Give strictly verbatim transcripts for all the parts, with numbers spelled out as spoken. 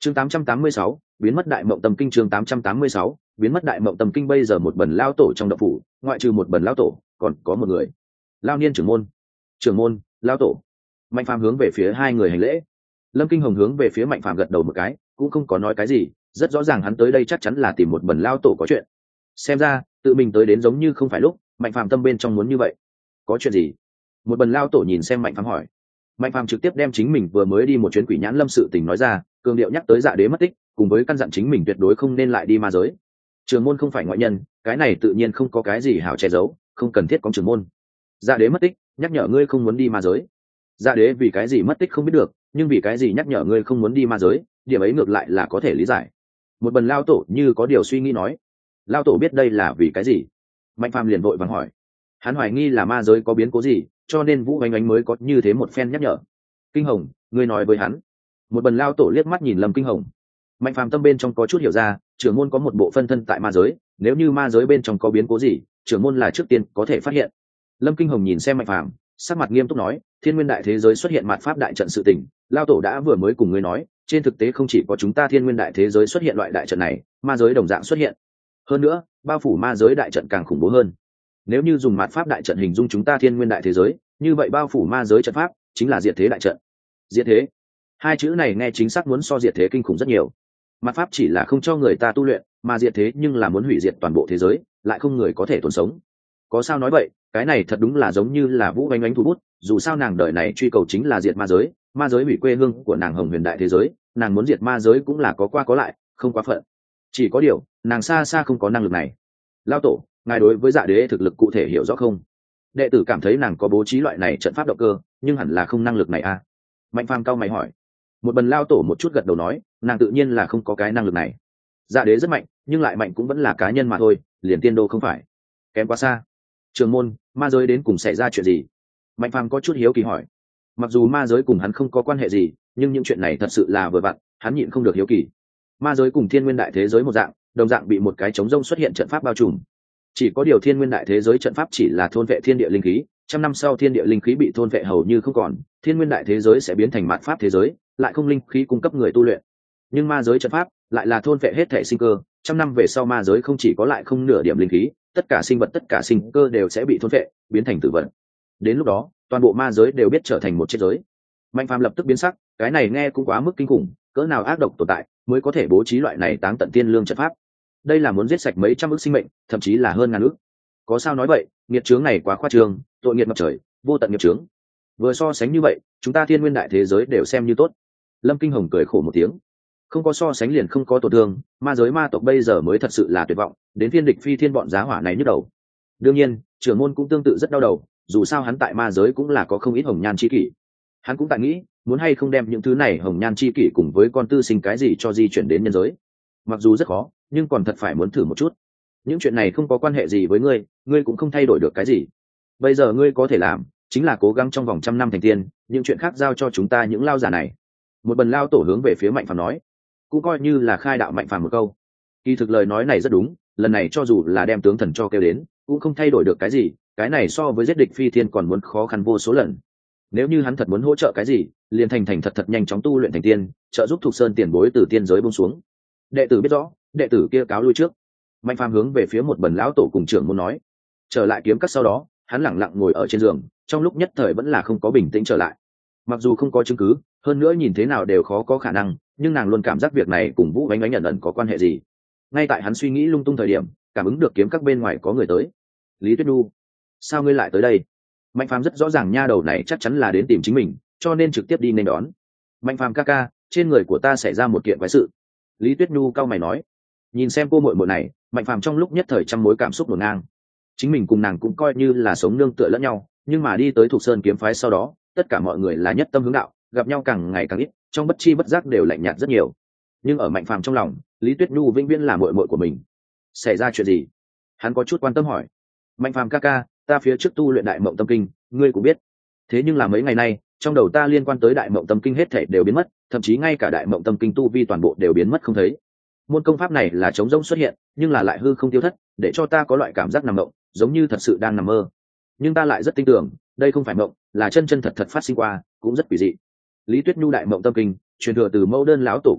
chương tám trăm tám mươi sáu biến mất đại mộng tâm kinh. chương tám trăm tám mươi sáu biến mất đại mộng tâm kinh. Bây giờ một bần lao tổ trong đậu phủ, ngoại trừ một bần lao tổ còn có một người lao niên trưởng môn. Trưởng môn, lao tổ. Mạnh phàm hướng về phía hai người hành lễ. Lâm Kinh Hồng hướng về phía Mạnh phàm gật đầu một cái, cũng không có nói cái gì, rất rõ ràng hắn tới đây chắc chắn là tìm một bần lao tổ có chuyện. Xem ra tự mình tới đến giống như không phải lúc. Mạnh phàm tâm bên trong muốn như vậy. Có chuyện gì? Một bần lao tổ nhìn xem Mạnh phàm hỏi. Mạnh phàm trực tiếp đem chính mình vừa mới đi một chuyến Quỷ Nhãn Lâm sự tình nói ra, cường điệu nhắc tới Dạ Đế mất tích, cùng với căn dặn chính mình tuyệt đối không nên lại đi ma giới. Trường môn không phải ngoại nhân, cái này tự nhiên không có cái gì hảo che giấu, không cần thiết có trường môn. Dạ Đế mất tích, nhắc nhở ngươi không muốn đi ma giới. Dạ Đế vì cái gì mất tích không biết được, nhưng vì cái gì nhắc nhở ngươi không muốn đi ma giới, điểm ấy ngược lại là có thể lý giải. Một bần lao tổ như có điều suy nghĩ nói. Lao tổ biết đây là vì cái gì? Mạnh phàm liền vội vàng hỏi. Hắn hoài nghi là ma giới có biến cố gì, cho nên Vũ Oánh Oánh mới có như thế một phen nhắc nhở. Kinh Hồng, ngươi nói với hắn. Một bần lao tổ liếc mắt nhìn Lâm Kinh Hồng. Mạnh phàm tâm bên trong có chút hiểu ra, trưởng môn có một bộ phân thân tại ma giới, nếu như ma giới bên trong có biến cố gì, trưởng môn là trước tiên có thể phát hiện. Lâm Kinh Hồng nhìn xem Mạnh phàm, sắc mặt nghiêm túc nói, thiên nguyên đại thế giới xuất hiện mạt pháp đại trận sự tình, lao tổ đã vừa mới cùng ngươi nói, trên thực tế không chỉ có chúng ta thiên nguyên đại thế giới xuất hiện loại đại trận này, ma giới đồng dạng xuất hiện. Hơn nữa, bao phủ ma giới đại trận càng khủng bố hơn. Nếu như dùng mạt pháp đại trận hình dung chúng ta thiên nguyên đại thế giới, như vậy bao phủ ma giới trận pháp chính là diệt thế đại trận. Diệt thế, hai chữ này nghe chính xác muốn so diệt thế kinh khủng rất nhiều. Mạt pháp chỉ là không cho người ta tu luyện, mà diệt thế nhưng là muốn hủy diệt toàn bộ thế giới, lại không người có thể tồn sống. Có sao nói vậy, cái này thật đúng là giống như là Vũ Oánh Oánh thủ bút, dù sao nàng đời này truy cầu chính là diệt ma giới, ma giới hủy quê hương của nàng Hồng Huyền đại thế giới, nàng muốn diệt ma giới cũng là có qua có lại, không quá phận. Chỉ có điều, nàng xa xa không có năng lực này. Lao tổ, ngài đối với Dạ Đế thực lực cụ thể hiểu rõ không? Đệ tử cảm thấy nàng có bố trí loại này trận pháp động cơ, nhưng hẳn là không năng lực này à? Mạnh phàm cao mày hỏi. Một bần lao tổ một chút gật đầu nói, nàng tự nhiên là không có cái năng lực này. Dạ Đế rất mạnh, nhưng lại mạnh cũng vẫn là cá nhân mà thôi, liền tiên đô không phải. Kém quá xa. Trường môn, ma giới đến cùng xảy ra chuyện gì? Mạnh phàm có chút hiếu kỳ hỏi. Mặc dù ma giới cùng hắn không có quan hệ gì, nhưng những chuyện này thật sự là vừa vặn, hắn nhịn không được hiếu kỳ. Ma giới cùng thiên nguyên đại thế giới một dạng, đồng dạng bị một cái trống rông xuất hiện trận pháp bao trùm. Chỉ có điều thiên nguyên đại thế giới trận pháp chỉ là thôn vệ thiên địa linh khí, trăm năm sau thiên địa linh khí bị thôn vệ hầu như không còn, thiên nguyên đại thế giới sẽ biến thành mạt pháp thế giới, lại không linh khí cung cấp người tu luyện. Nhưng ma giới trận pháp lại là thôn vệ hết thể sinh cơ, trăm năm về sau ma giới không chỉ có lại không nửa điểm linh khí, tất cả sinh vật tất cả sinh cơ đều sẽ bị thôn vệ, biến thành tử vật. Đến lúc đó, toàn bộ ma giới đều biết trở thành một chết giới. Mạnh phàm lập tức biến sắc, cái này nghe cũng quá mức kinh khủng, cỡ nào ác độc tồn tại mới có thể bố trí loại này táng tận tiên lương trận pháp. Đây là muốn giết sạch mấy trăm ức sinh mệnh, thậm chí là hơn ngàn ức. Có sao nói vậy, nghiệt chướng này quá khoa trương, tội nghiệt ngập trời, vô tận nghiệp chướng. Vừa so sánh như vậy, chúng ta thiên nguyên đại thế giới đều xem như tốt. Lâm Kinh Hồng cười khổ một tiếng. Không có so sánh liền không có tổn thương, ma giới ma tộc bây giờ mới thật sự là tuyệt vọng, đến thiên địch phi thiên bọn giá hỏa này nhức đầu. Đương nhiên, trưởng môn cũng tương tự rất đau đầu, dù sao hắn tại ma giới cũng là có không ít hồng nhan chi kỷ. Hắn cũng tại nghĩ, muốn hay không đem những thứ này hồng nhan chi kỷ cùng với con tư sinh cái gì cho di chuyển đến nhân giới. Mặc dù rất khó, nhưng còn thật phải muốn thử một chút. Những chuyện này không có quan hệ gì với ngươi, ngươi cũng không thay đổi được cái gì. Bây giờ ngươi có thể làm chính là cố gắng trong vòng trăm năm thành tiên, những chuyện khác giao cho chúng ta những lao giả này. Một bần lao tổ hướng về phía Mạnh Phàm nói, cũng coi như là khai đạo Mạnh Phàm một câu. Kỳ thực lời nói này rất đúng, lần này cho dù là đem tướng thần cho kêu đến, cũng không thay đổi được cái gì, cái này so với giết địch phi thiên còn muốn khó khăn vô số lần. Nếu như hắn thật muốn hỗ trợ cái gì, liền thành thành thật thật nhanh chóng tu luyện thành tiên, trợ giúp Thục Sơn tiền bối từ tiên giới buông xuống. Đệ tử biết rõ, đệ tử kia cáo lui trước. Mạnh Phàm hướng về phía một bần lão tổ cùng trưởng môn nói. Trở lại kiếm cắt sau đó, hắn lẳng lặng ngồi ở trên giường, trong lúc nhất thời vẫn là không có bình tĩnh trở lại. Mặc dù không có chứng cứ, hơn nữa nhìn thế nào đều khó có khả năng, nhưng nàng luôn cảm giác việc này cùng Vũ Oánh Oánh ẩn ẩn có quan hệ gì. Ngay tại hắn suy nghĩ lung tung thời điểm, cảm ứng được kiếm các bên ngoài có người tới. Lý Tuyết Nhu, sao ngươi lại tới đây? Mạnh Phàm rất rõ ràng nha đầu này chắc chắn là đến tìm chính mình, cho nên trực tiếp đi nên đón. Mạnh Phàm ca ca, trên người của ta xảy ra một kiện quái sự. Lý Tuyết Nhu cau mày nói. Nhìn xem cô muội muội này, Mạnh Phàm trong lúc nhất thời trăm mối cảm xúc ngổn ngang. Chính mình cùng nàng cũng coi như là sống nương tựa lẫn nhau, nhưng mà đi tới Thục Sơn kiếm phái sau đó, tất cả mọi người là nhất tâm hướng đạo, gặp nhau càng ngày càng ít, trong bất chi bất giác đều lạnh nhạt rất nhiều. Nhưng ở Mạnh Phàm trong lòng, Lý Tuyết Nhu vĩnh viễn là muội muội của mình. Xảy ra chuyện gì? Hắn có chút quan tâm hỏi. Mạnh Phàm ca ca, ta phía trước tu luyện Đại Mộng Tâm Kinh, ngươi cũng biết. Thế nhưng là mấy ngày nay, trong đầu ta liên quan tới Đại Mộng Tâm Kinh hết thảy đều biến mất, thậm chí ngay cả Đại Mộng Tâm Kinh tu vi toàn bộ đều biến mất không thấy. Môn công pháp này là trống rỗng xuất hiện, nhưng là lại hư không tiêu thất, để cho ta có loại cảm giác nằm mộng, giống như thật sự đang nằm mơ. Nhưng ta lại rất tin tưởng, đây không phải mộng, là chân chân thật thật phát sinh qua, cũng rất quỷ dị. Lý Tuyết Nhu Đại Mộng Tâm Kinh truyền thừa từ Mẫu Đơn lão tổ ký ức,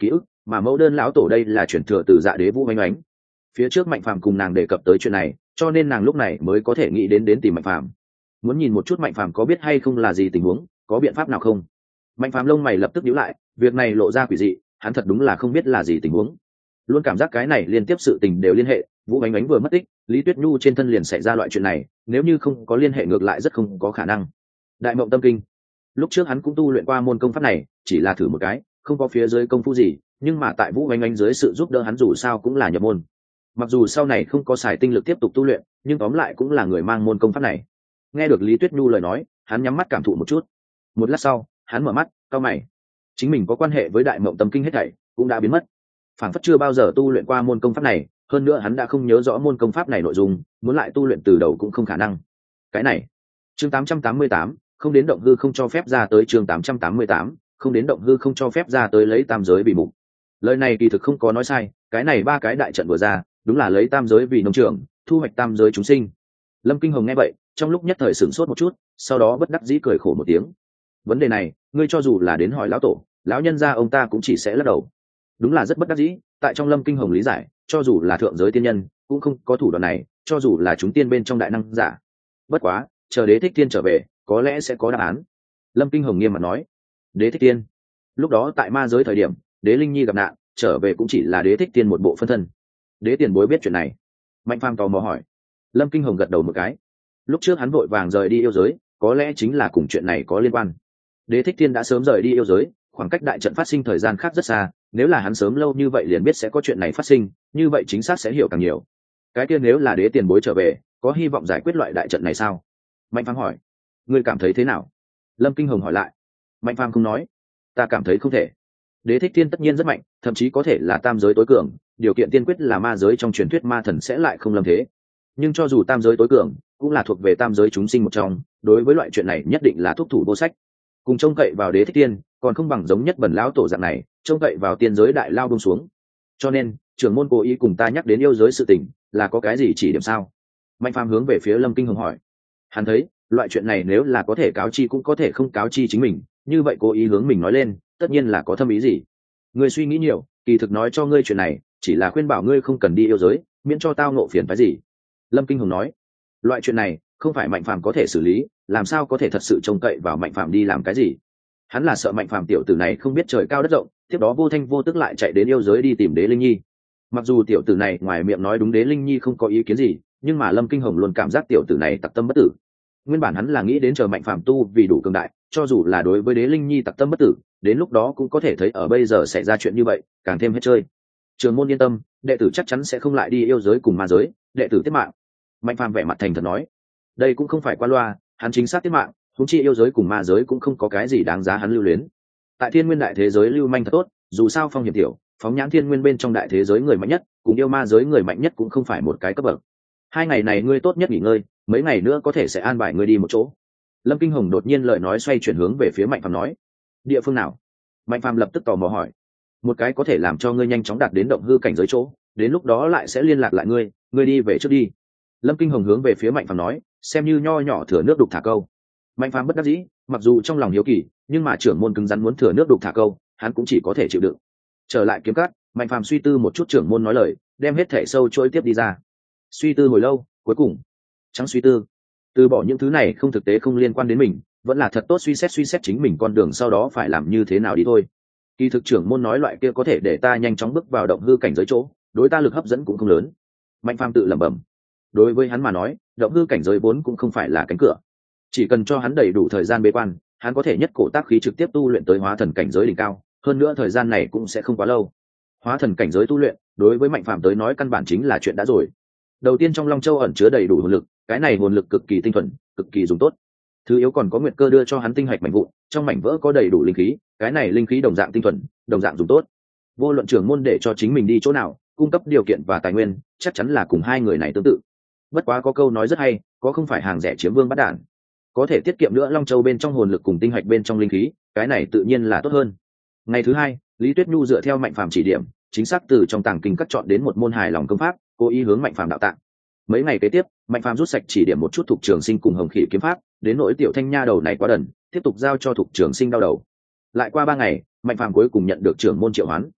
mà mẫu đơn lão tổ đây là chuyển thừa từ dạ đế vũ oanh oánh. Phía trước Mạnh Phàm cùng nàng đề cập tới chuyện này, cho nên nàng lúc này mới có thể nghĩ đến đến tìm Mạnh Phàm, muốn nhìn một chút Mạnh Phàm có biết hay không là gì tình huống, có biện pháp nào không. Mạnh Phàm lông mày lập tức nhíu lại, việc này lộ ra quỷ dị, hắn thật đúng là không biết là gì tình huống, luôn cảm giác cái này liên tiếp sự tình đều liên hệ. Vũ Ánh Ánh vừa mất tích, Lý Tuyết Nhu trên thân liền xảy ra loại chuyện này, nếu như không có liên hệ ngược lại rất không có khả năng. Đại Mộng Tâm Kinh, lúc trước hắn cũng tu luyện qua môn công pháp này, chỉ là thử một cái, không có phía dưới công phu gì, nhưng mà tại Vũ Ánh Ánh dưới sự giúp đỡ hắn dù sao cũng là nhập môn. Mặc dù sau này không có xài tinh lực tiếp tục tu luyện, nhưng tóm lại cũng là người mang môn công pháp này. Nghe được Lý Tuyết Nhu lời nói, hắn nhắm mắt cảm thụ một chút. Một lát sau, hắn mở mắt, cau mày. Chính mình có quan hệ với Đại Mộng Tâm Kinh hết thảy cũng đã biến mất, phảng phất chưa bao giờ tu luyện qua môn công pháp này, hơn nữa hắn đã không nhớ rõ môn công pháp này nội dung, muốn lại tu luyện từ đầu cũng không khả năng. Cái này, chương tám trăm tám mươi tám, không đến động hư không cho phép ra tới. Chương tám trăm tám mươi tám, không đến động hư không cho phép ra tới lấy tam giới vì mục. Lời này kỳ thực không có nói sai, cái này ba cái đại trận vừa ra, đúng là lấy tam giới vì nông trường, thu hoạch tam giới chúng sinh. Lâm Kinh Hồng nghe vậy, trong lúc nhất thời sửng sốt một chút, sau đó bất đắc dĩ cười khổ một tiếng. Vấn đề này, ngươi cho dù là đến hỏi lão tổ, lão nhân gia ông ta cũng chỉ sẽ lắc đầu. Đúng là rất bất đắc dĩ, tại trong Lâm Kinh Hồng lý giải, cho dù là thượng giới tiên nhân cũng không có thủ đoạn này, cho dù là chúng tiên bên trong đại năng giả. Bất quá, chờ Đế Thích Tiên trở về, có lẽ sẽ có đáp án. Lâm Kinh Hồng nghiêm mặt nói. Đế Thích Tiên? Lúc đó tại ma giới thời điểm, Đế Linh Nhi gặp nạn, trở về cũng chỉ là Đế Thích Tiên một bộ phân thân. Đế tiền bối biết chuyện này? Mạnh Phàm tò mò hỏi. Lâm Kinh Hồng gật đầu một cái. Lúc trước hắn vội vàng rời đi yêu giới, có lẽ chính là cùng chuyện này có liên quan. Đế Thích Tiên đã sớm rời đi yêu giới, khoảng cách đại trận phát sinh thời gian khác rất xa, nếu là hắn sớm lâu như vậy liền biết sẽ có chuyện này phát sinh, như vậy chính xác sẽ hiểu càng nhiều. Cái kia nếu là Đế tiền bối trở về, có hy vọng giải quyết loại đại trận này sao? Mạnh Phàm hỏi. Ngươi cảm thấy thế nào? Lâm Kinh Hồng hỏi lại. Mạnh Phàm không nói. Ta cảm thấy không thể. Đế Thích Tiên tất nhiên rất mạnh, thậm chí có thể là tam giới tối cường, điều kiện tiên quyết là ma giới trong truyền thuyết ma thần sẽ lại không lâm thế. Nhưng cho dù tam giới tối cường, cũng là thuộc về tam giới chúng sinh một trong, đối với loại chuyện này nhất định là thúc thủ vô sách. Cùng trông cậy vào Đế Thích Tiên, còn không bằng giống nhất Bần lão tổ dạng này, trông cậy vào tiên giới đại lao buông xuống. Cho nên, trưởng môn cố ý cùng ta nhắc đến yêu giới sự tình, là có cái gì chỉ điểm sao? Mạnh Phàm hướng về phía Lâm Kinh Hồng hỏi. Hắn thấy, loại chuyện này nếu là có thể cáo chi cũng có thể không cáo chi chính mình, như vậy cố ý hướng mình nói lên, tất nhiên là có thâm ý gì. Ngươi suy nghĩ nhiều, kỳ thực nói cho ngươi chuyện này, chỉ là khuyên bảo ngươi không cần đi yêu giới, miễn cho tao ngộ phiền phái gì. Lâm Kinh Hồng nói. Loại chuyện này, không phải Mạnh Phàm có thể xử lý, làm sao có thể thật sự trông cậy vào Mạnh Phàm đi làm cái gì? Hắn là sợ Mạnh Phàm tiểu tử này không biết trời cao đất rộng, tiếp đó vô thanh vô tức lại chạy đến yêu giới đi tìm Đế Linh Nhi. Mặc dù tiểu tử này ngoài miệng nói đúng Đế Linh Nhi không có ý kiến gì, nhưng mà Lâm Kinh Hồng luôn cảm giác tiểu tử này tặc tâm bất tử. Nguyên bản hắn là nghĩ đến chờ Mạnh Phàm tu vì đủ cường đại, cho dù là đối với Đế Linh Nhi tặc tâm bất tử, đến lúc đó cũng có thể thấy ở bây giờ xảy ra chuyện như vậy, càng thêm hết chơi. Trường môn yên tâm, đệ tử chắc chắn sẽ không lại đi yêu giới cùng ma giới, đệ tử tiết mạng. Mạnh Phàm vẻ mặt thành thật nói. Đây cũng không phải qua loa, hắn chính xác tiết mạng, huống chi yêu giới cùng ma giới cũng không có cái gì đáng giá hắn lưu luyến. Tại thiên nguyên đại thế giới lưu manh thật tốt, dù sao phong hiểm tiểu, phóng nhãn thiên nguyên bên trong đại thế giới người mạnh nhất cùng yêu ma giới người mạnh nhất cũng không phải một cái cấp bậc. Hai ngày này ngươi tốt nhất nghỉ ngơi, mấy ngày nữa có thể sẽ an bài ngươi đi một chỗ. Lâm Kinh Hồng đột nhiên lời nói xoay chuyển hướng về phía Mạnh Phàm nói. Địa phương nào? Mạnh Phàm lập tức tò mò hỏi. Một cái có thể làm cho ngươi nhanh chóng đạt đến động hư cảnh giới chỗ, đến lúc đó lại sẽ liên lạc lại ngươi, ngươi đi về trước đi. Lâm Kinh Hồng hướng về phía Mạnh Phàm nói, xem như nho nhỏ thừa nước đục thả câu. Mạnh Phàm bất đắc dĩ, mặc dù trong lòng hiếu kỳ, nhưng mà trưởng môn cứng rắn muốn thừa nước đục thả câu, hắn cũng chỉ có thể chịu đựng. Trở lại kiếm cát, Mạnh Phàm suy tư một chút trưởng môn nói lời, đem hết thể sâu trôi tiếp đi ra. Suy tư hồi lâu, cuối cùng, chẳng suy tư, từ bỏ những thứ này không thực tế không liên quan đến mình, vẫn là thật tốt suy xét suy xét chính mình con đường sau đó phải làm như thế nào đi thôi. Kỳ thực trưởng môn nói loại kia có thể để ta nhanh chóng bước vào động hư cảnh giới chỗ, đối ta lực hấp dẫn cũng không lớn. Mạnh Phàm tự lẩm bẩm. Đối với hắn mà nói, động hư cảnh giới vốn cũng không phải là cánh cửa, chỉ cần cho hắn đầy đủ thời gian bế quan, hắn có thể nhất cổ tác khí trực tiếp tu luyện tới hóa thần cảnh giới đỉnh cao, hơn nữa thời gian này cũng sẽ không quá lâu. Hóa thần cảnh giới tu luyện, đối với Mạnh Phàm tới nói căn bản chính là chuyện đã rồi. Đầu tiên trong Long Châu ẩn chứa đầy đủ hồn lực, cái này hồn lực cực kỳ tinh thuần, cực kỳ dùng tốt. Thứ yếu còn có Nguyệt Cơ đưa cho hắn tinh hạch mảnh vụn, trong mảnh vỡ có đầy đủ linh khí, cái này linh khí đồng dạng tinh thuần, đồng dạng dùng tốt. Vô luận trưởng môn để cho chính mình đi chỗ nào, cung cấp điều kiện và tài nguyên, chắc chắn là cùng hai người này tương tự. Bất quá có câu nói rất hay, có không phải hàng rẻ chiếm vương bắt đản. Có thể tiết kiệm nữa Long Châu bên trong hồn lực cùng tinh hạch bên trong linh khí, cái này tự nhiên là tốt hơn. Ngày thứ hai, Lý Tuyết Nhu dựa theo Mạnh Phàm chỉ điểm, chính xác từ trong tàng kinh cắt chọn đến một môn hài lòng công pháp, cố ý hướng Mạnh Phàm đạo tạng. Mấy ngày kế tiếp, Mạnh Phàm rút sạch chỉ điểm một chút Thục Trường Sinh cùng Hồng Khỉ kiếm pháp, đến nỗi tiểu thanh nha đầu này quá đần, tiếp tục giao cho Thục Trường Sinh đau đầu. Lại qua ba ngày, Mạnh Phàm cuối cùng nhận được trưởng môn triệu hoán.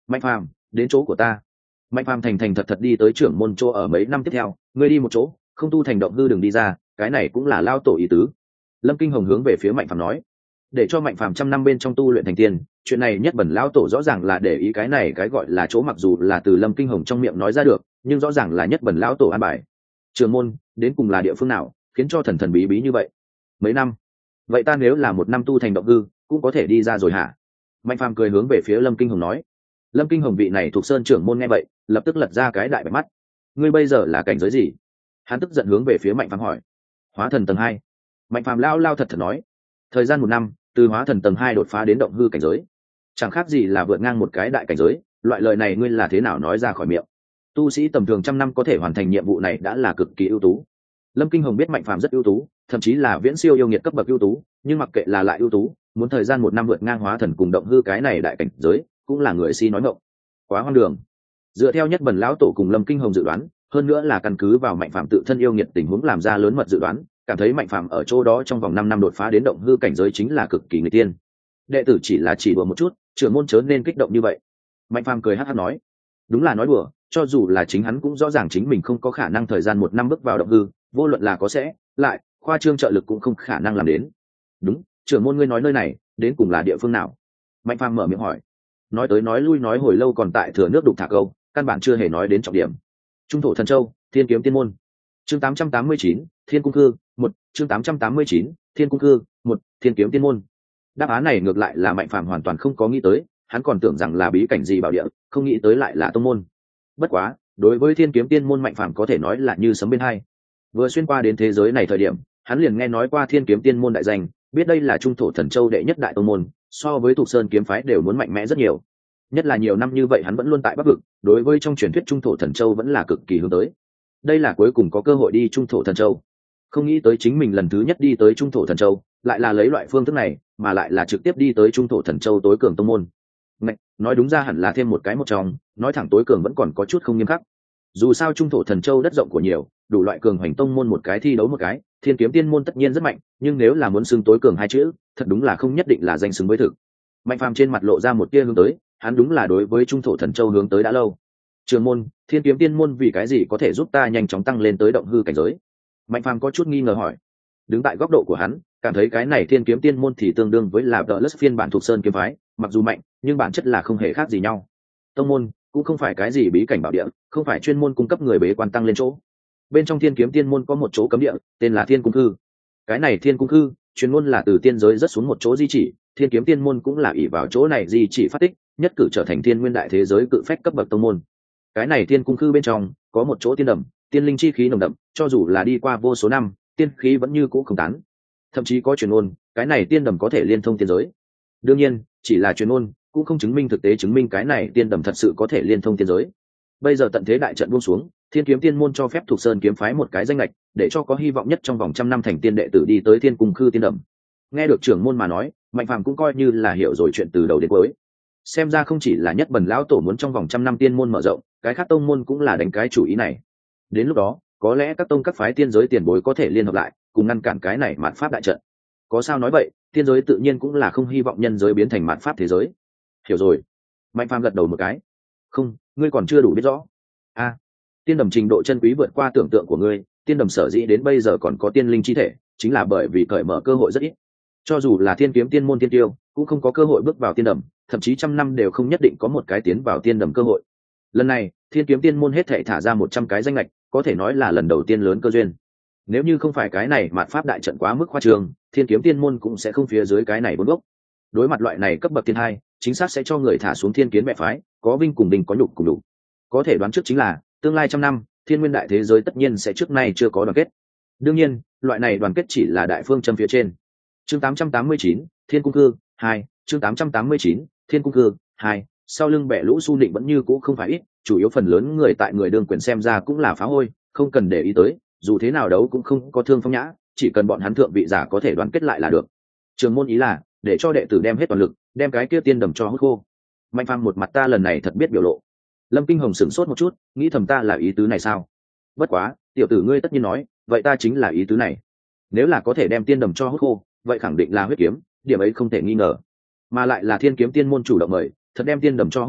Mạnh Phàm, đến chỗ của ta. Mạnh Phàm thành thành thật thật đi tới trưởng môn chỗ ở mấy năm tiếp theo, ngươi đi một chỗ, không tu thành động hư đừng đi ra, cái này cũng là lao tổ ý tứ. Lâm Kinh Hồng hướng về phía Mạnh Phàm nói, để cho Mạnh Phàm trăm năm bên trong tu luyện thành tiên, chuyện này nhất bẩn lao tổ rõ ràng là để ý cái này cái gọi là chỗ, mặc dù là từ Lâm Kinh Hồng trong miệng nói ra được, nhưng rõ ràng là nhất bẩn lao tổ an bài. Trưởng môn, đến cùng là địa phương nào, khiến cho thần thần bí bí như vậy? Mấy năm? Vậy ta nếu là một năm tu thành động hư, cũng có thể đi ra rồi hả? Mạnh Phàm cười hướng về phía Lâm Kinh Hồng nói. Lâm Kinh Hồng vị này thuộc sơn trưởng môn nghe vậy, lập tức lật ra cái đại bạch mắt. Ngươi bây giờ là cảnh giới gì? Hắn tức giận hướng về phía Mạnh Phàm hỏi. Hóa thần tầng hai. Mạnh Phàm lao lao thật thật nói. Thời gian một năm, từ hóa thần tầng hai đột phá đến động hư cảnh giới, chẳng khác gì là vượt ngang một cái đại cảnh giới. Loại lời này ngươi là thế nào nói ra khỏi miệng? Tu sĩ tầm thường trăm năm có thể hoàn thành nhiệm vụ này đã là cực kỳ ưu tú. Lâm Kinh Hồng biết Mạnh Phàm rất ưu tú, thậm chí là viễn siêu yêu nghiệt cấp bậc ưu tú, nhưng mặc kệ là lại ưu tú, muốn thời gian một năm vượt ngang hóa thần cùng động hư cái này đại cảnh giới, cũng là người si nói ngọng. Quá hoang đường. Dựa theo nhất bần lão tổ cùng Lâm Kinh Hồng dự đoán, hơn nữa là căn cứ vào Mạnh Phàm tự thân yêu nghiệt tình huống làm ra lớn mật dự đoán, cảm thấy Mạnh Phàm ở chỗ đó trong vòng năm năm đột phá đến động hư cảnh giới chính là cực kỳ người tiên. Đệ tử chỉ là chỉ đùa một chút, trưởng môn chớ nên kích động như vậy. Mạnh Phàm cười hắc hắc nói, đúng là nói đùa, cho dù là chính hắn cũng rõ ràng chính mình không có khả năng thời gian một năm bước vào động hư, vô luận là có sẽ, lại, khoa trương trợ lực cũng không khả năng làm đến. Đúng, trưởng môn ngươi nói nơi này, đến cùng là địa phương nào? Mạnh Phàm mở miệng hỏi. Nói tới nói lui nói hồi lâu còn tại thừa nước đục thả câu, căn bản chưa hề nói đến trọng điểm. Trung thổ thần châu, Thiên kiếm tiên môn. Chương tám trăm tám mươi chín, Thiên cung cư, một, chương tám trăm tám mươi chín, Thiên cung cư, một, Thiên kiếm tiên môn. Đáp án này ngược lại là Mạnh Phàm hoàn toàn không có nghĩ tới, hắn còn tưởng rằng là bí cảnh gì bảo địa, không nghĩ tới lại là tông môn. Bất quá, đối với Thiên kiếm tiên môn Mạnh Phàm có thể nói là như sấm bên hai. Vừa xuyên qua đến thế giới này thời điểm, hắn liền nghe nói qua Thiên kiếm tiên môn đại danh, biết đây là trung thổ thần châu đệ nhất đại tông môn, so với Thục Sơn kiếm phái đều muốn mạnh mẽ rất nhiều. Nhất là nhiều năm như vậy hắn vẫn luôn tại Bắc vực, đối với trong truyền thuyết trung thổ thần châu vẫn là cực kỳ hướng tới. Đây là cuối cùng có cơ hội đi trung thổ thần châu. Không nghĩ tới chính mình lần thứ nhất đi tới trung thổ thần châu, lại là lấy loại phương thức này, mà lại là trực tiếp đi tới trung thổ thần châu tối cường tông môn. Này, nói đúng ra hẳn là thêm một cái một trong, nói thẳng tối cường vẫn còn có chút không nghiêm khắc. Dù sao trung thổ thần châu đất rộng của nhiều, đủ loại cường hoành tông môn một cái thi đấu một cái, Thiên kiếm tiên môn tất nhiên rất mạnh, nhưng nếu là muốn xưng tối cường hai chữ, thật đúng là không nhất định là danh xứng với thực. Mạnh Phàm trên mặt lộ ra một tia hướng tới, hắn đúng là đối với trung thổ thần châu hướng tới đã lâu. Trường môn, Thiên kiếm tiên môn vì cái gì có thể giúp ta nhanh chóng tăng lên tới động hư cảnh giới? Mạnh Phàm có chút nghi ngờ hỏi. Đứng tại góc độ của hắn, cảm thấy cái này Thiên kiếm tiên môn thì tương đương với là Plus phiên bản thuộc Sơn kiếm phái, mặc dù mạnh, nhưng bản chất là không hề khác gì nhau. Tông môn cũng không phải cái gì bí cảnh bảo địa, không phải chuyên môn cung cấp người bế quan tăng lên chỗ. Bên trong Thiên kiếm tiên môn có một chỗ cấm địa, tên là Thiên cung cư. Cái này Thiên cung cư, chuyên môn là từ tiên giới rất xuống một chỗ di chỉ, Thiên kiếm tiên môn cũng là ỷ vào chỗ này di chỉ phát tích, nhất cử trở thành thiên nguyên đại thế giới cự phách cấp bậc tông môn. Cái này Thiên cung cư bên trong có một chỗ tiên đầm, tiên linh chi khí nồng đậm, cho dù là đi qua vô số năm, tiên khí vẫn như cũ không tán. Thậm chí có truyền ngôn, cái này tiên đầm có thể liên thông tiên giới. Đương nhiên, chỉ là truyền ngôn, cũng không chứng minh thực tế chứng minh cái này tiên đầm thật sự có thể liên thông tiên giới. Bây giờ tận thế đại trận buông xuống, Thiên kiếm tiên môn cho phép Thục Sơn kiếm phái một cái danh lệch, để cho có hy vọng nhất trong vòng trăm năm thành tiên đệ tử đi tới Thiên cung cư tiên đầm. Nghe được trưởng môn mà nói, Mạnh Phàm cũng coi như là hiểu rồi chuyện từ đầu đến cuối. Xem ra không chỉ là nhất bần lão tổ muốn trong vòng trăm năm tiên môn mở rộng, cái khác tông môn cũng là đánh cái chủ ý này. Đến lúc đó, có lẽ các tông các phái tiên giới tiền bối có thể liên hợp lại, cùng ngăn cản cái này mạt pháp đại trận. Có sao nói vậy, tiên giới tự nhiên cũng là không hy vọng nhân giới biến thành mạt pháp thế giới. Hiểu rồi. Mạnh Phàm gật đầu một cái. Không, ngươi còn chưa đủ biết rõ. A, tiên đầm trình độ chân quý vượt qua tưởng tượng của ngươi, tiên đầm sở dĩ đến bây giờ còn có tiên linh chi thể, chính là bởi vì cởi mở cơ hội rất ít. Cho dù là Thiên kiếm tiên môn tiên tiêu, cũng không có cơ hội bước vào tiên đầm, thậm chí trăm năm đều không nhất định có một cái tiến vào tiên đầm cơ hội. Lần này, Thiên kiếm tiên môn hết thảy thả ra một trăm cái danh lệch, có thể nói là lần đầu tiên lớn cơ duyên. Nếu như không phải cái này mạt pháp đại trận quá mức khoa trương, Thiên kiếm tiên môn cũng sẽ không phía dưới cái này bốn gốc. Đối mặt loại này cấp bậc tiên hai, chính xác sẽ cho người thả xuống thiên kiến mẹ phái, có vinh cùng đình có nhục cùng đủ. Có thể đoán trước chính là tương lai trăm năm, thiên nguyên đại thế giới tất nhiên sẽ trước nay chưa có đoàn kết. Đương nhiên, loại này đoàn kết chỉ là đại phương châm phía trên. Chương tám trăm tám mươi chín, Thiên cung cư hai, chương tám trăm tám mươi chín, Thiên cung cư hai, sau lưng bẻ lũ su nịnh vẫn như cũ không phải ít, chủ yếu phần lớn người tại người đương quyền xem ra cũng là phá hôi, không cần để ý tới, dù thế nào đấu cũng không có thương phong nhã, chỉ cần bọn hắn thượng vị giả có thể đoàn kết lại là được. Trường môn ý là để cho đệ tử đem hết toàn lực, đem cái kia tiên đầm cho hút khô. Mạnh Phàm một mặt ta lần này thật biết biểu lộ. Lâm Kinh Hồng sửng sốt một chút, nghĩ thầm ta là ý tứ này sao? Bất quá, tiểu tử ngươi tất nhiên nói, vậy ta chính là ý tứ này. Nếu là có thể đem tiên đầm cho hút khô, vậy khẳng định là huyết kiếm, điểm ấy không thể nghi ngờ. Mà lại là Thiên kiếm tiên môn chủ động mời, thật đem tiên đầm cho hút khô,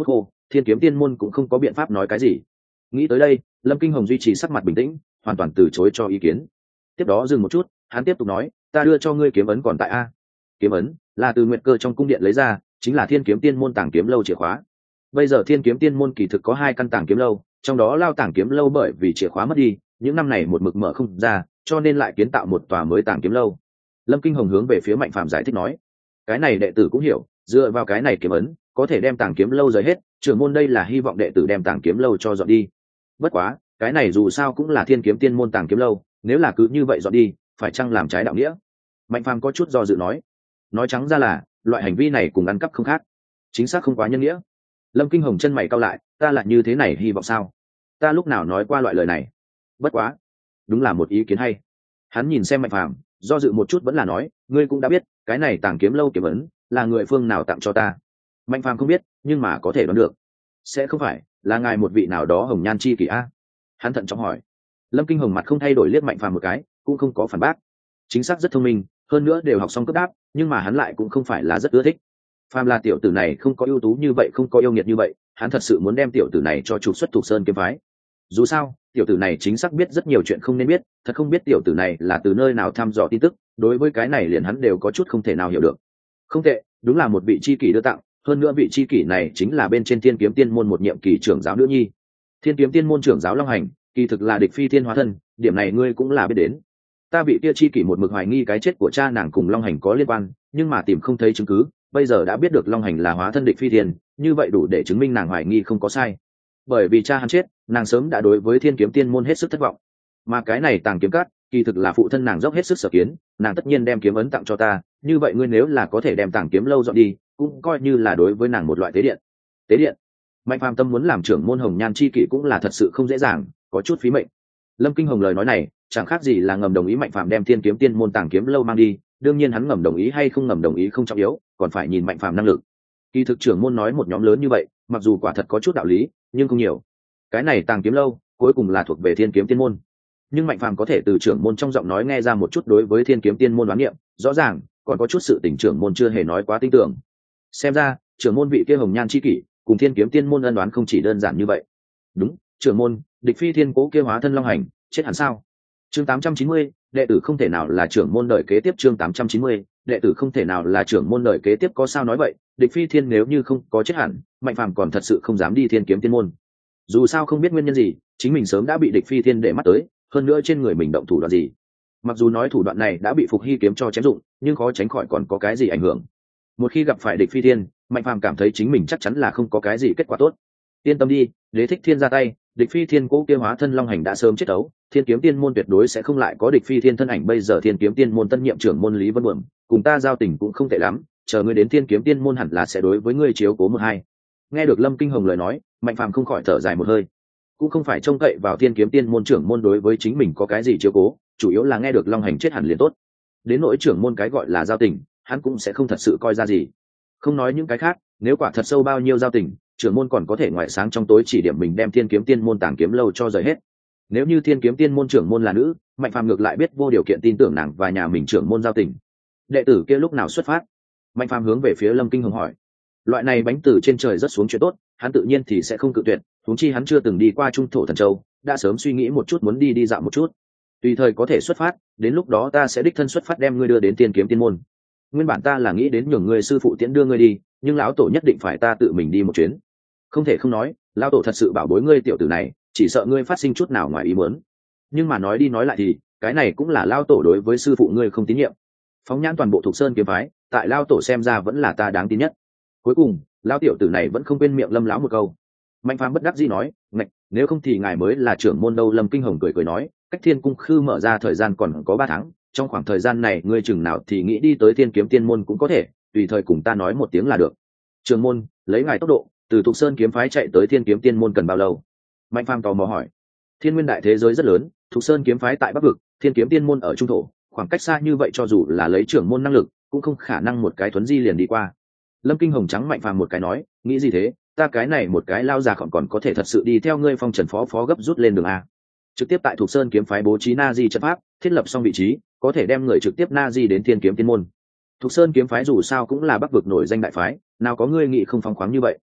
thiên kiếm tiên môn cũng không có biện pháp nói cái gì. Nghĩ tới đây, Lâm Kinh Hồng duy trì sắc mặt bình tĩnh, hoàn toàn từ chối cho ý kiến. Tiếp đó dừng một chút, hắn tiếp tục nói, ta đưa cho ngươi kiếm ấn còn tại a. Kiếm ấn là từ Nguyệt Cơ trong cung điện lấy ra, chính là thiên kiếm tiên môn tàng kiếm lâu chìa khóa. Bây giờ thiên kiếm tiên môn kỳ thực có hai căn tàng kiếm lâu, trong đó lao tàng kiếm lâu bởi vì chìa khóa mất đi, những năm này một mực mở không ra, cho nên lại kiến tạo một tòa mới tàng kiếm lâu. Lâm Kinh Hồng hướng về phía Mạnh Phàm giải thích nói, cái này đệ tử cũng hiểu, dựa vào cái này kiếm ấn có thể đem tàng kiếm lâu rời hết, trưởng môn đây là hy vọng đệ tử đem tàng kiếm lâu cho dọn đi. Bất quá cái này dù sao cũng là thiên kiếm tiên môn tàng kiếm lâu, nếu là cứ như vậy dọn đi phải chăng làm trái đạo nghĩa? Mạnh Phàm có chút do dự nói, nói trắng ra là loại hành vi này cùng ăn cắp không khác, chính xác không quá nhân nghĩa. Lâm Kinh Hồng chân mày cau lại, ta lại như thế này hy vọng sao? Ta lúc nào nói qua loại lời này? Bất quá đúng là một ý kiến hay. Hắn nhìn xem Mạnh Phàm do dự một chút vẫn là nói, ngươi cũng đã biết cái này tàng kiếm lâu kiếm ấn là người phương nào tặng cho ta? Mạnh Phàm không biết, nhưng mà có thể đoán được, sẽ không phải là ngài một vị nào đó hồng nhan chi kỷ a? Hắn thận trọng hỏi. Lâm Kinh Hồng mặt không thay đổi liếc Mạnh Phàm một cái, cũng không có phản bác. Chính xác rất thông minh, hơn nữa đều học xong cấp đáp, nhưng mà hắn lại cũng không phải là rất ưa thích. Phàm là tiểu tử này không có ưu tú như vậy, không có yêu nghiệt như vậy, hắn thật sự muốn đem tiểu tử này cho trục xuất Thục Sơn kiếm phái. Dù sao tiểu tử này chính xác biết rất nhiều chuyện không nên biết, thật không biết tiểu tử này là từ nơi nào thăm dò tin tức, đối với cái này liền hắn đều có chút không thể nào hiểu được. Không tệ, đúng là một vị chi kỷ đưa tặng, hơn nữa vị chi kỷ này chính là bên trên thiên kiếm tiên môn một nhiệm kỳ trưởng giáo nữ nhi. Thiên kiếm tiên môn trưởng giáo Long Hành kỳ thực là địch phi thiên hóa thân, điểm này ngươi cũng là biết đến. Ta vị kia chi kỷ một mực hoài nghi cái chết của cha nàng cùng Long Hành có liên quan, nhưng mà tìm không thấy chứng cứ, bây giờ đã biết được Long Hành là hóa thân địch phi thiên, như vậy đủ để chứng minh nàng hoài nghi không có sai. Bởi vì cha hắn chết, nàng sớm đã đối với thiên kiếm tiên môn hết sức thất vọng, mà cái này tàng kiếm cát kỳ thực là phụ thân nàng dốc hết sức sở kiến, nàng tất nhiên đem kiếm ấn tặng cho ta, như vậy ngươi nếu là có thể đem tàng kiếm lâu dọn đi, cũng coi như là đối với nàng một loại tế điện. Tế điện? Mạnh Phàm tâm muốn làm trưởng môn hồng nhan chi kỷ cũng là thật sự không dễ dàng, có chút phí mệnh. Lâm Kinh Hồng lời nói này chẳng khác gì là ngầm đồng ý Mạnh Phàm đem thiên kiếm tiên môn tàng kiếm lâu mang đi, đương nhiên hắn ngầm đồng ý hay không ngầm đồng ý không trọng yếu, còn phải nhìn Mạnh Phàm năng lực. Kỳ thực trưởng môn nói một nhóm lớn như vậy, mặc dù quả thật có chút đạo lý, nhưng không nhiều. Cái này tàng kiếm lâu cuối cùng là thuộc về thiên kiếm tiên môn, nhưng Mạnh Phàm có thể từ trưởng môn trong giọng nói nghe ra một chút đối với thiên kiếm tiên môn đoán niệm, rõ ràng còn có chút sự tình trưởng môn chưa hề nói quá tin tưởng. Xem ra trưởng môn vị kia hồng nhan chi kỷ cùng thiên kiếm tiên môn ân đoán không chỉ đơn giản như vậy. Đúng, trưởng môn, địch phi thiên cố kia hóa thân Long Hành chết hẳn sao? Chương tám trăm chín mươi, đệ tử không thể nào là trưởng môn đời kế tiếp. Chương tám trăm chín mươi, đệ tử không thể nào là trưởng môn đời kế tiếp. Có sao nói vậy, địch phi thiên nếu như không có chết hẳn, Mạnh Phàm còn thật sự không dám đi thiên kiếm tiên môn. Dù sao không biết nguyên nhân gì, chính mình sớm đã bị địch phi thiên để mắt tới, hơn nữa trên người mình động thủ đoạn gì. Mặc dù nói thủ đoạn này đã bị Phục Hy kiếm cho chém dụng, nhưng khó tránh khỏi còn có cái gì ảnh hưởng. Một khi gặp phải địch phi thiên, Mạnh Phàm cảm thấy chính mình chắc chắn là không có cái gì kết quả tốt. Yên tâm đi, Đế Thích Thiên ra tay, địch phi thiên cố kia hóa thân Long Hành đã sớm chết ấu, thiên kiếm tiên môn tuyệt đối sẽ không lại có địch phi thiên thân ảnh. Bây giờ thiên kiếm tiên môn tân nhiệm trưởng môn Lý Vân Buồm cùng ta giao tình cũng không tệ lắm, chờ ngươi đến thiên kiếm tiên môn hẳn là sẽ đối với ngươi chiếu cố một hai. Nghe được Lâm Kinh Hồng lời nói, Mạnh Phàm không khỏi thở dài một hơi. Cũng không phải trông cậy vào thiên kiếm tiên môn trưởng môn đối với chính mình có cái gì chiếu cố, chủ yếu là nghe được Long Hành chết hẳn liền tốt. Đến nỗi trưởng môn cái gọi là giao tình, hắn cũng sẽ không thật sự coi ra gì. Không nói những cái khác, nếu quả thật sâu bao nhiêu giao tình, trưởng môn còn có thể ngoại sáng trong tối chỉ điểm mình đem thiên kiếm tiên môn tàng kiếm lâu cho rời hết. Nếu như thiên kiếm tiên môn trưởng môn là nữ, Mạnh Phàm ngược lại biết vô điều kiện tin tưởng nàng và nhà mình trưởng môn giao tình. Đệ tử kia lúc nào xuất phát? Mạnh Phàm hướng về phía Lâm Kinh Hồng hỏi. Loại này bánh từ trên trời rất xuống chuyện tốt, hắn tự nhiên thì sẽ không cự tuyệt, huống chi hắn chưa từng đi qua Trung Thổ Thần Châu, đã sớm suy nghĩ một chút muốn đi đi dạo một chút. Tùy thời có thể xuất phát, đến lúc đó ta sẽ đích thân xuất phát đem ngươi đưa đến Thiên Kiếm Tiên môn. Nguyên bản ta là nghĩ đến nhường ngươi sư phụ tiễn đưa ngươi đi, nhưng lão tổ nhất định phải ta tự mình đi một chuyến. Không thể không nói, lão tổ thật sự bảo bối ngươi tiểu tử này, chỉ sợ ngươi phát sinh chút nào ngoài ý muốn. Nhưng mà nói đi nói lại thì, cái này cũng là lão tổ đối với sư phụ ngươi không tín nhiệm. Phóng nhãn toàn bộ Thục Sơn kiếm phái, tại lão tổ xem ra vẫn là ta đáng tin nhất. Cuối cùng, lão tiểu tử này vẫn không quên miệng Lâm lão một câu. Mạnh Phàm bất đắc dĩ nói, ngạch, nếu không thì ngài mới là trưởng môn đâu. Lâm Kinh Hồng cười cười nói, cách Thiên Cung Khư mở ra thời gian còn có ba tháng, trong khoảng thời gian này ngươi chừng nào thì nghĩ đi tới Thiên Kiếm Tiên môn cũng có thể, tùy thời cùng ta nói một tiếng là được. Trưởng môn, lấy ngài tốc độ, từ Thục Sơn kiếm phái chạy tới Thiên Kiếm Tiên môn cần bao lâu? Mạnh Phàm tò mò hỏi. Thiên nguyên đại thế giới rất lớn, Thục Sơn kiếm phái tại Bắc vực, Thiên Kiếm Tiên môn ở Trung thổ, khoảng cách xa như vậy cho dù là lấy trưởng môn năng lực, cũng không khả năng một cái thuấn di liền đi qua. Lâm Kinh Hồng trắng Mạnh Phàm một cái nói, nghĩ gì thế, ta cái này một cái lao già còn còn có thể thật sự đi theo ngươi phong trần phó phó gấp rút lên đường a. Trực tiếp tại Thục Sơn kiếm phái bố trí na di trận pháp, thiết lập xong vị trí, có thể đem người trực tiếp na di đến Thiên Kiếm Tiên môn. Thục Sơn kiếm phái dù sao cũng là Bắc vực nổi danh đại phái, nào có ngươi nghĩ không phóng khoáng như vậy.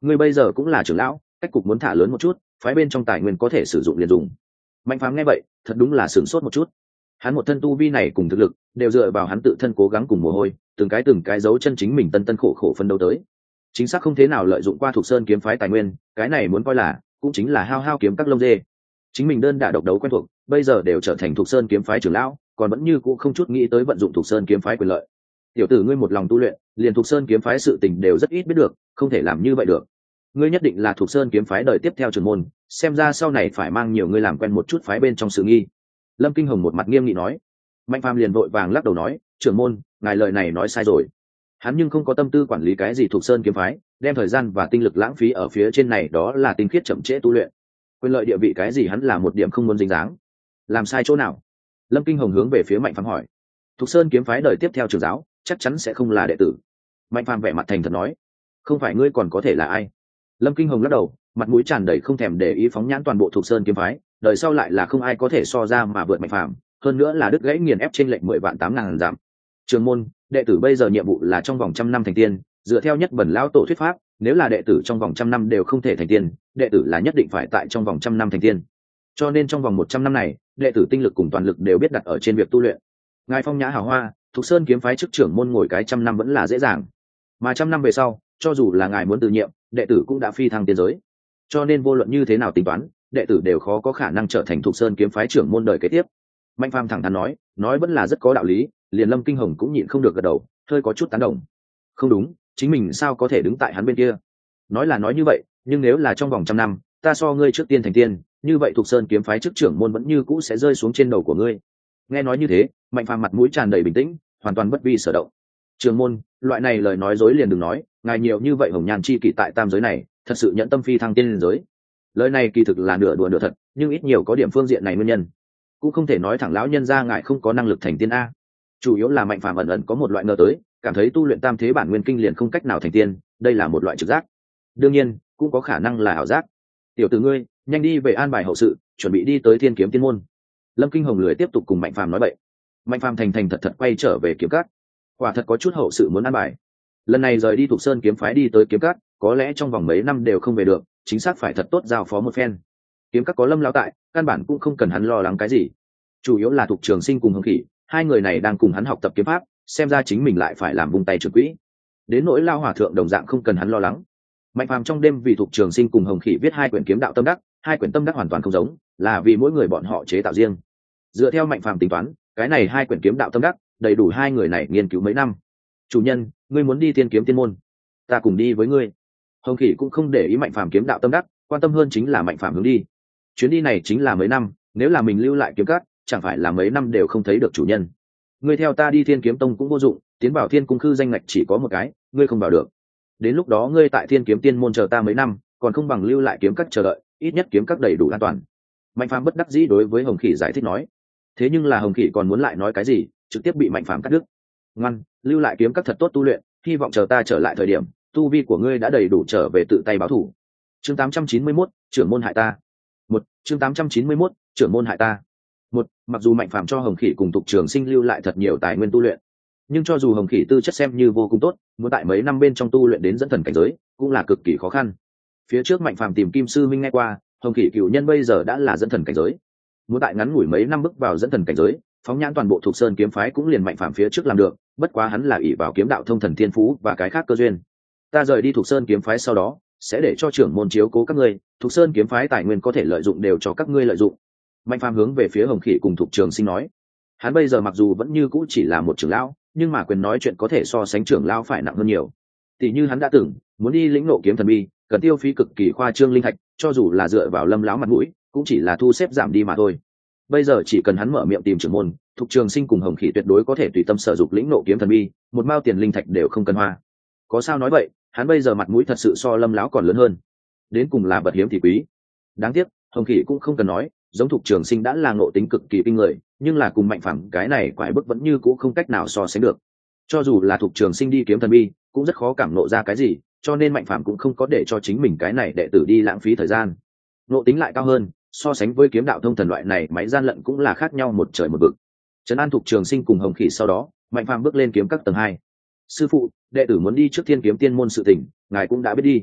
ngươi bây giờ cũng là trưởng lão, cách cục muốn thả lớn một chút, phái bên trong tài nguyên có thể sử dụng liền dùng. Mạnh Phàm nghe vậy thật đúng là sửng sốt một chút. Hắn một thân tu vi này cùng thực lực đều dựa vào hắn tự thân cố gắng cùng mồ hôi, từng cái từng cái dấu chân chính mình tân tân khổ khổ phân đấu tới, chính xác không thế nào lợi dụng qua Thục Sơn kiếm phái tài nguyên, cái này muốn coi là cũng chính là hao hao kiếm các lông dê. Chính mình đơn đả độc đấu quen thuộc, bây giờ đều trở thành Thục Sơn kiếm phái trưởng lão, còn vẫn như cũ không chút nghĩ tới vận dụng Thục Sơn kiếm phái quyền lợi. Tiểu tử ngươi một lòng tu luyện, liền Thục Sơn kiếm phái sự tình đều rất ít biết được, không thể làm như vậy được. Ngươi nhất định là Thục Sơn kiếm phái đời tiếp theo trưởng môn, xem ra sau này phải mang nhiều ngươi làm quen một chút phái bên trong sự nghi. Lâm Kinh Hồng một mặt nghiêm nghị nói. Mạnh Phàm liền vội vàng lắc đầu nói, trưởng môn, ngài lời này nói sai rồi. Hắn nhưng không có tâm tư quản lý cái gì Thục Sơn kiếm phái, đem thời gian và tinh lực lãng phí ở phía trên này đó là tinh khiết chậm trễ tu luyện. Quyền lợi địa vị cái gì hắn là một điểm không muốn dính dáng. Làm sai chỗ nào? Lâm Kinh Hồng hướng về phía Mạnh Phàm hỏi. Thục Sơn kiếm phái đời tiếp theo trưởng giáo, chắc chắn sẽ không là đệ tử. Mạnh Phàm vẻ mặt thành thật nói. Không phải ngươi còn có thể là ai? Lâm Kinh Hồng lắc đầu, mặt mũi tràn đầy không thèm để ý phóng nhãn toàn bộ Thục Sơn kiếm phái, đời sau lại là không ai có thể so ra mà vượt Mạnh Phàm, hơn nữa là đứt gãy nghiền ép trên lệnh mười vạn tám ngàn giảm. Trường môn, đệ tử bây giờ nhiệm vụ là trong vòng trăm năm thành tiên, dựa theo nhất bẩn lão tổ thuyết pháp, nếu là đệ tử trong vòng trăm năm đều không thể thành tiên, đệ tử là nhất định phải tại trong vòng trăm năm thành tiên. Cho nên trong vòng một trăm năm này, đệ tử tinh lực cùng toàn lực đều biết đặt ở trên việc tu luyện. Ngài phong nhã hào hoa, Thục Sơn kiếm phái chức trưởng môn ngồi cái trăm năm vẫn là dễ dàng, mà trăm năm về sau, cho dù là ngài muốn từ nhiệm, đệ tử cũng đã phi thăng tiên giới. Cho nên vô luận như thế nào tính toán, đệ tử đều khó có khả năng trở thành Thục Sơn kiếm phái trưởng môn đời kế tiếp. Mạnh Phàm thẳng thắn nói, nói vẫn là rất có đạo lý, liền Lâm Kinh Hồng cũng nhịn không được gật đầu, hơi có chút tán đồng. Không đúng, chính mình sao có thể đứng tại hắn bên kia? Nói là nói như vậy, nhưng nếu là trong vòng trăm năm, ta so ngươi trước tiên thành tiên, như vậy Thục Sơn kiếm phái chức trưởng môn vẫn như cũ sẽ rơi xuống trên đầu của ngươi. Nghe nói như thế, Mạnh Phàm mặt mũi tràn đầy bình tĩnh, hoàn toàn bất vi sở động. Trưởng môn, loại này lời nói dối liền đừng nói, ngài nhiều như vậy hồng nhan chi kỷ tại tam giới này, thật sự nhẫn tâm phi thăng tiên giới. Lời này kỳ thực là nửa đùa nửa thật, nhưng ít nhiều có điểm phương diện này nguyên nhân. Cũng không thể nói thẳng lão nhân ra ngài không có năng lực thành tiên a. Chủ yếu là Mạnh Phàm ẩn ẩn có một loại ngờ tới, cảm thấy tu luyện tam thế bản nguyên kinh liền không cách nào thành tiên, đây là một loại trực giác. Đương nhiên, cũng có khả năng là ảo giác. Tiểu tử ngươi, nhanh đi về an bài hậu sự, chuẩn bị đi tới Thiên Kiếm Tiên môn. Lâm Kinh Hồng lười tiếp tục cùng Mạnh Phàm nói bậy. Mạnh Phàm thành thành thật thật quay trở về kiếm cát. Quả thật có chút hậu sự muốn an bài. Lần này rời đi Thục Sơn kiếm phái đi tới kiếm cát, có lẽ trong vòng mấy năm đều không về được, chính xác phải thật tốt giao phó một phen. Kiếm cát có Lâm lão tại, căn bản cũng không cần hắn lo lắng cái gì. Chủ yếu là Thục Trường Sinh cùng Hồng Khỉ, hai người này đang cùng hắn học tập kiếm pháp, xem ra chính mình lại phải làm vung tay trưởng quỹ. Đến nỗi Lao hòa thượng đồng dạng không cần hắn lo lắng. Mạnh Phàm trong đêm vì Thục Trường Sinh cùng Hồng Khỉ viết hai quyển kiếm đạo tâm đắc, hai quyển tâm đắc hoàn toàn không giống, là vì mỗi người bọn họ chế tạo riêng. Dựa theo Mạnh Phàm tính toán, cái này hai quyển kiếm đạo tâm đắc đầy đủ hai người này nghiên cứu mấy năm. Chủ nhân, ngươi muốn đi Thiên Kiếm Tiên môn, ta cùng đi với ngươi. Hồng Khỉ cũng không để ý Mạnh Phàm kiếm đạo tâm đắc, quan tâm hơn chính là Mạnh Phàm hướng đi. Chuyến đi này chính là mấy năm, nếu là mình lưu lại kiếm cát, chẳng phải là mấy năm đều không thấy được chủ nhân. Ngươi theo ta đi Thiên Kiếm Tông cũng vô dụng, tiến vào Thiên Cung khư danh ngạch chỉ có một cái, ngươi không vào được. Đến lúc đó ngươi tại Thiên Kiếm Tiên môn chờ ta mấy năm, còn không bằng lưu lại kiếm cát chờ đợi, ít nhất kiếm cát đầy đủ an toàn. Mạnh Phàm bất đắc dĩ đối với Hồng Khỉ giải thích nói. Thế nhưng là Hồng Khỉ còn muốn lại nói cái gì, trực tiếp bị Mạnh Phàm cắt đứt. Ngoan, lưu lại kiếm cát thật tốt tu luyện, hy vọng chờ ta trở lại thời điểm, tu vi của ngươi đã đầy đủ trở về tự tay báo thù. Chương tám trăm chín mươi mốt, trưởng môn hại ta. Một, chương tám trăm chín mươi mốt, trưởng môn hại ta. Một, mặc dù Mạnh Phàm cho Hồng Khỉ cùng Thục Trường Sinh lưu lại thật nhiều tài nguyên tu luyện, nhưng cho dù Hồng Khỉ tư chất xem như vô cùng tốt, muốn tại mấy năm bên trong tu luyện đến dẫn thần cảnh giới, cũng là cực kỳ khó khăn. Phía trước Mạnh Phàm tìm Kim Sư Minh nghe qua, Hồng Khỉ cửu nhân bây giờ đã là dẫn thần cảnh giới, muốn tại ngắn ngủi mấy năm bước vào dẫn thần cảnh giới, phóng nhãn toàn bộ Thục Sơn kiếm phái cũng liền Mạnh Phàm phía trước làm được, bất quá hắn là ỷ vào kiếm đạo thông thần thiên phú và cái khác cơ duyên. Ta rời đi Thục Sơn kiếm phái sau đó, sẽ để cho trưởng môn chiếu cố các ngươi, Thục Sơn kiếm phái tài nguyên có thể lợi dụng đều cho các ngươi lợi dụng. Mạnh Phàm hướng về phía Hồng Khỉ cùng Thục Trường Sinh nói, hắn bây giờ mặc dù vẫn như cũ chỉ là một trưởng lão, nhưng mà quyền nói chuyện có thể so sánh trưởng lão phải nặng hơn nhiều. Tỷ như hắn đã từng muốn đi lĩnh ngộ kiếm thần bi, cần tiêu phí cực kỳ khoa trương linh thạch, cho dù là dựa vào Lâm lão mặt mũi, cũng chỉ là thu xếp giảm đi mà thôi. Bây giờ chỉ cần hắn mở miệng tìm trưởng môn, Thục Trường Sinh cùng Hồng Khỉ tuyệt đối có thể tùy tâm sử dụng lĩnh ngộ kiếm thần bi, một mao tiền linh thạch đều không cần hoa. Có sao nói vậy, hắn bây giờ mặt mũi thật sự so Lâm lão còn lớn hơn. Đến cùng là vật hiếm thì quý. Đáng tiếc, Hồng Khỉ cũng không cần nói, giống Thục Trường Sinh đã là ngộ tính cực kỳ kinh người, nhưng là cùng Mạnh Phàm cái này quái bức vẫn như cũ không cách nào so sánh được. Cho dù là Thục Trường Sinh đi kiếm thần bi, cũng rất khó cảm ngộ ra cái gì, cho nên Mạnh Phàm cũng không có để cho chính mình cái này đệ tử đi lãng phí thời gian. Ngộ tính lại cao hơn, so sánh với kiếm đạo thông thần loại này máy gian lận cũng là khác nhau một trời một vực. Trấn an Thục Trường Sinh cùng Hồng Khỉ sau đó, Mạnh Phàm bước lên kiếm các tầng hai. Sư phụ, đệ tử muốn đi trước Thiên Kiếm Tiên môn sự tình, ngài cũng đã biết đi.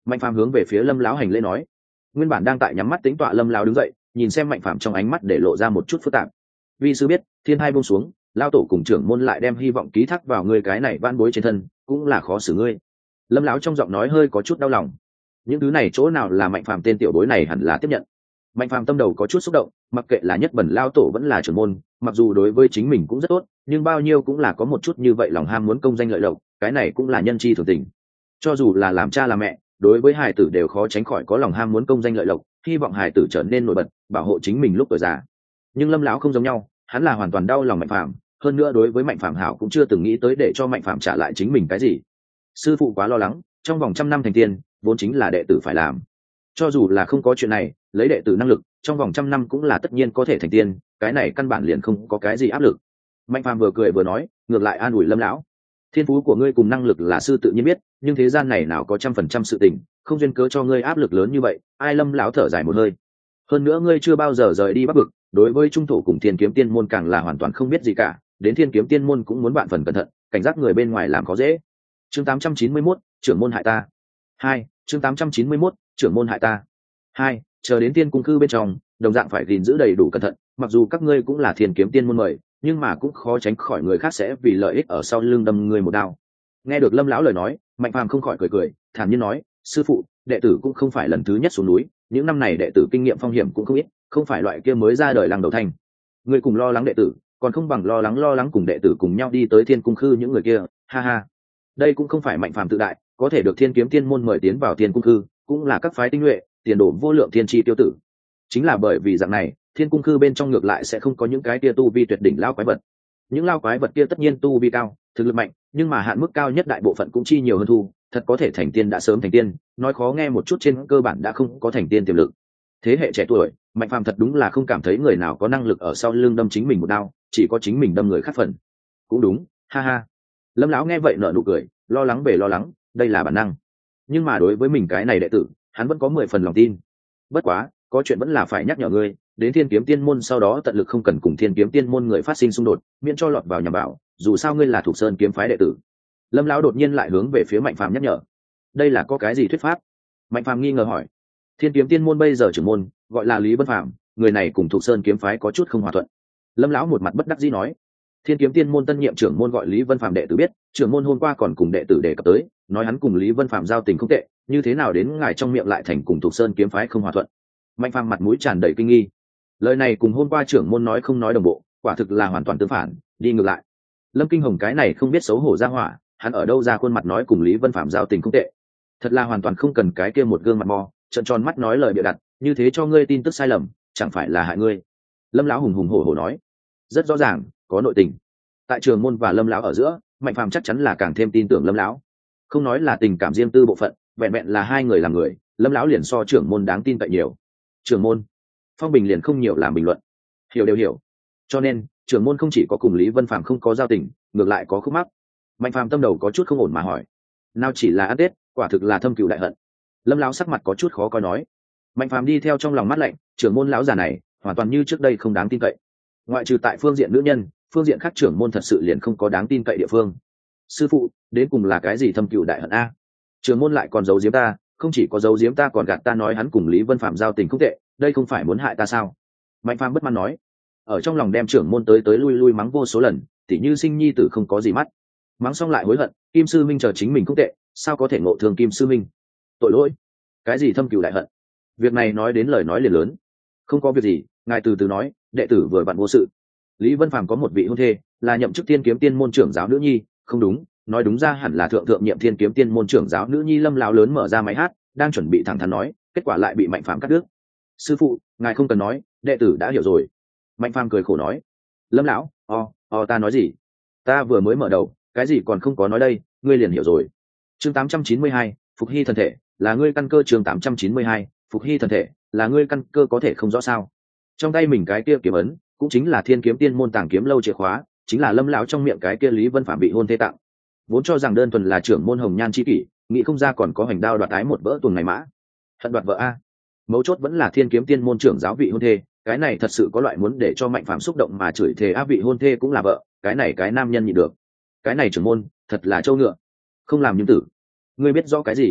Mạnh Phàm hướng về phía Lâm lão hành lễ nói. Nguyên bản đang tại nhắm mắt tính tọa Lâm lão đứng dậy, nhìn xem Mạnh Phàm trong ánh mắt để lộ ra một chút phức tạp. Vi sư biết, thiên hai buông xuống, lao tổ cùng trưởng môn lại đem hy vọng ký thác vào ngươi cái này van bối trên thân, cũng là khó xử ngươi. Lâm lão trong giọng nói hơi có chút đau lòng. Những thứ này chỗ nào là Mạnh Phàm tên tiểu bối này hẳn là tiếp nhận. Mạnh Phàm tâm đầu có chút xúc động, mặc kệ là Nhất Bẩn lao tổ vẫn là trưởng môn, mặc dù đối với chính mình cũng rất tốt, nhưng bao nhiêu cũng là có một chút như vậy lòng ham muốn công danh lợi lộc, cái này cũng là nhân chi thường tình. Cho dù là làm cha làm mẹ, đối với hài tử đều khó tránh khỏi có lòng ham muốn công danh lợi lộc, hy vọng hài tử trở nên nổi bật, bảo hộ chính mình lúc tuổi già. Nhưng Lâm lão không giống nhau, hắn là hoàn toàn đau lòng Mạnh Phàm, hơn nữa đối với Mạnh Phàm hảo cũng chưa từng nghĩ tới để cho Mạnh Phàm trả lại chính mình cái gì. Sư phụ quá lo lắng, trong vòng trăm năm thành tiên, vốn chính là đệ tử phải làm. Cho dù là không có chuyện này, lấy đệ tử năng lực, trong vòng trăm năm cũng là tất nhiên có thể thành tiên, cái này căn bản liền không có cái gì áp lực. Mạnh Phàm vừa cười vừa nói, ngược lại an ủi Lâm lão. Thiên phú của ngươi cùng năng lực là sư tự nhiên biết, nhưng thế gian này nào có trăm phần trăm sự tình, không duyên cớ cho ngươi áp lực lớn như vậy. Ai Lâm lão thở dài một hơi. Hơn nữa ngươi chưa bao giờ rời đi Bắc Vực, đối với trung thổ cùng Thiên Kiếm Tiên môn càng là hoàn toàn không biết gì cả, đến Thiên Kiếm Tiên môn cũng muốn bạn phần cẩn thận, cảnh giác người bên ngoài làm khó dễ. Chương tám trăm chín mươi mốt, trưởng môn hại ta. Hai, chương tám trăm chín mươi mốt, trưởng môn hại ta. Hai, chờ đến Tiên cung cư bên trong, đồng dạng phải gìn giữ đầy đủ cẩn thận, mặc dù các ngươi cũng là Thiên Kiếm Tiên môn mời, nhưng mà cũng khó tránh khỏi người khác sẽ vì lợi ích ở sau lưng đâm ngươi một đao. Nghe được Lâm lão lời nói, Mạnh Phàm không khỏi cười cười, thản nhiên nói, sư phụ, đệ tử cũng không phải lần thứ nhất xuống núi, những năm này đệ tử kinh nghiệm phong hiểm cũng không ít, không phải loại kia mới ra đời lăng đầu thanh. Ngươi cùng lo lắng đệ tử, còn không bằng lo lắng lo lắng cùng đệ tử cùng nhau đi tới Thiên cung khư những người kia, ha ha. Đây cũng không phải Mạnh Phàm tự đại, có thể được Thiên Kiếm Tiên môn mời tiến vào Thiên cung khư, cũng là các phái tinh nhuệ, tiền đồ vô lượng thiên chi tiêu tử. Chính là bởi vì dạng này, Thiên cung khư bên trong ngược lại sẽ không có những cái kia tu vi tuyệt đỉnh lao quái vật. Những lao quái vật kia tất nhiên tu vi cao, thực lực mạnh, nhưng mà hạn mức cao nhất đại bộ phận cũng chi nhiều hơn thu, thật có thể thành tiên đã sớm thành tiên, nói khó nghe một chút trên cơ bản đã không có thành tiên tiềm lực. Thế hệ trẻ tuổi, Mạnh Phàm thật đúng là không cảm thấy người nào có năng lực ở sau lưng đâm chính mình một đao, chỉ có chính mình đâm người khác phần. Cũng đúng, ha ha. Lâm lão nghe vậy nở nụ cười, lo lắng về lo lắng, đây là bản năng. Nhưng mà đối với mình cái này đệ tử, hắn vẫn có mười phần lòng tin. Bất quá, có chuyện vẫn là phải nhắc nhở ngươi, đến Thiên Kiếm Tiên môn sau đó tận lực không cần cùng Thiên Kiếm Tiên môn người phát sinh xung đột, miễn cho lọt vào nhằm vào, dù sao ngươi là Thục Sơn kiếm phái đệ tử. Lâm lão đột nhiên lại hướng về phía Mạnh Phàm nhắc nhở. Đây là có cái gì thuyết pháp? Mạnh Phàm nghi ngờ hỏi. Thiên Kiếm Tiên môn bây giờ trưởng môn gọi là Lý Vân Phàm, người này cùng Thục Sơn kiếm phái có chút không hòa thuận. Lâm lão một mặt bất đắc dĩ nói. Thiên Kiếm Tiên môn tân nhiệm trưởng môn gọi Lý Vân Phàm đệ tử biết, trưởng môn hôm qua còn cùng đệ tử đề cập tới, nói hắn cùng Lý Vân Phàm giao tình không tệ, như thế nào đến ngài trong miệng lại thành cùng Thục Sơn kiếm phái không hòa thuận? Mạnh Phàm mặt mũi tràn đầy kinh nghi. Lời này cùng hôm qua trưởng môn nói không nói đồng bộ, quả thực là hoàn toàn tương phản, đi ngược lại. Lâm Kinh Hồng cái này không biết xấu hổ ra hỏa, hắn ở đâu ra khuôn mặt nói cùng Lý Vân Phàm giao tình không tệ? Thật là hoàn toàn không cần cái kia một gương mặt mò, trợn tròn mắt nói lời bịa đặt, như thế cho ngươi tin tức sai lầm, chẳng phải là hại ngươi. Lâm lão hùng hùng hổ hổ nói, rất rõ ràng, có nội tình. Tại trường môn và Lâm lão ở giữa, Mạnh Phàm chắc chắn là càng thêm tin tưởng Lâm lão. Không nói là tình cảm riêng tư bộ phận, vẹn vẹn là hai người làm người, Lâm lão liền so trưởng môn đáng tin cậy nhiều. Trưởng môn, Phong Bình liền không nhiều làm bình luận, hiểu đều hiểu. Cho nên, trưởng môn không chỉ có cùng Lý Vân Phàm không có giao tình, ngược lại có khúc mắc. Mạnh Phàm tâm đầu có chút không ổn mà hỏi, nào chỉ là ăn Tết, quả thực là thâm cừu đại hận. Lâm lão sắc mặt có chút khó coi nói. Mạnh Phàm đi theo trong lòng mắt lạnh, trưởng môn lão già này hoàn toàn như trước đây không đáng tin cậy. Ngoại trừ tại phương diện nữ nhân, phương diện khác trưởng môn thật sự liền không có đáng tin cậy địa phương. Sư phụ, đến cùng là cái gì thâm cừu đại hận a? Trưởng môn lại còn giấu giếm ta, không chỉ có giấu giếm ta còn gạt ta nói hắn cùng Lý Vân Phạm giao tình không tệ, đây không phải muốn hại ta sao? Mạnh Phàm bất mãn nói. Ở trong lòng đem trưởng môn tới tới lui lui mắng vô số lần, tỉ như sinh nhi tử không có gì mắt. Mắng xong lại hối hận, Kim sư minh chờ chính mình không tệ, sao có thể ngộ thương Kim sư minh? Tội lỗi. Cái gì thâm cừu đại hận? Việc này nói đến lời nói liền lớn. Không có việc gì, ngài từ từ nói, đệ tử vừa vặn vô sự. Lý Vân Phàm có một vị hôn thê, là nhậm chức Thiên Kiếm Tiên môn trưởng giáo nữ nhi, không đúng, nói đúng ra hẳn là thượng thượng nhiệm Thiên Kiếm Tiên môn trưởng giáo nữ nhi. Lâm lão lớn mở ra máy hát, đang chuẩn bị thẳng thắn nói, kết quả lại bị Mạnh Phàm cắt đứt. Sư phụ, ngài không cần nói, đệ tử đã hiểu rồi. Mạnh Phàm cười khổ nói. Lâm lão, o, o ta nói gì? Ta vừa mới mở đầu, cái gì còn không có nói đây, ngươi liền hiểu rồi. Chương tám trăm chín mươi hai, Phục Hy thần thể, là ngươi căn cơ. Chương tám trăm chín mươi hai, Phục Hy thần thể, là ngươi căn cơ có thể không rõ sao? Trong tay mình cái kia kiếm ấn, cũng chính là Thiên Kiếm Tiên môn tàng kiếm lâu chìa khóa, chính là Lâm lão trong miệng cái kia Lý Vân Phạm bị hôn thê tặng. Vốn cho rằng đơn thuần là trưởng môn hồng nhan chi kỷ, nghĩ không ra còn có hành đao đoạt ái một vỡ tuần ngày mã. Hận đoạt vợ a. Mấu chốt vẫn là Thiên Kiếm Tiên môn trưởng giáo vị hôn thê, cái này thật sự có loại muốn để cho Mạnh Phàm xúc động mà chửi thề áp vị hôn thê cũng là vợ, cái này cái nam nhân nhịn được. Cái này trưởng môn, thật là trâu ngựa. Không làm nhưng tử. Ngươi biết rõ cái gì?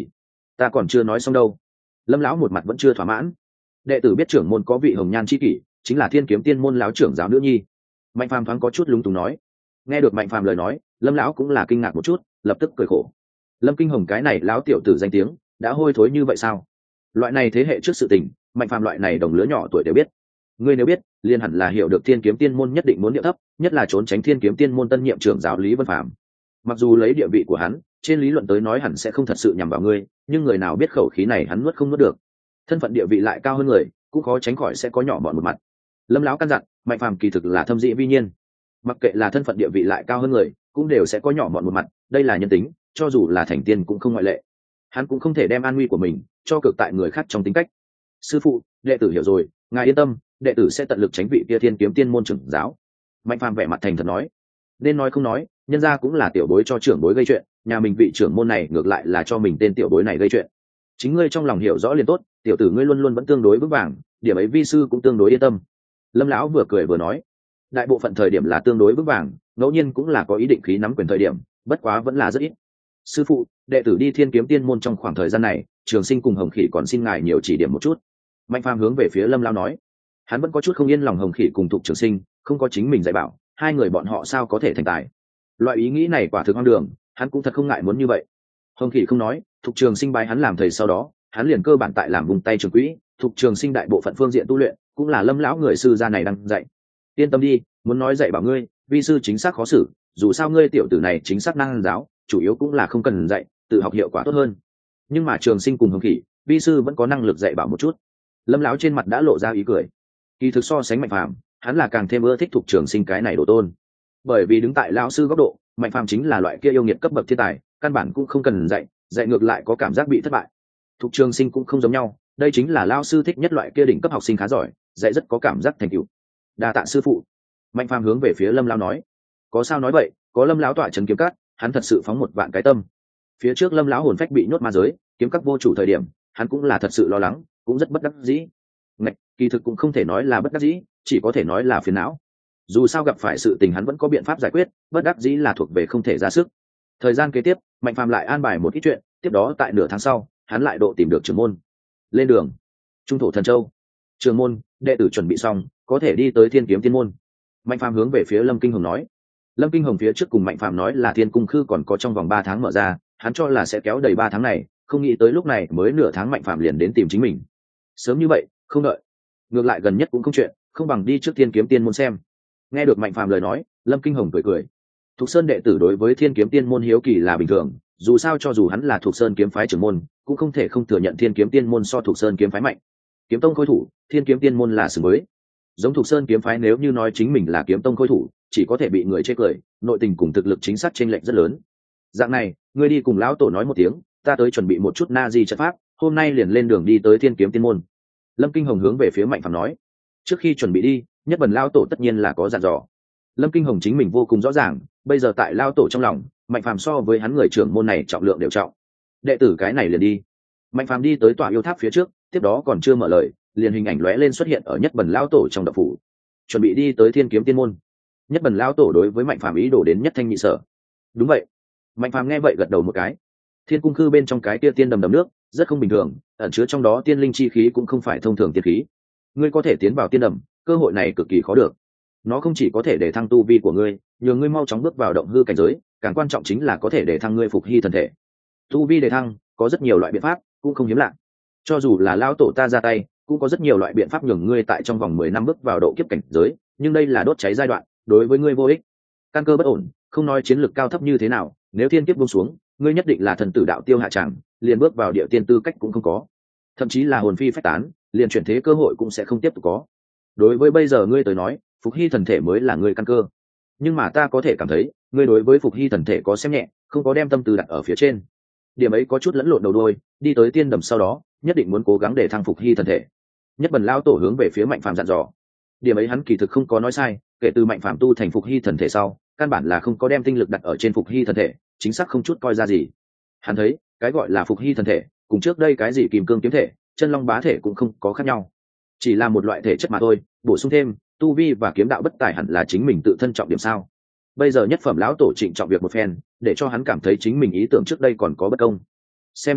ta còn chưa nói xong đâu. Lâm lão một mặt vẫn chưa thỏa mãn. Đệ tử biết trưởng môn có vị hồng nhan chi kỷ, chính là thiên kiếm tiên môn lão trưởng giáo nữ nhi. Mạnh phàm thoáng có chút lúng túng nói. Nghe được mạnh phàm lời nói, Lâm lão cũng là kinh ngạc một chút, lập tức cười khổ. Lâm Kinh Hồng cái này lão tiểu tử danh tiếng đã hôi thối như vậy sao? Loại này thế hệ trước sự tình, mạnh phàm loại này đồng lứa nhỏ tuổi đều biết. Ngươi nếu biết, liền hẳn là hiểu được thiên kiếm tiên môn nhất định muốn địa thấp, nhất là trốn tránh thiên kiếm tiên môn tân nhiệm trưởng giáo Lý Vân Phàm. Mặc dù lấy địa vị của hắn, trên lý luận tới nói hẳn sẽ không thật sự nhằm vào ngươi, nhưng người nào biết khẩu khí này hắn nuốt không nuốt được. Thân phận địa vị lại cao hơn người, cũng khó tránh khỏi sẽ có nhỏ mọn một mặt. Lâm lão căn dặn, mạnh phàm kỳ thực là thâm dị vi nhiên. Mặc kệ là thân phận địa vị lại cao hơn người, cũng đều sẽ có nhỏ mọn một mặt, đây là nhân tính, cho dù là thành tiên cũng không ngoại lệ. Hắn cũng không thể đem an nguy của mình cho cực tại người khác trong tính cách. Sư phụ, đệ tử hiểu rồi, ngài yên tâm, đệ tử sẽ tận lực tránh vị kia thiên kiếm tiên môn trưởng giáo. Mạnh phàm vẻ mặt thành thật nói. Nên nói không nói, nhân ra cũng là tiểu bối cho trưởng bối gây chuyện, nhà mình vị trưởng môn này ngược lại là cho mình tên tiểu bối này gây chuyện. Chính ngươi trong lòng hiểu rõ liền tốt, tiểu tử ngươi luôn luôn vẫn tương đối vững vàng, điểm ấy vi sư cũng tương đối yên tâm. Lâm lão vừa cười vừa nói. Đại bộ phận thời điểm là tương đối vững vàng, ngẫu nhiên cũng là có ý định khí nắm quyền thời điểm, bất quá vẫn là rất ít. Sư phụ, đệ tử đi thiên kiếm tiên môn trong khoảng thời gian này, Trường Sinh cùng Hồng Khỉ còn xin ngài nhiều chỉ điểm một chút. Mạnh phàm hướng về phía Lâm lão nói. Hắn vẫn có chút không yên lòng Hồng Khỉ cùng Thục Trường Sinh, không có chính mình dạy bảo, hai người bọn họ sao có thể thành tài. Loại ý nghĩ này quả thực hoang đường, hắn cũng thật không ngại muốn như vậy. Hồng Khỉ không nói, Thục Trường Sinh bái hắn làm thầy sau đó, hắn liền cơ bản tại làm vùng tay trường quỹ, Thục Trường Sinh đại bộ phận phương diện tu luyện, cũng là Lâm lão người sư gia này đang dạy. Yên tâm đi, muốn nói dạy bảo ngươi, vi sư chính xác khó xử, dù sao ngươi tiểu tử này chính xác năng giáo, chủ yếu cũng là không cần dạy, tự học hiệu quả tốt hơn. Nhưng mà Trường Sinh cùng Hồng Khỉ, vi sư vẫn có năng lực dạy bảo một chút. Lâm lão trên mặt đã lộ ra ý cười. Kỳ thực so sánh Mạnh Phàm, hắn là càng thêm ưa thích Thục Trường Sinh cái này đồ tôn. Bởi vì đứng tại lão sư góc độ, Mạnh Phàm chính là loại kia yêu nghiệt cấp bậc thiên tài, căn bản cũng không cần dạy, dạy ngược lại có cảm giác bị thất bại. Thục Trường Sinh cũng không giống nhau, đây chính là lão sư thích nhất loại kia đỉnh cấp học sinh khá giỏi, dạy rất có cảm giác thành tựu. Đa tạ sư phụ. Mạnh Phàm hướng về phía Lâm lão nói. Có sao nói vậy, có Lâm lão tọa trấn kiếm cát, hắn thật sự phóng một vạn cái tâm. Phía trước Lâm lão hồn phách bị nhốt ma giới, kiếm các vô chủ thời điểm, hắn cũng là thật sự lo lắng, cũng rất bất đắc dĩ. Ngạch, kỳ thực cũng không thể nói là bất đắc dĩ, chỉ có thể nói là phiền não. Dù sao gặp phải sự tình hắn vẫn có biện pháp giải quyết, bất đắc dĩ là thuộc về không thể ra sức. Thời gian kế tiếp, Mạnh Phàm lại an bài một ít chuyện, tiếp đó tại nửa tháng sau, hắn lại độ tìm được trưởng môn. Lên đường, Trung thổ Thần Châu. Trưởng môn, đệ tử chuẩn bị xong, có thể đi tới Thiên Kiếm Tiên môn. Mạnh Phàm hướng về phía Lâm Kinh Hồng nói. Lâm Kinh Hồng phía trước cùng Mạnh Phàm nói là Thiên Cung Khư còn có trong vòng ba tháng mở ra, hắn cho là sẽ kéo đầy ba tháng này, không nghĩ tới lúc này mới nửa tháng Mạnh Phàm liền đến tìm chính mình. Sớm như vậy, không đợi. Ngược lại gần nhất cũng không chuyện, không bằng đi trước Thiên Kiếm Tiên môn xem. Nghe được Mạnh Phàm lời nói, Lâm Kinh Hồng cười cười. Thục Sơn đệ tử đối với Thiên Kiếm Tiên môn hiếu kỳ là bình thường, dù sao cho dù hắn là Thục Sơn kiếm phái trưởng môn, cũng không thể không thừa nhận Thiên Kiếm Tiên môn so Thục Sơn kiếm phái mạnh. Kiếm tông khôi thủ, Thiên Kiếm Tiên môn là xứng mới. Giống Thục Sơn kiếm phái nếu như nói chính mình là kiếm tông khôi thủ, chỉ có thể bị người chê cười, nội tình cùng thực lực chính xác chênh lệch rất lớn. Dạng này, ngươi đi cùng lão tổ nói một tiếng, ta tới chuẩn bị một chút na di trận pháp, hôm nay liền lên đường đi tới Thiên Kiếm Tiên môn. Lâm Kinh Hồng hướng về phía Mạnh Phàm nói. Trước khi chuẩn bị đi, nhất bần lão tổ tất nhiên là có dặn dò. Lâm Kinh Hồng chính mình vô cùng rõ ràng, bây giờ tại lão tổ trong lòng, Mạnh Phàm so với hắn người trưởng môn này trọng lượng đều trọng. Đệ tử cái này liền đi. Mạnh Phàm đi tới tòa yêu tháp phía trước, tiếp đó còn chưa mở lời, liền hình ảnh lóe lên xuất hiện ở nhất bần lão tổ trong động phủ, chuẩn bị đi tới Thiên Kiếm Tiên môn. Nhất bần lão tổ đối với Mạnh Phàm ý đồ đến nhất thanh nhị sở. Đúng vậy. Mạnh Phàm nghe vậy gật đầu một cái. Thiên Cung Khư bên trong cái kia tiên đầm đầm nước rất không bình thường, ẩn chứa trong đó tiên linh chi khí cũng không phải thông thường tiên khí. Ngươi có thể tiến vào tiên đầm, cơ hội này cực kỳ khó được. Nó không chỉ có thể để thăng tu vi của ngươi, nhờ ngươi mau chóng bước vào động hư cảnh giới, càng quan trọng chính là có thể để thăng ngươi phục hy thần thể. Tu vi để thăng có rất nhiều loại biện pháp, cũng không hiếm lạ. Cho dù là lão tổ ta ra tay, cũng có rất nhiều loại biện pháp nhường ngươi tại trong vòng mười năm bước vào độ kiếp cảnh giới, nhưng đây là đốt cháy giai đoạn, đối với ngươi vô ích. Căn cơ bất ổn, không nói chiến lược cao thấp như thế nào, nếu thiên kiếp buông xuống, ngươi nhất định là thần tử đạo tiêu hạ tràng, liền bước vào địa tiên tư cách cũng không có. Thậm chí là hồn phi phách tán, liền chuyển thế cơ hội cũng sẽ không tiếp tục có. Đối với bây giờ ngươi tới nói, phục hy thần thể mới là ngươi căn cơ. Nhưng mà ta có thể cảm thấy, ngươi đối với phục hy thần thể có xem nhẹ, không có đem tâm tư đặt ở phía trên. Điểm ấy có chút lẫn lộn đầu đuôi, đi tới tiên đầm sau đó, nhất định muốn cố gắng để thăng phục hy thần thể. Nhất bần lao tổ hướng về phía Mạnh Phàm dặn dò. Điểm ấy hắn kỳ thực không có nói sai, kể từ Mạnh Phàm tu thành phục hy thần thể sau, căn bản là không có đem tinh lực đặt ở trên phục hy thần thể, chính xác không chút coi ra gì. Hắn thấy, cái gọi là phục hy thần thể, cùng trước đây cái gì kìm cương kiếm thể, chân long bá thể cũng không có khác nhau, chỉ là một loại thể chất mà thôi. Bổ sung thêm, tu vi và kiếm đạo bất tài hẳn là chính mình tự thân trọng điểm sao. Bây giờ nhất phẩm lão tổ trịnh trọng việc một phen, để cho hắn cảm thấy chính mình ý tưởng trước đây còn có bất công. Xem ra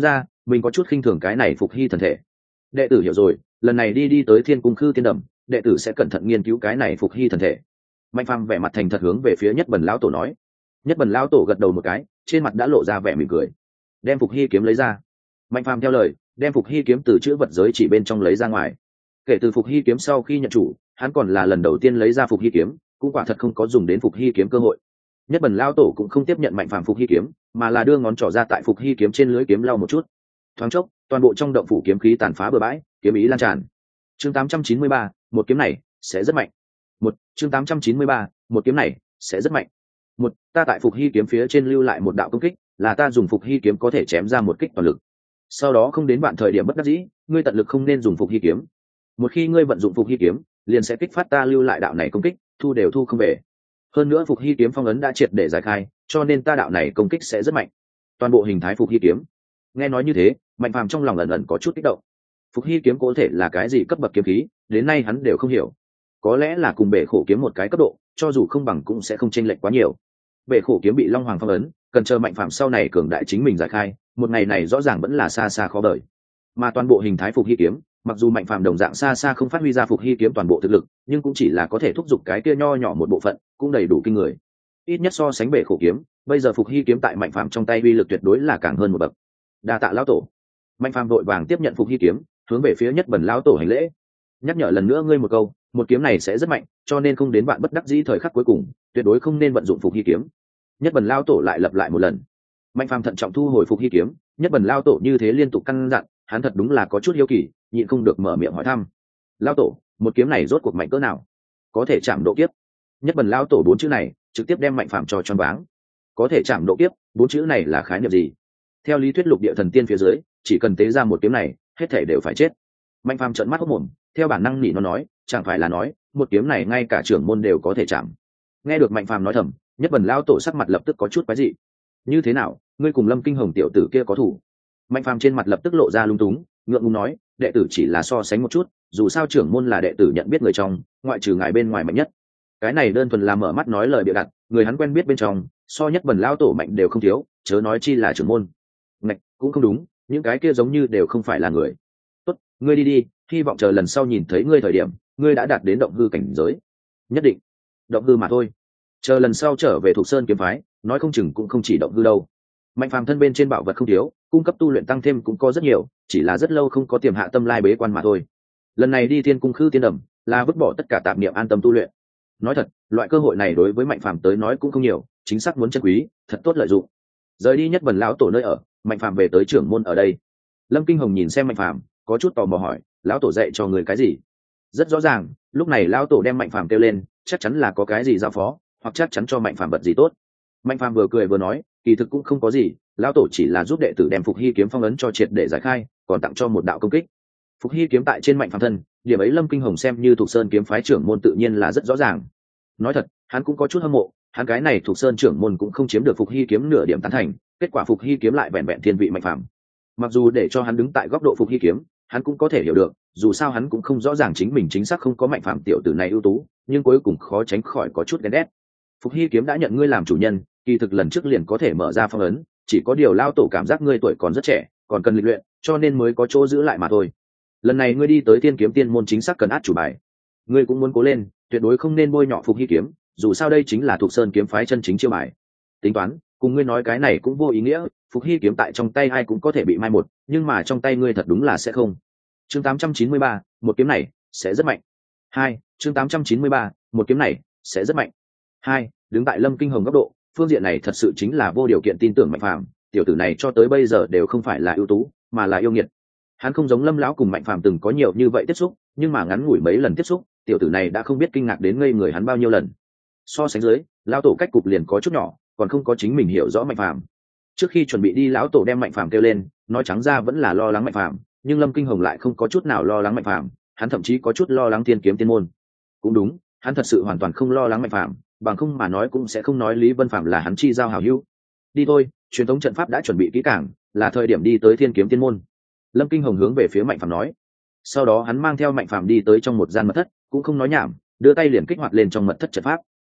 mình có chút khinh thường cái này phục hy thần thể. Đệ tử hiểu rồi, lần này đi đi tới thiên cung khư tiên đầm, đệ tử sẽ cẩn thận nghiên cứu cái này phục hy thần thể. Mạnh Phàm vẻ mặt thành thật hướng về phía Nhất Bần lão tổ nói. Nhất Bần lão tổ gật đầu một cái, trên mặt đã lộ ra vẻ mỉm cười. Đem phục hy kiếm lấy ra. Mạnh Phàm theo lời, đem phục hy kiếm từ chữ vật giới chỉ bên trong lấy ra ngoài. Kể từ phục hy kiếm sau khi nhận chủ, hắn còn là lần đầu tiên lấy ra phục hy kiếm, cũng quả thật không có dùng đến phục hy kiếm cơ hội. Nhất Bần lão tổ cũng không tiếp nhận Mạnh Phàm phục hy kiếm, mà là đưa ngón trỏ ra tại phục hy kiếm trên lưỡi kiếm lau một chút. Thoáng chốc, toàn bộ trong động phủ kiếm khí tàn phá bừa bãi, kiếm ý lan tràn. Chương tám trăm chín mươi ba, một kiếm này sẽ rất mạnh. Một, chương tám trăm chín mươi ba, một kiếm này sẽ rất mạnh. Một, ta tại phục hy kiếm phía trên lưu lại một đạo công kích, là ta dùng phục hy kiếm có thể chém ra một kích toàn lực. Sau đó không đến bạn thời điểm bất đắc dĩ, ngươi tận lực không nên dùng phục hy kiếm. Một khi ngươi vận dụng phục hy kiếm, liền sẽ kích phát ta lưu lại đạo này công kích, thu đều thu không về. Hơn nữa phục hy kiếm phong ấn đã triệt để giải khai, cho nên ta đạo này công kích sẽ rất mạnh. Toàn bộ hình thái phục hy kiếm. Nghe nói như thế, Mạnh Phàm trong lòng ẩn ẩn có chút kích động. Phục hy kiếm có thể là cái gì cấp bậc kiếm khí, đến nay hắn đều không hiểu. Có lẽ là cùng bể khổ kiếm một cái cấp độ, cho dù không bằng cũng sẽ không chênh lệch quá nhiều. Bể khổ kiếm bị Long Hoàng phong ấn, cần chờ Mạnh Phàm sau này cường đại chính mình giải khai, một ngày này rõ ràng vẫn là xa xa khó đợi. Mà toàn bộ hình thái phục hy kiếm, mặc dù Mạnh Phàm đồng dạng xa xa không phát huy ra phục hy kiếm toàn bộ thực lực, nhưng cũng chỉ là có thể thúc giục cái kia nho nhỏ một bộ phận, cũng đầy đủ kinh người. Ít nhất so sánh bể khổ kiếm, bây giờ phục hy kiếm tại Mạnh Phàm trong tay uy lực tuyệt đối là càng hơn một bậc. Đa tạ lão tổ. Mạnh Phàm vội vàng tiếp nhận phục hy kiếm, hướng về phía Nhất Bần lão tổ hành lễ. Nhắc nhở lần nữa ngươi một câu, một kiếm này sẽ rất mạnh, cho nên không đến bạn bất đắc dĩ thời khắc cuối cùng, tuyệt đối không nên vận dụng phục hy kiếm. Nhất Bần lão tổ lại lặp lại một lần. Mạnh Phàm thận trọng thu hồi phục hy kiếm, Nhất Bần lão tổ như thế liên tục căn dặn, hắn thật đúng là có chút hiếu kỳ, nhịn không được mở miệng hỏi thăm. Lão tổ, một kiếm này rốt cuộc mạnh cỡ nào? Có thể chạm độ kiếp. Nhất Bần lão tổ bốn chữ này, trực tiếp đem Mạnh Phàm cho choáng váng. Có thể chạm độ kiếp, bốn chữ này là khái niệm gì? Theo lý thuyết lục địa thần tiên phía dưới, chỉ cần tế ra một kiếm này, hết thảy đều phải chết. Mạnh Phàm trợn mắt hốt mồm, theo bản năng nỉ nó nói, chẳng phải là nói, một kiếm này ngay cả trưởng môn đều có thể chạm. Nghe được Mạnh Phàm nói thầm, Nhất Bần lão tổ sắc mặt lập tức có chút quái dị. Như thế nào, ngươi cùng Lâm Kinh Hồng tiểu tử kia có thủ? Mạnh Phàm trên mặt lập tức lộ ra lung túng, ngượng ngùng nói, đệ tử chỉ là so sánh một chút, dù sao trưởng môn là đệ tử nhận biết người trong, ngoại trừ ngài bên ngoài mạnh nhất. Cái này đơn thuần là mở mắt nói lời bịa đặt, người hắn quen biết bên trong, so Nhất Bần lão tổ mạnh đều không thiếu, chớ nói chi là trưởng môn. Ngạch, cũng không đúng, những cái kia giống như đều không phải là người. Tốt, ngươi đi đi, hy vọng chờ lần sau nhìn thấy ngươi thời điểm, ngươi đã đạt đến động hư cảnh giới. Nhất định. Động hư mà thôi. Chờ lần sau trở về Thục Sơn kiếm phái, nói không chừng cũng không chỉ động hư đâu. Mạnh Phàm thân bên trên bảo vật không thiếu, cung cấp tu luyện tăng thêm cũng có rất nhiều, chỉ là rất lâu không có tiềm hạ tâm lai bế quan mà thôi. Lần này đi Thiên Cung Khư Tiên Đầm, là vứt bỏ tất cả tạp niệm an tâm tu luyện. Nói thật, loại cơ hội này đối với Mạnh Phàm tới nói cũng không nhiều, chính xác muốn chân quý, thật tốt lợi dụng. Rời đi Nhất Bần lão tổ nơi ở, Mạnh Phàm về tới trưởng môn ở đây. Lâm Kinh Hồng nhìn xem Mạnh Phàm, có chút tò mò hỏi, lão tổ dạy cho người cái gì? Rất rõ ràng, lúc này lão tổ đem Mạnh Phàm kêu lên, chắc chắn là có cái gì giao phó, hoặc chắc chắn cho Mạnh Phàm vật gì tốt. Mạnh Phàm vừa cười vừa nói, kỳ thực cũng không có gì, lão tổ chỉ là giúp đệ tử đem phục hy kiếm phong ấn cho triệt để giải khai, còn tặng cho một đạo công kích. Phục hy kiếm tại trên Mạnh Phàm thân, điểm ấy Lâm Kinh Hồng xem như Thục Sơn kiếm phái trưởng môn tự nhiên là rất rõ ràng. Nói thật, hắn cũng có chút hâm mộ, hắn cái này Thục Sơn trưởng môn cũng không chiếm được phục hy kiếm nửa điểm tán thành, kết quả phục hy kiếm lại vẹn vẹn thiên vị Mạnh Phàm. Mặc dù để cho hắn đứng tại góc độ phục hy kiếm, hắn cũng có thể hiểu được, dù sao hắn cũng không rõ ràng chính mình chính xác không có Mạnh Phàm tiểu tử này ưu tú, nhưng cuối cùng khó tránh khỏi có chút ghen ghét. Phục hy kiếm đã nhận ngươi làm chủ nhân, kỳ thực lần trước liền có thể mở ra phong ấn, chỉ có điều lao tổ cảm giác ngươi tuổi còn rất trẻ, còn cần luyện luyện, cho nên mới có chỗ giữ lại mà thôi. Lần này ngươi đi tới Thiên Kiếm Tiên môn chính xác cần át chủ bài, ngươi cũng muốn cố lên, tuyệt đối không nên bôi nhọ phục hy kiếm, dù sao đây chính là Thục Sơn kiếm phái chân chính chiêu bài. Tính toán, cùng ngươi nói cái này cũng vô ý nghĩa, phục hy kiếm tại trong tay ai cũng có thể bị mai một, nhưng mà trong tay ngươi thật đúng là sẽ không. Chương tám trăm chín mươi ba, một kiếm này sẽ rất mạnh. Hai, chương tám trăm chín mươi ba, một kiếm này sẽ rất mạnh. Hai, đứng tại Lâm Kinh Hồng góc độ, phương diện này thật sự chính là vô điều kiện tin tưởng Mạnh Phàm, tiểu tử này cho tới bây giờ đều không phải là ưu tú, mà là yêu nghiệt. Hắn không giống Lâm lão cùng Mạnh Phàm từng có nhiều như vậy tiếp xúc, nhưng mà ngắn ngủi mấy lần tiếp xúc, tiểu tử này đã không biết kinh ngạc đến ngây người hắn bao nhiêu lần. So sánh dưới, lão tổ cách cục liền có chút nhỏ, còn không có chính mình hiểu rõ Mạnh Phàm. Trước khi chuẩn bị đi, lão tổ đem Mạnh Phàm kêu lên, nói trắng ra vẫn là lo lắng Mạnh Phàm, nhưng Lâm Kinh Hồng lại không có chút nào lo lắng Mạnh Phàm, hắn thậm chí có chút lo lắng Thiên Kiếm Tiên môn. Cũng đúng, hắn thật sự hoàn toàn không lo lắng Mạnh Phàm, bằng không mà nói cũng sẽ không nói Lý Vân Phàm là hắn chi giao hảo hữu. Đi thôi, truyền thống trận pháp đã chuẩn bị kỹ càng, là thời điểm đi tới Thiên Kiếm Tiên môn. Lâm Kinh Hồng hướng về phía Mạnh Phàm nói. Sau đó hắn mang theo Mạnh Phàm đi tới trong một gian mật thất, cũng không nói nhảm, đưa tay liền kích hoạt lên trong mật thất trận pháp.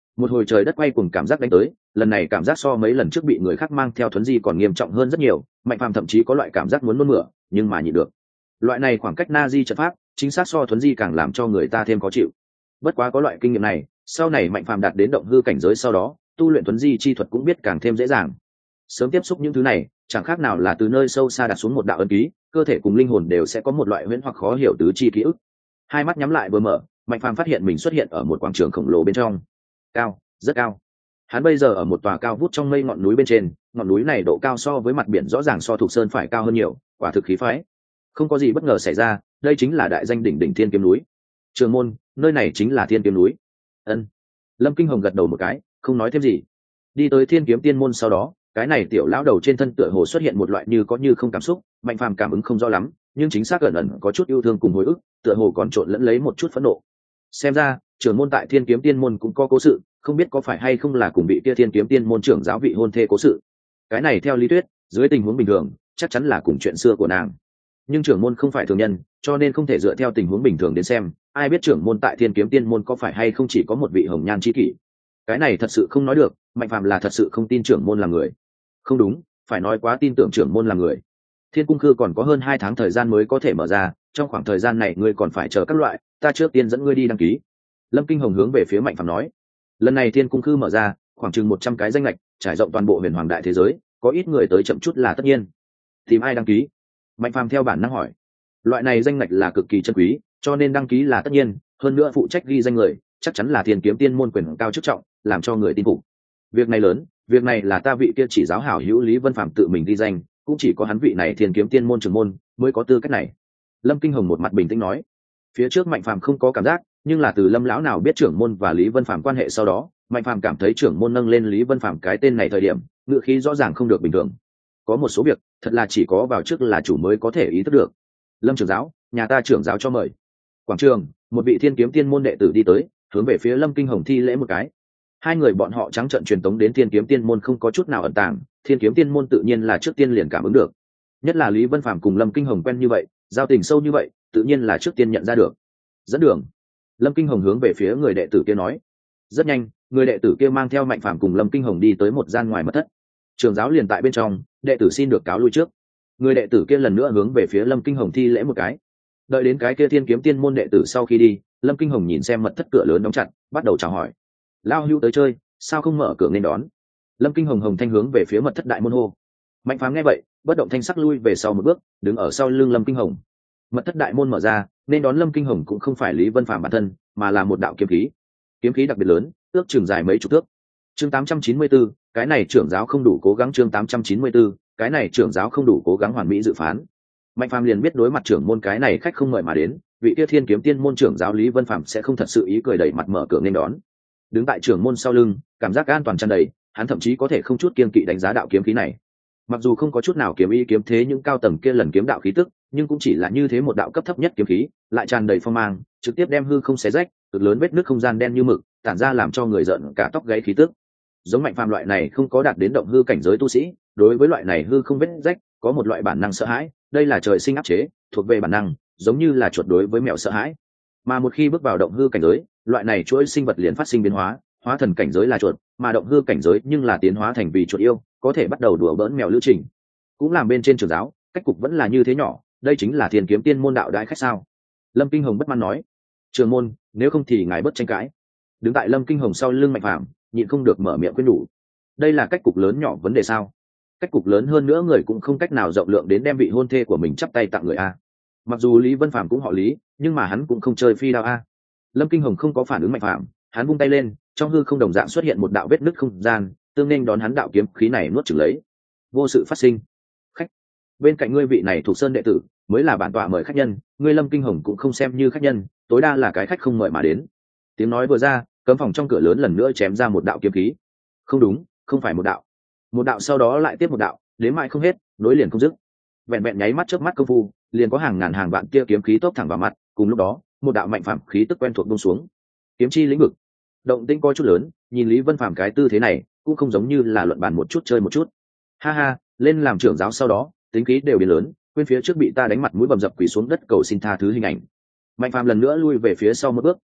Một hồi trời đất quay cùng cảm giác đánh tới, lần này cảm giác so mấy lần trước bị người khác mang theo thuấn di còn nghiêm trọng hơn rất nhiều. Mạnh Phàm thậm chí có loại cảm giác muốn nôn mửa, nhưng mà nhịn được. Loại này khoảng cách na di trận pháp chính xác so thuấn di càng làm cho người ta thêm khó chịu. Bất quá có loại kinh nghiệm này, sau này Mạnh Phàm đạt đến động hư cảnh giới sau đó, tu luyện thuấn di chi thuật cũng biết càng thêm dễ dàng. Sớm tiếp xúc những thứ này, chẳng khác nào là từ nơi sâu xa đặt xuống một đạo ấn ký, cơ thể cùng linh hồn đều sẽ có một loại huyễn hoặc khó hiểu tứ chi ký ức. Hai mắt nhắm lại vừa mở, Mạnh Phàm phát hiện mình xuất hiện ở một quảng trường khổng lồ bên trong. Cao, rất cao. Hắn bây giờ ở một tòa cao vút trong mây ngọn núi bên trên, ngọn núi này độ cao so với mặt biển rõ ràng so thuộc sơn phải cao hơn nhiều, quả thực khí phái. Không có gì bất ngờ xảy ra, đây chính là đại danh đỉnh đỉnh Thiên Kiếm núi. Trường môn, nơi này chính là Thiên Kiếm núi. Ân. Lâm Kinh Hồng gật đầu một cái, không nói thêm gì. Đi tới Thiên Kiếm Tiên môn sau đó, cái này tiểu lão đầu trên thân tựa hồ xuất hiện một loại như có như không cảm xúc, Mạnh Phàm cảm ứng không rõ lắm, nhưng chính xác ẩn ẩn có chút yêu thương cùng hồi ức, tựa hồ còn trộn lẫn lấy một chút phẫn nộ. Xem ra, trưởng môn tại Thiên Kiếm Tiên môn cũng có cố sự, không biết có phải hay không là cùng vị kia Thiên Kiếm Tiên môn trưởng giáo vị hôn thê cố sự. Cái này theo lý thuyết, dưới tình huống bình thường, chắc chắn là cùng chuyện xưa của nàng. Nhưng trưởng môn không phải thường nhân, cho nên không thể dựa theo tình huống bình thường đến xem, ai biết trưởng môn tại Thiên Kiếm Tiên môn có phải hay không chỉ có một vị hồng nhan chi kỷ. Cái này thật sự không nói được, Mạnh Phàm là thật sự không tin trưởng môn là người. Không đúng, phải nói quá tin tưởng trưởng môn là người. Thiên Cung Khư còn có hơn hai tháng thời gian mới có thể mở ra, trong khoảng thời gian này ngươi còn phải chờ các loại, ta trước tiên dẫn ngươi đi đăng ký. Lâm Kinh Hồng hướng về phía Mạnh Phàm nói. Lần này Thiên Cung Khư mở ra, khoảng chừng một trăm cái danh lệch, trải rộng toàn bộ huyền hoàng đại thế giới, có ít người tới chậm chút là tất nhiên. Tìm ai đăng ký? Mạnh Phàm theo bản năng hỏi. Loại này danh lệch là cực kỳ chân quý, cho nên đăng ký là tất nhiên, hơn nữa phụ trách ghi danh người, chắc chắn là Thiên Kiếm Tiên môn quyền cao chức trọng, làm cho người tin phục. Việc này lớn, việc này là ta vị kia chỉ giáo hảo hữu Lý Vân Phạm tự mình ghi danh, cũng chỉ có hắn vị này Thiên Kiếm Tiên môn trưởng môn mới có tư cách này. Lâm Kinh Hồng một mặt bình tĩnh nói. Phía trước Mạnh Phàm không có cảm giác, nhưng là từ Lâm lão nào biết trưởng môn và Lý Vân Phạm quan hệ sau đó, Mạnh Phàm cảm thấy trưởng môn nâng lên Lý Vân Phạm cái tên này thời điểm, ngữ khí rõ ràng không được bình thường. Có một số việc, thật là chỉ có vào trước là chủ mới có thể ý thức được. Lâm trưởng giáo, nhà ta trưởng giáo cho mời. Quảng trường, một vị Thiên Kiếm Tiên môn đệ tử đi tới, hướng về phía Lâm Kinh Hồng thi lễ một cái. Hai người bọn họ trắng trợn truyền tống đến Thiên Kiếm Tiên môn không có chút nào ẩn tàng, Thiên Kiếm Tiên môn tự nhiên là trước tiên liền cảm ứng được. Nhất là Lý Vân Phạm cùng Lâm Kinh Hồng quen như vậy, giao tình sâu như vậy, tự nhiên là trước tiên nhận ra được. Dẫn đường. Lâm Kinh Hồng hướng về phía người đệ tử kia nói. Rất nhanh, người đệ tử kia mang theo Mạnh Phàm cùng Lâm Kinh Hồng đi tới một gian ngoài mật thất. Trường giáo liền tại bên trong, đệ tử xin được cáo lui trước. Người đệ tử kia lần nữa hướng về phía Lâm Kinh Hồng thi lễ một cái. Đợi đến cái kia Thiên Kiếm Tiên môn đệ tử sau khi đi, Lâm Kinh Hồng nhìn xem mật thất cửa lớn đóng chặt, bắt đầu chào hỏi. Lao hữu tới chơi, sao không mở cửa nên đón? Lâm Kinh Hồng hồng thanh hướng về phía mật thất đại môn hô. Mạnh Phàm nghe vậy, bất động thanh sắc lui về sau một bước, đứng ở sau lưng Lâm Kinh Hồng. Mật thất đại môn mở ra, nên đón Lâm Kinh Hồng cũng không phải Lý Vân Phạm bản thân, mà là một đạo kiếm khí. Kiếm khí đặc biệt lớn, ước chừng dài mấy chục thước. Chương tám trăm chín mươi tư, cái này trưởng giáo không đủ cố gắng. Chương tám trăm chín mươi tư, cái này trưởng giáo không đủ cố gắng hoàn mỹ dự phán. Mạnh Phàm liền biết đối mặt trưởng môn cái này khách không mời mà đến, vị kia Thiên Kiếm Tiên môn trưởng giáo Lý Vân Phạm sẽ không thật sự ý cười đẩy mặt mở cửa nên đón. Đứng tại trưởng môn sau lưng, cảm giác an toàn tràn đầy, hắn thậm chí có thể không chút kiêng kỵ đánh giá đạo kiếm khí này. Mặc dù không có chút nào kiếm ý kiếm thế những cao tầng kia lần kiếm đạo khí tức, nhưng cũng chỉ là như thế một đạo cấp thấp nhất kiếm khí, lại tràn đầy phong mang, trực tiếp đem hư không xé rách, cực lớn vết nứt không gian đen như mực, tản ra làm cho người giận cả tóc gáy khí tức. Giống Mạnh Phàm loại này không có đạt đến động hư cảnh giới tu sĩ, đối với loại này hư không vết rách, có một loại bản năng sợ hãi, đây là trời sinh áp chế, thuộc về bản năng, giống như là chuột đối với mèo sợ hãi. Mà một khi bước vào động hư cảnh giới, loại này chuỗi sinh vật liền phát sinh biến hóa, hóa thần cảnh giới là chuột, mà động hư cảnh giới nhưng là tiến hóa thành vì chuột yêu, có thể bắt đầu đùa bỡn mèo lữ trình. Cũng làm bên trên trường giáo, cách cục vẫn là như thế nhỏ, đây chính là Thiên Kiếm Tiên môn đạo đại khách sao? Lâm Kinh Hồng bất mãn nói. Trường môn, nếu không thì ngài bất tranh cãi. Đứng tại Lâm Kinh Hồng sau lưng Mạnh Phàm, nhịn không được mở miệng khuyên nhủ. Đây là cách cục lớn nhỏ vấn đề sao? Cách cục lớn hơn nữa người cũng không cách nào rộng lượng đến đem vị hôn thê của mình chắp tay tặng người a. Mặc dù Lý Vân Phạm cũng họ Lý, nhưng mà hắn cũng không chơi phi đao a. Lâm Kinh Hồng không có phản ứng Mạnh Phàm, hắn vung tay lên, trong hư không đồng dạng xuất hiện một đạo vết nứt không gian, tương nên đón hắn đạo kiếm khí này nuốt chửng lấy. Vô sự phát sinh. Khách, bên cạnh ngươi vị này thuộc sơn đệ tử, mới là bản tọa mời khách nhân, ngươi Lâm Kinh Hồng cũng không xem như khách nhân, tối đa là cái khách không mời mà đến. Tiếng nói vừa ra, cấm phòng trong cửa lớn lần nữa chém ra một đạo kiếm khí. Không đúng, không phải một đạo, một đạo sau đó lại tiếp một đạo, đến mãi không hết, nối liền không dứt. Vẹn vẹn nháy mắt chớp mắt công phu, liền có hàng ngàn hàng vạn kia kiếm khí tốc thẳng vào mặt. Cùng lúc đó, một đạo mạnh phàm khí tức quen thuộc buông xuống. Kiếm chi lĩnh vực, động tĩnh coi chút lớn, nhìn Lý Vân Phàm cái tư thế này, cũng không giống như là luận bàn một chút chơi một chút. Ha ha, lên làm trưởng giáo sau đó, tính khí đều biến lớn, quên phía trước bị ta đánh mặt mũi bầm dập quỳ xuống đất cầu xin tha thứ hình ảnh. Mạnh Phàm lần nữa lui về phía sau một bước,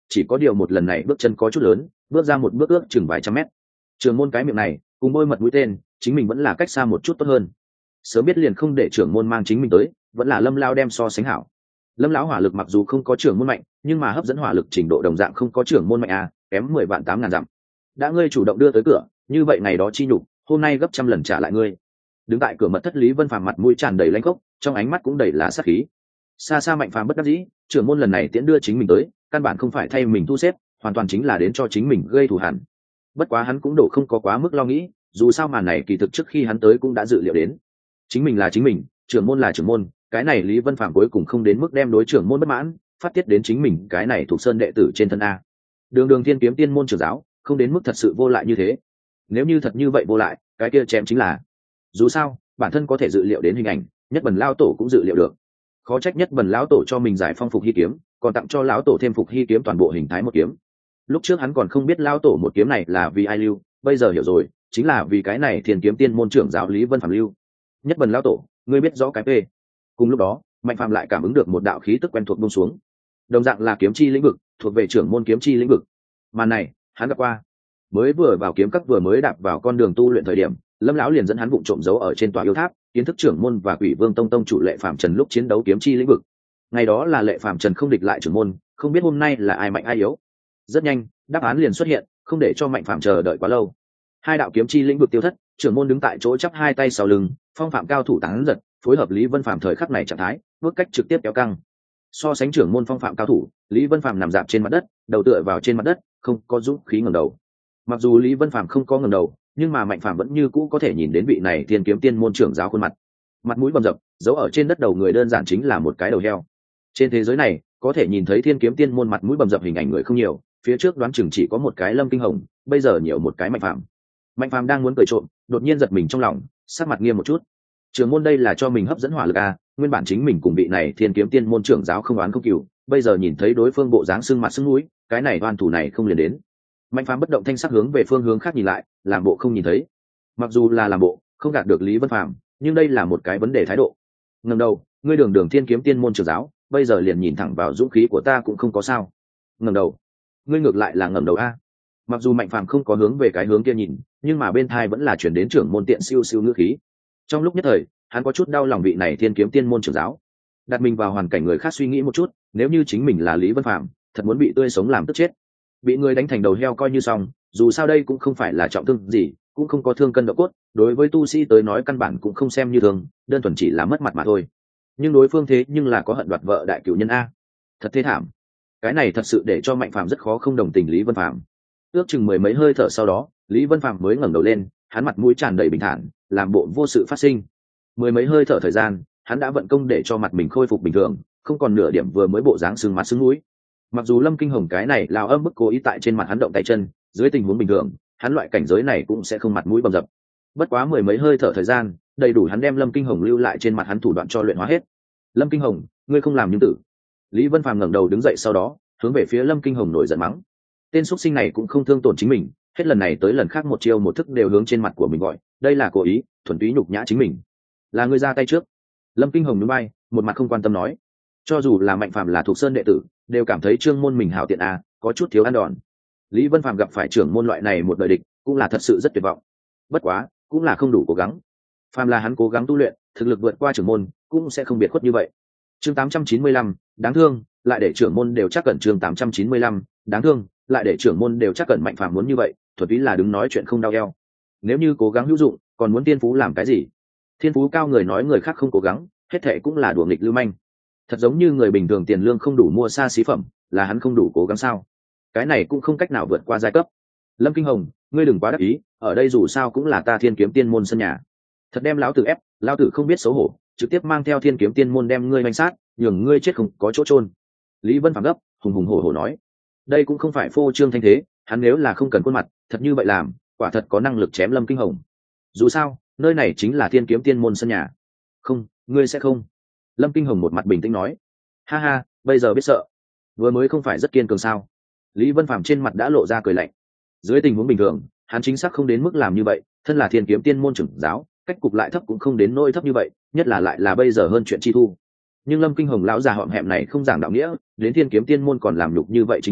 chỉ có điều một lần này bước chân có chút lớn, bước ra một bước ước chừng vài trăm mét. Trưởng môn cái miệng này cùng bôi mật mũi tên, chính mình vẫn là cách xa một chút tốt hơn. Sớm biết liền không để trưởng môn mang chính mình tới, vẫn là Lâm lão đem so sánh hảo. Lâm lão hỏa lực mặc dù không có trưởng môn mạnh, nhưng mà hấp dẫn hỏa lực trình độ đồng dạng không có trưởng môn mạnh à, kém mười vạn tám ngàn dặm. Đã ngươi chủ động đưa tới cửa, như vậy ngày đó chi nhục, hôm nay gấp trăm lần trả lại ngươi. Đứng tại cửa mật thất Lý Vân Phàm mặt mũi tràn đầy lãnh khốc, trong ánh mắt cũng đầy là sát khí. Xa xa Mạnh Phàm bất đắc dĩ, trưởng môn lần này tiễn đưa chính mình tới, căn bản không phải thay mình thu xếp, hoàn toàn chính là đến cho chính mình gây thù hằn. Bất quá hắn cũng đổ không có quá mức lo nghĩ, dù sao màn này kỳ thực trước khi hắn tới cũng đã dự liệu đến. Chính mình là chính mình, trưởng môn là trưởng môn, cái này Lý Vân Phàm cuối cùng không đến mức đem đối trưởng môn bất mãn, phát tiết đến chính mình cái này thuộc sơn đệ tử trên thân a. Đường Đường Thiên Kiếm Tiên môn trưởng giáo, không đến mức thật sự vô lại như thế. Nếu như thật như vậy vô lại, cái kia chém chính là. Dù sao, bản thân có thể dự liệu đến hình ảnh, Nhất Bần lão tổ cũng dự liệu được. Khó trách Nhất Bần lão tổ cho mình giải phong phục hy kiếm, còn tặng cho lão tổ thêm phục hy kiếm toàn bộ hình thái một kiếm. Lúc trước hắn còn không biết lão tổ một kiếm này là vì ai lưu, bây giờ hiểu rồi, chính là vì cái này Thiên Kiếm Tiên môn trưởng giáo Lý Vân Phàm lưu. Nhất Bần lão tổ, ngươi biết rõ cái p. Cùng lúc đó, Mạnh Phàm lại cảm ứng được một đạo khí tức quen thuộc buông xuống. Đồng dạng là kiếm chi lĩnh vực, thuộc về trưởng môn kiếm chi lĩnh vực. Màn này, hắn gặp qua. Mới vừa vào kiếm các vừa mới đạp vào con đường tu luyện thời điểm, Lâm lão liền dẫn hắn vụng trộm giấu ở trên tòa yêu tháp, kiến thức trưởng môn và Quỷ Vương tông tông chủ Lệ Phàm Trần lúc chiến đấu kiếm chi lĩnh vực. Ngày đó là Lệ Phàm Trần không địch lại trưởng môn, không biết hôm nay là ai mạnh ai yếu. Rất nhanh, đáp án liền xuất hiện, không để cho Mạnh Phàm chờ đợi quá lâu. Hai đạo kiếm chi lĩnh vực tiêu thất, trưởng môn đứng tại chỗ chắp hai tay sau lưng, phong phạm cao thủ tán giật, phối hợp Lý Vân Phàm thời khắc này trạng thái, bước cách trực tiếp kéo căng. So sánh trưởng môn phong phạm cao thủ, Lý Vân Phàm nằm dạp trên mặt đất, đầu tựa vào trên mặt đất, không có dũng khí ngẩng đầu. Mặc dù Lý Vân Phàm không có ngẩng đầu, nhưng mà Mạnh Phàm vẫn như cũ có thể nhìn đến vị này Thiên Kiếm Tiên môn trưởng giáo khuôn mặt. Mặt mũi bầm dập, giấu ở trên đất đầu người đơn giản chính là một cái đầu heo. Trên thế giới này, có thể nhìn thấy Thiên Kiếm Tiên môn mặt mũi bầm dập hình ảnh người không nhiều, phía trước đoán chừng chỉ có một cái Lâm Kinh Hồng, bây giờ nhiều một cái Mạnh Phàm. Mạnh Phàm đang muốn cười trộm, đột nhiên giật mình trong lòng, sắc mặt nghiêm một chút. Trưởng môn đây là cho mình hấp dẫn hỏa lực à, nguyên bản chính mình cùng vị này Thiên Kiếm Tiên môn trưởng giáo không oán không cừu, bây giờ nhìn thấy đối phương bộ dáng sưng mặt sưng mũi, cái này oan thủ này không liền đến. Mạnh Phàm bất động thanh sắc hướng về phương hướng khác nhìn lại, làm bộ không nhìn thấy. Mặc dù là làm bộ, không gạt được Lý Vân Phàm, nhưng đây là một cái vấn đề thái độ. Ngẩng đầu, ngươi Đường Đường Thiên Kiếm Tiên môn trưởng giáo, bây giờ liền nhìn thẳng vào dũng khí của ta cũng không có sao. Ngẩng đầu, ngươi ngược lại là ngẩng đầu a. Mặc dù Mạnh Phàm không có hướng về cái hướng kia nhìn, nhưng mà bên tai vẫn là chuyển đến trưởng môn tiện siêu siêu ngữ khí. Trong lúc nhất thời, hắn có chút đau lòng vị này Thiên Kiếm Tiên môn trưởng giáo. Đặt mình vào hoàn cảnh người khác suy nghĩ một chút, nếu như chính mình là Lý Vân Phàm, thật muốn bị tươi sống làm tức chết. Bị người đánh thành đầu heo coi như xong, dù sao đây cũng không phải là trọng thương gì, cũng không có thương cân độ cốt, đối với tu sĩ tới nói căn bản cũng không xem như thương, đơn thuần chỉ là mất mặt mà thôi. Nhưng đối phương thế nhưng là có hận đoạt vợ đại cửu nhân a, thật thê thảm. Cái này thật sự để cho Mạnh Phàm rất khó không đồng tình Lý Vân Phàm. Ước chừng mười mấy hơi thở sau đó, Lý Vân Phàm mới ngẩng đầu lên, hắn mặt mũi tràn đầy bình thản, làm bộ vô sự phát sinh. Mười mấy hơi thở thời gian, hắn đã vận công để cho mặt mình khôi phục bình thường, không còn nửa điểm vừa mới bộ dáng sưng mặt sưng mũi. Mặc dù Lâm Kinh Hồng cái này lao âm bức cố ý tại trên mặt hắn động tay chân, dưới tình huống bình thường, hắn loại cảnh giới này cũng sẽ không mặt mũi bầm dập. Bất quá mười mấy hơi thở thời gian, đầy đủ hắn đem Lâm Kinh Hồng lưu lại trên mặt hắn thủ đoạn cho luyện hóa hết. Lâm Kinh Hồng, ngươi không làm như tử. Lý Vân Phàm ngẩng đầu đứng dậy sau đó, hướng về phía Lâm Kinh Hồng nổi giận mắng. Tên xuất sinh này cũng không thương tổn chính mình, hết lần này tới lần khác một chiêu một thức đều hướng trên mặt của mình gọi, đây là cố ý, thuần túy nhục nhã chính mình. Là ngươi ra tay trước. Lâm Kinh Hồng nhún vai, một mặt không quan tâm nói. Cho dù là Mạnh Phàm là thuộc sơn đệ tử, đều cảm thấy trương môn mình hảo tiện à, có chút thiếu ăn đòn. Lý Vân Phàm gặp phải trưởng môn loại này một đời địch, cũng là thật sự rất tuyệt vọng. Bất quá, cũng là không đủ cố gắng. Phàm là hắn cố gắng tu luyện, thực lực vượt qua trưởng môn, cũng sẽ không biệt khuất như vậy. Chương tám trăm chín mươi lăm, đáng thương, lại để trưởng môn đều chắc cẩn chương tám trăm chín mươi lăm, đáng thương, lại để trưởng môn đều chắc cẩn Mạnh Phàm muốn như vậy, thuật ý là đứng nói chuyện không đau eo. Nếu như cố gắng hữu dụng, còn muốn tiên phú làm cái gì? Thiên phú cao người nói người khác không cố gắng, hết thệ cũng là đùa nghịch lưu manh. Thật giống như người bình thường tiền lương không đủ mua xa xí phẩm, là hắn không đủ cố gắng sao? Cái này cũng không cách nào vượt qua giai cấp. Lâm Kinh Hồng, ngươi đừng quá đắc ý, ở đây dù sao cũng là ta Thiên Kiếm Tiên môn sân nhà. Thật đem lão tử ép, lão tử không biết xấu hổ, trực tiếp mang theo Thiên Kiếm Tiên môn đem ngươi manh sát, nhường ngươi chết không có chỗ chôn. Lý Vân Phàm gấp, hùng hùng hổ hổ nói. Đây cũng không phải phô trương thanh thế, hắn nếu là không cần khuôn mặt, thật như vậy làm, quả thật có năng lực chém Lâm Kinh Hồng. Dù sao, nơi này chính là Thiên Kiếm Tiên môn sân nhà. Không, ngươi sẽ không. Lâm Kinh Hồng một mặt bình tĩnh nói. Ha ha, bây giờ biết sợ. Vừa mới không phải rất kiên cường sao? Lý Vân Phàm trên mặt đã lộ ra cười lạnh. Dưới tình huống bình thường, hắn chính xác không đến mức làm như vậy, thân là Thiên Kiếm Tiên môn trưởng giáo, cách cục lại thấp cũng không đến nỗi thấp như vậy, nhất là lại là bây giờ hơn chuyện chi thu. Nhưng Lâm Kinh Hồng lão già họm hẹm này không giảng đạo nghĩa, đến Thiên Kiếm Tiên môn còn làm nhục như vậy chính mình,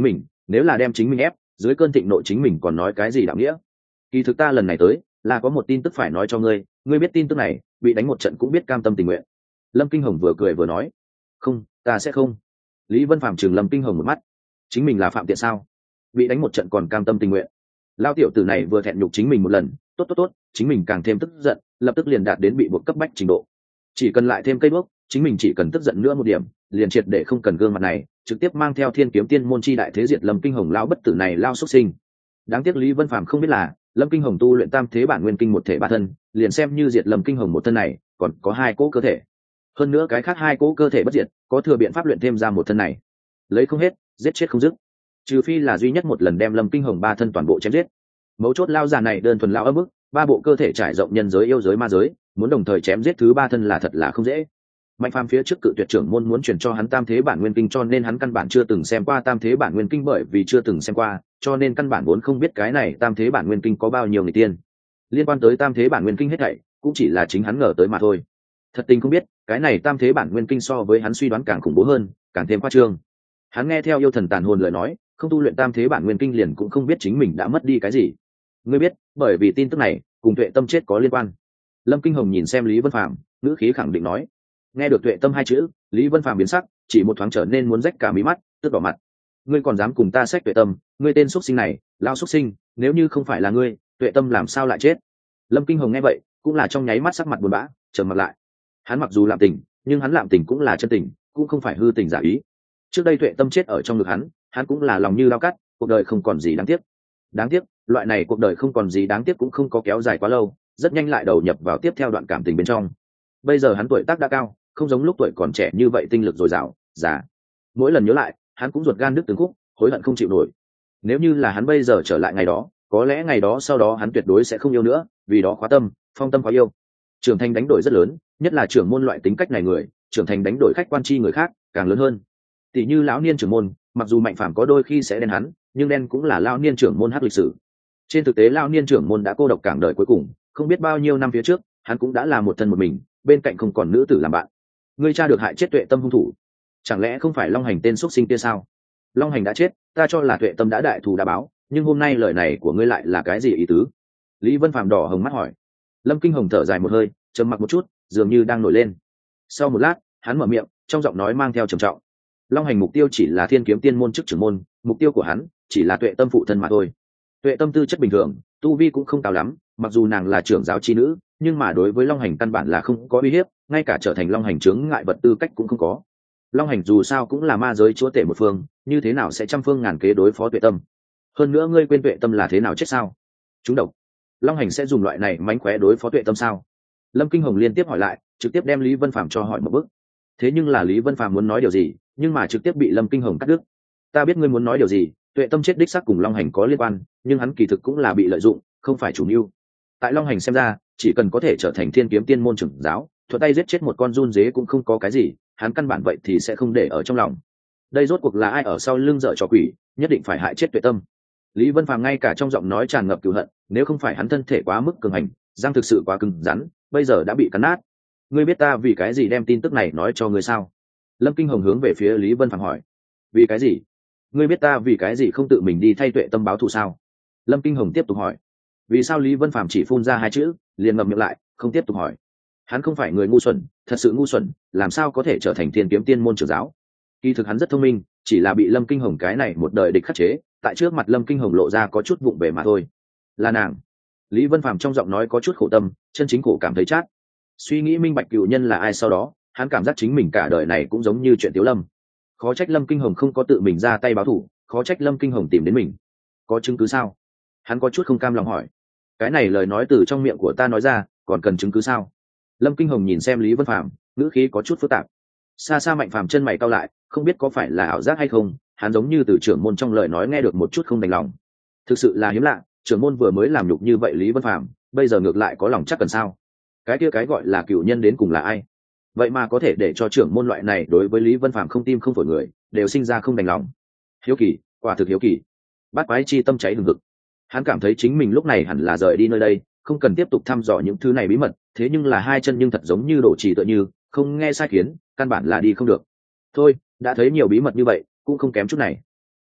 nếu là đem chính mình ép dưới cơn thịnh nộ chính mình còn nói cái gì đạo nghĩa. Kỳ thực ta lần này tới là có một tin tức phải nói cho ngươi, ngươi biết tin tức này bị đánh một trận cũng biết cam tâm tình nguyện. Lâm Kinh Hồng vừa cười vừa nói. Không, ta sẽ không. Lý Vân Phàm trừng Lâm Kinh Hồng một mắt. Chính mình là phạm tiện sao? Bị đánh một trận còn cam tâm tình nguyện? Lao tiểu tử này vừa thẹn nhục chính mình một lần, tốt tốt tốt, chính mình càng thêm tức giận, lập tức liền đạt đến bị buộc cấp bách trình độ. Chỉ cần lại thêm cây bước, chính mình chỉ cần tức giận nữa một điểm, liền triệt để không cần gương mặt này, trực tiếp mang theo Thiên Kiếm Tiên môn chi đại thế diệt Lâm Kinh Hồng lão bất tử này lao xuất sinh. Đáng tiếc Lý Vân Phàm không biết là, Lâm Kinh Hồng tu luyện Tam Thế Bản Nguyên Kinh một thể ba thân, liền xem như diệt Lâm Kinh Hồng một thân này, còn có hai cỗ cơ thể. Hơn nữa cái khác hai cỗ cơ thể bất diệt, có thừa biện pháp luyện thêm ra một thân này. Lấy không hết, giết chết không dứt. Trừ phi là duy nhất một lần đem Lâm Kinh Hồng ba thân toàn bộ chém giết. Mấu chốt lao già này đơn thuần lao ấm ức, ba bộ cơ thể trải rộng nhân giới yêu giới ma giới, muốn đồng thời chém giết thứ ba thân là thật là không dễ. Mạnh Phàm phía trước cự tuyệt trưởng môn muốn truyền cho hắn Tam Thế Bản Nguyên Kinh, cho nên hắn căn bản chưa từng xem qua Tam Thế Bản Nguyên Kinh, bởi vì chưa từng xem qua, cho nên căn bản vốn không biết cái này Tam Thế Bản Nguyên Kinh có bao nhiêu người tiên. Liên quan tới Tam Thế Bản Nguyên Kinh hết thảy, cũng chỉ là chính hắn ngờ tới mà thôi. Thật tình không biết, cái này Tam Thế Bản Nguyên Kinh so với hắn suy đoán càng khủng bố hơn, càng thêm khoa trương. Hắn nghe theo yêu thần tàn hồn lời nói, không tu luyện Tam Thế Bản Nguyên Kinh liền cũng không biết chính mình đã mất đi cái gì. Ngươi biết, bởi vì tin tức này cùng Tuệ Tâm chết có liên quan. Lâm Kinh Hồng nhìn xem Lý Vân Phàm, ngữ khí khẳng định nói. Nghe được Tuệ Tâm hai chữ, Lý Vân Phàm biến sắc, chỉ một thoáng trở nên muốn rách cả mí mắt, tức đỏ mặt. Ngươi còn dám cùng ta xách Tuệ Tâm, ngươi tên xuất sinh này, lao xuất sinh, nếu như không phải là ngươi, Tuệ Tâm làm sao lại chết? Lâm Kinh Hồng nghe vậy, cũng là trong nháy mắt sắc mặt buồn bã, trầm mặt lại. Hắn mặc dù lạm tình, nhưng hắn lạm tình cũng là chân tình, cũng không phải hư tình giả ý. Trước đây Tuệ Tâm chết ở trong ngực hắn, hắn cũng là lòng như dao cắt, cuộc đời không còn gì đáng tiếc. Đáng tiếc, loại này cuộc đời không còn gì đáng tiếc cũng không có kéo dài quá lâu, rất nhanh lại đầu nhập vào tiếp theo đoạn cảm tình bên trong. Bây giờ hắn tuổi tác đã cao, không giống lúc tuổi còn trẻ như vậy tinh lực dồi dào, già. Mỗi lần nhớ lại, hắn cũng ruột gan đứt từng khúc, hối hận không chịu nổi. Nếu như là hắn bây giờ trở lại ngày đó, có lẽ ngày đó sau đó hắn tuyệt đối sẽ không yêu nữa, vì đó khóa tâm, phong tâm khóa yêu. Trưởng thành đánh đổi rất lớn, nhất là trưởng môn loại tính cách này người, trưởng thành đánh đổi khách quan chi người khác, càng lớn hơn. Tỷ như lão niên trưởng môn, mặc dù Mạnh Phàm có đôi khi sẽ đen hắn, nhưng đen cũng là lão niên trưởng môn hắc lịch sử. Trên thực tế lão niên trưởng môn đã cô độc cảng đời cuối cùng, không biết bao nhiêu năm phía trước, hắn cũng đã là một thân một mình, bên cạnh không còn nữ tử làm bạn. Ngươi cha được hại chết Tuệ Tâm hung thủ, chẳng lẽ không phải Long Hành tên xuất sinh kia sao? Long Hành đã chết, ta cho là Tuệ Tâm đã đại thù đã báo, nhưng hôm nay lời này của ngươi lại là cái gì ý tứ? Lý Vân Phàm đỏ hồng mắt hỏi. Lâm Kinh Hồng thở dài một hơi, trầm mặc một chút, dường như đang nổi lên. Sau một lát, hắn mở miệng, trong giọng nói mang theo trầm trọng. Long Hành mục tiêu chỉ là Thiên Kiếm Tiên môn chức trưởng môn, mục tiêu của hắn chỉ là Tuệ Tâm phụ thân mà thôi. Tuệ Tâm tư chất bình thường, tu vi cũng không cao lắm, mặc dù nàng là trưởng giáo chi nữ, nhưng mà đối với Long Hành căn bản là không có uy hiếp, ngay cả trở thành Long Hành chướng ngại vật tư cách cũng không có. Long Hành dù sao cũng là ma giới chúa tể một phương, như thế nào sẽ trăm phương ngàn kế đối phó Tuệ Tâm? Hơn nữa ngươi quên Tuệ Tâm là thế nào chết sao? Chúng độc. Long Hành sẽ dùng loại này mánh khóe đối phó Tuệ Tâm sao? Lâm Kinh Hồng liên tiếp hỏi lại, trực tiếp đem Lý Vân Phàm cho hỏi một bước. Thế nhưng là Lý Vân Phàm muốn nói điều gì, nhưng mà trực tiếp bị Lâm Kinh Hồng cắt đứt. Ta biết ngươi muốn nói điều gì, Tuệ Tâm chết đích xác cùng Long Hành có liên quan, nhưng hắn kỳ thực cũng là bị lợi dụng, không phải chủ mưu. Tại Long Hành xem ra, chỉ cần có thể trở thành Thiên Kiếm Tiên môn trưởng giáo, thuận tay giết chết một con run dế cũng không có cái gì, hắn căn bản vậy thì sẽ không để ở trong lòng. Đây rốt cuộc là ai ở sau lưng dở trò quỷ, nhất định phải hại chết Tuệ Tâm. Lý Vân Phàm ngay cả trong giọng nói tràn ngập cừu hận, nếu không phải hắn thân thể quá mức cường hành, răng thực sự quá cứng rắn, bây giờ đã bị cắn nát. Ngươi biết ta vì cái gì đem tin tức này nói cho ngươi sao? Lâm Kinh Hồng hướng về phía Lý Vân Phàm hỏi. Vì cái gì? Ngươi biết ta vì cái gì không tự mình đi thay Tuệ Tâm báo thù sao? Lâm Kinh Hồng tiếp tục hỏi. Vì sao Lý Vân Phàm chỉ phun ra hai chữ, liền ngậm miệng lại, không tiếp tục hỏi? Hắn không phải người ngu xuẩn, thật sự ngu xuẩn, làm sao có thể trở thành Thiên Kiếm Tiên môn trưởng giáo? Kỳ thực hắn rất thông minh, chỉ là bị Lâm Kinh Hồng cái này một đời địch khắc chế, tại trước mặt Lâm Kinh Hồng lộ ra có chút vụng về mà thôi. Là nàng. Lý Vân Phàm trong giọng nói có chút khổ tâm, chân chính khổ cảm thấy chát. Suy nghĩ minh bạch cựu nhân là ai sau đó, hắn cảm giác chính mình cả đời này cũng giống như chuyện Tiếu Lâm. Khó trách Lâm Kinh Hồng không có tự mình ra tay báo thù, khó trách Lâm Kinh Hồng tìm đến mình. Có chứng cứ sao? Hắn có chút không cam lòng hỏi. Cái này lời nói từ trong miệng của ta nói ra, còn cần chứng cứ sao? Lâm Kinh Hồng nhìn xem Lý Vân Phàm, ngữ khí có chút phức tạp. Xa xa Mạnh Phàm chân mày cau lại, không biết có phải là ảo giác hay không, hắn giống như từ trưởng môn trong lời nói nghe được một chút không đành lòng. Thực sự là hiếm lạ, trưởng môn vừa mới làm nhục như vậy Lý Vân Phàm, bây giờ ngược lại có lòng chắc cần sao? Cái kia cái gọi là cựu nhân đến cùng là ai? Vậy mà có thể để cho trưởng môn loại này đối với Lý Vân Phàm không tim không phổi người, đều sinh ra không đành lòng. Hiếu kỳ, quả thực hiếu kỳ. Bát quái chi tâm cháy hừng hực. Hắn cảm thấy chính mình lúc này hẳn là rời đi nơi đây, không cần tiếp tục thăm dò những thứ này bí mật, thế nhưng là hai chân nhưng thật giống như đổ trì tựa như, không nghe sai khiến, căn bản là đi không được. Thôi, đã thấy nhiều bí mật như vậy, cũng không kém chút này.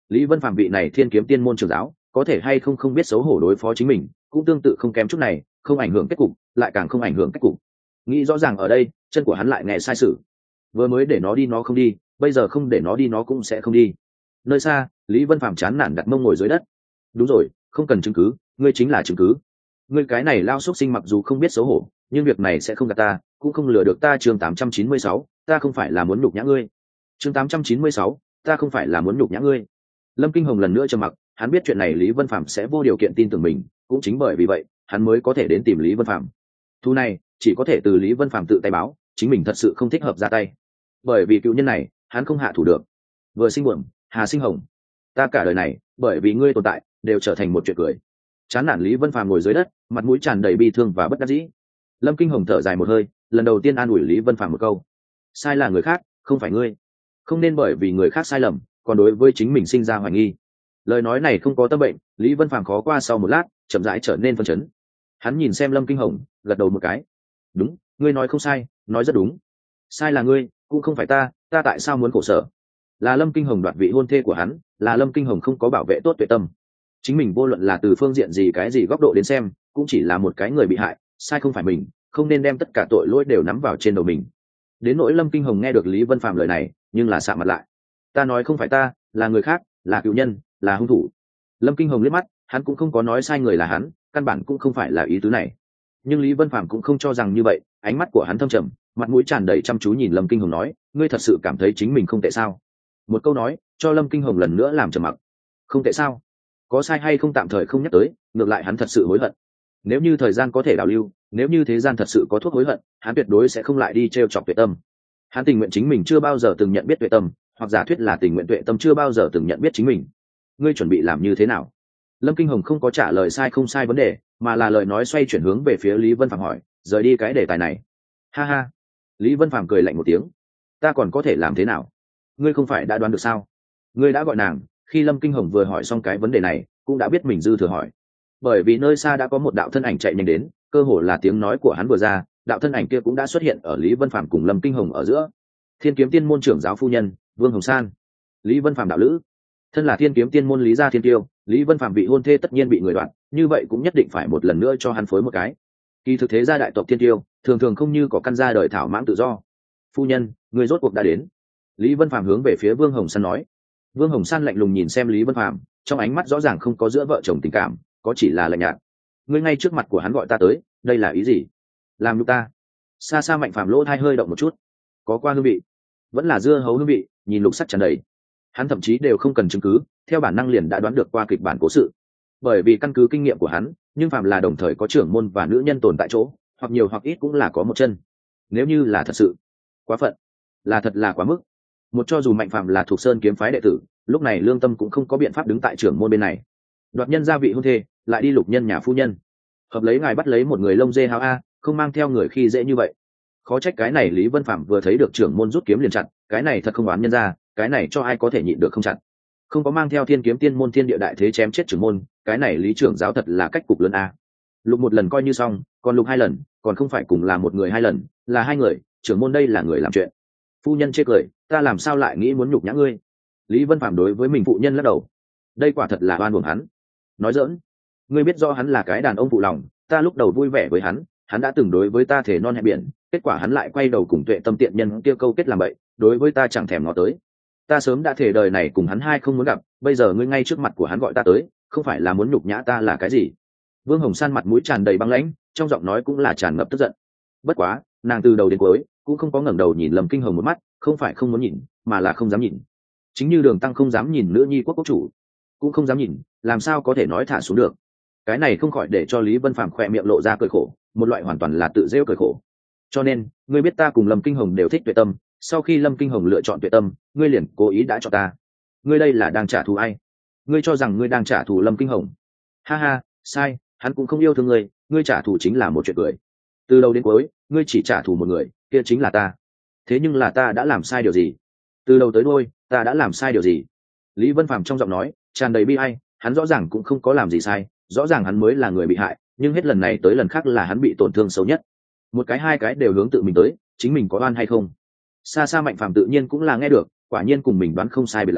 Lý Vân Phạm vị này thiên kiếm tiên môn trưởng giáo có thể hay không không biết xấu hổ đối phó chính mình, cũng tương tự không kém chút này, không ảnh hưởng kết cục lại càng không ảnh hưởng kết cục. Nghĩ rõ ràng ở đây chân của hắn lại nghe sai sự, vừa mới để nó đi nó không đi, bây giờ không để nó đi nó cũng sẽ không đi. Nơi xa Lý Vân Phạm chán nản đặt mông ngồi dưới đất. Đúng rồi, không cần chứng cứ, ngươi chính là chứng cứ. Ngươi cái này lao xúc sinh mặc dù không biết xấu hổ, nhưng việc này sẽ không gạt ta, cũng không lừa được ta. Chương tám trăm chín mươi sáu, ta không phải là muốn nhục nhã ngươi. Chương tám trăm chín mươi sáu, ta không phải là muốn nhục nhã ngươi. Lâm Kinh Hồng lần nữa trầm mặc, hắn biết chuyện này Lý Vân Phạm sẽ vô điều kiện tin tưởng mình, cũng chính bởi vì vậy hắn mới có thể đến tìm Lý Vân Phạm. Thu này chỉ có thể từ Lý Vân Phạm tự tay báo, chính mình thật sự không thích hợp ra tay, bởi vì cựu nhân này hắn không hạ thủ được. Vừa sinh buồm hà sinh hồng, ta cả đời này bởi vì ngươi tồn tại đều trở thành một chuyện cười. Chán nản Lý Vân Phạm ngồi dưới đất, mặt mũi tràn đầy bi thương và bất đắc dĩ. Lâm Kinh Hồng thở dài một hơi, lần đầu tiên an ủi Lý Vân Phạm một câu: sai là người khác, không phải ngươi, không nên bởi vì người khác sai lầm còn đối với chính mình sinh ra hoài nghi. Lời nói này không có tâm bệnh, Lý Vân Phạm khó qua sau một lát chậm rãi trở nên phân chấn. Hắn nhìn xem Lâm Kinh Hồng, gật đầu một cái: đúng, ngươi nói không sai, nói rất đúng. Sai là ngươi, cũng không phải ta, ta tại sao muốn khổ sở? Là Lâm Kinh Hồng đoạt vị hôn thê của hắn, là Lâm Kinh Hồng không có bảo vệ tốt tuệ tâm. Chính mình vô luận là từ phương diện gì cái gì góc độ đến xem, cũng chỉ là một cái người bị hại, sai không phải mình, không nên đem tất cả tội lỗi đều nắm vào trên đầu mình. Đến nỗi Lâm Kinh Hồng nghe được Lý Vân Phạm lời này, nhưng là sạm mặt lại: ta nói không phải ta, là người khác, là cựu nhân, là hung thủ. Lâm Kinh Hồng liếc mắt, hắn cũng không có nói sai người là hắn, căn bản cũng không phải là ý tứ này. Nhưng Lý Vân Phạm cũng không cho rằng như vậy, ánh mắt của hắn thâm trầm, mặt mũi tràn đầy chăm chú nhìn Lâm Kinh Hồng nói: ngươi thật sự cảm thấy chính mình không tệ sao? Một câu nói cho Lâm Kinh Hồng lần nữa làm trầm mặc. Không tệ sao? Có sai hay không tạm thời không nhắc tới, ngược lại hắn thật sự hối hận. Nếu như thời gian có thể đảo lưu, nếu như thế gian thật sự có thuốc hối hận, hắn tuyệt đối sẽ không lại đi trêu chọc Tuệ Tâm. Hắn tình nguyện chính mình chưa bao giờ từng nhận biết Tuệ Tâm, hoặc giả thuyết là tình nguyện Tuệ Tâm chưa bao giờ từng nhận biết chính mình. Ngươi chuẩn bị làm như thế nào? Lâm Kinh Hồng không có trả lời sai không sai vấn đề, mà là lời nói xoay chuyển hướng về phía Lý Vân Phạm hỏi, rời đi cái đề tài này. Ha ha. Lý Vân Phạm cười lạnh một tiếng: ta còn có thể làm thế nào? Ngươi không phải đã đoán được sao? Ngươi đã gọi nàng, khi Lâm Kinh Hồng vừa hỏi xong cái vấn đề này, cũng đã biết mình dư thừa hỏi. Bởi vì nơi xa đã có một đạo thân ảnh chạy nhanh đến, cơ hồ là tiếng nói của hắn vừa ra, đạo thân ảnh kia cũng đã xuất hiện ở Lý Vân Phạm cùng Lâm Kinh Hồng ở giữa. Thiên Kiếm Tiên môn trưởng giáo phu nhân, Vương Hồng San. Lý Vân Phạm đạo lữ. Thân là Thiên Kiếm Tiên môn Lý gia thiên tiêu, Lý Vân Phạm bị hôn thê tất nhiên bị người đoạt, như vậy cũng nhất định phải một lần nữa cho hắn phối một cái. Kỳ thực thế gia đại tộc thiên tiêu, thường thường không như có căn gia đời thảo mãng tự do. Phu nhân, người rốt cuộc đã đến. Lý Vân Phạm hướng về phía Vương Hồng San nói. Vương Hồng San lạnh lùng nhìn xem Lý Vân Phạm, trong ánh mắt rõ ràng không có giữa vợ chồng tình cảm, có chỉ là lạnh nhạt. Ngươi ngay trước mặt của hắn gọi ta tới, đây là ý gì? Làm nhục ta? Xa xa Mạnh Phạm lỗ thai hơi động một chút. Có qua hương vị, vẫn là dưa hấu hương vị, nhìn lục sắc tràn đầy. Hắn thậm chí đều không cần chứng cứ, theo bản năng liền đã đoán được qua kịch bản cố sự. Bởi vì căn cứ kinh nghiệm của hắn, nhưng phạm là đồng thời có trưởng môn và nữ nhân tồn tại chỗ, hoặc nhiều hoặc ít cũng là có một chân. Nếu như là thật sự, quá phận, là thật là quá mức. Một cho dù Mạnh Phạm là thuộc Sơn kiếm phái đệ tử, lúc này lương tâm cũng không có biện pháp đứng tại trưởng môn bên này. Đoạt nhân gia vị hôn thê, lại đi lục nhân nhà phu nhân, hợp lấy ngài bắt lấy một người lông dê háo a, không mang theo người khi dễ như vậy. Khó trách cái này Lý Vân Phạm vừa thấy được trưởng môn rút kiếm liền chặn, cái này thật không oán nhân ra, cái này cho ai có thể nhịn được không chặn. Không có mang theo Thiên Kiếm Tiên môn thiên địa đại thế chém chết trưởng môn, cái này Lý trưởng giáo thật là cách cục lớn a. Lục một lần coi như xong, còn lục hai lần, còn không phải cùng là một người hai lần, là hai người, trưởng môn đây là người làm chuyện. Phu nhân chê cười, ta làm sao lại nghĩ muốn nhục nhã ngươi? Lý Vân Phạm đối với mình phụ nhân lắc đầu. Đây quả thật là oan uổng hắn. Nói giỡn, ngươi biết do hắn là cái đàn ông phụ lòng, ta lúc đầu vui vẻ với hắn, hắn đã từng đối với ta thể non hẹn biển, kết quả hắn lại quay đầu cùng Tuệ Tâm tiện nhân kia câu kết làm bậy, đối với ta chẳng thèm ngó tới. Ta sớm đã thể đời này cùng hắn hai không muốn gặp, bây giờ ngươi ngay trước mặt của hắn gọi ta tới, không phải là muốn nhục nhã ta là cái gì? Vương Hồng San mặt mũi tràn đầy băng lãnh, trong giọng nói cũng là tràn ngập tức giận. Bất quá, nàng từ đầu đến cuối cũng không có ngẩng đầu nhìn Lâm Kinh Hồng một mắt, không phải không muốn nhìn, mà là không dám nhìn. Chính như Đường Tăng không dám nhìn nữ nhi quốc quốc chủ, cũng không dám nhìn, làm sao có thể nói thả xuống được. Cái này không khỏi để cho Lý Vân Phạm khỏe miệng lộ ra cười khổ, một loại hoàn toàn là tự rêu cười khổ. Cho nên, ngươi biết ta cùng Lâm Kinh Hồng đều thích Tuệ Tâm, sau khi Lâm Kinh Hồng lựa chọn Tuệ Tâm, ngươi liền cố ý đã cho ta. Ngươi đây là đang trả thù ai? Ngươi cho rằng ngươi đang trả thù Lâm Kinh Hồng? Ha ha, sai, hắn cũng không yêu thương ngươi, ngươi trả thù chính là một chuyện cười. Từ đầu đến cuối, ngươi chỉ trả thù một người, kia chính là ta. Thế nhưng là ta đã làm sai điều gì? Từ đầu tới đuôi, ta đã làm sai điều gì? Lý Vân Phạm trong giọng nói tràn đầy bi ai, hắn rõ ràng cũng không có làm gì sai, rõ ràng hắn mới là người bị hại, nhưng hết lần này tới lần khác là hắn bị tổn thương xấu nhất. Một cái hai cái đều hướng tự mình tới, chính mình có oan hay không? Xa xa Mạnh Phạm tự nhiên cũng là nghe được, quả nhiên cùng mình đoán không sai biệt lắm,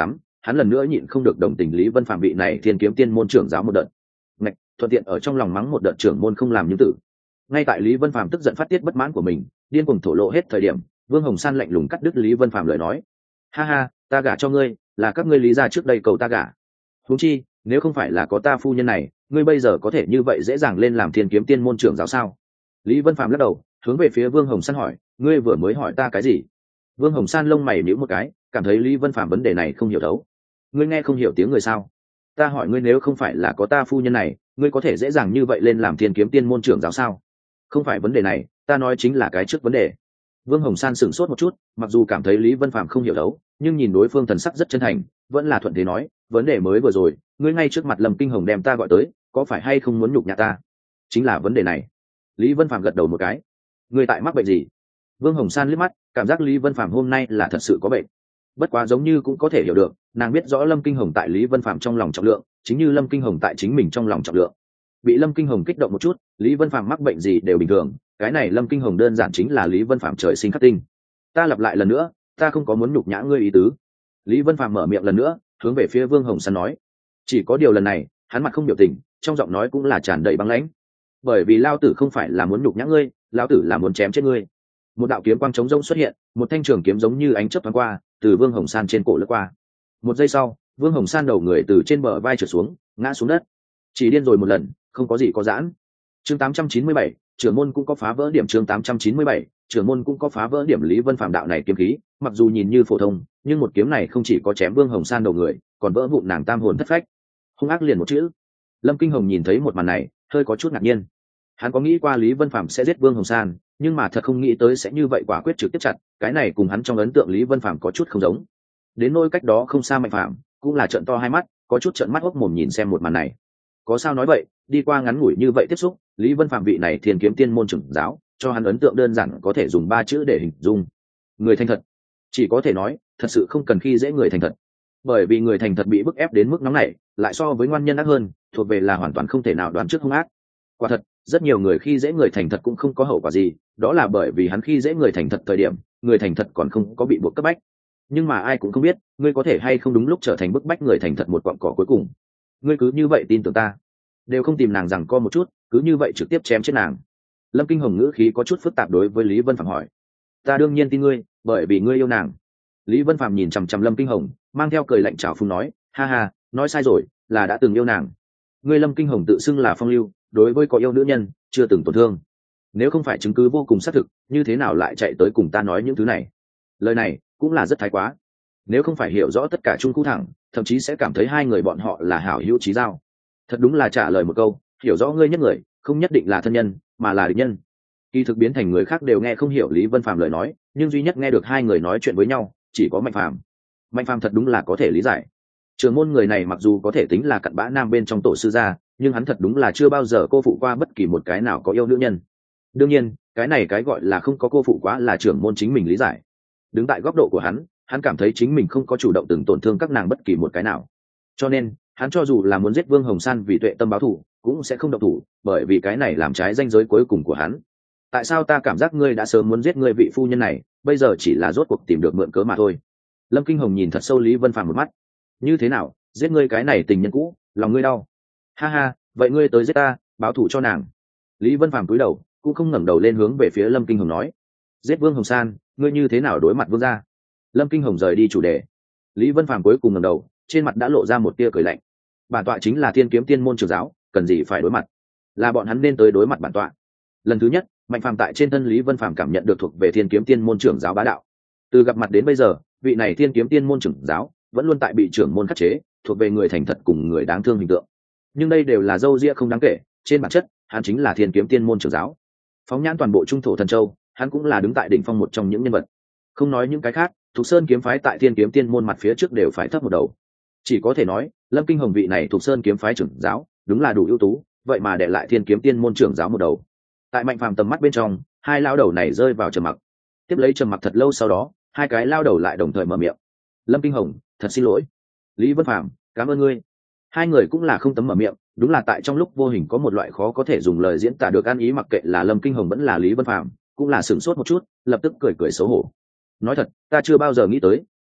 hắn lần nữa nhịn không được đồng tình Lý Vân Phạm vị này thiên kiếm tiên môn trưởng giáo một đợt. Ngạch, thuận tiện ở trong lòng mắng một đợt trưởng môn không làm những tử. Ngay tại Lý Vân Phạm tức giận phát tiết bất mãn của mình, điên cuồng thổ lộ hết thời điểm, Vương Hồng San lạnh lùng cắt đứt Lý Vân Phạm lời nói. Ha ha, ta gả cho ngươi, là các ngươi lý gia trước đây cầu ta gả. Huống chi, nếu không phải là có ta phu nhân này, ngươi bây giờ có thể như vậy dễ dàng lên làm thiên kiếm tiên môn trưởng giáo sao? Lý Vân Phạm lắc đầu, hướng về phía Vương Hồng San hỏi, ngươi vừa mới hỏi ta cái gì? Vương Hồng San lông mày nhíu một cái, cảm thấy Lý Vân Phạm vấn đề này không hiểu thấu. Ngươi nghe không hiểu tiếng người sao? Ta hỏi ngươi, nếu không phải là có ta phu nhân này, ngươi có thể dễ dàng như vậy lên làm thiên kiếm tiên môn trưởng giáo sao? Không phải vấn đề này, ta nói chính là cái trước vấn đề. Vương Hồng San sửng sốt một chút, mặc dù cảm thấy Lý Vân Phạm không hiểu thấu, nhưng nhìn đối phương thần sắc rất chân thành, vẫn là thuận thế nói, vấn đề mới vừa rồi, ngươi ngay trước mặt Lâm Kinh Hồng đem ta gọi tới, có phải hay không muốn nhục nhã ta? Chính là vấn đề này. Lý Vân Phạm gật đầu một cái. Ngươi tại mắc bệnh gì? Vương Hồng San liếc mắt, cảm giác Lý Vân Phạm hôm nay là thật sự có bệnh. Bất quá giống như cũng có thể hiểu được, nàng biết rõ Lâm Kinh Hồng tại Lý Vân Phạm trong lòng trọng lượng, chính như Lâm Kinh Hồng tại chính mình trong lòng trọng lượng. Bị Lâm Kinh Hồng kích động một chút, Lý Vân Phạm mắc bệnh gì đều bình thường, cái này Lâm Kinh Hồng đơn giản chính là Lý Vân Phạm trời sinh khắc tinh. Ta lặp lại lần nữa, ta không có muốn nhục nhã ngươi ý tứ. Lý Vân Phạm mở miệng lần nữa, hướng về phía Vương Hồng San nói. Chỉ có điều lần này, hắn mặt không biểu tình, trong giọng nói cũng là tràn đầy băng lãnh. Bởi vì lao tử không phải là muốn nhục nhã ngươi, lão tử là muốn chém chết ngươi. Một đạo kiếm quang trống rỗng xuất hiện, một thanh trường kiếm giống như ánh chớp thoáng qua, từ Vương Hồng San trên cổ lướt qua. Một giây sau, Vương Hồng San đầu người từ trên bờ vai trượt xuống, ngã xuống đất. Chỉ điên rồi một lần, không có gì có giãn. Chương tám trăm chín mươi bảy, trưởng môn cũng có phá vỡ điểm. Chương tám trăm chín mươi bảy, trưởng môn cũng có phá vỡ điểm. Lý Vân Phạm đạo này kiếm khí, mặc dù nhìn như phổ thông, nhưng một kiếm này không chỉ có chém Vương Hồng San đầu người, còn vỡ vụn nàng tam hồn thất phách. Hung ác liền một chữ. Lâm Kinh Hồng nhìn thấy một màn này, hơi có chút ngạc nhiên. Hắn có nghĩ qua Lý Vân Phạm sẽ giết Vương Hồng San, nhưng mà thật không nghĩ tới sẽ như vậy quả quyết trực tiếp chặt, cái này cùng hắn trong ấn tượng Lý Vân Phạm có chút không giống. Đến nỗi cách đó không xa Mạnh Phạm, cũng là trợn to hai mắt, có chút trợn mắt hốc mồm nhìn xem một màn này. Có sao nói vậy, đi qua ngắn ngủi như vậy tiếp xúc, Lý Vân Phạm vị này thiên kiếm tiên môn trưởng giáo, cho hắn ấn tượng đơn giản có thể dùng ba chữ để hình dung: người thành thật. Chỉ có thể nói, thật sự không cần khi dễ người thành thật. Bởi vì người thành thật bị bức ép đến mức nóng này, lại so với ngoan nhân ác hơn, thuộc về là hoàn toàn không thể nào đoán trước hung ác. Quả thật, rất nhiều người khi dễ người thành thật cũng không có hậu quả gì, đó là bởi vì hắn khi dễ người thành thật thời điểm, người thành thật còn không có bị buộc cấp bách. Nhưng mà ai cũng không biết, ngươi có thể hay không đúng lúc trở thành bức bách người thành thật một cọng cỏ cuối cùng. Ngươi cứ như vậy tin tưởng ta, đều không tìm nàng rằng co một chút, cứ như vậy trực tiếp chém chết nàng. Lâm Kinh Hồng ngữ khí có chút phức tạp đối với Lý Vân Phạm hỏi. Ta đương nhiên tin ngươi, bởi vì ngươi yêu nàng. Lý Vân Phạm nhìn chằm chằm Lâm Kinh Hồng, mang theo cười lạnh trào phúng nói, ha ha, nói sai rồi, là đã từng yêu nàng. Ngươi Lâm Kinh Hồng tự xưng là phong lưu, đối với có yêu nữ nhân, chưa từng tổn thương. Nếu không phải chứng cứ vô cùng xác thực, như thế nào lại chạy tới cùng ta nói những thứ này? Lời này cũng là rất thái quá. Nếu không phải hiểu rõ tất cả chung khu thẳng, thậm chí sẽ cảm thấy hai người bọn họ là hảo hữu chí giao. Thật đúng là trả lời một câu, hiểu rõ ngươi nhất người, không nhất định là thân nhân, mà là địch nhân. Kỳ thực biến thành người khác đều nghe không hiểu Lý Vân Phạm lời nói, nhưng duy nhất nghe được hai người nói chuyện với nhau, chỉ có Mạnh Phàm. Mạnh Phàm thật đúng là có thể lý giải. Trưởng môn người này mặc dù có thể tính là cặn bã nam bên trong tổ sư gia, nhưng hắn thật đúng là chưa bao giờ cô phụ qua bất kỳ một cái nào có yêu nữ nhân. Đương nhiên, cái này cái gọi là không có cô phụ quá là trưởng môn chính mình lý giải. Đứng tại góc độ của hắn, hắn cảm thấy chính mình không có chủ động từng tổn thương các nàng bất kỳ một cái nào. Cho nên, hắn cho dù là muốn giết Vương Hồng San vì tuệ tâm báo thù, cũng sẽ không động thủ, bởi vì cái này làm trái ranh giới cuối cùng của hắn. Tại sao ta cảm giác ngươi đã sớm muốn giết ngươi vị phu nhân này, bây giờ chỉ là rốt cuộc tìm được mượn cớ mà thôi. Lâm Kinh Hồng nhìn thật sâu Lý Vân Phạm một mắt. Như thế nào, giết ngươi cái này tình nhân cũ, lòng ngươi đau? Ha ha, vậy ngươi tới giết ta, báo thù cho nàng. Lý Vân Phạm cúi đầu, cũng không ngẩng đầu lên hướng về phía Lâm Kinh Hồng nói, giết Vương Hồng San, ngươi như thế nào đối mặt vương gia? Lâm Kinh Hồng rời đi chủ đề. Lý Vân Phạm cuối cùng ngẩng đầu, trên mặt đã lộ ra một tia cười lạnh. Bản tọa chính là thiên kiếm tiên môn trưởng giáo, cần gì phải đối mặt? Là bọn hắn nên tới đối mặt bản tọa. Lần thứ nhất, Mạnh Phàm tại trên thân Lý Vân Phạm cảm nhận được thuộc về thiên kiếm tiên môn trưởng giáo bá đạo. Từ gặp mặt đến bây giờ, vị này thiên kiếm tiên môn trưởng giáo vẫn luôn tại bị trưởng môn khắc chế, thuộc về người thành thật cùng người đáng thương hình tượng. Nhưng đây đều là dâu ria không đáng kể, trên bản chất, hắn chính là thiên kiếm tiên môn trưởng giáo. Phóng nhãn toàn bộ trung thổ thần châu, hắn cũng là đứng tại đỉnh phong một trong những nhân vật. Không nói những cái khác, Thục Sơn kiếm phái tại thiên kiếm tiên môn mặt phía trước đều phải thấp một đầu. Chỉ có thể nói, Lâm Kinh Hồng vị này Thục Sơn kiếm phái trưởng giáo, đúng là đủ ưu tú, vậy mà để lại thiên kiếm tiên môn trưởng giáo một đầu. Tại Mạnh Phàm tầm mắt bên trong, hai lao đầu này rơi vào trầm mặc. Tiếp lấy trầm mặc thật lâu sau đó, hai cái lao đầu lại đồng thời mở miệng. Lâm Kinh Hồng, thật xin lỗi. Lý Vân Phạm, cảm ơn ngươi. Hai người cũng là không tấm mở miệng, đúng là tại trong lúc vô hình có một loại khó có thể dùng lời diễn tả được ăn ý, mặc kệ là Lâm Kinh Hồng vẫn là Lý Vân Phạm, cũng là sửng sốt một chút, lập tức cười cười xấu hổ. Nói thật, ta chưa bao giờ nghĩ tới,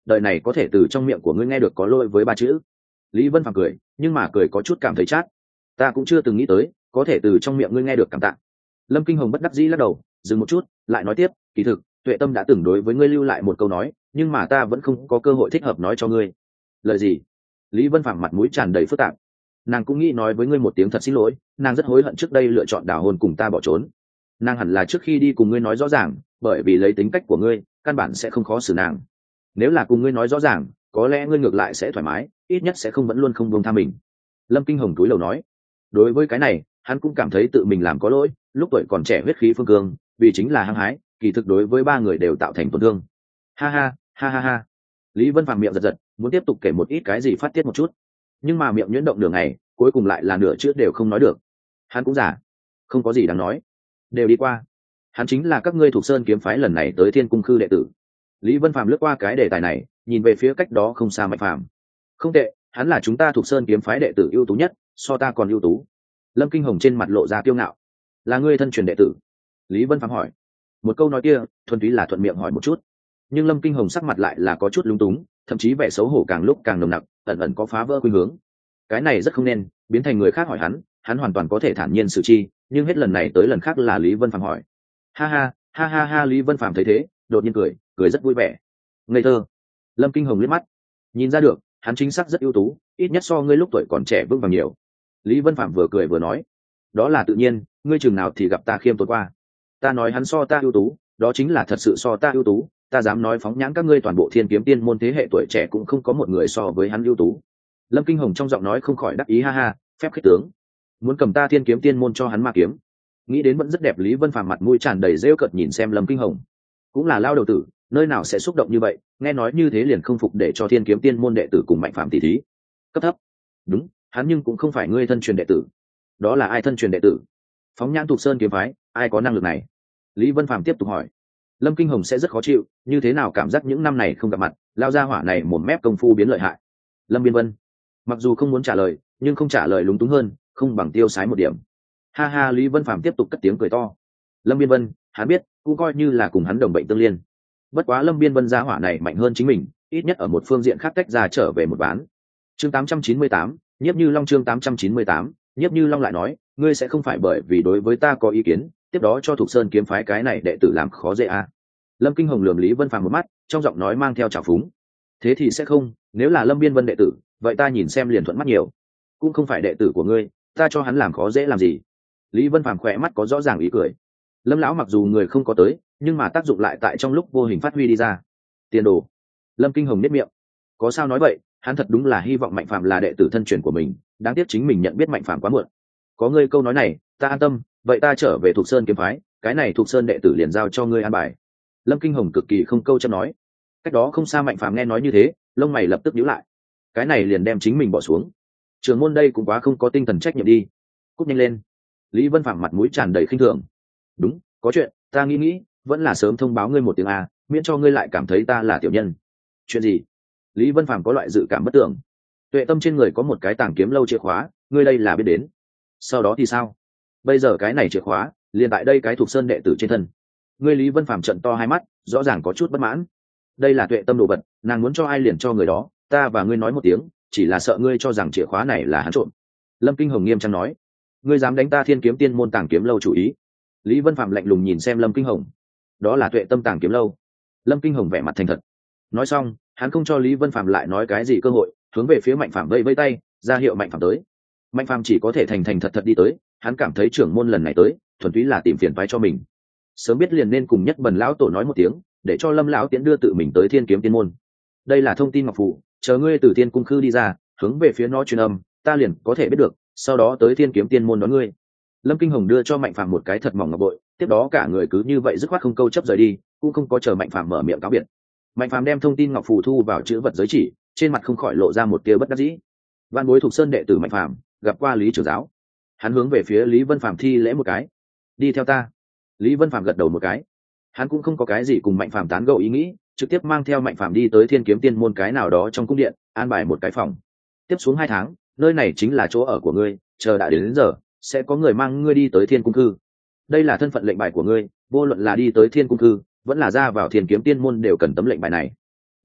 đời này có thể từ trong miệng của ngươi nghe được có lỗi với ba chữ. Lý Vân Phàm cười, nhưng mà cười có chút cảm thấy chát. Ta cũng chưa từng nghĩ tới có thể từ trong miệng ngươi nghe được cảm tạ. Lâm Kinh Hồng bất đắc dĩ lắc đầu, dừng một chút lại nói tiếp, kỳ thực Tuệ Tâm đã từng đối với ngươi lưu lại một câu nói, nhưng mà ta vẫn không có cơ hội thích hợp nói cho ngươi. Lời gì? Lý Vân Phàm mặt mũi tràn đầy phức tạp. Nàng cũng nghĩ nói với ngươi một tiếng thật xin lỗi, nàng rất hối hận trước đây lựa chọn đào hôn cùng ta bỏ trốn. Nàng hẳn là trước khi đi cùng ngươi nói rõ ràng, bởi vì lấy tính cách của ngươi căn bản sẽ không khó xử nàng. Nếu là cùng ngươi nói rõ ràng, có lẽ ngươi ngược lại sẽ thoải mái, ít nhất sẽ không vẫn luôn không buông tha mình. Lâm Kinh Hồng cúi đầu nói. Đối với cái này hắn cũng cảm thấy tự mình làm có lỗi, lúc tuổi còn trẻ huyết khí phương cương, vì chính là hăng hái, kỳ thực đối với ba người đều tạo thành tổn thương. Ha ha ha ha ha. Lý Vân Phàm miệng giật giật, muốn tiếp tục kể một ít cái gì phát tiết một chút, nhưng mà miệng nhuyễn động đường này cuối cùng lại là nửa chữ đều không nói được. Hắn cũng giả, không có gì đáng nói, đều đi qua. Hắn chính là các ngươi thuộc Sơn kiếm phái lần này tới Thiên Cung Khư đệ tử. Lý Vân Phàm lướt qua cái đề tài này, nhìn về phía cách đó không xa Mạnh Phàm. Không tệ, hắn là chúng ta thuộc Sơn kiếm phái đệ tử ưu tú nhất, so ta còn ưu tú. Lâm Kinh Hồng trên mặt lộ ra kiêu ngạo. Là ngươi thân truyền đệ tử? Lý Vân Phàm hỏi. Một câu nói kia thuần túy là thuận miệng hỏi một chút, nhưng Lâm Kinh Hồng sắc mặt lại là có chút lúng túng, thậm chí vẻ xấu hổ càng lúc càng nồng nặc, ẩn ẩn có phá vỡ khuynh hướng. Cái này rất không nên biến thành người khác hỏi hắn, hắn hoàn toàn có thể thản nhiên xử chi, nhưng hết lần này tới lần khác là Lý Vân Phàm hỏi. Ha ha ha ha ha. Lý Vân Phàm thấy thế đột nhiên cười, cười rất vui vẻ. Ngây thơ. Lâm Kinh Hồng liếc mắt, nhìn ra được hắn chính xác rất ưu tú, ít nhất so ngươi lúc tuổi còn trẻ vững vàng nhiều. Lý Vân Phàm vừa cười vừa nói, đó là tự nhiên, ngươi chừng nào thì gặp ta khiêm tốn qua. Ta nói hắn so ta ưu tú, đó chính là thật sự so ta ưu tú, ta dám nói phóng nhãn các ngươi toàn bộ Thiên Kiếm Tiên môn thế hệ tuổi trẻ cũng không có một người so với hắn ưu tú. Lâm Kinh Hồng trong giọng nói không khỏi đắc ý, ha ha, phép khích tướng, muốn cầm ta Thiên Kiếm Tiên môn cho hắn ma kiếm. Nghĩ đến vẫn rất đẹp, Lý Vân Phàm mặt mũi tràn đầy rêu cợt nhìn xem Lâm Kinh Hồng. Cũng là lao đầu tử, nơi nào sẽ xúc động như vậy, nghe nói như thế liền không phục để cho Thiên Kiếm Tiên môn đệ tử cùng Mạnh Phàm tỷ thí. Cấp thấp. Đúng, hắn nhưng cũng không phải ngươi thân truyền đệ tử. Đó là ai thân truyền đệ tử? Phóng nhãn thuộc Sơn kiếm phái, ai có năng lực này? Lý Vân Phàm tiếp tục hỏi. Lâm Kinh Hồng sẽ rất khó chịu, như thế nào cảm giác những năm này không gặp mặt, lao ra hỏa này mồm mép công phu biến lợi hại. Lâm Biên Vân mặc dù không muốn trả lời, nhưng không trả lời lúng túng hơn, không bằng tiêu sái một điểm. Ha ha. Lý Vân Phàm tiếp tục cất tiếng cười to. Lâm Biên Vân, hắn biết, cũng coi như là cùng hắn đồng bệnh tương liên. Bất quá Lâm Biên Vân gia hỏa này mạnh hơn chính mình, ít nhất ở một phương diện khác tách ra trở về một ván. Chương tám trăm chín mươi tám, Nhiếp Như Long. Chương tám trăm chín mươi tám, Nhiếp Như Long lại nói, ngươi sẽ không phải bởi vì đối với ta có ý kiến, tiếp đó cho Thục Sơn kiếm phái cái này đệ tử làm khó dễ à? Lâm Kinh Hồng lườm Lý Vân Phàm một mắt, trong giọng nói mang theo trào phúng. Thế thì sẽ không, nếu là Lâm Biên Vân đệ tử, vậy ta nhìn xem liền thuận mắt nhiều. Cũng không phải đệ tử của ngươi, ta cho hắn làm khó dễ làm gì? Lý Vân Phàm khỏe mắt có rõ ràng ý cười. Lâm lão mặc dù người không có tới, nhưng mà tác dụng lại tại trong lúc vô hình phát huy đi ra. Tiền đồ. Lâm Kinh Hồng nhếch miệng. Có sao nói vậy, hắn thật đúng là hy vọng Mạnh Phàm là đệ tử thân truyền của mình, đáng tiếc chính mình nhận biết Mạnh Phàm quá muộn. Có ngươi câu nói này, ta an tâm, vậy ta trở về Thục Sơn kiếm phái, cái này Thục Sơn đệ tử liền giao cho ngươi an bài. Lâm Kinh Hồng cực kỳ không câu chấp nói. Cách đó không xa Mạnh Phàm nghe nói như thế, lông mày lập tức nhíu lại. Cái này liền đem chính mình bỏ xuống. Trường môn đây cũng quá không có tinh thần trách nhiệm đi. Cút nhanh lên. Lý Vân Phàm mặt mũi tràn đầy khinh thường. Đúng, có chuyện, ta nghĩ nghĩ, vẫn là sớm thông báo ngươi một tiếng a, miễn cho ngươi lại cảm thấy ta là tiểu nhân. Chuyện gì? Lý Vân Phàm có loại dự cảm bất tưởng. Tuệ Tâm trên người có một cái tàng kiếm lâu chìa khóa, ngươi đây là biết đến. Sau đó thì sao? Bây giờ cái này chìa khóa liền tại đây cái Thục Sơn đệ tử trên thân. Ngươi Lý Vân Phàm trợn to hai mắt, rõ ràng có chút bất mãn. Đây là Tuệ Tâm đồ vật, nàng muốn cho ai liền cho người đó, ta và ngươi nói một tiếng, chỉ là sợ ngươi cho rằng chìa khóa này là hắn trộm. Lâm Kinh Hồng nghiêm trang nói. Ngươi dám đánh ta Thiên Kiếm Tiên môn tàng kiếm lâu chủ ý? Lý Vân Phạm lạnh lùng nhìn xem Lâm Kinh Hồng. Đó là Tuệ Tâm tàng kiếm lâu. Lâm Kinh Hồng vẻ mặt thành thật. Nói xong, hắn không cho Lý Vân Phạm lại nói cái gì cơ hội, hướng về phía Mạnh Phạm vẫy vẫy tay, ra hiệu Mạnh Phạm tới. Mạnh Phạm chỉ có thể thành thành thật thật đi tới, hắn cảm thấy trưởng môn lần này tới, thuần túy là tìm phiền toái cho mình. Sớm biết liền nên cùng Nhất Bần lão tổ nói một tiếng, để cho Lâm lão tiễn đưa tự mình tới Thiên Kiếm Tiên môn. Đây là thông tin ngọc phù, chờ ngươi từ Thiên Cung Khư đi ra, hướng về phía nó truyền âm, ta liền có thể biết được, sau đó tới Thiên Kiếm Tiên môn đón ngươi. Lâm Kinh Hồng đưa cho Mạnh Phàm một cái thật mỏng ngọc bội, tiếp đó cả người cứ như vậy dứt khoát không câu chấp rời đi, cũng không có chờ Mạnh Phàm mở miệng cáo biệt. Mạnh Phàm đem thông tin ngọc phù thu vào chữ vật giới chỉ, trên mặt không khỏi lộ ra một tia bất đắc dĩ. Văn bối Thục Sơn đệ tử Mạnh Phàm gặp qua Lý trưởng giáo. Hắn hướng về phía Lý Vân Phàm thi lễ một cái. Đi theo ta. Lý Vân Phàm gật đầu một cái. Hắn cũng không có cái gì cùng Mạnh Phàm tán gẫu ý nghĩ, trực tiếp mang theo Mạnh Phàm đi tới Thiên Kiếm Tiên môn cái nào đó trong cung điện, an bài một cái phòng. Tiếp xuống hai tháng, nơi này chính là chỗ ở của ngươi, chờ đã đến, đến giờ sẽ có người mang ngươi đi tới Thiên Cung Cư. Đây là thân phận lệnh bài của ngươi, vô luận là đi tới Thiên Cung Cư vẫn là ra vào Thiên Kiếm Tiên môn đều cần tấm lệnh bài này.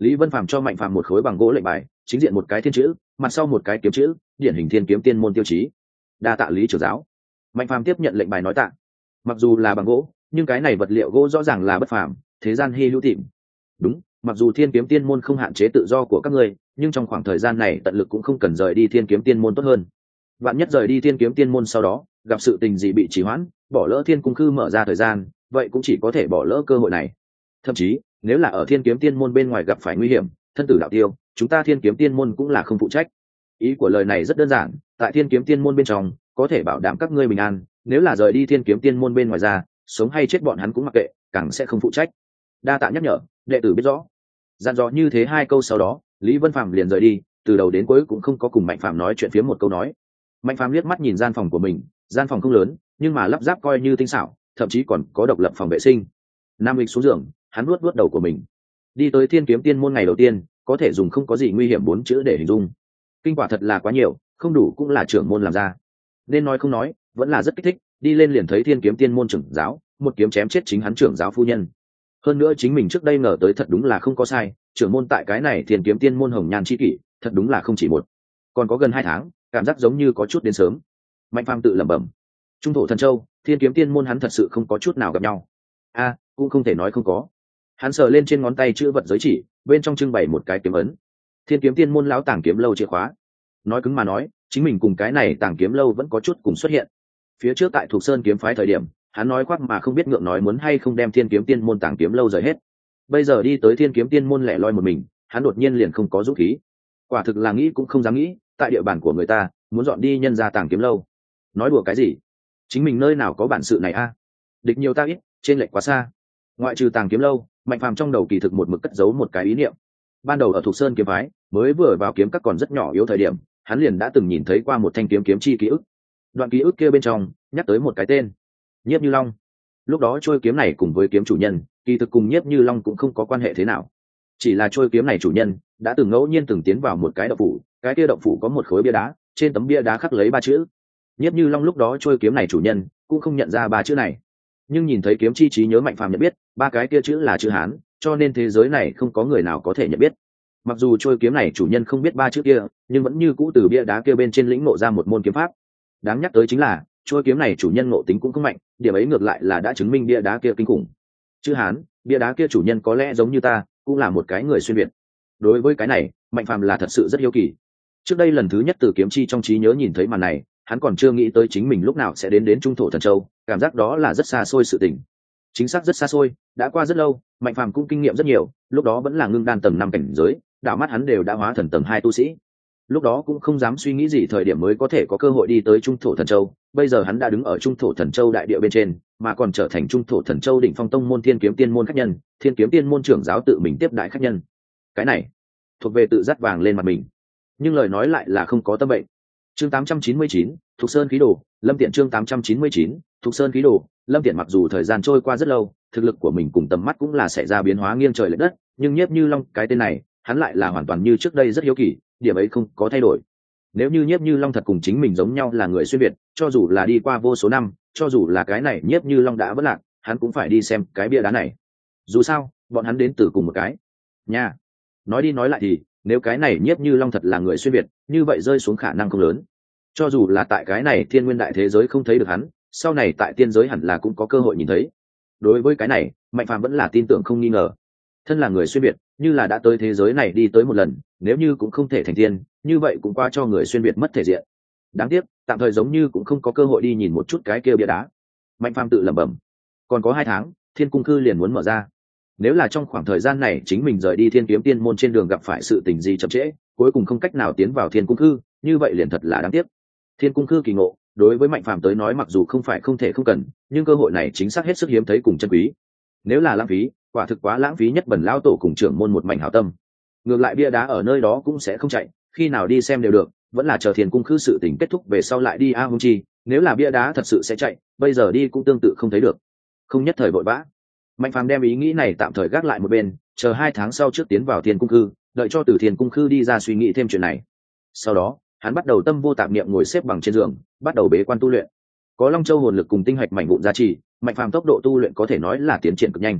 Lý Vân Phàm cho Mạnh Phàm một khối bằng gỗ lệnh bài, chính diện một cái thiên chữ, mặt sau một cái kiếm chữ, điển hình thiên kiếm tiên môn tiêu chí. Đa tạ Lý trưởng giáo. Mạnh Phàm tiếp nhận lệnh bài nói tạ. Mặc dù là bằng gỗ, nhưng cái này vật liệu gỗ rõ ràng là bất phàm, thế gian hi hữu tìm. Đúng, mặc dù thiên kiếm tiên môn không hạn chế tự do của các ngươi, nhưng trong khoảng thời gian này tận lực cũng không cần rời đi thiên kiếm tiên môn tốt hơn. Vạn nhất rời đi thiên kiếm tiên môn sau đó, gặp sự tình gì bị trì hoãn, bỏ lỡ thiên cung khư mở ra thời gian, vậy cũng chỉ có thể bỏ lỡ cơ hội này. Thậm chí, nếu là ở thiên kiếm tiên môn bên ngoài gặp phải nguy hiểm, thân tử đạo tiêu, chúng ta thiên kiếm tiên môn cũng là không phụ trách. Ý của lời này rất đơn giản, tại thiên kiếm tiên môn bên trong, có thể bảo đảm các ngươi bình an, nếu là rời đi thiên kiếm tiên môn bên ngoài ra, sống hay chết bọn hắn cũng mặc kệ, càng sẽ không phụ trách. Đa tạ nhắc nhở, đệ tử biết rõ. Dặn dò như thế hai câu sau đó, Lý Vân Phàm liền rời đi, từ đầu đến cuối cũng không có cùng Mạnh Phàm nói chuyện phía một câu nói. Mạnh Phàm liếc mắt nhìn gian phòng của mình, gian phòng không lớn, nhưng mà lắp ráp coi như tinh xảo, thậm chí còn có độc lập phòng vệ sinh. Nam Lịch xuống giường, hắn nuốt nuốt đầu của mình. Đi tới thiên kiếm tiên môn ngày đầu tiên, có thể dùng không có gì nguy hiểm bốn chữ để hình dung. Kinh quả thật là quá nhiều, không đủ cũng là trưởng môn làm ra. Nên nói không nói, vẫn là rất kích thích, đi lên liền thấy thiên kiếm tiên môn trưởng giáo, một kiếm chém chết chính hắn trưởng giáo phu nhân. Hơn nữa chính mình trước đây ngờ tới thật đúng là không có sai, trưởng môn tại cái này thiên kiếm tiên môn hồng nhan chi kỷ, thật đúng là không chỉ một. Còn có gần hai tháng, cảm giác giống như có chút đến sớm. Mạnh Phàm tự lẩm bẩm. Trung thổ thần châu, thiên kiếm tiên môn hắn thật sự không có chút nào gặp nhau. A, cũng không thể nói không có. Hắn sờ lên trên ngón tay chữ vật giới chỉ, bên trong trưng bày một cái kiếm ấn. Thiên kiếm tiên môn lão tàng kiếm lâu chìa khóa. Nói cứng mà nói, chính mình cùng cái này tàng kiếm lâu vẫn có chút cùng xuất hiện. Phía trước tại Thuộc Sơn kiếm phái thời điểm, hắn nói khoác mà không biết ngượng nói muốn hay không đem thiên kiếm tiên môn tàng kiếm lâu rời hết. Bây giờ đi tới thiên kiếm tiên môn lẻ loi một mình, hắn đột nhiên liền không có dũng khí. Quả thực là nghĩ cũng không dám nghĩ, tại địa bàn của người ta, muốn dọn đi nhân ra tàng kiếm lâu. Nói đùa cái gì? Chính mình nơi nào có bản sự này a? Địch nhiều ta ít, trên lệch quá xa. Ngoại trừ tàng kiếm lâu, Mạnh Phàm trong đầu kỳ thực một mực cất giấu một cái ý niệm. Ban đầu ở Thuộc Sơn kiếm phái, mới vừa vào kiếm các còn rất nhỏ yếu thời điểm, hắn liền đã từng nhìn thấy qua một thanh kiếm kiếm chi ký ức. Đoạn ký ức kia bên trong nhắc tới một cái tên, Nhiếp Như Long. Lúc đó trôi kiếm này cùng với kiếm chủ nhân, kỳ thực cùng Nhiếp Như Long cũng không có quan hệ thế nào. Chỉ là trôi kiếm này chủ nhân đã từng ngẫu nhiên từng tiến vào một cái động phủ, cái kia động phủ có một khối bia đá, trên tấm bia đá khắc lấy ba chữ. Nhiếp Như Long lúc đó trôi kiếm này chủ nhân cũng không nhận ra ba chữ này, nhưng nhìn thấy kiếm chi trí nhớ Mạnh Phàm nhận biết ba cái kia chữ là chữ Hán, cho nên thế giới này không có người nào có thể nhận biết. Mặc dù trôi kiếm này chủ nhân không biết ba chữ kia, nhưng vẫn như cũ từ bia đá kia bên trên lĩnh ngộ ra một môn kiếm pháp. Đáng nhắc tới chính là trôi kiếm này chủ nhân ngộ tính cũng không mạnh, điểm ấy ngược lại là đã chứng minh bia đá kia kinh khủng. Chữ Hán, bia đá kia chủ nhân có lẽ giống như ta, cũng là một cái người xuyên việt. Đối với cái này, Mạnh Phàm là thật sự rất hiếu kỳ. Trước đây lần thứ nhất từ kiếm chi trong trí nhớ nhìn thấy màn này, hắn còn chưa nghĩ tới chính mình lúc nào sẽ đến đến Trung thổ thần châu, cảm giác đó là rất xa xôi sự tình. Chính xác rất xa xôi, đã qua rất lâu, Mạnh Phàm cũng kinh nghiệm rất nhiều, lúc đó vẫn là ngưng đan tầng năm cảnh giới, đạo mắt hắn đều đã hóa thần tầng hai tu sĩ. Lúc đó cũng không dám suy nghĩ gì thời điểm mới có thể có cơ hội đi tới Trung thổ thần châu, bây giờ hắn đã đứng ở Trung thổ thần châu đại địa bên trên, mà còn trở thành Trung thổ thần châu đỉnh phong tông môn Thiên kiếm tiên môn khách nhân, Thiên kiếm tiên môn trưởng giáo tự mình tiếp đại khách nhân. Cái này thuộc về tự dắt vàng lên mặt mình, nhưng lời nói lại là không có tâm bệnh. Chương tám trăm chín mươi chín, Thuộc Sơn khí đồ, Lâm Tiện. Chương tám trăm chín mươi chín, Thuộc Sơn khí đồ, Lâm Tiện. Mặc dù thời gian trôi qua rất lâu, thực lực của mình cùng tầm mắt cũng là xảy ra biến hóa nghiêng trời lệch đất, nhưng Nhiếp Như Long cái tên này, hắn lại là hoàn toàn như trước đây rất hiếu kỳ, điểm ấy không có thay đổi. Nếu như Nhiếp Như Long thật cùng chính mình giống nhau là người xuyên việt, cho dù là đi qua vô số năm, cho dù là cái này Nhiếp Như Long đã vất lạc, hắn cũng phải đi xem cái bia đá này. Dù sao, bọn hắn đến từ cùng một cái nha. Nói đi nói lại thì, nếu cái này Nhiếp Như Long thật là người xuyên việt, như vậy rơi xuống khả năng không lớn. Cho dù là tại cái này thiên nguyên đại thế giới không thấy được hắn, sau này tại tiên giới hẳn là cũng có cơ hội nhìn thấy. Đối với cái này, Mạnh Phàm vẫn là tin tưởng không nghi ngờ. Thân là người xuyên việt, như là đã tới thế giới này đi tới một lần, nếu như cũng không thể thành tiên, như vậy cũng qua cho người xuyên việt mất thể diện. Đáng tiếc, tạm thời giống như cũng không có cơ hội đi nhìn một chút cái kia bia đá. Mạnh Phàm tự lẩm bẩm. Còn có hai tháng, Thiên cung khư liền muốn mở ra. Nếu là trong khoảng thời gian này chính mình rời đi Thiên kiếm tiên môn trên đường gặp phải sự tình gì chậm trễ, cuối cùng không cách nào tiến vào Thiên cung khư, như vậy liền thật là đáng tiếc. Thiên cung khư kỳ ngộ, đối với Mạnh Phàm tới nói mặc dù không phải không thể không cần, nhưng cơ hội này chính xác hết sức hiếm thấy cùng chân quý. Nếu là lãng phí, quả thực quá lãng phí nhất bẩn lao tổ cùng trưởng môn một mảnh hảo tâm. Ngược lại bia đá ở nơi đó cũng sẽ không chạy, khi nào đi xem đều được, vẫn là chờ Thiên cung khư sự tình kết thúc về sau lại đi a hung chi, nếu là bia đá thật sự sẽ chạy, bây giờ đi cũng tương tự không thấy được. Không nhất thời vội vã. Mạnh Phàm đem ý nghĩ này tạm thời gác lại một bên, chờ hai tháng sau trước tiến vào Thiên cung khư, đợi cho từ Thiên cung khư đi ra suy nghĩ thêm chuyện này. Sau đó, hắn bắt đầu tâm vô tạp niệm ngồi xếp bằng trên giường, bắt đầu bế quan tu luyện. Có Long Châu hồn lực cùng tinh hạch mảnh vụn gia trì, Mạnh Phàm tốc độ tu luyện có thể nói là tiến triển cực nhanh.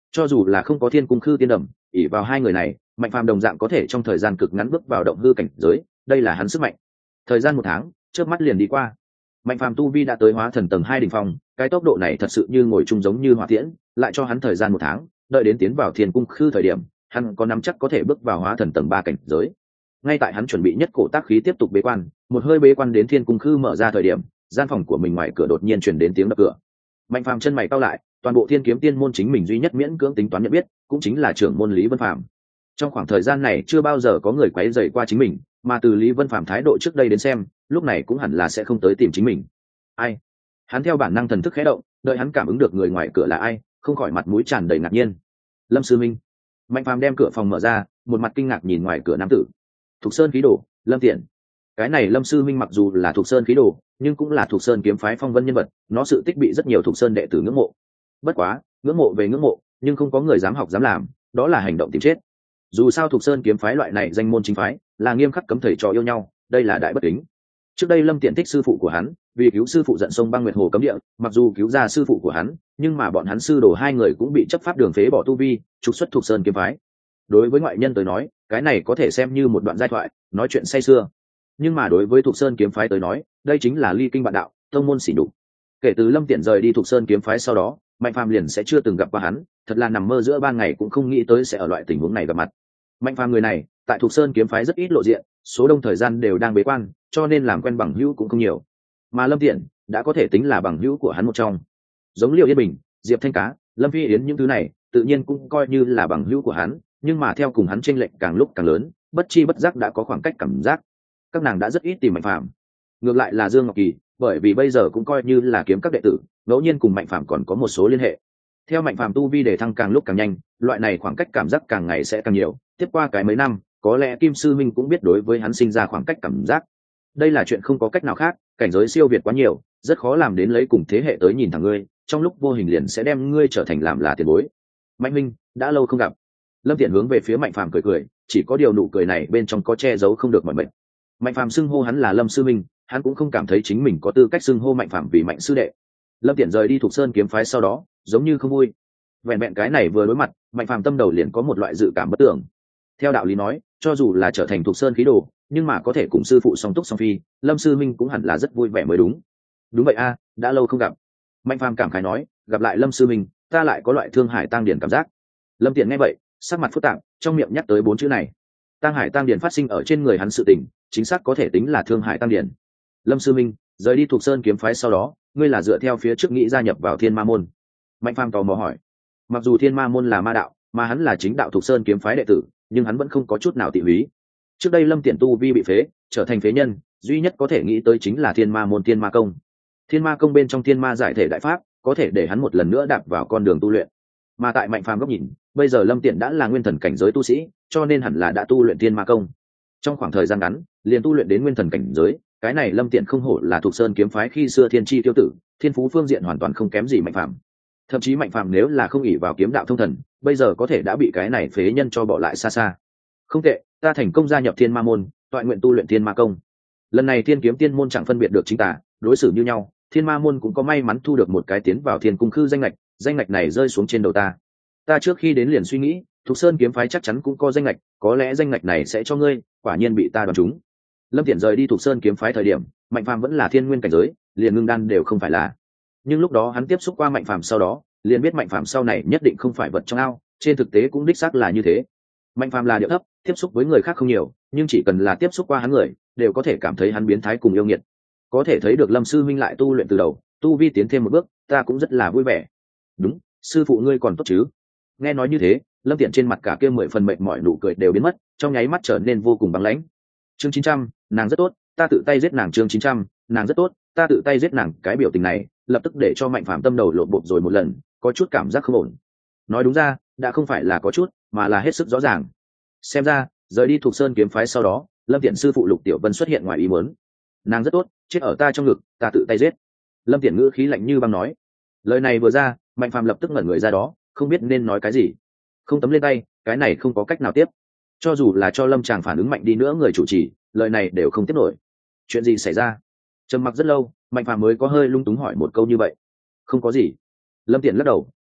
Cho dù là không có thiên cung khư tiên đầm, ỷ vào hai người này, mạnh phàm đồng dạng có thể trong thời gian cực ngắn bước vào động hư cảnh giới, đây là hắn sức mạnh. Thời gian một tháng trước mắt liền đi qua, mạnh phàm tu vi đã tới hóa thần tầng hai đỉnh phong, cái tốc độ này thật sự như ngồi chung giống như hỏa tiễn, lại cho hắn thời gian một tháng, đợi đến tiến vào thiên cung khư thời điểm, hắn có nắm chắc có thể bước vào hóa thần tầng ba cảnh giới. Ngay tại hắn chuẩn bị nhất cổ tác khí tiếp tục bế quan, một hơi bế quan đến thiên cung khư mở ra thời điểm, gian phòng của mình ngoài cửa đột nhiên truyền đến tiếng đập cửa. Mạnh phàm chân mày cau lại, toàn bộ thiên kiếm tiên môn chính mình duy nhất miễn cưỡng tính toán nhận biết cũng chính là trưởng môn Lý Vân Phàm. Trong khoảng thời gian này chưa bao giờ có người quấy rầy qua chính mình, mà từ Lý Vân Phàm thái độ trước đây đến xem, lúc này cũng hẳn là sẽ không tới tìm chính mình. Ai? Hắn theo bản năng thần thức khẽ động, đợi hắn cảm ứng được người ngoài cửa là ai, không khỏi mặt mũi tràn đầy ngạc nhiên. Lâm Sư Minh. Mạnh phàm đem cửa phòng mở ra, một mặt kinh ngạc nhìn ngoài cửa nam tử. Thục Sơn khí đồ, Lâm Tiện. Cái này Lâm Sư Minh mặc dù là Thục Sơn khí đồ, nhưng cũng là Thục Sơn kiếm phái phong vân nhân vật, nó sự tích bị rất nhiều Thục Sơn đệ tử ngưỡng mộ. Bất quá, ngưỡng mộ về ngưỡng mộ, nhưng không có người dám học dám làm, đó là hành động tìm chết. Dù sao Thục Sơn kiếm phái loại này danh môn chính phái, là nghiêm khắc cấm thầy trò yêu nhau, đây là đại bất kính. Trước đây Lâm Tiện thích sư phụ của hắn, vì cứu sư phụ giận sông băng nguyệt hồ cấm địa, mặc dù cứu ra sư phụ của hắn, nhưng mà bọn hắn sư đồ hai người cũng bị chấp pháp đường phế bỏ tu vi, trục xuất Thục Sơn kiếm phái. Đối với ngoại nhân tới nói, cái này có thể xem như một đoạn giai thoại, nói chuyện say sưa. Nhưng mà đối với Thục Sơn kiếm phái tới nói, đây chính là ly kinh bạn đạo, tông môn sỉ nhục. Kể từ Lâm Tiện rời đi Thục Sơn kiếm phái sau đó, Mạnh Phàm liền sẽ chưa từng gặp qua hắn, thật là nằm mơ giữa ban ngày cũng không nghĩ tới sẽ ở loại tình huống này gặp mặt. Mạnh Phàm người này, tại Thục Sơn kiếm phái rất ít lộ diện, số đông thời gian đều đang bế quan, cho nên làm quen bằng hữu cũng không nhiều. Mà Lâm Tiện đã có thể tính là bằng hữu của hắn một trong. Giống Liệu Yên Bình, Diệp Thanh Cá, Lâm Phi Yến những thứ này, tự nhiên cũng coi như là bằng hữu của hắn, nhưng mà theo cùng hắn chênh lệch càng lúc càng lớn, bất chi bất giác đã có khoảng cách cảm giác. Các nàng đã rất ít tìm Mạnh Phàm. Ngược lại là Dương Ngọc Kỳ, bởi vì bây giờ cũng coi như là kiếm các đệ tử, ngẫu nhiên cùng Mạnh Phàm còn có một số liên hệ. Theo Mạnh Phàm tu vi để thăng càng lúc càng nhanh, loại này khoảng cách cảm giác càng ngày sẽ càng nhiều, tiếp qua cái mấy năm, có lẽ Kim Sư Minh cũng biết đối với hắn sinh ra khoảng cách cảm giác. Đây là chuyện không có cách nào khác, cảnh giới siêu việt quá nhiều, rất khó làm đến lấy cùng thế hệ tới nhìn thẳng ngươi, trong lúc vô hình liền sẽ đem ngươi trở thành làm là tiền bối. Mạnh Minh, đã lâu không gặp. Lâm Tiện hướng về phía Mạnh Phàm cười cười, chỉ có điều nụ cười này bên trong có che giấu không được mọi mệnh. Mạnh Phàm xưng hô hắn là Lâm Sư Minh, hắn cũng không cảm thấy chính mình có tư cách xưng hô Mạnh Phàm vì Mạnh sư đệ. Lâm Tiện rời đi Thục Sơn kiếm phái sau đó, giống như không vui. Vẹn vẹn cái này vừa đối mặt, Mạnh Phàm tâm đầu liền có một loại dự cảm bất tưởng. Theo đạo lý nói, cho dù là trở thành Thục Sơn khí đồ, nhưng mà có thể cùng sư phụ song túc song phi, Lâm Sư Minh cũng hẳn là rất vui vẻ mới đúng. Đúng vậy a, đã lâu không gặp. Mạnh Phàm cảm khái nói, gặp lại Lâm Sư Minh, ta lại có loại thương hải tăng điển cảm giác. Lâm Tiện nghe vậy, sắc mặt phức tạp, trong miệng nhắc tới bốn chữ này. Tăng hải tăng điển phát sinh ở trên người hắn sự tình, chính xác có thể tính là thương hải tăng điển. Lâm Sư Minh, rời đi Thục Sơn kiếm phái sau đó, ngươi là dựa theo phía trước nghĩ gia nhập vào Thiên Ma môn. Mạnh Phàm tò mò hỏi. Mặc dù Thiên Ma môn là ma đạo, mà hắn là chính đạo Thục Sơn kiếm phái đệ tử, nhưng hắn vẫn không có chút nào tị húy. Trước đây Lâm Tiện tu vi bị phế, trở thành phế nhân, duy nhất có thể nghĩ tới chính là Thiên Ma môn Thiên Ma công. Thiên Ma công bên trong Thiên Ma giải thể đại pháp, có thể để hắn một lần nữa đạp vào con đường tu luyện. Mà tại Mạnh Phàm góc nhìn, bây giờ Lâm Tiện đã là nguyên thần cảnh giới tu sĩ, cho nên hẳn là đã tu luyện Thiên Ma công. Trong khoảng thời gian ngắn, liền tu luyện đến nguyên thần cảnh giới, cái này Lâm Tiện không hổ là Thục Sơn kiếm phái khi xưa thiên chi tiêu tử, thiên phú phương diện hoàn toàn không kém gì Mạnh Phàm. Thậm chí Mạnh Phàm nếu là không ỷ vào kiếm đạo thông thần, bây giờ có thể đã bị cái này phế nhân cho bỏ lại xa xa. Không tệ, ta thành công gia nhập Thiên Ma môn, toại nguyện tu luyện Thiên Ma công. Lần này Thiên kiếm tiên môn chẳng phân biệt được chính tà, đối xử như nhau, Thiên Ma môn cũng có may mắn thu được một cái tiến vào Thiên cung khư danh lệch, danh lệch này rơi xuống trên đầu ta. Ta trước khi đến liền suy nghĩ, Thục Sơn kiếm phái chắc chắn cũng có danh lệch, có lẽ danh lệch này sẽ cho ngươi, quả nhiên bị ta đoán trúng. Lâm Tiện rời đi Thục Sơn kiếm phái thời điểm, Mạnh Phàm vẫn là thiên nguyên cảnh giới, liền ngưng đan đều không phải là. Nhưng lúc đó hắn tiếp xúc qua Mạnh Phàm sau đó, liền biết Mạnh Phàm sau này nhất định không phải vật trong ao, trên thực tế cũng đích xác là như thế. Mạnh Phàm là điệu thấp, tiếp xúc với người khác không nhiều, nhưng chỉ cần là tiếp xúc qua hắn người, đều có thể cảm thấy hắn biến thái cùng yêu nghiệt. Có thể thấy được Lâm sư minh lại tu luyện từ đầu, tu vi tiến thêm một bước, ta cũng rất là vui vẻ. Đúng, sư phụ ngươi còn tốt chứ? Nghe nói như thế, Lâm Tiện trên mặt cả kia mười phần mệt mỏi nụ cười đều biến mất, trong nháy mắt trở nên vô cùng băng lãnh. Chương chín trăm, nàng rất tốt, ta tự tay giết nàng. Chương chín trăm, nàng rất tốt, ta tự tay giết nàng. Cái biểu tình này, lập tức để cho Mạnh Phàm tâm đầu lộn bột rồi một lần, có chút cảm giác không ổn. Nói đúng ra, đã không phải là có chút, mà là hết sức rõ ràng. Xem ra, rời đi Thục Sơn kiếm phái sau đó, Lâm Tiện sư phụ Lục Tiểu Vân xuất hiện ngoài ý muốn. Nàng rất tốt, chết ở ta trong ngực, ta tự tay giết. Lâm Tiện ngữ khí lạnh như băng nói. Lời này vừa ra, Mạnh Phàm lập tức ngẩn người ra đó, không biết nên nói cái gì. Không tấm lên tay, cái này không có cách nào tiếp. Cho dù là cho Lâm Tràng phản ứng mạnh đi nữa người chủ trì, lời này đều không tiếp nổi. Chuyện gì xảy ra? Trầm mặc rất lâu, Mạnh Phàm mới có hơi lung túng hỏi một câu như vậy. Không có gì. Lâm Tiện lắc đầu,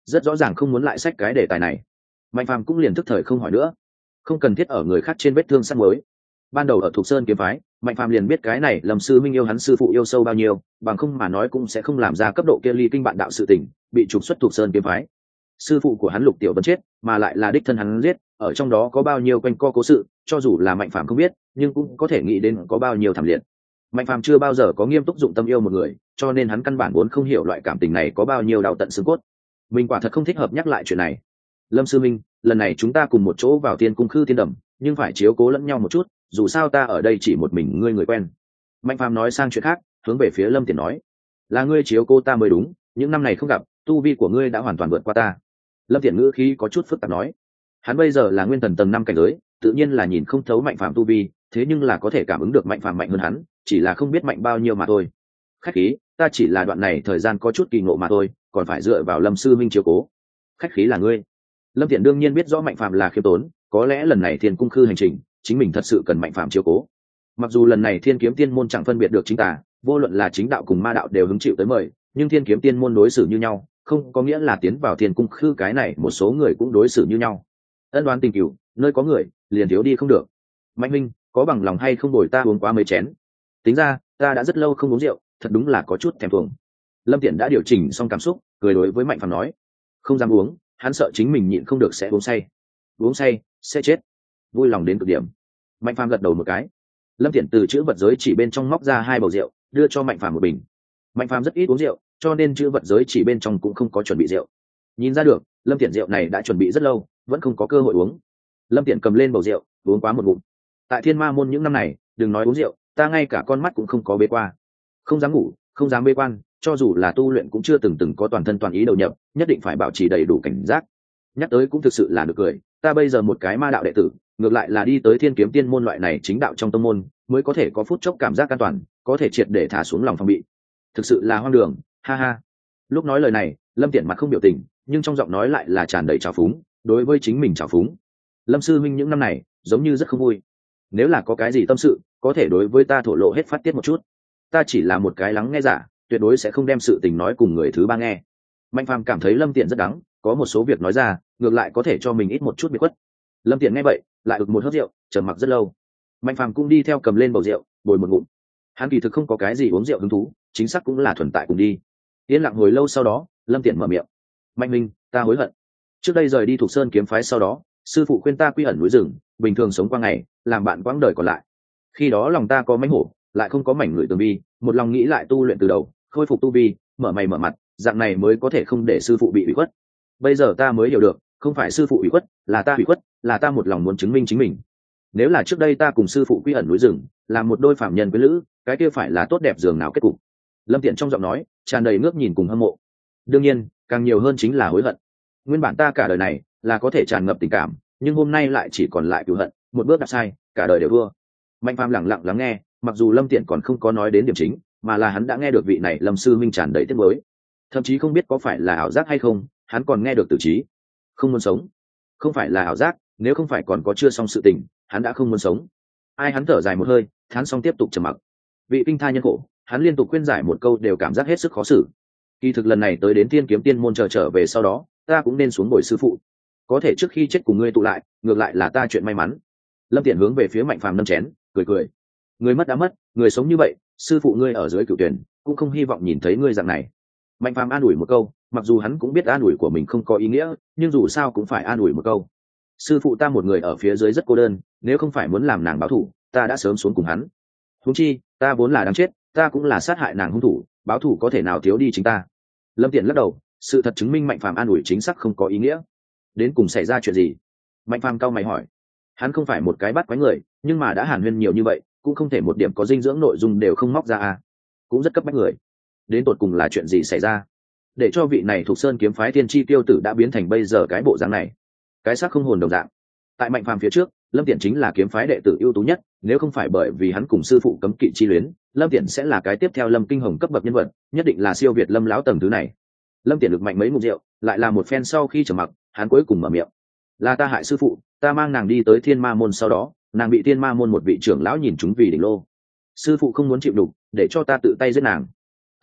rất rõ ràng không muốn lại xách cái đề tài này. Mạnh Phàm cũng liền thức thời không hỏi nữa, không cần thiết ở người khác trên vết thương sắt mới. Ban đầu ở Thục Sơn kiếm phái, Mạnh Phàm liền biết cái này Lâm sư minh yêu hắn sư phụ yêu sâu bao nhiêu, bằng không mà nói cũng sẽ không làm ra cấp độ kia ly kinh bạn đạo sự tình, bị trục xuất Thục Sơn kiếm phái. Sư phụ của hắn Lục Tiểu Vân chết, mà lại là đích thân hắn giết, ở trong đó có bao nhiêu quanh co cố sự, cho dù là Mạnh Phàm không biết, nhưng cũng có thể nghĩ đến có bao nhiêu thảm liệt. Mạnh Phàm chưa bao giờ có nghiêm túc dụng tâm yêu một người, cho nên hắn căn bản vốn không hiểu loại cảm tình này có bao nhiêu đau tận xương cốt. Mình quả thật không thích hợp nhắc lại chuyện này. Lâm sư minh, lần này chúng ta cùng một chỗ vào Thiên Cung Khư Thiên Đầm, nhưng phải chiếu cố lẫn nhau một chút, dù sao ta ở đây chỉ một mình ngươi người quen. Mạnh Phàm nói sang chuyện khác, hướng về phía Lâm Tiễn nói, là ngươi chiếu cô ta mới đúng, những năm này không gặp, tu vi của ngươi đã hoàn toàn vượt qua ta. Lâm Tiễn ngữ khí có chút phức tạp nói, hắn bây giờ là nguyên thần tầng năm cảnh giới, tự nhiên là nhìn không thấu Mạnh Phàm tu vi, thế nhưng là có thể cảm ứng được Mạnh Phàm mạnh hơn hắn, chỉ là không biết mạnh bao nhiêu mà thôi. Khách khí, ta chỉ là đoạn này thời gian có chút kỳ ngộ mà thôi, còn phải dựa vào Lâm sư minh chiếu cố. Khách khí là ngươi. Lâm Tiễn đương nhiên biết rõ Mạnh Phàm là khiêm tốn, có lẽ lần này Thiên Cung Khư hành trình, chính mình thật sự cần Mạnh Phàm chiếu cố. Mặc dù lần này Thiên Kiếm Tiên môn chẳng phân biệt được chính tà, vô luận là chính đạo cùng ma đạo đều hứng chịu tới mời, nhưng Thiên Kiếm Tiên môn đối xử như nhau, không có nghĩa là tiến vào Thiên Cung Khư cái này một số người cũng đối xử như nhau. Ân đoán tình cửu, nơi có người, liền thiếu đi không được. Mạnh Minh, có bằng lòng hay không bồi ta uống quá mấy chén? Tính ra, ta đã rất lâu không uống rượu, thật đúng là có chút thèm thuồng. Lâm Tiễn đã điều chỉnh xong cảm xúc, cười đối với Mạnh Phàm nói, không dám uống, hắn sợ chính mình nhịn không được sẽ uống say. Uống say sẽ chết. Vui lòng đến cực điểm. Mạnh Phàm gật đầu một cái. Lâm Tiễn từ chữ vật giới chỉ bên trong móc ra hai bầu rượu, đưa cho Mạnh Phàm một bình. Mạnh Phàm rất ít uống rượu, cho nên chữ vật giới chỉ bên trong cũng không có chuẩn bị rượu. Nhìn ra được, Lâm Tiễn rượu này đã chuẩn bị rất lâu, vẫn không có cơ hội uống. Lâm Tiễn cầm lên bầu rượu, uống quá một ngụm. Tại Thiên Ma môn những năm này, đừng nói uống rượu, ta ngay cả con mắt cũng không có bế qua. Không dám ngủ, không dám bế quan, cho dù là tu luyện cũng chưa từng từng có toàn thân toàn ý đầu nhập, nhất định phải bảo trì đầy đủ cảnh giác. Nhắc tới cũng thực sự là được cười, ta bây giờ một cái ma đạo đệ tử, ngược lại là đi tới Thiên Kiếm Tiên môn loại này chính đạo trong tông môn, mới có thể có phút chốc cảm giác an toàn, có thể triệt để thả xuống lòng phòng bị. Thực sự là hoang đường, ha ha. Lúc nói lời này, Lâm Tiễn mặt không biểu tình, nhưng trong giọng nói lại là tràn đầy trào phúng, đối với chính mình trào phúng. Lâm sư huynh những năm này, giống như rất không vui. Nếu là có cái gì tâm sự, có thể đối với ta thổ lộ hết phát tiết một chút. Ta chỉ là một cái lắng nghe giả, tuyệt đối sẽ không đem sự tình nói cùng người thứ ba nghe. Mạnh Phàm cảm thấy Lâm Tiễn rất đắng, có một số việc nói ra, ngược lại có thể cho mình ít một chút biệt khuất. Lâm Tiễn nghe vậy, lại ực một hớp rượu, trầm mặc rất lâu. Mạnh Phàm cũng đi theo cầm lên bầu rượu, bồi một ngụm. Hắn kỳ thực không có cái gì uống rượu hứng thú, chính xác cũng là thuần tại cùng đi. Yên lặng hồi lâu sau đó, Lâm Tiễn mở miệng, Mạnh Minh, ta hối hận. Trước đây rời đi Thục Sơn kiếm phái sau đó, sư phụ khuyên ta quy ẩn núi rừng, bình thường sống qua ngày, làm bạn quãng đời còn lại. Khi đó lòng ta có mánh hổ, lại không có mảnh người tường vi, một lòng nghĩ lại tu luyện từ đầu, khôi phục tu vi, mở mày mở mặt, dạng này mới có thể không để sư phụ bị ủy khuất. Bây giờ ta mới hiểu được, không phải sư phụ ủy khuất, là ta ủy khuất, là ta một lòng muốn chứng minh chính mình. Nếu là trước đây ta cùng sư phụ quy ẩn núi rừng, làm một đôi phạm nhân với lữ, cái kia phải là tốt đẹp giường nào kết cục. Lâm Tiễn trong giọng nói tràn đầy ngước nhìn cùng hâm mộ. Đương nhiên, càng nhiều hơn chính là hối hận. Nguyên bản ta cả đời này là có thể tràn ngập tình cảm, nhưng hôm nay lại chỉ còn lại cừu hận, một bước đạp sai, cả đời đều thua. Mạnh Phàm lặng lặng lắng nghe, mặc dù Lâm Tiễn còn không có nói đến điểm chính, mà là hắn đã nghe được vị này Lâm sư minh tràn đầy tiếc nuối. Thậm chí không biết có phải là ảo giác hay không, hắn còn nghe được tử trí. Không muốn sống. Không phải là ảo giác, nếu không phải còn có chưa xong sự tình, hắn đã không muốn sống. Ai hắn thở dài một hơi, hắn xong tiếp tục trầm mặc. Vị kinh tha nhân khổ, hắn liên tục khuyên giải một câu đều cảm giác hết sức khó xử. Kỳ thực lần này tới đến Thiên Kiếm Tiên môn chờ trở về sau đó, ta cũng nên xuống bồi sư phụ. Có thể trước khi chết cùng ngươi tụ lại, ngược lại là ta chuyện may mắn. Lâm Tiễn hướng về phía Mạnh Phàm nâng chén, cười cười. Người mất đã mất, người sống như vậy, sư phụ ngươi ở dưới cửu tuyển, cũng không hy vọng nhìn thấy ngươi dạng này. Mạnh Phàm an ủi một câu, mặc dù hắn cũng biết an ủi của mình không có ý nghĩa, nhưng dù sao cũng phải an ủi một câu. Sư phụ ta một người ở phía dưới rất cô đơn, nếu không phải muốn làm nàng báo thù, ta đã sớm xuống cùng hắn. Huống chi, ta vốn là đáng chết, ta cũng là sát hại nàng hung thủ, báo thù có thể nào thiếu đi chính ta. Lâm Tiễn lắc đầu, sự thật chứng minh Mạnh Phàm an ủi chính xác không có ý nghĩa. Đến cùng xảy ra chuyện gì? Mạnh Phàm cau mày hỏi. Hắn không phải một cái bắt quái người, nhưng mà đã hàn huyên nhiều như vậy, cũng không thể một điểm có dinh dưỡng nội dung đều không móc ra à. Cũng rất cấp bách người. Đến tột cùng là chuyện gì xảy ra, để cho vị này thuộc Sơn kiếm phái tiên tri tiêu tử đã biến thành bây giờ cái bộ dáng này, cái xác không hồn đồng dạng. Tại Mạnh Phàm phía trước, Lâm Tiễn chính là kiếm phái đệ tử ưu tú nhất, nếu không phải bởi vì hắn cùng sư phụ cấm kỵ chi luyến, Lâm Tiễn sẽ là cái tiếp theo Lâm Kinh Hồng cấp bậc nhân vật, nhất định là siêu việt Lâm lão tầng thứ này. Lâm Tiễn được mạnh mấy ngụm rượu, lại là một phen sau khi trầm mặc, hắn cuối cùng mở miệng. Là ta hại sư phụ, ta mang nàng đi tới Thiên Ma môn sau đó, nàng bị Thiên Ma môn một vị trưởng lão nhìn chúng vì đỉnh lô. Sư phụ không muốn chịu đủ, để cho ta tự tay giết nàng.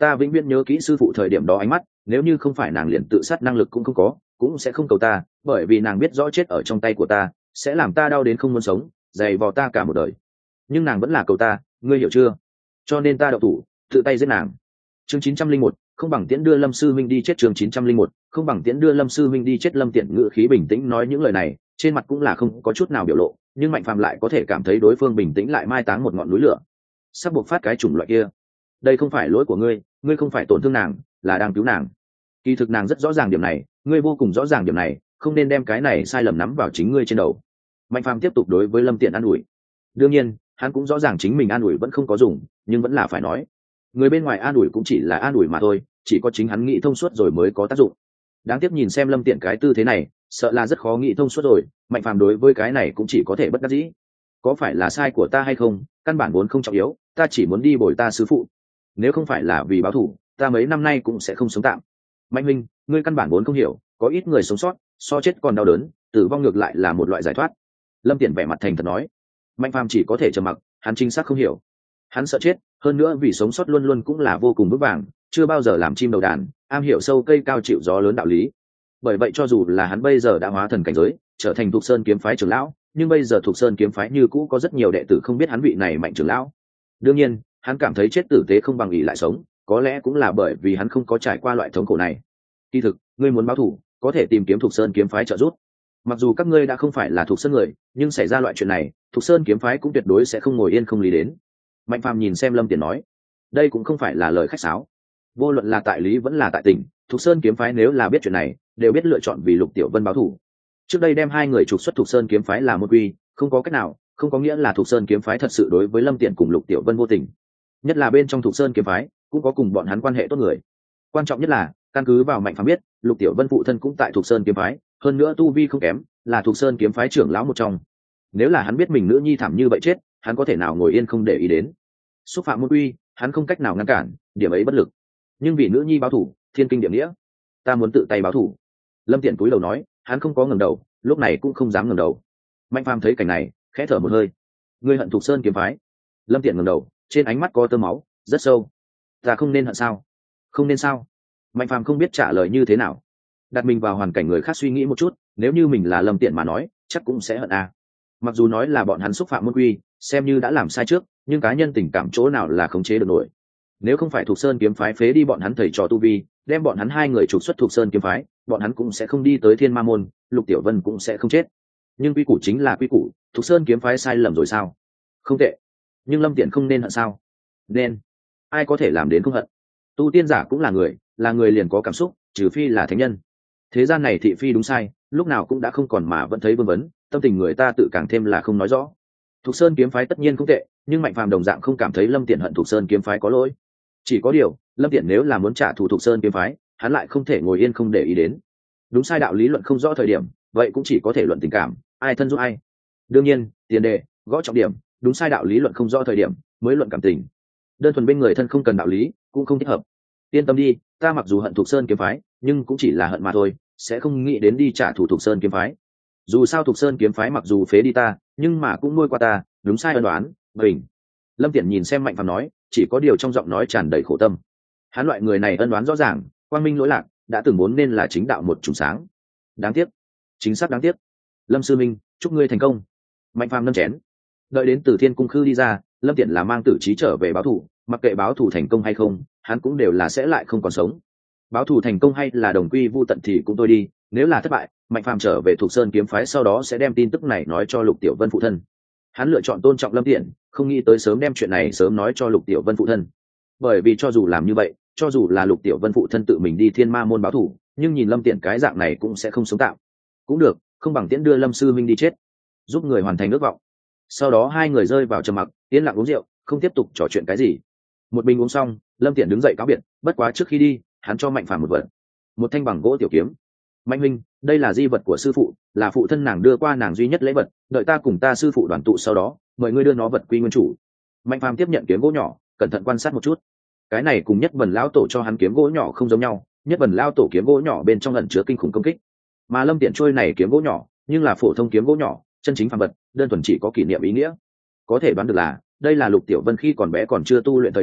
ta vĩnh viễn nhớ kỹ sư phụ thời điểm đó ánh mắt, nếu như không phải nàng liền tự sát năng lực cũng không có, cũng sẽ không cầu ta, bởi vì nàng biết rõ chết ở trong tay của ta sẽ làm ta đau đến không muốn sống, dày vò ta cả một đời. Nhưng nàng vẫn là cầu ta, ngươi hiểu chưa? Cho nên ta đậu thủ, tự tay giết nàng. Chương chín trăm linh một, không bằng tiễn đưa Lâm sư minh đi chết. Chương chín trăm linh một, không bằng tiễn đưa Lâm sư minh đi chết. Lâm Tiễn ngữ khí bình tĩnh nói những lời này, trên mặt cũng là không có chút nào biểu lộ, nhưng Mạnh Phàm lại có thể cảm thấy đối phương bình tĩnh lại mai táng một ngọn núi lửa, sắp buộc phát cái chủng loại kia. Đây không phải lỗi của ngươi, ngươi không phải tổn thương nàng, là đang cứu nàng. Kỳ thực nàng rất rõ ràng điểm này, ngươi vô cùng rõ ràng điểm này, không nên đem cái này sai lầm nắm vào chính ngươi trên đầu. Mạnh Phàm tiếp tục đối với Lâm Tiễn an ủi. Đương nhiên hắn cũng rõ ràng chính mình an ủi vẫn không có dùng, nhưng vẫn là phải nói. Người bên ngoài an ủi cũng chỉ là an ủi mà thôi, chỉ có chính hắn nghĩ thông suốt rồi mới có tác dụng. Đáng tiếc nhìn xem Lâm Tiễn cái tư thế này, sợ là rất khó nghĩ thông suốt rồi. Mạnh Phàm đối với cái này cũng chỉ có thể bất đắc dĩ. Có phải là sai của ta hay không, căn bản vốn không trọng yếu, ta chỉ muốn đi bồi ta sư phụ. Nếu không phải là vì báo thù, ta mấy năm nay cũng sẽ không sống tạm. Mạnh Minh, ngươi căn bản vốn không hiểu, có ít người sống sót so chết còn đau đớn, tử vong ngược lại là một loại giải thoát. Lâm Tiễn vẻ mặt thành thật nói. Mạnh Phàm chỉ có thể trầm mặc, hắn chính xác không hiểu. Hắn sợ chết, hơn nữa vì sống sót luôn luôn cũng là vô cùng vững vàng, chưa bao giờ làm chim đầu đàn, am hiểu sâu cây cao chịu gió lớn đạo lý. Bởi vậy cho dù là hắn bây giờ đã hóa thần cảnh giới, trở thành Thục Sơn kiếm phái trưởng lão, nhưng bây giờ Thục Sơn kiếm phái như cũ có rất nhiều đệ tử không biết hắn vị này Mạnh trưởng lão. Đương nhiên, hắn cảm thấy chết tử tế không bằng ỷ lại sống, có lẽ cũng là bởi vì hắn không có trải qua loại thống khổ này. Kỳ thực, ngươi muốn báo thù, có thể tìm kiếm Thục Sơn kiếm phái trợ giúp. Mặc dù các ngươi đã không phải là Thục Sơn người, nhưng xảy ra loại chuyện này, Thục Sơn kiếm phái cũng tuyệt đối sẽ không ngồi yên không lý đến. Mạnh Phàm nhìn xem Lâm Tiễn nói, đây cũng không phải là lời khách sáo. Vô luận là tại lý vẫn là tại tình, Thục Sơn kiếm phái nếu là biết chuyện này, đều biết lựa chọn vì Lục Tiểu Vân báo thù. Trước đây đem hai người trục xuất Thục Sơn kiếm phái là một quy, không có cách nào, không có nghĩa là Thục Sơn kiếm phái thật sự đối với Lâm Tiễn cùng Lục Tiểu Vân vô tình. Nhất là bên trong Thục Sơn kiếm phái, cũng có cùng bọn hắn quan hệ tốt người. Quan trọng nhất là, căn cứ vào Mạnh Phàm biết, Lục Tiểu Vân phụ thân cũng tại Thục Sơn kiếm phái, hơn nữa tu vi không kém, là Thục Sơn kiếm phái trưởng lão một trong. Nếu là hắn biết mình nữ nhi thảm như vậy chết, hắn có thể nào ngồi yên không để ý đến. Xúc phạm môn uy, hắn không cách nào ngăn cản, điểm ấy bất lực. Nhưng vì nữ nhi báo thù, thiên kinh địa nghĩa, ta muốn tự tay báo thù. Lâm Tiễn cúi đầu nói, hắn không có ngẩng đầu, lúc này cũng không dám ngẩng đầu. Mạnh Phàm thấy cảnh này, khẽ thở một hơi. Ngươi hận Thục Sơn kiếm phái? Lâm Tiễn ngẩng đầu, trên ánh mắt có tơ máu, rất sâu. Ta không nên hận sao? Không nên sao? Mạnh Phàm không biết trả lời như thế nào. Đặt mình vào hoàn cảnh người khác suy nghĩ một chút, nếu như mình là Lâm Tiễn mà nói, chắc cũng sẽ hận a. À. Mặc dù nói là bọn hắn xúc phạm môn quy, xem như đã làm sai trước, nhưng cá nhân tình cảm chỗ nào là khống chế được nổi. Nếu không phải Thục Sơn kiếm phái phế đi bọn hắn thầy trò tu vi, đem bọn hắn hai người trục xuất Thục Sơn kiếm phái, bọn hắn cũng sẽ không đi tới Thiên Ma môn, Lục Tiểu Vân cũng sẽ không chết. Nhưng quy củ chính là quy củ, Thục Sơn kiếm phái sai lầm rồi sao? Không tệ. Nhưng Lâm Tiễn không nên hận sao? Nên. Ai có thể làm đến không hận? Tu tiên giả cũng là người, là người liền có cảm xúc, trừ phi là thánh nhân. Thế gian này thị phi đúng sai, lúc nào cũng đã không còn mà vẫn thấy vương vấn, tâm tình người ta tự càng thêm là không nói rõ. Thục Sơn kiếm phái tất nhiên không tệ, nhưng Mạnh Phàm đồng dạng không cảm thấy Lâm Tiễn hận Thục Sơn kiếm phái có lỗi. Chỉ có điều, Lâm Tiễn nếu là muốn trả thù Thục Sơn kiếm phái, hắn lại không thể ngồi yên không để ý đến. Đúng sai đạo lý luận không rõ thời điểm, vậy cũng chỉ có thể luận tình cảm, ai thân giúp ai. Đương nhiên, tiền đề, gõ trọng điểm, đúng sai đạo lý luận không rõ thời điểm, mới luận cảm tình. Đơn thuần bên người thân không cần đạo lý, cũng không thích hợp. Yên tâm đi, ta mặc dù hận Thục Sơn kiếm phái, nhưng cũng chỉ là hận mà thôi, sẽ không nghĩ đến đi trả thù Thục Sơn kiếm phái. Dù sao Thục Sơn kiếm phái mặc dù phế đi ta, nhưng mà cũng nuôi qua ta, đúng sai ân đoán, bình. Lâm Tiễn nhìn xem Mạnh Phàm nói, chỉ có điều trong giọng nói tràn đầy khổ tâm. Hắn loại người này ân đoán rõ ràng, quang minh lỗi lạc, đã từng muốn nên là chính đạo một chùm sáng. Đáng tiếc, chính xác đáng tiếc. Lâm sư minh, chúc ngươi thành công. Mạnh Phàm nâng chén. Đợi đến Từ Thiên cung khư đi ra, Lâm Tiễn là mang tử trí trở về báo thù, mặc kệ báo thù thành công hay không, hắn cũng đều là sẽ lại không còn sống. Báo thù thành công hay là đồng quy vu tận thì cũng thôi đi, nếu là thất bại, Mạnh Phàm trở về Thục Sơn kiếm phái sau đó sẽ đem tin tức này nói cho Lục Tiểu Vân phụ thân. Hắn lựa chọn tôn trọng Lâm Tiễn, không nghĩ tới sớm đem chuyện này sớm nói cho Lục Tiểu Vân phụ thân. Bởi vì cho dù làm như vậy, cho dù là Lục Tiểu Vân phụ thân tự mình đi Thiên Ma môn báo thù, nhưng nhìn Lâm Tiễn cái dạng này cũng sẽ không sống tạm. Cũng được, không bằng tiễn đưa Lâm sư minh đi chết, giúp người hoàn thành ước vọng. Sau đó hai người rơi vào trầm mặc, yên lặng uống rượu, không tiếp tục trò chuyện cái gì. Một bình uống xong, Lâm Tiễn đứng dậy cáo biệt, bất quá trước khi đi, hắn cho Mạnh Phàm một vật, một thanh bằng gỗ tiểu kiếm. Mạnh huynh, đây là di vật của sư phụ, là phụ thân nàng đưa qua nàng duy nhất lễ vật, đợi ta cùng ta sư phụ đoàn tụ sau đó, mời ngươi đưa nó vật quy nguyên chủ. Mạnh Phàm tiếp nhận kiếm gỗ nhỏ, cẩn thận quan sát một chút. Cái này cùng Nhất Vân lão tổ cho hắn kiếm gỗ nhỏ không giống nhau, Nhất Vân lão tổ kiếm gỗ nhỏ bên trong ẩn chứa kinh khủng công kích, mà Lâm Tiễn trôi này kiếm gỗ nhỏ, nhưng là phổ thông kiếm gỗ nhỏ, chân chính phàm vật, đơn thuần chỉ có kỷ niệm ý nghĩa. Có thể đoán được là, đây là Lục Tiểu Vân khi còn bé còn chưa tu luyện thời điểm,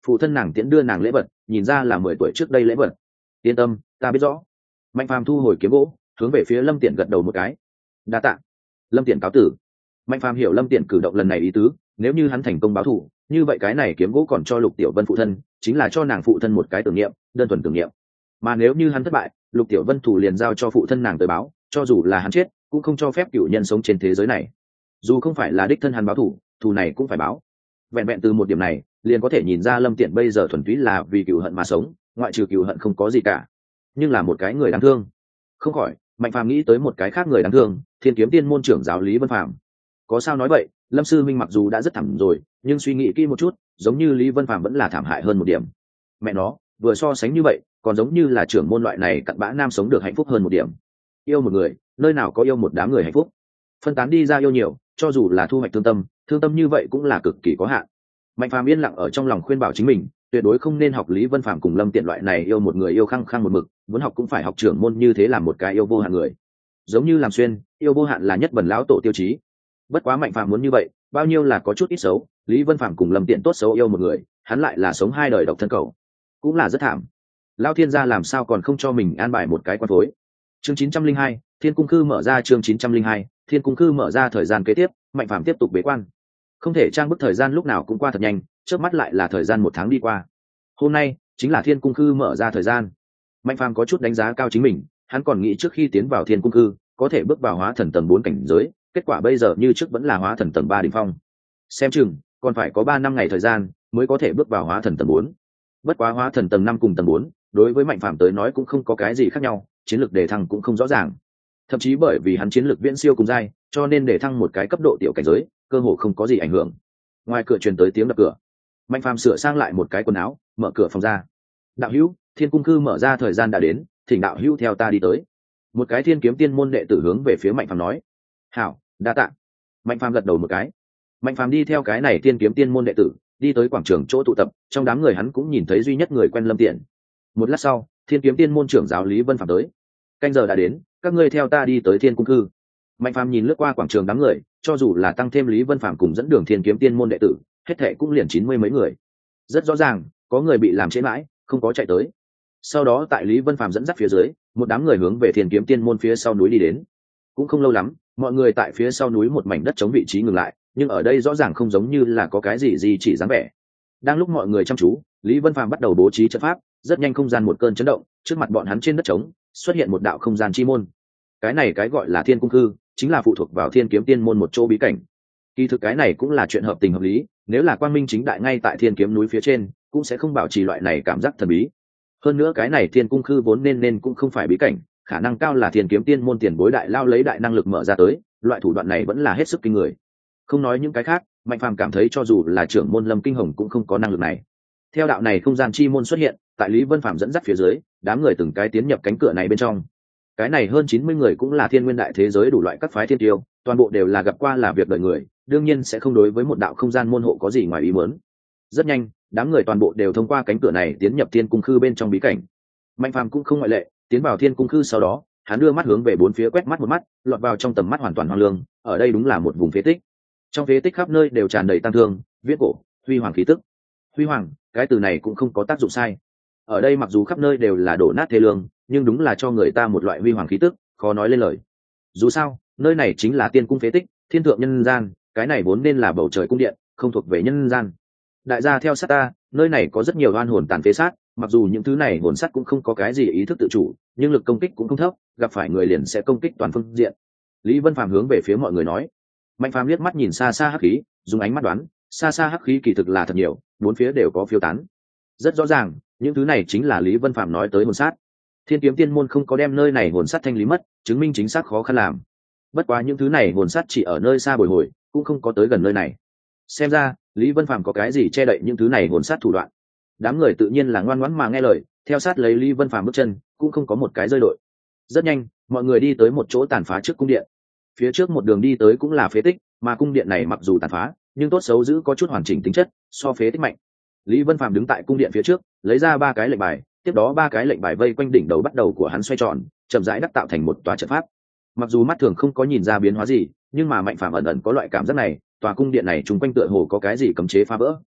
phụ thân nàng tiễn đưa nàng lễ vật, nhìn ra là mười tuổi trước đây lễ vật. Yên tâm, ta biết rõ. Mạnh Phàm thu hồi kiếm gỗ, hướng về phía Lâm Tiện gật đầu một cái. Đa tạ. Lâm Tiện cáo tử. Mạnh Phàm hiểu Lâm Tiện cử động lần này ý tứ, nếu như hắn thành công báo thù, như vậy cái này kiếm gỗ còn cho Lục Tiểu Vân phụ thân, chính là cho nàng phụ thân một cái tưởng niệm, đơn thuần tưởng niệm. Mà nếu như hắn thất bại, Lục Tiểu Vân thủ liền giao cho phụ thân nàng tới báo, cho dù là hắn chết, cũng không cho phép cựu nhân sống trên thế giới này. Dù không phải là đích thân hắn báo thù, thù này cũng phải báo. Vẹn vẹn từ một điểm này, liền có thể nhìn ra Lâm Tiện bây giờ thuần túy là vì cựu hận mà sống, ngoại trừ cựu hận không có gì cả. Nhưng là một cái người đáng thương. Không khỏi, Mạnh Phàm nghĩ tới một cái khác người đáng thương, Thiên Kiếm Tiên môn trưởng giáo Lý Vân Phàm. Có sao nói vậy, Lâm sư minh mặc dù đã rất thảm rồi, nhưng suy nghĩ kỹ một chút, giống như Lý Vân Phàm vẫn là thảm hại hơn một điểm. Mẹ nó, vừa so sánh như vậy, còn giống như là trưởng môn loại này cặn bã nam sống được hạnh phúc hơn một điểm. Yêu một người, nơi nào có yêu một đám người hạnh phúc. Phân tán đi ra yêu nhiều, cho dù là thu hoạch thương tâm, thương tâm như vậy cũng là cực kỳ có hạn. Mạnh Phàm yên lặng ở trong lòng khuyên bảo chính mình, tuyệt đối không nên học Lý Vân Phàm cùng Lâm Tiện loại này yêu một người yêu khăng khăng một mực, muốn học cũng phải học trưởng môn như thế làm một cái yêu vô hạn người. Giống như làm xuyên, yêu vô hạn là nhất bẩn lão tổ tiêu chí. Bất quá Mạnh Phàm muốn như vậy, bao nhiêu là có chút ít xấu, Lý Vân Phàm cùng Lâm Tiện tốt xấu yêu một người, hắn lại là sống hai đời độc thân cầu, cũng là rất thảm. Lão thiên gia làm sao còn không cho mình an bài một cái quan phối. Chương chín trăm linh hai, Thiên Cung Khư mở ra. Chương chín trăm linh hai, Thiên Cung Khư mở ra. Thời gian kế tiếp, Mạnh Phàm tiếp tục bế quan. Không thể trang bức thời gian lúc nào cũng qua thật nhanh, trước mắt lại là thời gian một tháng đi qua. Hôm nay chính là Thiên Cung Khư mở ra thời gian. Mạnh Phàm có chút đánh giá cao chính mình, hắn còn nghĩ trước khi tiến vào Thiên Cung Khư có thể bước vào hóa thần tầng bốn cảnh giới, kết quả bây giờ như trước vẫn là hóa thần tầng ba đỉnh phong. Xem chừng còn phải có ba năm ngày thời gian mới có thể bước vào hóa thần tầng bốn. Bất quá hóa thần tầng năm cùng tầng bốn, đối với Mạnh Phàm tới nói cũng không có cái gì khác nhau, chiến lược đề thăng cũng không rõ ràng. Thậm chí bởi vì hắn chiến lược viễn siêu cùng giai, cho nên đề thăng một cái cấp độ tiểu cảnh giới, cơ hồ không có gì ảnh hưởng. Ngoài cửa truyền tới tiếng đập cửa. Mạnh Phàm sửa sang lại một cái quần áo, mở cửa phòng ra. Đạo hữu, Thiên Cung Khư mở ra thời gian đã đến, thỉnh đạo hữu theo ta đi tới. Một cái Thiên Kiếm Tiên môn đệ tử hướng về phía Mạnh Phàm nói. Hảo, đa tạ. Mạnh Phàm gật đầu một cái. Mạnh Phàm đi theo cái này Thiên Kiếm Tiên môn đệ tử, đi tới quảng trường chỗ tụ tập, trong đám người hắn cũng nhìn thấy duy nhất người quen Lâm Tiện. Một lát sau, Thiên Kiếm Tiên môn trưởng giáo Lý Vân Phàm tới. Canh giờ đã đến, các ngươi theo ta đi tới Thiên Cung Khư. Mạnh Phàm nhìn lướt qua quảng trường đám người, cho dù là tăng thêm Lý Vân Phàm cùng dẫn đường Thiên Kiếm Tiên môn đệ tử, hết thệ cũng liền chín mươi mấy người. Rất rõ ràng, có người bị làm trễ mãi, không có chạy tới. Sau đó tại Lý Vân Phàm dẫn dắt phía dưới, một đám người hướng về Thiên Kiếm Tiên môn phía sau núi đi đến. Cũng không lâu lắm, mọi người tại phía sau núi một mảnh đất chống vị trí ngừng lại, nhưng ở đây rõ ràng không giống như là có cái gì gì chỉ dáng vẻ. Đang lúc mọi người chăm chú, Lý Vân Phàm bắt đầu bố trí trận pháp, rất nhanh không gian một cơn chấn động, trước mặt bọn hắn trên đất trống xuất hiện một đạo không gian chi môn. Cái này cái gọi là Thiên Cung Khư, chính là phụ thuộc vào Thiên Kiếm Tiên môn một chỗ bí cảnh. Kỳ thực cái này cũng là chuyện hợp tình hợp lý, nếu là quang minh chính đại ngay tại Thiên Kiếm núi phía trên, cũng sẽ không bảo trì loại này cảm giác thần bí. Hơn nữa cái này Thiên Cung Khư vốn nên nên cũng không phải bí cảnh, khả năng cao là Thiên Kiếm Tiên môn tiền bối đại lao lấy đại năng lực mở ra tới, loại thủ đoạn này vẫn là hết sức kinh người. Không nói những cái khác, Mạnh Phàm cảm thấy cho dù là trưởng môn Lâm Kinh Hồng cũng không có năng lực này. Theo đạo này không gian chi môn xuất hiện, tại Lý Vân Phàm dẫn dắt phía dưới, đám người từng cái tiến nhập cánh cửa này bên trong. Cái này hơn chín mươi người cũng là thiên nguyên đại thế giới đủ loại các phái thiên tiêu, toàn bộ đều là gặp qua là việc đời người, đương nhiên sẽ không đối với một đạo không gian môn hộ có gì ngoài ý muốn. Rất nhanh, đám người toàn bộ đều thông qua cánh cửa này tiến nhập Thiên Cung Khư bên trong bí cảnh. Mạnh Phàm cũng không ngoại lệ, tiến vào Thiên Cung Khư sau đó, hắn đưa mắt hướng về bốn phía quét mắt một mắt, lọt vào trong tầm mắt hoàn toàn hoang lương, ở đây đúng là một vùng phế tích. Trong phế tích khắp nơi đều tràn đầy tang thương, viễn cổ, huy hoàng khí tức. Huy hoàng, cái từ này cũng không có tác dụng sai. Ở đây mặc dù khắp nơi đều là đổ nát thê lương, nhưng đúng là cho người ta một loại huy hoàng khí tức, khó nói lên lời. Dù sao, nơi này chính là tiên cung phế tích, thiên thượng nhân gian, cái này vốn nên là bầu trời cung điện, không thuộc về nhân gian. Đại gia theo sát ta, nơi này có rất nhiều oan hồn tàn phế sát, mặc dù những thứ này hồn sắt cũng không có cái gì ý thức tự chủ, nhưng lực công kích cũng không thấp, gặp phải người liền sẽ công kích toàn phương diện. Lý Vân Phàm hướng về phía mọi người nói. Mạnh Phàm liếc mắt nhìn xa xa hắc khí, dùng ánh mắt đoán, xa xa hắc khí kỳ thực là thật nhiều, bốn phía đều có phiêu tán. Rất rõ ràng, những thứ này chính là Lý Vân Phàm nói tới hồn sát. Thiên Kiếm Tiên môn không có đem nơi này hồn sát thanh lý mất, chứng minh chính xác khó khăn làm. Bất quá những thứ này hồn sát chỉ ở nơi xa bồi hồi, cũng không có tới gần nơi này. Xem ra, Lý Vân Phàm có cái gì che đậy những thứ này hồn sát thủ đoạn. Đám người tự nhiên là ngoan ngoãn mà nghe lời, theo sát lấy Lý Vân Phàm bước chân, cũng không có một cái rơi đội. Rất nhanh, mọi người đi tới một chỗ tàn phá trước cung điện. Phía trước một đường đi tới cũng là phế tích, mà cung điện này mặc dù tàn phá, nhưng tốt xấu giữ có chút hoàn chỉnh tính chất, so phế tích mạnh. Lý Vân Phàm đứng tại cung điện phía trước, lấy ra ba cái lệnh bài, tiếp đó ba cái lệnh bài vây quanh đỉnh đầu bắt đầu của hắn xoay tròn, chậm rãi đắc tạo thành một tòa trận pháp. Mặc dù mắt thường không có nhìn ra biến hóa gì, nhưng mà Mạnh Phàm ẩn ẩn có loại cảm giác này, tòa cung điện này chúng quanh tựa hồ có cái gì cấm chế phá vỡ.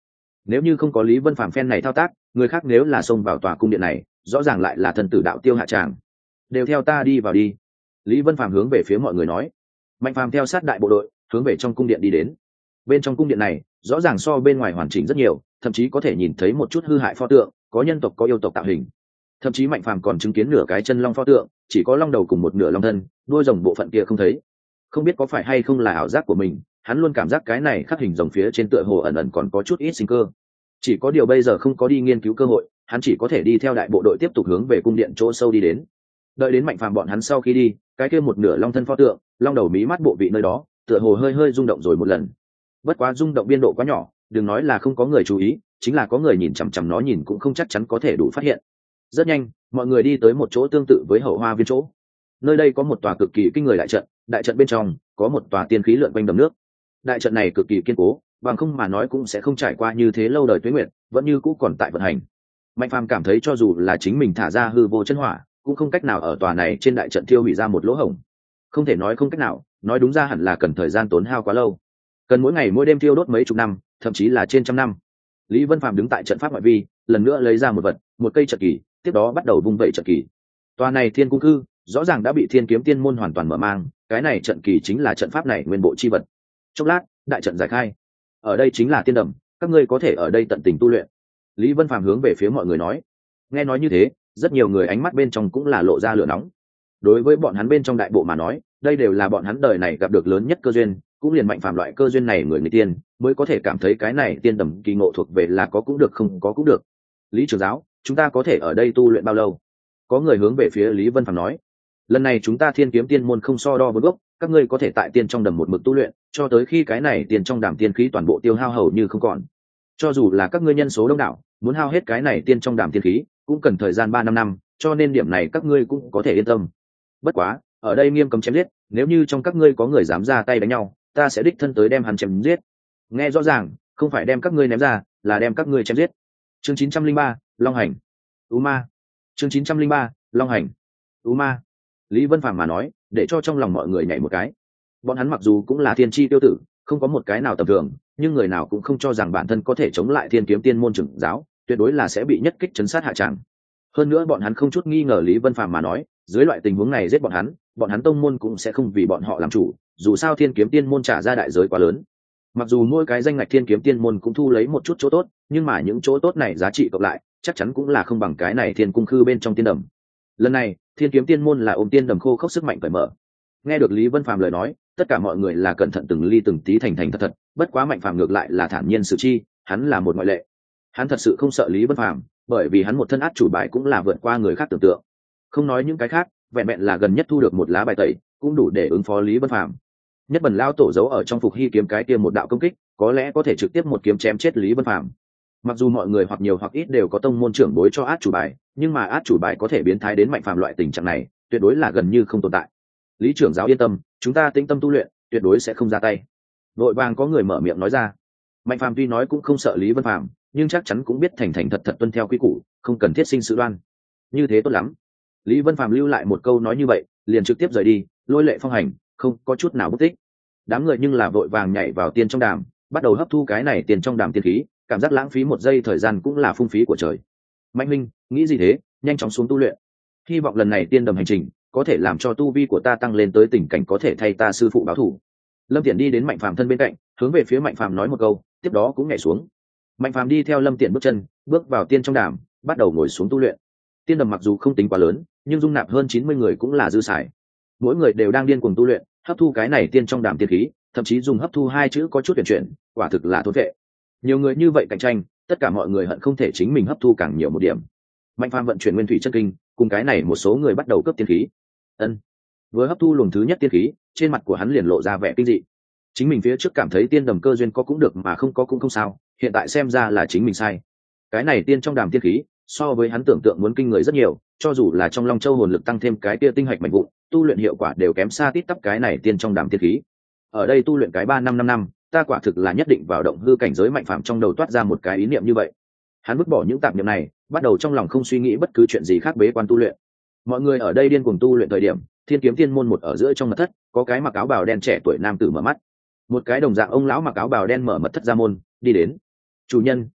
Nếu như không có Lý Vân Phàm phen này thao tác, người khác nếu là xông vào tòa cung điện này, rõ ràng lại là thần tử đạo tiêu hạ tràng. Đều theo ta đi vào đi. Lý Vân Phàm hướng về phía mọi người nói. Mạnh Phàm theo sát đại bộ đội, hướng về trong cung điện đi đến. Bên trong cung điện này, rõ ràng so bên ngoài hoàn chỉnh rất nhiều, thậm chí có thể nhìn thấy một chút hư hại pho tượng, có nhân tộc có yêu tộc tạo hình. Thậm chí Mạnh Phàm còn chứng kiến nửa cái chân long pho tượng, chỉ có long đầu cùng một nửa long thân, đuôi rồng bộ phận kia không thấy. Không biết có phải hay không là ảo giác của mình, hắn luôn cảm giác cái này khắc hình rồng phía trên tựa hồ ẩn ẩn còn có chút ít sinh cơ. Chỉ có điều bây giờ không có đi nghiên cứu cơ hội, hắn chỉ có thể đi theo đại bộ đội tiếp tục hướng về cung điện chỗ sâu đi đến. Đợi đến Mạnh Phàm bọn hắn sau khi đi, cái kia một nửa long thân pho tượng, long đầu mí mắt bộ vị nơi đó, tựa hồ hơi hơi rung động rồi một lần. Bất quá rung động biên độ quá nhỏ, đừng nói là không có người chú ý, chính là có người nhìn chằm chằm nó nhìn cũng không chắc chắn có thể đủ phát hiện. Rất nhanh, mọi người đi tới một chỗ tương tự với hậu hoa viên chỗ. Nơi đây có một tòa cực kỳ kinh người đại trận, đại trận bên trong có một tòa tiên khí lượn quanh đầm nước. Đại trận này cực kỳ kiên cố, bằng không mà nói cũng sẽ không trải qua như thế lâu đời tuế nguyệt, vẫn như cũ còn tại vận hành. Mạnh Phàm cảm thấy cho dù là chính mình thả ra hư vô chân hỏa, cũng không cách nào ở tòa này trên đại trận thiêu hủy ra một lỗ hổng. Không thể nói không cách nào, nói đúng ra hẳn là cần thời gian tốn hao quá lâu, cần mỗi ngày mỗi đêm thiêu đốt mấy chục năm, thậm chí là trên trăm năm. Lý Vân Phàm đứng tại trận pháp ngoại vi, lần nữa lấy ra một vật, một cây trận kỳ, tiếp đó bắt đầu vung vẩy trận kỳ. Tòa này Thiên Cung Cư rõ ràng đã bị Thiên Kiếm Tiên môn hoàn toàn mở mang, cái này trận kỳ chính là trận pháp này nguyên bộ chi vật. Chốc lát, đại trận giải khai. Ở đây chính là tiên đầm, các ngươi có thể ở đây tận tình tu luyện. Lý Vân Phàm hướng về phía mọi người nói. Nghe nói như thế, rất nhiều người ánh mắt bên trong cũng là lộ ra lửa nóng. Đối với bọn hắn bên trong đại bộ mà nói, đây đều là bọn hắn đời này gặp được lớn nhất cơ duyên, cũng liền Mạnh Phàm loại cơ duyên này người người tiên mới có thể cảm thấy cái này tiên đầm kỳ ngộ thuộc về là có cũng được không có cũng được. Lý trưởng giáo, chúng ta có thể ở đây tu luyện bao lâu? Có người hướng về phía Lý Vân Phàm nói. Lần này chúng ta Thiên Kiếm Tiên môn không so đo với gốc, các ngươi có thể tại tiên trong đầm một mực tu luyện, cho tới khi cái này tiên trong đàm tiên khí toàn bộ tiêu hao hầu như không còn. Cho dù là các ngươi nhân số đông đảo, muốn hao hết cái này tiên trong đàm tiên khí, cũng cần thời gian ba năm năm, cho nên điểm này các ngươi cũng có thể yên tâm. Bất quá, ở đây nghiêm cấm chém giết, nếu như trong các ngươi có người dám ra tay đánh nhau, ta sẽ đích thân tới đem hắn chém giết. Nghe rõ ràng, không phải đem các ngươi ném ra, là đem các ngươi chém giết. Chương chín trăm linh ba, Long Hành. U Ma. Chương chín trăm linh ba, Long Hành. U Ma. Lý Vân Phàm mà nói, để cho trong lòng mọi người nhảy một cái. Bọn hắn mặc dù cũng là thiên chi tiêu tử, không có một cái nào tầm thường, nhưng người nào cũng không cho rằng bản thân có thể chống lại Thiên Kiếm Tiên môn trưởng giáo, tuyệt đối là sẽ bị nhất kích chấn sát hạ tràng. Hơn nữa bọn hắn không chút nghi ngờ Lý Vân Phàm mà nói, dưới loại tình huống này giết bọn hắn, bọn hắn tông môn cũng sẽ không vì bọn họ làm chủ, dù sao Thiên Kiếm Tiên môn trả ra đại giới quá lớn. Mặc dù mỗi cái danh ngạch Thiên Kiếm Tiên môn cũng thu lấy một chút chỗ tốt, nhưng mà những chỗ tốt này giá trị cộng lại, chắc chắn cũng là không bằng cái này Thiên Cung Khư bên trong tiên đầm. Lần này, Thiên Kiếm Tiên môn là ôm tiên đầm khô khốc sức mạnh cởi mở. Nghe được Lý Vân Phàm lời nói, tất cả mọi người là cẩn thận từng ly từng tí thành thành thật thật, bất quá Mạnh Phàm ngược lại là thản nhiên xử chi, hắn là một ngoại lệ. Hắn thật sự không sợ Lý Vân Phàm, bởi vì hắn một thân át chủ bài cũng là vượt qua người khác tưởng tượng. Không nói những cái khác, vẹn vẹn là gần nhất thu được một lá bài tẩy, cũng đủ để ứng phó Lý Vân Phàm. Nhất Bần lao tổ giấu ở trong phục hy kiếm cái kia một đạo công kích, có lẽ có thể trực tiếp một kiếm chém chết Lý Vân Phàm. Mặc dù mọi người hoặc nhiều hoặc ít đều có tông môn trưởng bối cho át chủ bài, nhưng mà át chủ bài có thể biến thái đến Mạnh Phàm loại tình trạng này, tuyệt đối là gần như không tồn tại. Lý trưởng giáo yên tâm, chúng ta tĩnh tâm tu luyện, tuyệt đối sẽ không ra tay. Vội vàng có người mở miệng nói ra. Mạnh Phàm tuy nói cũng không sợ Lý Vân Phàm, nhưng chắc chắn cũng biết thành thành thật thật tuân theo quy củ, không cần thiết sinh sự đoan. Như thế tốt lắm. Lý Vân Phàm lưu lại một câu nói như vậy, liền trực tiếp rời đi, lôi lệ phong hành, không có chút nào bất tích. Đám người nhưng là vội vàng nhảy vào tiên trong đàm, bắt đầu hấp thu cái này tiền trong đàm tiên khí, cảm giác lãng phí một giây thời gian cũng là phung phí của trời. Mạnh Minh, nghĩ gì thế, nhanh chóng xuống tu luyện. Hy vọng lần này tiên đầm hành trình có thể làm cho tu vi của ta tăng lên tới tình cảnh có thể thay ta sư phụ báo thù. Lâm Tiễn đi đến Mạnh Phàm thân bên cạnh, hướng về phía Mạnh Phàm nói một câu, tiếp đó cũng nhảy xuống. Mạnh Phàm đi theo Lâm Tiễn bước chân, bước vào tiên trong đàm, bắt đầu ngồi xuống tu luyện. Tiên đầm mặc dù không tính quá lớn, nhưng dung nạp hơn chín mươi người cũng là dư xài. Mỗi người đều đang điên cuồng tu luyện, hấp thu cái này tiên trong đàm tiên khí, thậm chí dùng hấp thu hai chữ có chút chuyển chuyển, quả thực là thốn vệ. Nhiều người như vậy cạnh tranh, tất cả mọi người hận không thể chính mình hấp thu càng nhiều một điểm. Mạnh Phàm vận chuyển nguyên thủy chân kinh, cùng cái này một số người bắt đầu cướp tiên khí. Ân, vừa hấp thu luồng thứ nhất tiên khí, trên mặt của hắn liền lộ ra vẻ kinh dị. Chính mình phía trước cảm thấy tiên đầm cơ duyên có cũng được mà không có cũng không sao, hiện tại xem ra là chính mình sai. Cái này tiên trong đàm tiên khí, so với hắn tưởng tượng muốn kinh người rất nhiều, cho dù là trong Long Châu hồn lực tăng thêm cái kia tinh hạch mạnh vụn, tu luyện hiệu quả đều kém xa tít tắp cái này tiên trong đàm tiên khí. Ở đây tu luyện cái ba năm năm năm, ta quả thực là nhất định vào động hư cảnh giới. Mạnh Phàm trong đầu toát ra một cái ý niệm như vậy. Hắn vứt bỏ những tạp niệm này, bắt đầu trong lòng không suy nghĩ bất cứ chuyện gì khác, bế quan tu luyện. Mọi người ở đây điên cuồng tu luyện thời điểm, Thiên Kiếm Tiên môn một ở giữa trong mật thất, có cái mặc áo bào đen trẻ tuổi nam tử mở mắt. Một cái đồng dạng ông lão mặc áo bào đen mở mật thất ra môn, đi đến. Chủ nhân,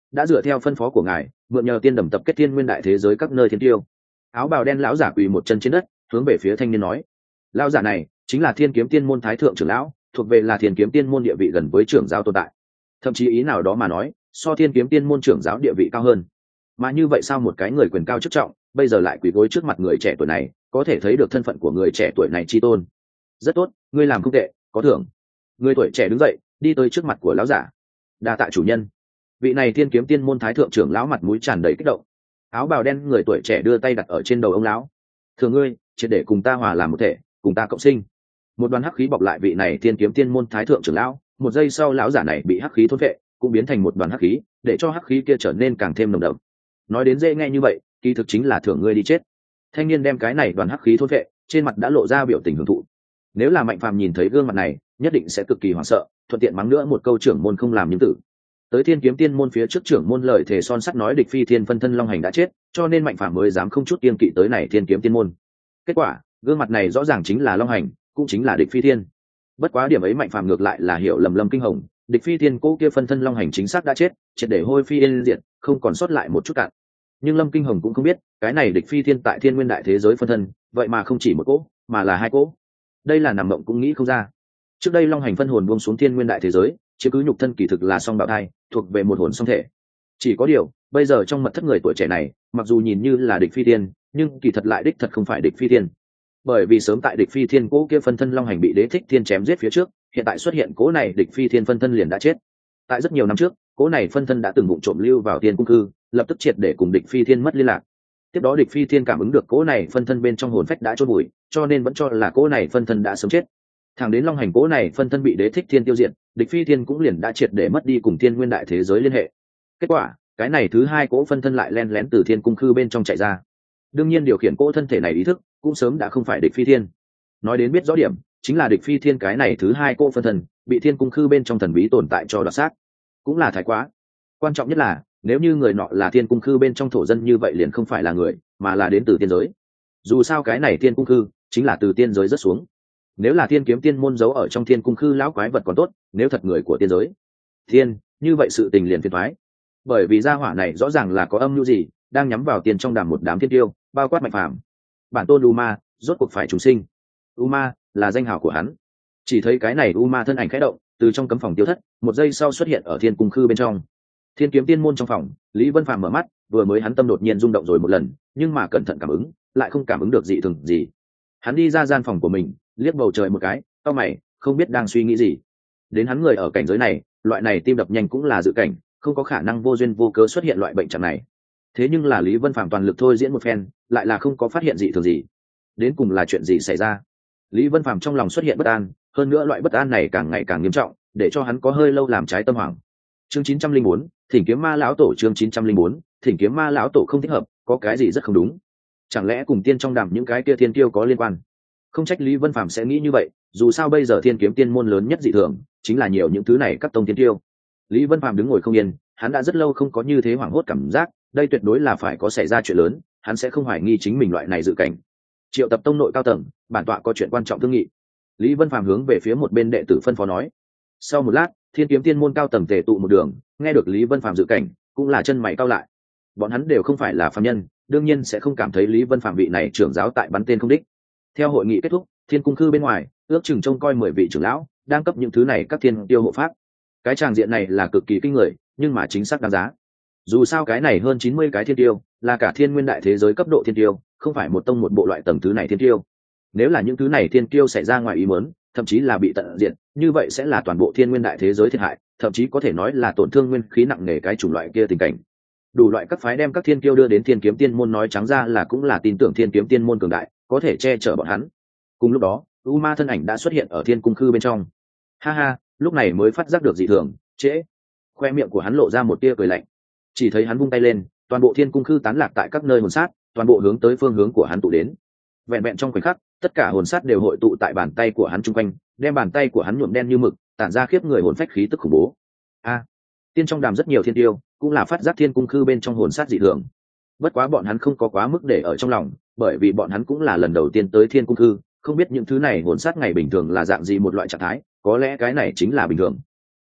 đã dựa theo phân phó của ngài mượn nhờ tiên đầm tập kết thiên nguyên đại thế giới các nơi thiên tiêu. Áo bào đen lão giả quỳ một chân trên đất hướng về phía thanh niên nói. Lão giả này chính là thiên kiếm tiên môn thái thượng trưởng lão, thuộc về là thiên kiếm tiên môn địa vị gần với trưởng giáo tồn tại, thậm chí ý nào đó mà nói so thiên kiếm tiên môn trưởng giáo địa vị cao hơn. Mà như vậy sao một cái người quyền cao chức trọng bây giờ lại quỳ gối trước mặt người trẻ tuổi này, có thể thấy được thân phận của người trẻ tuổi này chi tôn. Rất tốt, ngươi làm không tệ, có thưởng. Người tuổi trẻ đứng dậy đi tới trước mặt của lão giả. Đa tạ chủ nhân. Vị này thiên kiếm tiên môn thái thượng trưởng lão mặt mũi tràn đầy kích động. Áo bào đen người tuổi trẻ đưa tay đặt ở trên đầu ông lão. Thưa ngươi, triệt để cùng ta hòa làm một thể, cùng ta cộng sinh. Một đoàn hắc khí bọc lại vị này thiên kiếm tiên môn thái thượng trưởng lão, một giây sau lão giả này bị hắc khí thôn phệ, cũng biến thành một đoàn hắc khí, để cho hắc khí kia trở nên càng thêm nồng đậm. Nói đến dễ nghe như vậy, kỳ thực chính là thưởng ngươi đi chết. Thanh niên đem cái này đoàn hắc khí thôn phệ, trên mặt đã lộ ra biểu tình hưởng thụ. Nếu là Mạnh Phàm nhìn thấy gương mặt này, nhất định sẽ cực kỳ hoảng sợ, thuận tiện mắng nữa một câu trưởng môn không làm những tử. Tới thiên kiếm tiên môn phía trước trưởng môn lời thể son sắt nói địch phi thiên phân thân long hành đã chết, cho nên Mạnh Phàm mới dám không chút kiêng kỵ tới này thiên kiếm tiên môn. Kết quả, gương mặt này rõ ràng chính là long hành, cũng chính là địch phi thiên. Bất quá điểm ấy Mạnh Phàm ngược lại là hiểu lầm Lâm Kinh Hồng, địch phi thiên cố kia phân thân long hành chính xác đã chết, triệt để hôi phi yên diệt, không còn sót lại một chút cạn. Nhưng Lâm Kinh Hồng cũng không biết, cái này địch phi thiên tại thiên nguyên đại thế giới phân thân, vậy mà không chỉ một cỗ, mà là hai cỗ. Đây là nằm mộng cũng nghĩ không ra. Trước đây long hành phân hồn buông xuống thiên nguyên đại thế giới, chứ cứ nhục thân kỳ thực là song bạo thai, thuộc về một hồn song thể. Chỉ có điều, bây giờ trong mật thất người tuổi trẻ này, mặc dù nhìn như là địch phi thiên, nhưng kỳ thật lại đích thật không phải địch phi thiên. Bởi vì sớm tại địch phi thiên cố kia phân thân long hành bị đế thích thiên chém giết phía trước, hiện tại xuất hiện cố này địch phi thiên phân thân liền đã chết. Tại rất nhiều năm trước, cố này phân thân đã từng vụng trộm lưu vào thiên cung cư, lập tức triệt để cùng địch phi thiên mất liên lạc. Tiếp đó địch phi thiên cảm ứng được cố này phân thân bên trong hồn phách đã chôn bụi, cho nên vẫn cho là cố này phân thân đã sớm chết. Thẳng đến long hành cố này phân thân bị đế thích thiên tiêu diệt, địch phi thiên cũng liền đã triệt để mất đi cùng thiên nguyên đại thế giới liên hệ. Kết quả, cái này thứ hai cố phân thân lại len lén từ thiên cung khư bên trong chạy ra. Đương nhiên điều khiển cố thân thể này ý thức cũng sớm đã không phải địch phi thiên. Nói đến biết rõ điểm, chính là địch phi thiên cái này thứ hai cố phân thân bị thiên cung khư bên trong thần bí tồn tại cho đoạt xác. Cũng là thái quá. Quan trọng nhất là, nếu như người nọ là thiên cung khư bên trong thổ dân như vậy liền không phải là người, mà là đến từ tiên giới. Dù sao cái này thiên cung khư chính là từ tiên giới rất xuống. Nếu là thiên kiếm tiên môn giấu ở trong thiên cung khư lão quái vật còn tốt, nếu thật người của tiên giới thiên, như vậy sự tình liền phiền thoái. Bởi vì gia hỏa này rõ ràng là có âm mưu gì, đang nhắm vào tiền trong đàm một đám thiên tiêu, bao quát Mạnh Phàm. Bản tôn Uma rốt cuộc phải trùng sinh. Uma là danh hào của hắn. Chỉ thấy cái này Uma thân ảnh khẽ động, từ trong cấm phòng tiêu thất, một giây sau xuất hiện ở thiên cung khư bên trong. Thiên kiếm tiên môn trong phòng, Lý Vân Phàm mở mắt, vừa mới hắn tâm đột nhiên rung động rồi một lần, nhưng mà cẩn thận cảm ứng, lại không cảm ứng được dị thường gì. Hắn đi ra gian phòng của mình, liếc bầu trời một cái, cau mày, không biết đang suy nghĩ gì. Đến hắn người ở cảnh giới này, loại này tim đập nhanh cũng là dự cảnh, không có khả năng vô duyên vô cớ xuất hiện loại bệnh trạng này. Thế nhưng là Lý Vân Phàm toàn lực thôi diễn một phen, lại là không có phát hiện dị thường gì. Đến cùng là chuyện gì xảy ra? Lý Vân Phàm trong lòng xuất hiện bất an, hơn nữa loại bất an này càng ngày càng nghiêm trọng, để cho hắn có hơi lâu làm trái tâm hoảng. Chương chín trăm linh bốn, Thỉnh kiếm ma lão tổ. Chương chín trăm linh bốn, Thỉnh kiếm ma lão tổ không thích hợp, có cái gì rất không đúng. Chẳng lẽ cùng tiên trong đàm những cái kia thiên tiêu có liên quan? Không trách Lý Vân Phàm sẽ nghĩ như vậy, dù sao bây giờ thiên kiếm tiên môn lớn nhất dị thường chính là nhiều những thứ này các tông thiên tiêu. Lý Vân Phàm đứng ngồi không yên, hắn đã rất lâu không có như thế hoảng hốt cảm giác, đây tuyệt đối là phải có xảy ra chuyện lớn, hắn sẽ không hoài nghi chính mình loại này dự cảnh. Triệu tập tông nội cao tầng, bản tọa có chuyện quan trọng thương nghị. Lý Vân Phàm hướng về phía một bên đệ tử phân phó nói. Sau một lát, thiên kiếm tiên môn cao tầng tề tụ một đường, nghe được Lý Vân Phàm dự cảnh, cũng là chân mày cau lại. Bọn hắn đều không phải là phàm nhân, đương nhiên sẽ không cảm thấy Lý Vân Phàm vị này trưởng giáo tại bắn tên không đích. Theo hội nghị kết thúc, thiên cung khư bên ngoài, ước chừng trông coi mười vị trưởng lão đang cấp những thứ này các thiên tiêu hộ pháp. Cái tràng diện này là cực kỳ kinh người, nhưng mà chính xác đáng giá. Dù sao cái này hơn chín mươi cái thiên tiêu, là cả thiên nguyên đại thế giới cấp độ thiên tiêu, không phải một tông một bộ loại tầng thứ này thiên tiêu. Nếu là những thứ này thiên tiêu xảy ra ngoài ý muốn, thậm chí là bị tận diệt, như vậy sẽ là toàn bộ thiên nguyên đại thế giới thiệt hại, thậm chí có thể nói là tổn thương nguyên khí nặng nề cái chủng loại kia tình cảnh. Đủ loại các phái đem các thiên tiêu đưa đến thiên kiếm tiên môn, nói trắng ra là cũng là tin tưởng thiên kiếm tiên môn cường đại, có thể che chở bọn hắn. Cùng lúc đó, U Ma thân ảnh đã xuất hiện ở thiên cung khư bên trong. Ha ha, lúc này mới phát giác được dị thường, trễ. Khoe miệng của hắn lộ ra một tia cười lạnh. Chỉ thấy hắn vung tay lên, toàn bộ thiên cung khư tán lạc tại các nơi hồn sát, toàn bộ hướng tới phương hướng của hắn tụ đến. Vẹn vẹn trong khoảnh khắc, tất cả hồn sát đều hội tụ tại bàn tay của hắn chung quanh, đem bàn tay của hắn nhuộm đen như mực, tản ra khiếp người hồn phách khí tức khủng bố. A, tiên trong đàm rất nhiều thiên tiêu, cũng là phát giác thiên cung khư bên trong hồn sát dị thường. Bất quá bọn hắn không có quá mức để ở trong lòng, bởi vì bọn hắn cũng là lần đầu tiên tới thiên cung khư, không biết những thứ này hồn sát ngày bình thường là dạng gì một loại trạng thái, có lẽ cái này chính là bình thường.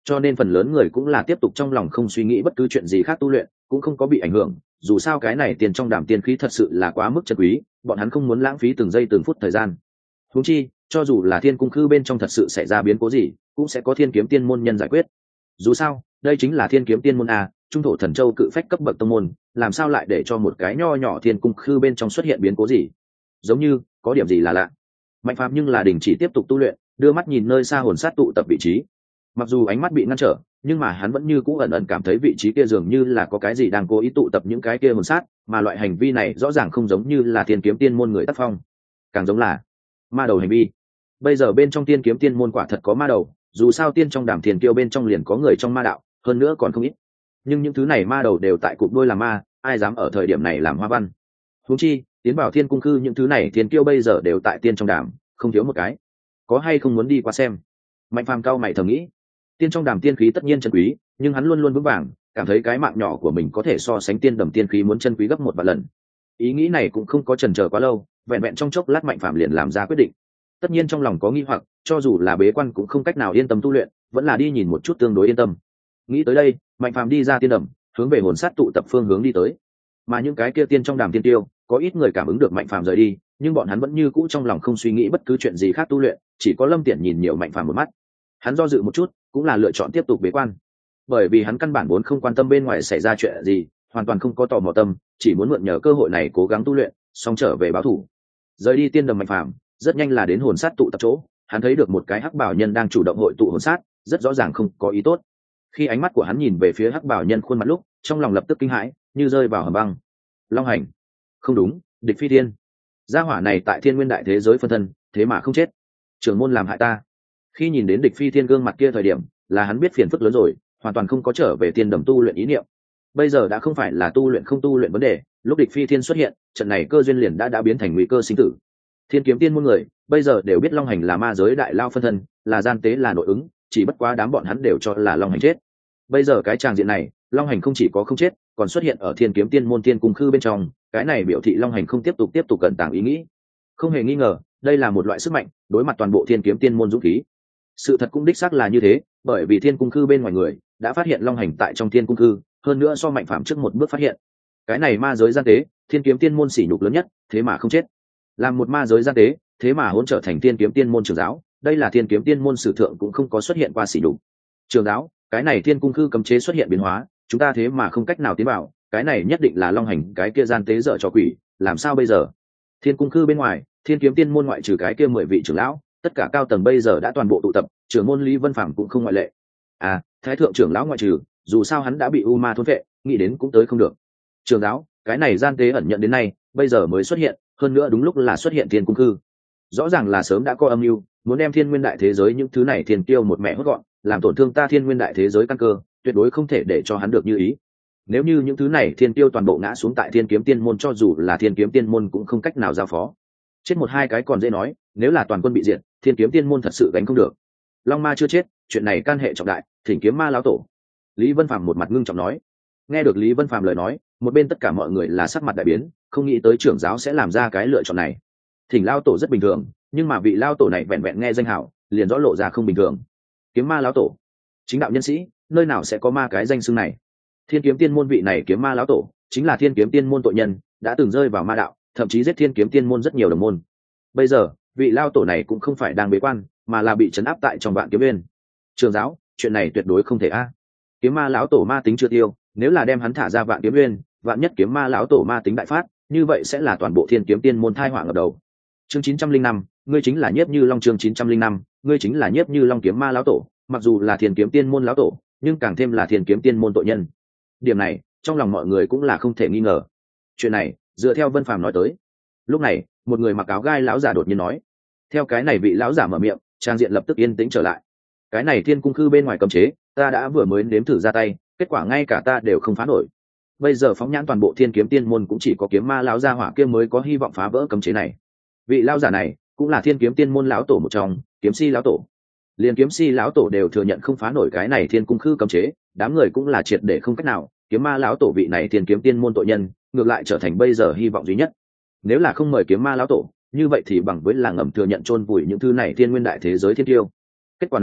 cho nên phần lớn người cũng là tiếp tục trong lòng không suy nghĩ bất cứ chuyện gì khác tu luyện, cũng không có bị ảnh hưởng. Dù sao cái này tiền trong đàm tiên khí thật sự là quá mức chân quý, bọn hắn không muốn lãng phí từng giây từng phút thời gian. Huống chi cho dù là thiên cung khư bên trong thật sự xảy ra biến cố gì, cũng sẽ có thiên kiếm tiên môn nhân giải quyết. Dù sao đây chính là thiên kiếm tiên môn a, trung thổ thần châu cự phách cấp bậc tông môn, làm sao lại để cho một cái nho nhỏ thiên cung khư bên trong xuất hiện biến cố gì? Giống như có điểm gì là lạ. Mạnh Phàm nhưng là đình chỉ tiếp tục tu luyện, đưa mắt nhìn nơi xa hồn sát tụ tập vị trí. Mặc dù ánh mắt bị ngăn trở, nhưng mà hắn vẫn như cũ ẩn ẩn cảm thấy vị trí kia dường như là có cái gì đang cố ý tụ tập những cái kia hồn sát, mà loại hành vi này rõ ràng không giống như là thiên kiếm tiên môn người tác phong, càng giống là ma đầu hành vi. Bây giờ bên trong tiên kiếm tiên môn quả thật có ma đầu, dù sao tiên trong đàm thiền kiêu bên trong liền có người trong ma đạo, hơn nữa còn không ít. Nhưng những thứ này ma đầu đều tại cụm đôi làm ma, ai dám ở thời điểm này làm hoa văn? Huống chi tiến vào thiên cung cư những thứ này thiên kiêu bây giờ đều tại tiên trong đàm, không thiếu một cái. Có hay không muốn đi qua xem? Mạnh Phàm cao mày thầm nghĩ. Tiên trong đàm tiên khí tất nhiên chân quý, nhưng hắn luôn luôn vững vàng, cảm thấy cái mạng nhỏ của mình có thể so sánh tiên đầm tiên khí muốn chân quý gấp một vạn lần. Ý nghĩ này cũng không có chần chờ quá lâu, vẹn vẹn trong chốc lát Mạnh Phàm liền làm ra quyết định. Tất nhiên trong lòng có nghi hoặc, cho dù là bế quan cũng không cách nào yên tâm tu luyện, vẫn là đi nhìn một chút tương đối yên tâm. Nghĩ tới đây, Mạnh Phàm đi ra tiên đầm, hướng về hồn sát tụ tập phương hướng đi tới. Mà những cái kia tiên trong đàm tiên tiêu, có ít người cảm ứng được Mạnh Phàm rời đi, nhưng bọn hắn vẫn như cũ trong lòng không suy nghĩ bất cứ chuyện gì khác tu luyện, chỉ có Lâm Tiện nhìn nhiều Mạnh Phàm một mắt. Hắn do dự một chút, cũng là lựa chọn tiếp tục bế quan, bởi vì hắn căn bản vốn không quan tâm bên ngoài xảy ra chuyện gì, hoàn toàn không có tò mò tâm, chỉ muốn mượn nhờ cơ hội này cố gắng tu luyện, xong trở về báo thù. Rời đi tiên đầm Mạnh Phàm, rất nhanh là đến hồn sát tụ tập chỗ, hắn thấy được một cái hắc bảo nhân đang chủ động hội tụ hồn sát, rất rõ ràng không có ý tốt. Khi ánh mắt của hắn nhìn về phía hắc bảo nhân khuôn mặt lúc, trong lòng lập tức kinh hãi, như rơi vào hầm băng. Long hành, không đúng, địch phi thiên, gia hỏa này tại thiên nguyên đại thế giới phân thân, thế mà không chết. Trưởng môn làm hại ta. Khi nhìn đến địch phi thiên gương mặt kia thời điểm, là hắn biết phiền phức lớn rồi, hoàn toàn không có trở về tiên đầm tu luyện ý niệm. Bây giờ đã không phải là tu luyện không tu luyện vấn đề, lúc địch phi thiên xuất hiện, trận này cơ duyên liền đã đã biến thành nguy cơ sinh tử. Thiên kiếm tiên môn người bây giờ đều biết long hành là ma giới đại lao phân thân, là gian tế, là nội ứng, chỉ bất quá đám bọn hắn đều cho là long hành chết. Bây giờ cái tràng diện này, long hành không chỉ có không chết, còn xuất hiện ở thiên kiếm tiên môn tiên cung khư bên trong, cái này biểu thị long hành không tiếp tục tiếp tục cẩn tàng ý nghĩ. Không hề nghi ngờ, đây là một loại sức mạnh, đối mặt toàn bộ thiên kiếm tiên môn dũng khí. Sự thật cũng đích xác là như thế, bởi vì thiên cung khư bên ngoài người đã phát hiện long hành tại trong thiên cung khư, hơn nữa so Mạnh Phàm trước một bước phát hiện. Cái này ma giới gian tế, thiên kiếm tiên môn sỉ nhục lớn nhất, thế mà không chết. Làm một ma giới gian tế, thế mà hỗn trở thành thiên kiếm tiên môn trưởng giáo, đây là thiên kiếm tiên môn sử thượng cũng không có xuất hiện qua sỉ nhục. Trưởng giáo, cái này thiên cung khư cấm chế xuất hiện biến hóa, chúng ta thế mà không cách nào tiến vào, cái này nhất định là long hành cái kia gian tế dở trò quỷ, làm sao bây giờ? Thiên cung khư bên ngoài, thiên kiếm tiên môn ngoại trừ cái kia mười vị trưởng lão, tất cả cao tầng bây giờ đã toàn bộ tụ tập, trưởng môn Lý Vân Phàm cũng không ngoại lệ. À, thái thượng trưởng lão ngoại trừ, dù sao hắn đã bị u ma thôn vệ, nghĩ đến cũng tới không được. Trưởng giáo, cái này gian tế ẩn nhận đến nay, bây giờ mới xuất hiện, hơn nữa đúng lúc là xuất hiện thiên cung khư. Rõ ràng là sớm đã có âm mưu, muốn đem thiên nguyên đại thế giới những thứ này thiên tiêu một mẹ hốt gọn, làm tổn thương ta thiên nguyên đại thế giới căn cơ, tuyệt đối không thể để cho hắn được như ý. Nếu như những thứ này thiên tiêu toàn bộ ngã xuống tại thiên kiếm tiên môn, cho dù là thiên kiếm tiên môn cũng không cách nào giao phó. Chết một hai cái còn dễ nói, nếu là toàn quân bị diệt, thiên kiếm tiên môn thật sự gánh không được. Long ma chưa chết, chuyện này can hệ trọng đại, thỉnh kiếm ma lão tổ. Lý Vân Phàm một mặt ngưng trọng nói. Nghe được Lý Vân Phàm lời nói, một bên tất cả mọi người là sắc mặt đại biến, không nghĩ tới trưởng giáo sẽ làm ra cái lựa chọn này. Thỉnh lão tổ rất bình thường, nhưng mà vị lão tổ này vẹn vẹn nghe danh hào, liền rõ lộ ra không bình thường. Kiếm ma lão tổ, chính đạo nhân sĩ, nơi nào sẽ có ma cái danh xưng này? Thiên kiếm tiên môn vị này kiếm ma lão tổ, chính là thiên kiếm tiên môn tội nhân, đã từng rơi vào ma đạo, thậm chí giết thiên kiếm tiên môn rất nhiều đồng môn. Bây giờ vị lão tổ này cũng không phải đang bế quan, mà là bị trấn áp tại trong vạn kiếm uyên. Trường giáo, chuyện này tuyệt đối không thể a. Kiếm ma lão tổ ma tính chưa tiêu, nếu là đem hắn thả ra vạn kiếm uyên, vạn nhất kiếm ma lão tổ ma tính đại phát, như vậy sẽ là toàn bộ thiên kiếm tiên môn thai họa ngập đầu. Chương chín trăm linh năm, ngươi chính là Nhiếp Như Long. Chương chín trăm linh năm, ngươi chính là Nhiếp Như Long. Kiếm ma lão tổ, mặc dù là thiên kiếm tiên môn lão tổ, nhưng càng thêm là thiên kiếm tiên môn tội nhân. Điểm này, trong lòng mọi người cũng là không thể nghi ngờ. Chuyện này, dựa theo Vân Phàm nói tới. Lúc này, một người mặc áo gai lão giả đột nhiên nói. Theo cái này vị lão giả mở miệng, trang diện lập tức yên tĩnh trở lại. Cái này thiên cung khư bên ngoài cấm chế, ta đã vừa mới nếm thử ra tay, kết quả ngay cả ta đều không phá nổi. Bây giờ phóng nhãn toàn bộ thiên kiếm tiên môn cũng chỉ có kiếm ma lão gia hỏa kia mới có hy vọng phá vỡ cấm chế này. Vị lão giả này cũng là thiên kiếm tiên môn lão tổ một trong, kiếm si lão tổ. Liên kiếm si lão tổ đều thừa nhận không phá nổi cái này thiên cung khư cấm chế, đám người cũng là triệt để không cách nào. Kiếm ma lão tổ vị này thiên kiếm tiên môn tội nhân, ngược lại trở thành bây giờ hy vọng duy nhất. Nếu là không mời kiếm ma lão tổ, như vậy thì bằng với là ngầm thừa nhận chôn vùi những thứ này thiên nguyên đại thế giới thiên tiêu. Kết quả này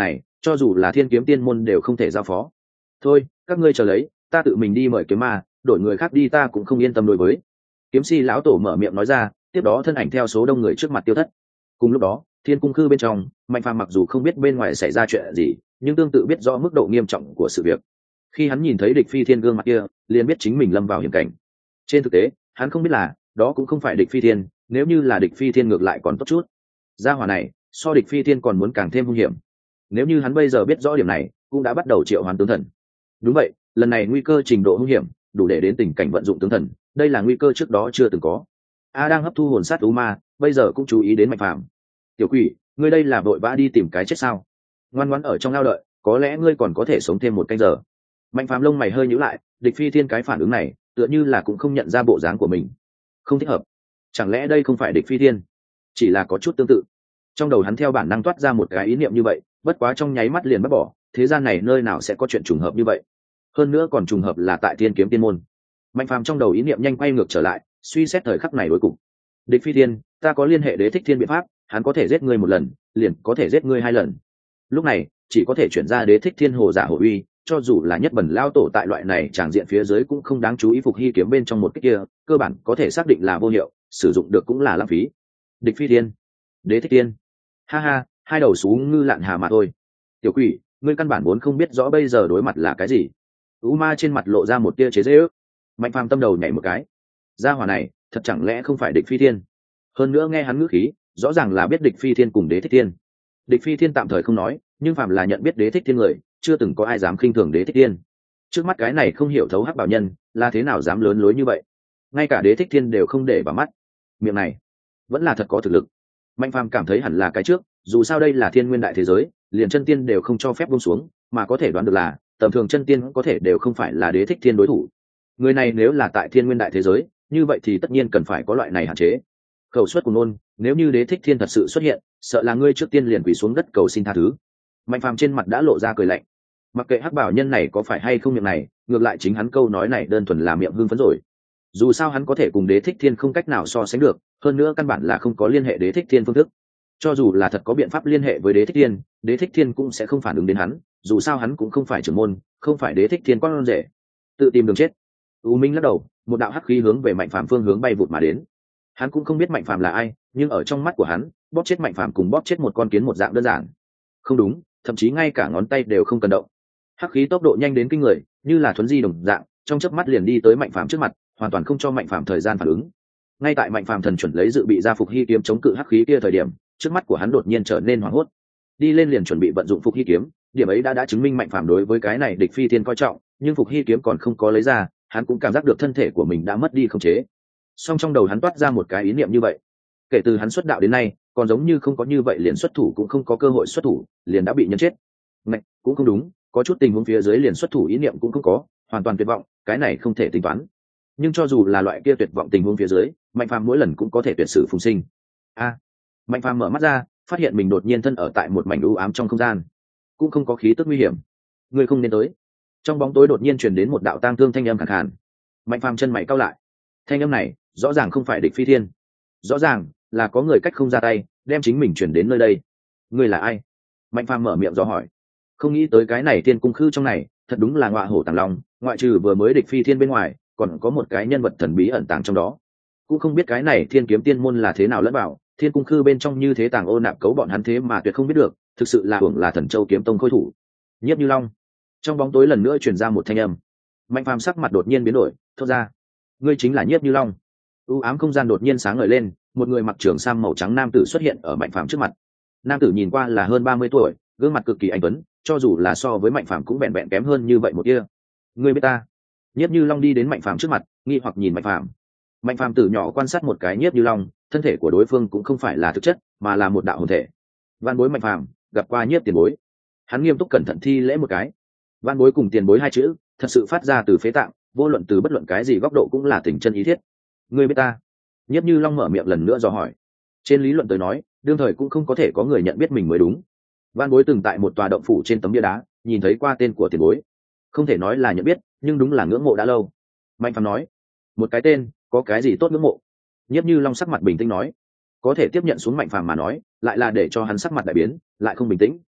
cho dù là thiên kiếm tiên môn đều không thể giao phó. Thôi các ngươi chờ lấy, ta tự mình đi mời kiếm ma, đổi người khác đi ta cũng không yên tâm đối với. Kiếm si lão tổ mở miệng nói ra, tiếp đó thân ảnh theo số đông người trước mặt tiêu thất. Cùng lúc đó thiên cung khư bên trong, Mạnh Phàm mặc dù không biết bên ngoài xảy ra chuyện gì, nhưng tương tự biết rõ mức độ nghiêm trọng của sự việc. Khi hắn nhìn thấy địch phi thiên gương mặt kia, liền biết chính mình lâm vào hiểm cảnh. Trên thực tế hắn không biết là đó cũng không phải địch phi thiên, nếu như là địch phi thiên ngược lại còn tốt chút. Gia hỏa này so địch phi thiên còn muốn càng thêm hung hiểm. Nếu như hắn bây giờ biết rõ điểm này, cũng đã bắt đầu triệu hoán tướng thần. Đúng vậy, lần này nguy cơ trình độ hung hiểm đủ để đến tình cảnh vận dụng tướng thần, đây là nguy cơ trước đó chưa từng có. A đang hấp thu hồn sát u ma, bây giờ cũng chú ý đến Mạnh Phàm. Tiểu quỷ, ngươi đây là vội vã đi tìm cái chết sao? Ngoan ngoãn ở trong lao đợi, có lẽ ngươi còn có thể sống thêm một canh giờ. Mạnh Phàm lông mày hơi nhíu lại, địch phi thiên cái phản ứng này tựa như là cũng không nhận ra bộ dáng của mình, không thích hợp. Chẳng lẽ đây không phải địch phi thiên, chỉ là có chút tương tự? Trong đầu hắn theo bản năng toát ra một cái ý niệm như vậy, bất quá trong nháy mắt liền bắt bỏ. Thế gian này nơi nào sẽ có chuyện trùng hợp như vậy, hơn nữa còn trùng hợp là tại thiên kiếm tiên môn. Mạnh Phàm trong đầu ý niệm nhanh quay ngược trở lại, suy xét thời khắc này cuối cùng. Địch phi thiên, ta có liên hệ đế thích thiên biện pháp, hắn có thể giết ngươi một lần liền có thể giết ngươi hai lần. Lúc này chỉ có thể chuyển ra đế thích thiên hồ giả hồ uy, cho dù là nhất bẩn lao tổ tại loại này tràng diện phía dưới cũng không đáng chú ý. Phục hy kiếm bên trong một cái kia cơ bản có thể xác định là vô hiệu, sử dụng được cũng là lãng phí. Địch phi thiên, đế thích thiên, ha ha, hai đầu sú ngư lạn hà mà thôi. Tiểu quỷ, ngươi căn bản vốn không biết rõ bây giờ đối mặt là cái gì. U ma trên mặt lộ ra một tia chế giễu ước. Mạnh Phàm tâm đầu nhảy một cái, gia hỏa này thật chẳng lẽ không phải địch phi thiên? Hơn nữa nghe hắn ngữ khí rõ ràng là biết địch phi thiên cùng đế thích thiên. Địch phi thiên tạm thời không nói, nhưng phàm là nhận biết đế thích thiên người, chưa từng có ai dám khinh thường đế thích thiên. Trước mắt cái này không hiểu thấu hắc bảo nhân là thế nào dám lớn lối như vậy, ngay cả đế thích thiên đều không để vào mắt. Miệng này vẫn là thật có thực lực. Mạnh Phàm cảm thấy hẳn là cái trước, dù sao đây là thiên nguyên đại thế giới, liền chân tiên đều không cho phép buông xuống, mà có thể đoán được là tầm thường chân tiên có thể đều không phải là đế thích thiên đối thủ. Người này nếu là tại thiên nguyên đại thế giới, như vậy thì tất nhiên cần phải có loại này hạn chế. Khẩu suất của nôn, nếu như đế thích thiên thật sự xuất hiện, sợ là ngươi trước tiên liền quỳ xuống đất cầu xin tha thứ. Mạnh Phàm trên mặt đã lộ ra cười lạnh. Mặc kệ hắc bảo nhân này có phải hay không miệng này, ngược lại chính hắn câu nói này đơn thuần là miệng hưng phấn rồi. Dù sao hắn có thể cùng đế thích thiên không cách nào so sánh được, hơn nữa căn bản là không có liên hệ đế thích thiên phương thức. Cho dù là thật có biện pháp liên hệ với đế thích thiên, đế thích thiên cũng sẽ không phản ứng đến hắn, dù sao hắn cũng không phải trưởng môn, không phải đế thích thiên con rể. Tự tìm đường chết. U Minh lắc đầu, một đạo hắc khí hướng về Mạnh Phàm phương hướng bay vụt mà đến. Hắn cũng không biết Mạnh Phàm là ai, nhưng ở trong mắt của hắn, bóp chết Mạnh Phàm cùng bóp chết một con kiến một dạng đơn giản. Không đúng, thậm chí ngay cả ngón tay đều không cần động. Hắc khí tốc độ nhanh đến kinh người, như là thuấn di đồng dạng, trong chớp mắt liền đi tới Mạnh Phàm trước mặt, hoàn toàn không cho Mạnh Phàm thời gian phản ứng. Ngay tại Mạnh Phàm thần chuẩn lấy dự bị ra Phục Hy kiếm chống cự hắc khí kia thời điểm, trước mắt của hắn đột nhiên trở nên hoảng hốt. Đi lên liền chuẩn bị vận dụng Phục Hy kiếm, điểm ấy đã đã chứng minh Mạnh Phàm đối với cái này địch phi thiên coi trọng, nhưng Phục Hy kiếm còn không có lấy ra, hắn cũng cảm giác được thân thể của mình đã mất đi khống chế. Song trong đầu hắn toát ra một cái ý niệm như vậy, kể từ hắn xuất đạo đến nay, còn giống như không có như vậy liền xuất thủ cũng không có cơ hội xuất thủ, liền đã bị nhân chết. Ngạch, cũng không đúng, có chút tình huống phía dưới liền xuất thủ ý niệm cũng không có, hoàn toàn tuyệt vọng, cái này không thể tính toán. Nhưng cho dù là loại kia tuyệt vọng tình huống phía dưới, Mạnh Phàm mỗi lần cũng có thể tuyệt sử phùng sinh. A, Mạnh Phàm mở mắt ra, phát hiện mình đột nhiên thân ở tại một mảnh u ám trong không gian, cũng không có khí tức nguy hiểm. Người không nên tới. Trong bóng tối đột nhiên truyền đến một đạo tang thương thanh âm khàn khàn. Mạnh Phàm chân mày cau lại. Thanh âm này rõ ràng không phải địch phi thiên, rõ ràng là có người cách không ra tay đem chính mình chuyển đến nơi đây. Ngươi là ai? Mạnh Phàm mở miệng dò hỏi. Không nghĩ tới cái này tiên cung khư trong này thật đúng là ngọa hổ tàng long, ngoại trừ vừa mới địch phi thiên bên ngoài còn có một cái nhân vật thần bí ẩn tàng trong đó. Cũng không biết cái này thiên kiếm tiên môn là thế nào lẫn vào thiên cung khư bên trong, như thế tàng ô nạp cấu bọn hắn thế mà tuyệt không biết được, thực sự là hưởng là thần châu kiếm tông khôi thủ. Nhiếp Như Long. Trong bóng tối lần nữa truyền ra một thanh âm. Mạnh Phàm sắc mặt đột nhiên biến đổi, thốt ra: ngươi chính là Nhiếp Như Long. U ám không gian đột nhiên sáng ngời lên, một người mặc trường sam màu trắng nam tử xuất hiện ở Mạnh Phàm trước mặt. Nam tử nhìn qua là hơn ba mươi tuổi, gương mặt cực kỳ anh tuấn, cho dù là so với Mạnh Phàm cũng bèn bèn kém hơn như vậy một tia. Ngươi biết ta? Nhiếp Như Long đi đến Mạnh Phàm trước mặt, nghi hoặc nhìn Mạnh Phàm. Mạnh Phàm từ nhỏ quan sát một cái Nhiếp Như Long, thân thể của đối phương cũng không phải là thực chất, mà là một đạo hồn thể. Van bối Mạnh Phàm gặp qua Nhiếp tiền bối. Hắn nghiêm túc cẩn thận thi lễ một cái. Van bối cùng tiền bối hai chữ thật sự phát ra từ phế tạng, vô luận từ bất luận cái gì góc độ cũng là tình chân ý thiết. Ngươi biết ta? Nhiếp Như Long mở miệng lần nữa dò hỏi. Trên lý luận tới nói, đương thời cũng không có thể có người nhận biết mình mới đúng. Van bối từng tại một tòa động phủ trên tấm bia đá nhìn thấy qua tên của tiền bối, không thể nói là nhận biết, nhưng đúng là ngưỡng mộ đã lâu. Mạnh Phàm nói. Một cái tên có cái gì tốt ngưỡng mộ? Nhiếp Như Long sắc mặt bình tĩnh nói. Có thể tiếp nhận xuống Mạnh Phàm mà nói, lại là để cho hắn sắc mặt đại biến, lại không bình tĩnh.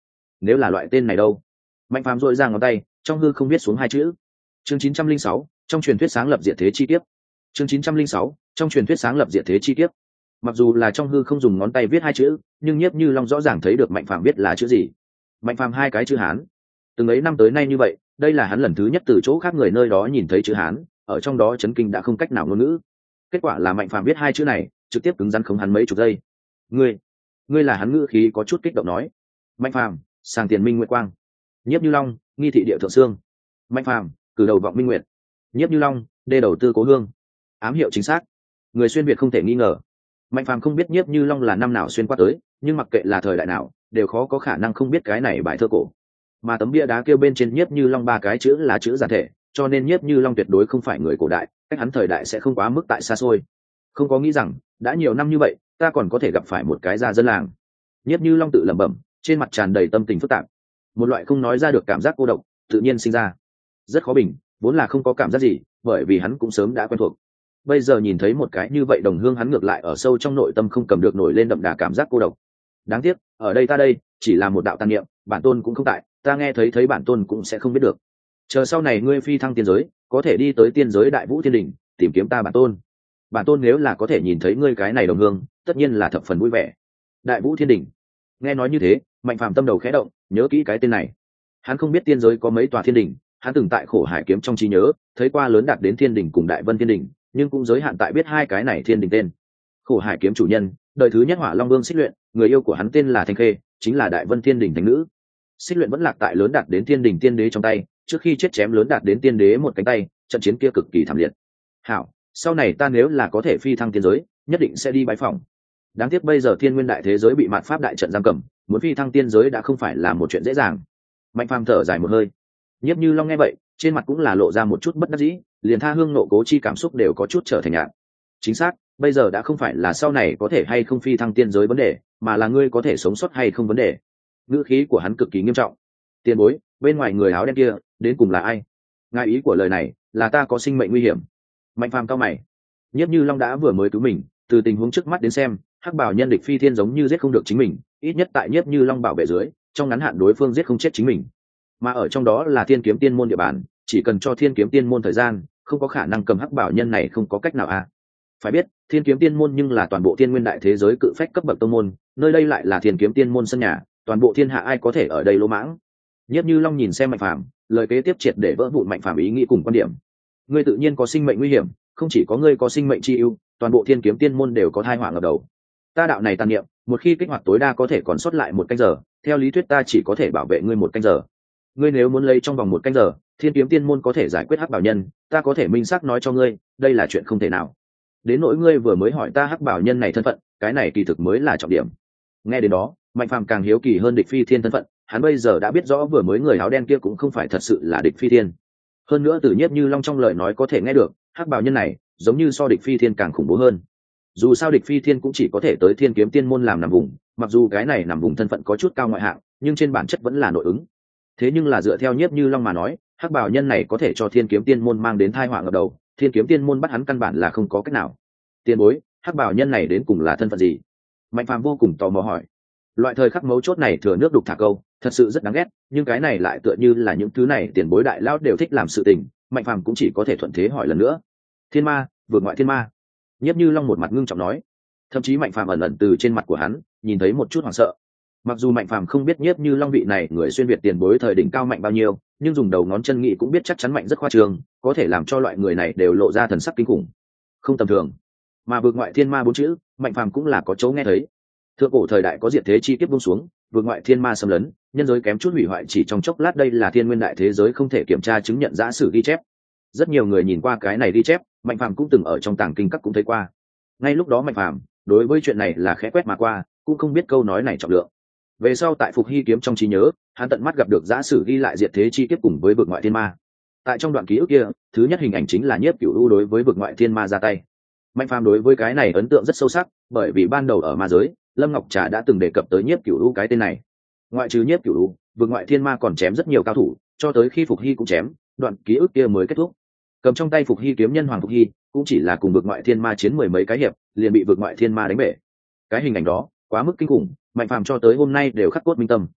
nếu là loại tên này đâu? Mạnh phàm dội ra ngón tay, trong hư không viết xuống hai chữ. Chương chín trăm linh sáu, trong truyền thuyết sáng lập diệt thế chi kiếp. Chương chín trăm linh sáu, trong truyền thuyết sáng lập diệt thế chi kiếp. Mặc dù là trong hư không dùng ngón tay viết hai chữ, nhưng Nhiếp Như Long rõ ràng thấy được Mạnh phàm viết là chữ gì. Mạnh phàm hai cái chữ Hán. Từng ấy năm tới nay như vậy, đây là hắn lần thứ nhất từ chỗ khác người nơi đó nhìn thấy chữ Hán, ở trong đó chấn kinh đã không cách nào ngôn ngữ. Kết quả là Mạnh phàm viết hai chữ này, trực tiếp cứng rắn khống hắn mấy chục giây. Ngươi, ngươi là hắn ngữ khí có chút kích động nói. Mạnh phàm, sàng tiền minh nguyệt quang. Nhiếp Như Long, nghi thị địa thượng xương. Mạnh phàm, cử đầu vọng minh nguyệt. Nhiếp Như Long, đê đầu tư cố hương. Ám hiệu chính xác, người xuyên việt không thể nghi ngờ. Mạnh phàm không biết Nhiếp Như Long là năm nào xuyên qua tới, nhưng mặc kệ là thời đại nào, đều khó có khả năng không biết cái này bài thơ cổ. Mà tấm bia đá kêu bên trên Nhiếp Như Long ba cái chữ là chữ giản thể, cho nên Nhiếp Như Long tuyệt đối không phải người cổ đại, cách hắn thời đại sẽ không quá mức tại xa xôi. Không có nghĩ rằng đã nhiều năm như vậy, ta còn có thể gặp phải một cái gia dân làng. Nhiếp Như Long tự lẩm bẩm, trên mặt tràn đầy tâm tình phức tạp, một loại không nói ra được cảm giác cô độc tự nhiên sinh ra. Rất khó bình, vốn là không có cảm giác gì, bởi vì hắn cũng sớm đã quen thuộc. Bây giờ nhìn thấy một cái như vậy đồng hương, hắn ngược lại ở sâu trong nội tâm không cầm được nổi lên đậm đà cảm giác cô độc. Đáng tiếc, ở đây ta đây chỉ là một đạo tàn niệm, bản tôn cũng không tại, ta nghe thấy thấy bản tôn cũng sẽ không biết được. Chờ sau này ngươi phi thăng tiên giới, có thể đi tới tiên giới Đại Vũ Thiên Đình tìm kiếm ta bản tôn. Bản tôn nếu là có thể nhìn thấy ngươi cái này đồng hương, tất nhiên là thập phần vui vẻ. Đại Vũ Thiên Đình. Nghe nói như thế, Mạnh phàm tâm đầu khẽ động, nhớ kỹ cái tên này. Hắn không biết tiên giới có mấy tòa thiên đình, hắn từng tại Khổ Hải kiếm trong trí nhớ thấy qua lớn đạt đến thiên đình cùng Đại Vân Thiên Đình, nhưng cũng giới hạn tại biết hai cái này thiên đình tên. Khổ Hải kiếm chủ nhân, đời thứ nhất Hỏa Long Vương Xích Luyện, người yêu của hắn tên là Thanh Khê, chính là Đại Vân Thiên Đình thánh nữ. Xích Luyện vẫn lạc tại lớn đạt đến thiên đình tiên đế trong tay, trước khi chết chém lớn đạt đến tiên đế một cánh tay, trận chiến kia cực kỳ thảm liệt. Hảo, sau này ta nếu là có thể phi thăng tiên giới, nhất định sẽ đi bái phỏng. Đáng tiếc bây giờ thiên nguyên đại thế giới bị mạt pháp đại trận giam cầm, muốn phi thăng tiên giới đã không phải là một chuyện dễ dàng. Mạnh phàm thở dài một hơi. Nhiếp Như Long nghe vậy, trên mặt cũng là lộ ra một chút bất đắc dĩ, liền tha hương nộ cố chi cảm xúc đều có chút trở thành nhạt. Chính xác, bây giờ đã không phải là sau này có thể hay không phi thăng tiên giới vấn đề, mà là ngươi có thể sống sót hay không vấn đề. Ngữ khí của hắn cực kỳ nghiêm trọng. Tiền bối, bên ngoài người áo đen kia đến cùng là ai? Ngài ý của lời này là ta có sinh mệnh nguy hiểm. Mạnh phàm cao mày. Nhiếp Như Long đã vừa mới cứu mình, từ tình huống trước mắt đến xem, hắc bảo nhân địch phi thiên giống như giết không được chính mình, ít nhất tại Nhiếp Như Long bảo vệ dưới, trong ngắn hạn đối phương giết không chết chính mình. Mà ở trong đó là Thiên Kiếm Tiên môn địa bàn, chỉ cần cho Thiên Kiếm Tiên môn thời gian, không có khả năng cầm hắc bảo nhân này không có cách nào à. Phải biết, Thiên Kiếm Tiên môn nhưng là toàn bộ thiên nguyên đại thế giới cự phách cấp bậc tông môn, nơi đây lại là Thiên Kiếm Tiên môn sân nhà, toàn bộ thiên hạ ai có thể ở đây lỗ mãng. Nhiếp Như Long nhìn xem Mạnh phàm, lời kế tiếp triệt để vỡ vụn Mạnh phàm ý nghĩ cùng quan điểm. Ngươi tự nhiên có sinh mệnh nguy hiểm, không chỉ có ngươi có sinh mệnh chi ưu, toàn bộ Thiên Kiếm Tiên môn đều có tai họa ngập đầu. Ta đạo này tàn niệm, một khi kích hoạt tối đa có thể còn sót lại một canh giờ, theo lý thuyết ta chỉ có thể bảo vệ ngươi một canh giờ. Ngươi nếu muốn lấy trong vòng một canh giờ, Thiên Kiếm Tiên môn có thể giải quyết hắc bảo nhân, ta có thể minh xác nói cho ngươi, đây là chuyện không thể nào. Đến nỗi ngươi vừa mới hỏi ta hắc bảo nhân này thân phận, cái này kỳ thực mới là trọng điểm. Nghe đến đó, Mạnh phàm càng hiếu kỳ hơn địch phi thiên thân phận, hắn bây giờ đã biết rõ vừa mới người áo đen kia cũng không phải thật sự là địch phi thiên. Hơn nữa từ Nhiếp Như Long trong lời nói có thể nghe được, hắc bảo nhân này giống như so địch phi thiên càng khủng bố hơn. Dù sao địch phi thiên cũng chỉ có thể tới Thiên Kiếm Tiên môn làm nằm vùng, mặc dù cái này nằm vùng thân phận có chút cao ngoại hạng, nhưng trên bản chất vẫn là nội ứng. Thế nhưng là dựa theo Nhiếp Như Long mà nói, hắc bảo nhân này có thể cho Thiên Kiếm Tiên môn mang đến tai họa ngập đầu, Thiên Kiếm Tiên môn bắt hắn căn bản là không có cách nào. Tiên bối, hắc bảo nhân này đến cùng là thân phận gì? Mạnh phàm vô cùng tò mò hỏi. Loại thời khắc mấu chốt này thừa nước đục thả câu, thật sự rất đáng ghét, nhưng cái này lại tựa như là những thứ này tiền bối đại lão đều thích làm sự tình, Mạnh phàm cũng chỉ có thể thuận thế hỏi lần nữa. Thiên ma, vượt ngoại thiên ma. Nhiếp Như Long một mặt ngưng trọng nói. Thậm chí Mạnh phàm ẩn ẩn từ trên mặt của hắn nhìn thấy một chút hoảng sợ. Mặc dù Mạnh phàm không biết Nhiếp Như Long vị này người xuyên việt tiền bối thời đỉnh cao mạnh bao nhiêu, nhưng dùng đầu ngón chân nghĩ cũng biết chắc chắn mạnh rất khoa trương, có thể làm cho loại người này đều lộ ra thần sắc kinh khủng, không tầm thường. Mà vượt ngoại thiên ma bốn chữ, Mạnh phàm cũng là có chỗ nghe thấy. Thượng cổ thời đại có diệt thế chi kiếp buông xuống, vượt ngoại thiên ma xâm lấn, nhân giới kém chút hủy hoại chỉ trong chốc lát, đây là thiên nguyên đại thế giới không thể kiểm tra chứng nhận giả sử ghi chép. Rất nhiều người nhìn qua cái này ghi chép, Mạnh phàm cũng từng ở trong tàng kinh các cũng thấy qua. Ngay lúc đó Mạnh phàm đối với chuyện này là khẽ quét mà qua, cũng không biết câu nói này trọng lượng. Về sau tại Phục Hy kiếm trong trí nhớ, hắn tận mắt gặp được giả sử ghi lại diệt thế chi kiếp cùng với vượt ngoại thiên ma. Tại trong đoạn ký ức kia, thứ nhất hình ảnh chính là Nhiếp Cửu U đối với vượt ngoại thiên ma ra tay. Mạnh phàm đối với cái này ấn tượng rất sâu sắc, bởi vì ban đầu ở ma giới, Lâm Ngọc Trà đã từng đề cập tới Nhiếp Cửu U cái tên này. Ngoại trừ Nhiếp Cửu U, vượt ngoại thiên ma còn chém rất nhiều cao thủ, cho tới khi Phục Hy cũng chém, đoạn ký ức kia mới kết thúc. Cầm trong tay Phục Hy kiếm nhân Hoàng Phục Hy, cũng chỉ là cùng vượt ngoại thiên ma chiến mười mấy cái hiệp, liền bị vượt ngoại thiên ma đánh bể. Cái hình ảnh đó quá mức kinh khủng, Mạnh phàm cho tới hôm nay đều khắc cốt minh tâm.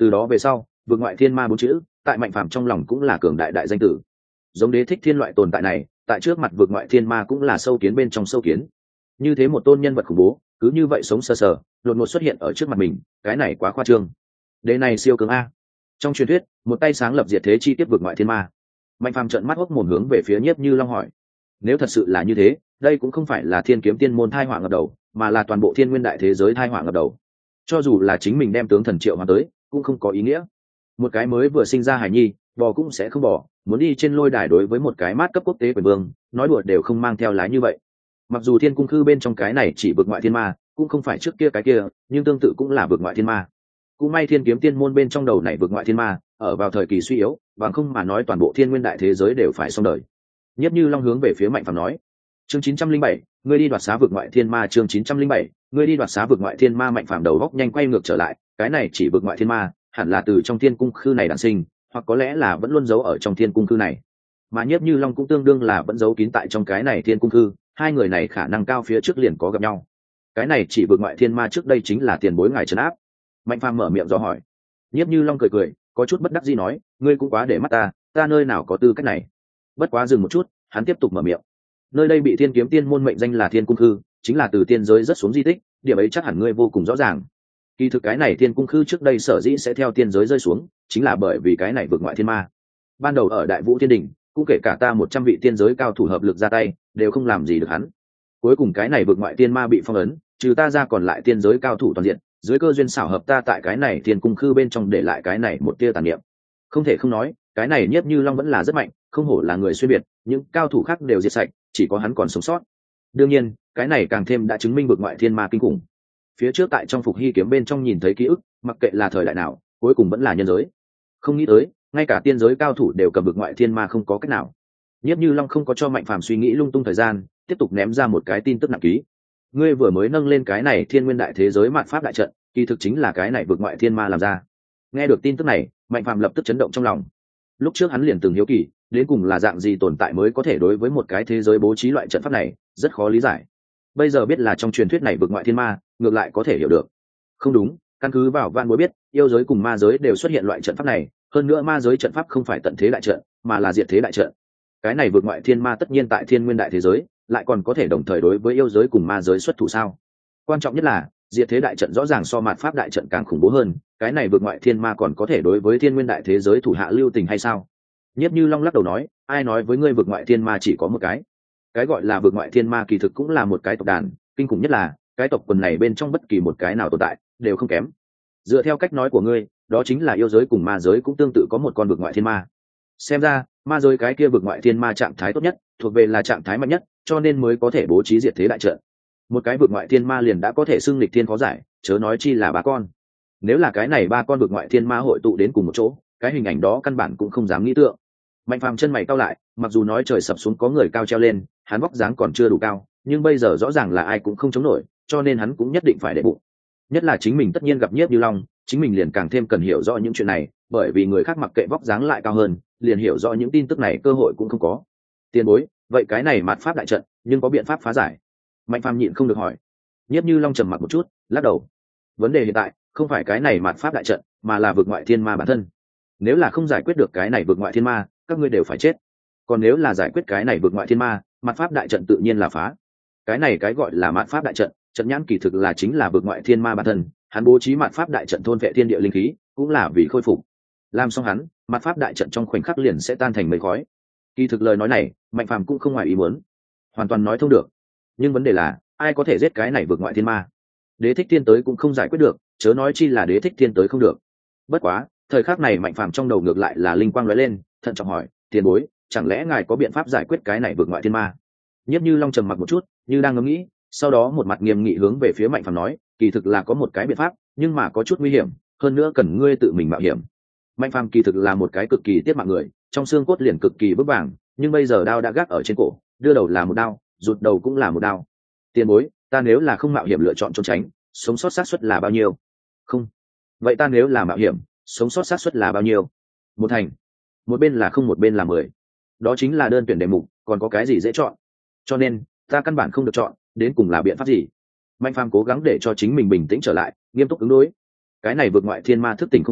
Từ đó về sau, vượt ngoại thiên ma bốn chữ tại Mạnh Phàm trong lòng cũng là cường đại đại danh tử. Giống Đế Thích Thiên loại tồn tại này, tại trước mặt vượt ngoại thiên ma cũng là sâu kiến bên trong sâu kiến. Như thế một tôn nhân vật khủng bố, cứ như vậy sống sờ sờ, đột ngột xuất hiện ở trước mặt mình, cái này quá khoa trương. Đế này siêu cường a. Trong truyền thuyết, một tay sáng lập diệt thế chi tiết vượt ngoại thiên ma. Mạnh Phàm trợn mắt hốc mồm hướng về phía Nhiếp Như Long hỏi: nếu thật sự là như thế, đây cũng không phải là Thiên Kiếm Tiên môn thai họa ngập đầu, mà là toàn bộ Thiên Nguyên đại thế giới thai họa ngập đầu. Cho dù là chính mình đem tướng thần triệu hoàn tới, cũng không có ý nghĩa. Một cái mới vừa sinh ra hài nhi, bò cũng sẽ không bỏ, muốn đi trên lôi đài đối với một cái mát cấp quốc tế quyền vương, nói đùa đều không mang theo lái như vậy. Mặc dù Thiên Cung Khư bên trong cái này chỉ vượt ngoại thiên ma, cũng không phải trước kia cái kia, nhưng tương tự cũng là vượt ngoại thiên ma. Cũng may Thiên Kiếm Tiên môn bên trong đầu này vượt ngoại thiên ma, ở vào thời kỳ suy yếu, bằng không mà nói toàn bộ Thiên Nguyên đại thế giới đều phải xong đời. Nhất Như Long hướng về phía Mạnh Phàm nói: chương chín trăm linh bảy, ngươi đi đoạt xá vượt ngoại thiên ma. Chương chín trăm linh bảy, ngươi đi đoạt xá vượt ngoại thiên ma. Mạnh Phàm đầu góc nhanh quay ngược trở lại, cái này chỉ vượt ngoại thiên ma, hẳn là từ trong Thiên Cung Khư này đản sinh, hoặc có lẽ là vẫn luôn giấu ở trong Thiên Cung Khư này. Mà Nhiếp Như Long cũng tương đương là vẫn giấu kín tại trong cái này Thiên Cung Khư, hai người này khả năng cao phía trước liền có gặp nhau. Cái này chỉ vượt ngoại thiên ma trước đây chính là tiền bối ngài trấn áp. Mạnh Phàm mở miệng dò hỏi. Nhiếp Như Long cười cười, có chút bất đắc dĩ nói: ngươi cũng quá để mắt ta, ta nơi nào có tư cách này. Bất quá dừng một chút, hắn tiếp tục mở miệng: nơi đây bị Thiên Kiếm Tiên môn mệnh danh là Thiên Cung Khư, chính là từ tiên giới rất xuống di tích, điểm ấy chắc hẳn ngươi vô cùng rõ ràng. Kỳ thực cái này Thiên Cung Khư trước đây sở dĩ sẽ theo tiên giới rơi xuống, chính là bởi vì cái này vượt ngoại thiên ma. Ban đầu ở Đại Vũ Thiên Đình, cũng kể cả ta một trăm vị tiên giới cao thủ hợp lực ra tay, đều không làm gì được hắn. Cuối cùng cái này vượt ngoại thiên ma bị phong ấn, trừ ta ra còn lại tiên giới cao thủ toàn diện, dưới cơ duyên xảo hợp ta tại cái này Thiên Cung Khư bên trong để lại cái này một tia tàn niệm. Không thể không nói, cái này Nhiếp Như Long vẫn là rất mạnh, không hổ là người xuyên biệt, những cao thủ khác đều diệt sạch, chỉ có hắn còn sống sót. Đương nhiên, cái này càng thêm đã chứng minh vượt ngoại thiên ma kinh khủng. Phía trước tại trong Phục Hy kiếm bên trong nhìn thấy ký ức, mặc kệ là thời đại nào, cuối cùng vẫn là nhân giới. Không nghĩ tới, ngay cả tiên giới cao thủ đều cầm vượt ngoại thiên ma không có cách nào. Nhiếp Như Long không có cho Mạnh Phàm suy nghĩ lung tung thời gian, tiếp tục ném ra một cái tin tức nặng ký. Ngươi vừa mới nâng lên cái này Thiên Nguyên đại thế giới mạt pháp đại trận, kỳ thực chính là cái này vượt ngoại thiên ma làm ra. Nghe được tin tức này, Mạnh Phàm lập tức chấn động trong lòng. Lúc trước hắn liền từng hiếu kỳ, đến cùng là dạng gì tồn tại mới có thể đối với một cái thế giới bố trí loại trận pháp này, rất khó lý giải. Bây giờ biết là trong truyền thuyết này vượt ngoại thiên ma, ngược lại có thể hiểu được. Không đúng, căn cứ vào Vạn Bối biết, yêu giới cùng ma giới đều xuất hiện loại trận pháp này, hơn nữa ma giới trận pháp không phải tận thế đại trận, mà là diệt thế đại trận. Cái này vượt ngoại thiên ma tất nhiên tại Thiên Nguyên đại thế giới, lại còn có thể đồng thời đối với yêu giới cùng ma giới xuất thủ sao? Quan trọng nhất là, diệt thế đại trận rõ ràng so mạt pháp đại trận càng khủng bố hơn, cái này vượt ngoại thiên ma còn có thể đối với Thiên Nguyên đại thế giới thủ hạ lưu tình hay sao? Nhiếp Như Long lắc đầu nói: ai nói với ngươi vượt ngoại thiên ma chỉ có một cái? Cái gọi là vượt ngoại thiên ma kỳ thực cũng là một cái tộc đàn, kinh khủng nhất là cái tộc quần này bên trong bất kỳ một cái nào tồn tại đều không kém. Dựa theo cách nói của ngươi, đó chính là yêu giới cùng ma giới cũng tương tự có một con vượt ngoại thiên ma. Xem ra ma giới cái kia vượt ngoại thiên ma trạng thái tốt nhất, thuộc về là trạng thái mạnh nhất, cho nên mới có thể bố trí diệt thế đại trận. Một cái vượt ngoại thiên ma liền đã có thể xưng lịch thiên khó giải, chớ nói chi là ba con. Nếu là cái này ba con vượt ngoại thiên ma hội tụ đến cùng một chỗ, cái hình ảnh đó căn bản cũng không dám nghĩ tượng. Mạnh Phàm chân mày cau lại, mặc dù nói trời sập xuống có người cao treo lên, hắn vóc dáng còn chưa đủ cao, nhưng bây giờ rõ ràng là ai cũng không chống nổi, cho nên hắn cũng nhất định phải để bụng. Nhất là chính mình tất nhiên gặp Nhiếp Như Long, chính mình liền càng thêm cần hiểu rõ những chuyện này, bởi vì người khác mặc kệ vóc dáng lại cao hơn, liền hiểu rõ những tin tức này cơ hội cũng không có. Tiền bối, vậy cái này mạt pháp đại trận, nhưng có biện pháp phá giải? Mạnh Phàm nhịn không được hỏi. Nhiếp Như Long trầm mặc một chút, lắc đầu. Vấn đề hiện tại không phải cái này mạt pháp đại trận, mà là vượt ngoại thiên ma bản thân. Nếu là không giải quyết được cái này vượt ngoại thiên ma, các ngươi đều phải chết. Còn nếu là giải quyết cái này vượt ngoại thiên ma, mạt pháp đại trận tự nhiên là phá. Cái này cái gọi là mạt pháp đại trận, trận nhãn kỳ thực là chính là vượt ngoại thiên ma bản thân, hắn bố trí mạt pháp đại trận thôn vệ thiên địa linh khí, cũng là vì khôi phục. Làm xong hắn, mạt pháp đại trận trong khoảnh khắc liền sẽ tan thành mây khói. Kỳ thực lời nói này, Mạnh Phàm cũng không ngoài ý muốn, hoàn toàn nói thông được. Nhưng vấn đề là, ai có thể giết cái này vượt ngoại thiên ma? Đế Thích Thiên tới cũng không giải quyết được, chớ nói chi là Đế Thích Thiên tới không được. Bất quá, thời khắc này Mạnh Phàm trong đầu ngược lại là linh quang lóe lên, thận trọng hỏi: tiền bối, chẳng lẽ ngài có biện pháp giải quyết cái này vượt ngoại thiên ma? Nhiếp Như Long trầm mặc một chút, như đang ngẫm nghĩ, sau đó một mặt nghiêm nghị hướng về phía Mạnh Phàm nói: kỳ thực là có một cái biện pháp, nhưng mà có chút nguy hiểm, hơn nữa cần ngươi tự mình mạo hiểm. Mạnh Phàm kỳ thực là một cái cực kỳ tiết mạng người, trong xương cốt liền cực kỳ vững vàng, nhưng bây giờ đao đã gác ở trên cổ, đưa đầu là một đao, rụt đầu cũng là một đao. Tiền bối, ta nếu là không mạo hiểm lựa chọn trốn tránh, sống sót xác suất là bao nhiêu? Không. Vậy ta nếu là mạo hiểm, sống sót xác suất là bao nhiêu? Một thành. Một bên là không, một bên là mười. Đó chính là đơn tuyển đề mục, còn có cái gì dễ chọn? Cho nên, ta căn bản không được chọn, đến cùng là biện pháp gì? Mạnh Phàm cố gắng để cho chính mình bình tĩnh trở lại, nghiêm túc ứng đối. Cái này vượt ngoại thiên ma thức tỉnh không lâu,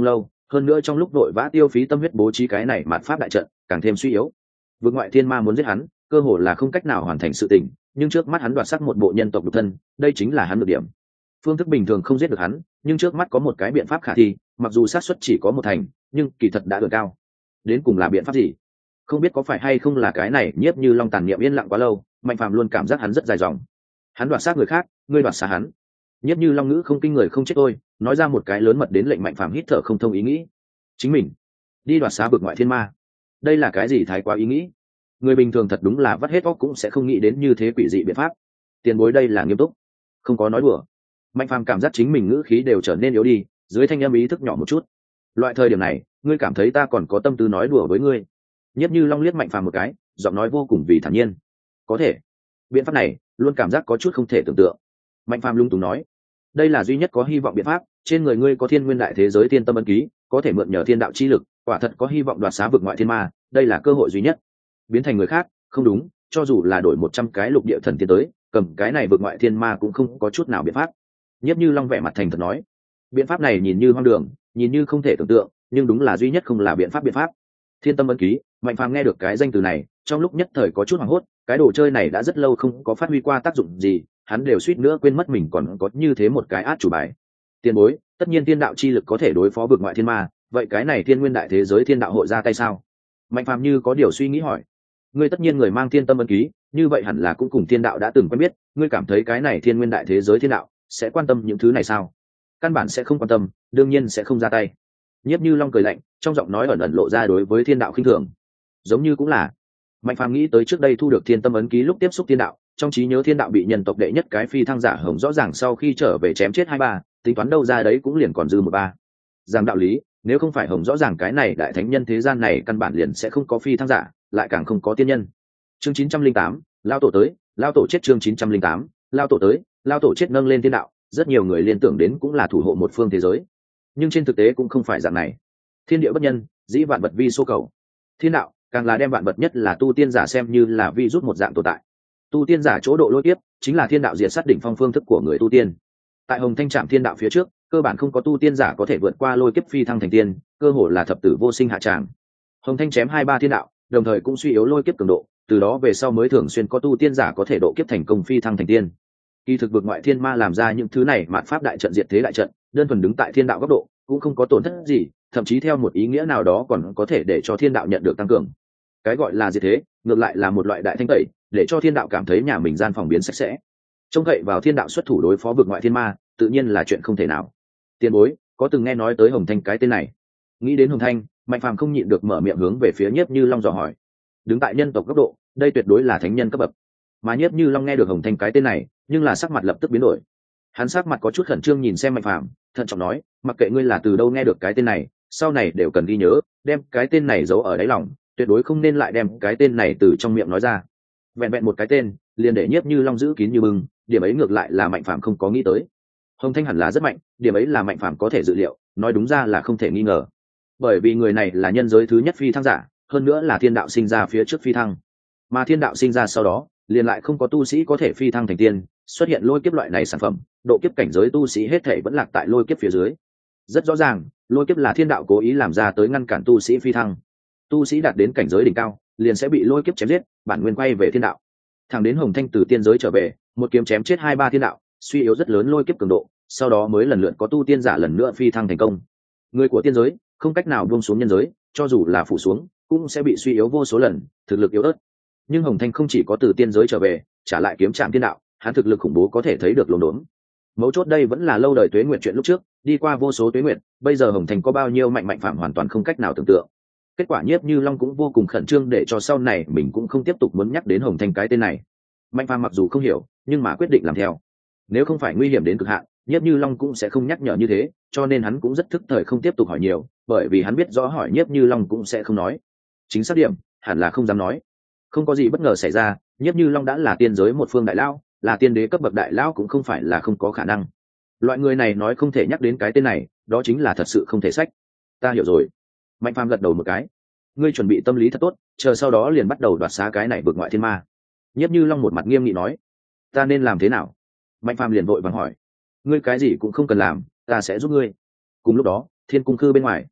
hơn nữa trong lúc đội vã tiêu phí tâm huyết bố trí cái này mạt pháp đại trận càng thêm suy yếu. Vực ngoại thiên ma muốn giết hắn cơ hồ là không cách nào hoàn thành sự tình, nhưng trước mắt hắn đoạt sắc một bộ nhân tộc độc thân, đây chính là hắn được điểm. Phương thức bình thường không giết được hắn, nhưng trước mắt có một cái biện pháp khả thi, mặc dù xác suất chỉ có một thành, nhưng kỳ thật đã được cao. Đến cùng là biện pháp gì? Không biết có phải hay không là cái này Nhiếp Như Long tàn niệm yên lặng quá lâu, Mạnh Phàm luôn cảm giác hắn rất dài dòng. Hắn đoạt xác người khác, ngươi đoạt xá hắn. Nhiếp Như Long ngữ không kinh người không chết tôi, nói ra một cái lớn mật đến lệnh Mạnh Phàm hít thở không thông ý nghĩ. Chính mình đi đoạt xá vực ngoại thiên ma, đây là cái gì thái quá ý nghĩ? Người bình thường thật đúng là vắt hết óc cũng sẽ không nghĩ đến như thế quỷ dị biện pháp. Tiền bối đây là nghiêm túc, không có nói đùa. Mạnh Phàm cảm giác chính mình ngữ khí đều trở nên yếu đi, dưới thanh âm ý thức nhỏ một chút. Loại thời điểm này, ngươi cảm thấy ta còn có tâm tư nói đùa với ngươi? Nhất Như Long liếc Mạnh Phàm một cái, giọng nói vô cùng vì thản nhiên. Có thể, biện pháp này luôn cảm giác có chút không thể tưởng tượng. Mạnh Phàm lung túng nói, đây là duy nhất có hy vọng biện pháp, trên người ngươi có thiên nguyên đại thế giới thiên tâm ấn ký, có thể mượn nhờ thiên đạo chi lực, quả thật có hy vọng đoạt xá vực ngoại thiên ma, đây là cơ hội duy nhất. Biến thành người khác, không đúng, cho dù là đổi một trăm cái lục địa thần tiên tới, cầm cái này vực ngoại thiên ma cũng không có chút nào biện pháp. Nhất Như Long vẻ mặt thành thật nói, biện pháp này nhìn như hoang đường, nhìn như không thể tưởng tượng, nhưng đúng là duy nhất không là biện pháp biện pháp. Thiên tâm ấn ký, Mạnh Phàm nghe được cái danh từ này, trong lúc nhất thời có chút hoảng hốt, cái đồ chơi này đã rất lâu không có phát huy qua tác dụng gì, hắn đều suýt nữa quên mất mình còn có như thế một cái át chủ bài. Tiền bối, tất nhiên thiên đạo chi lực có thể đối phó vực ngoại thiên ma, vậy cái này thiên nguyên đại thế giới thiên đạo hội ra tay sao? Mạnh Phàm như có điều suy nghĩ hỏi. Ngươi tất nhiên người mang thiên tâm ấn ký, như vậy hẳn là cũng cùng thiên đạo đã từng quen biết, ngươi cảm thấy cái này thiên nguyên đại thế giới thiên đạo sẽ quan tâm những thứ này sao? Căn bản sẽ không quan tâm, đương nhiên sẽ không ra tay. Nhiếp Như Long cười lạnh, trong giọng nói ẩn ẩn lộ ra đối với thiên đạo khinh thường. Giống như cũng là. Mạnh Phàm nghĩ tới trước đây thu được thiên tâm ấn ký lúc tiếp xúc thiên đạo, trong trí nhớ thiên đạo bị nhân tộc đệ nhất cái phi thăng giả Hồng rõ ràng sau khi trở về chém chết hai ba, tính toán đâu ra đấy cũng liền còn dư một ba. Rằng đạo lý, nếu không phải Hồng rõ ràng cái này đại thánh nhân thế gian này căn bản liền sẽ không có phi thăng giả, lại càng không có tiên nhân. Chương chín trăm linh tám, lao tổ tới, lao tổ chết. Chương chín trăm linh tám, lao tổ tới, lao tổ chết nâng lên thiên đạo, rất nhiều người liên tưởng đến cũng là thủ hộ một phương thế giới. Nhưng trên thực tế cũng không phải dạng này. Thiên địa bất nhân, dĩ vạn vật vi số cầu. Thiên đạo càng là đem vạn vật nhất là tu tiên giả xem như là vi rút một dạng tồn tại. Tu tiên giả chỗ độ lôi kiếp chính là thiên đạo diệt sát đỉnh phong phương thức của người tu tiên. Tại Hồng Thanh Trạm thiên đạo phía trước, cơ bản không có tu tiên giả có thể vượt qua lôi kiếp phi thăng thành tiên, cơ hồ là thập tử vô sinh hạ tràng. Hồng Thanh chém hai ba thiên đạo, đồng thời cũng suy yếu lôi kiếp cường độ, từ đó về sau mới thường xuyên có tu tiên giả có thể độ kiếp thành công phi thăng thành tiên. Kỳ thực vực ngoại thiên ma làm ra những thứ này mạn pháp đại trận diệt thế đại trận, đơn thuần đứng tại thiên đạo góc độ, cũng không có tổn thất gì, thậm chí theo một ý nghĩa nào đó còn có thể để cho thiên đạo nhận được tăng cường. Cái gọi là diệt thế, ngược lại là một loại đại thanh tẩy, để cho thiên đạo cảm thấy nhà mình gian phòng biến sạch sẽ. Trông cậy vào thiên đạo xuất thủ đối phó vực ngoại thiên ma, tự nhiên là chuyện không thể nào. Tiền bối, có từng nghe nói tới Hồng Thanh cái tên này? Nghĩ đến Hồng Thanh, Mạnh Phàm không nhịn được mở miệng hướng về phía Nhiếp Như Long dò hỏi. Đứng tại nhân tộc góc độ, đây tuyệt đối là thánh nhân cấp bậc. Mà Nhiếp Như Long nghe được Hồng Thanh cái tên này, nhưng là sắc mặt lập tức biến đổi. Hắn sắc mặt có chút khẩn trương nhìn xem Mạnh Phàm, thận trọng nói, mặc kệ ngươi là từ đâu nghe được cái tên này, sau này đều cần ghi nhớ, đem cái tên này giấu ở đáy lòng, tuyệt đối không nên lại đem cái tên này từ trong miệng nói ra. Vẹn vẹn một cái tên, liền để Nhiếp Như Long giữ kín như bưng, điểm ấy ngược lại là Mạnh Phàm không có nghĩ tới. Hồng Thanh hẳn là rất mạnh, điểm ấy là Mạnh Phàm có thể dự liệu, nói đúng ra là không thể nghi ngờ. Bởi vì người này là nhân giới thứ nhất phi thăng giả, hơn nữa là thiên đạo sinh ra phía trước phi thăng, mà thiên đạo sinh ra sau đó, liền lại không có tu sĩ có thể phi thăng thành tiên, xuất hiện lôi kiếp loại này sản phẩm, độ kiếp cảnh giới tu sĩ hết thảy vẫn lạc tại lôi kiếp phía dưới. Rất rõ ràng, lôi kiếp là thiên đạo cố ý làm ra tới ngăn cản tu sĩ phi thăng. Tu sĩ đạt đến cảnh giới đỉnh cao, liền sẽ bị lôi kiếp chém giết, bản nguyên quay về thiên đạo. Thẳng đến Hồng Thanh từ tiên giới trở về, một kiếm chém chết hai ba thiên đạo, suy yếu rất lớn lôi kiếp cường độ, sau đó mới lần lượt có tu tiên giả lần nữa phi thăng thành công. Người của tiên giới không cách nào buông xuống nhân giới, cho dù là phủ xuống, cũng sẽ bị suy yếu vô số lần, thực lực yếu ớt. Nhưng Hồng Thanh không chỉ có từ tiên giới trở về, trả lại kiếm trạm thiên đạo, hắn thực lực khủng bố có thể thấy được lồn đốn. Mấu chốt đây vẫn là lâu đời tuế nguyệt chuyện lúc trước, đi qua vô số tuế nguyệt, bây giờ Hồng Thanh có bao nhiêu mạnh mạnh phạm hoàn toàn không cách nào tưởng tượng. Kết quả Nhiếp Như Long cũng vô cùng khẩn trương để cho sau này mình cũng không tiếp tục muốn nhắc đến Hồng Thanh cái tên này. Mạnh Phàm mặc dù không hiểu, nhưng mà quyết định làm theo. Nếu không phải nguy hiểm đến cực hạn, Nhiếp Như Long cũng sẽ không nhắc nhở như thế, cho nên hắn cũng rất thức thời không tiếp tục hỏi nhiều, bởi vì hắn biết rõ hỏi Nhiếp Như Long cũng sẽ không nói. Chính xác điểm, hẳn là không dám nói. Không có gì bất ngờ xảy ra, Nhiếp Như Long đã là tiên giới một phương đại lão, là tiên đế cấp bậc đại lão cũng không phải là không có khả năng. Loại người này nói không thể nhắc đến cái tên này, đó chính là thật sự không thể sách. Ta hiểu rồi. Mạnh Phàm gật đầu một cái. Ngươi chuẩn bị tâm lý thật tốt, chờ sau đó liền bắt đầu đoạt xá cái này vực ngoại thiên ma. Nhiếp Như Long một mặt nghiêm nghị nói. Ta nên làm thế nào? Mạnh Phàm liền vội vàng hỏi. Ngươi cái gì cũng không cần làm, ta sẽ giúp ngươi. Cùng lúc đó, thiên cung khư bên ngoài,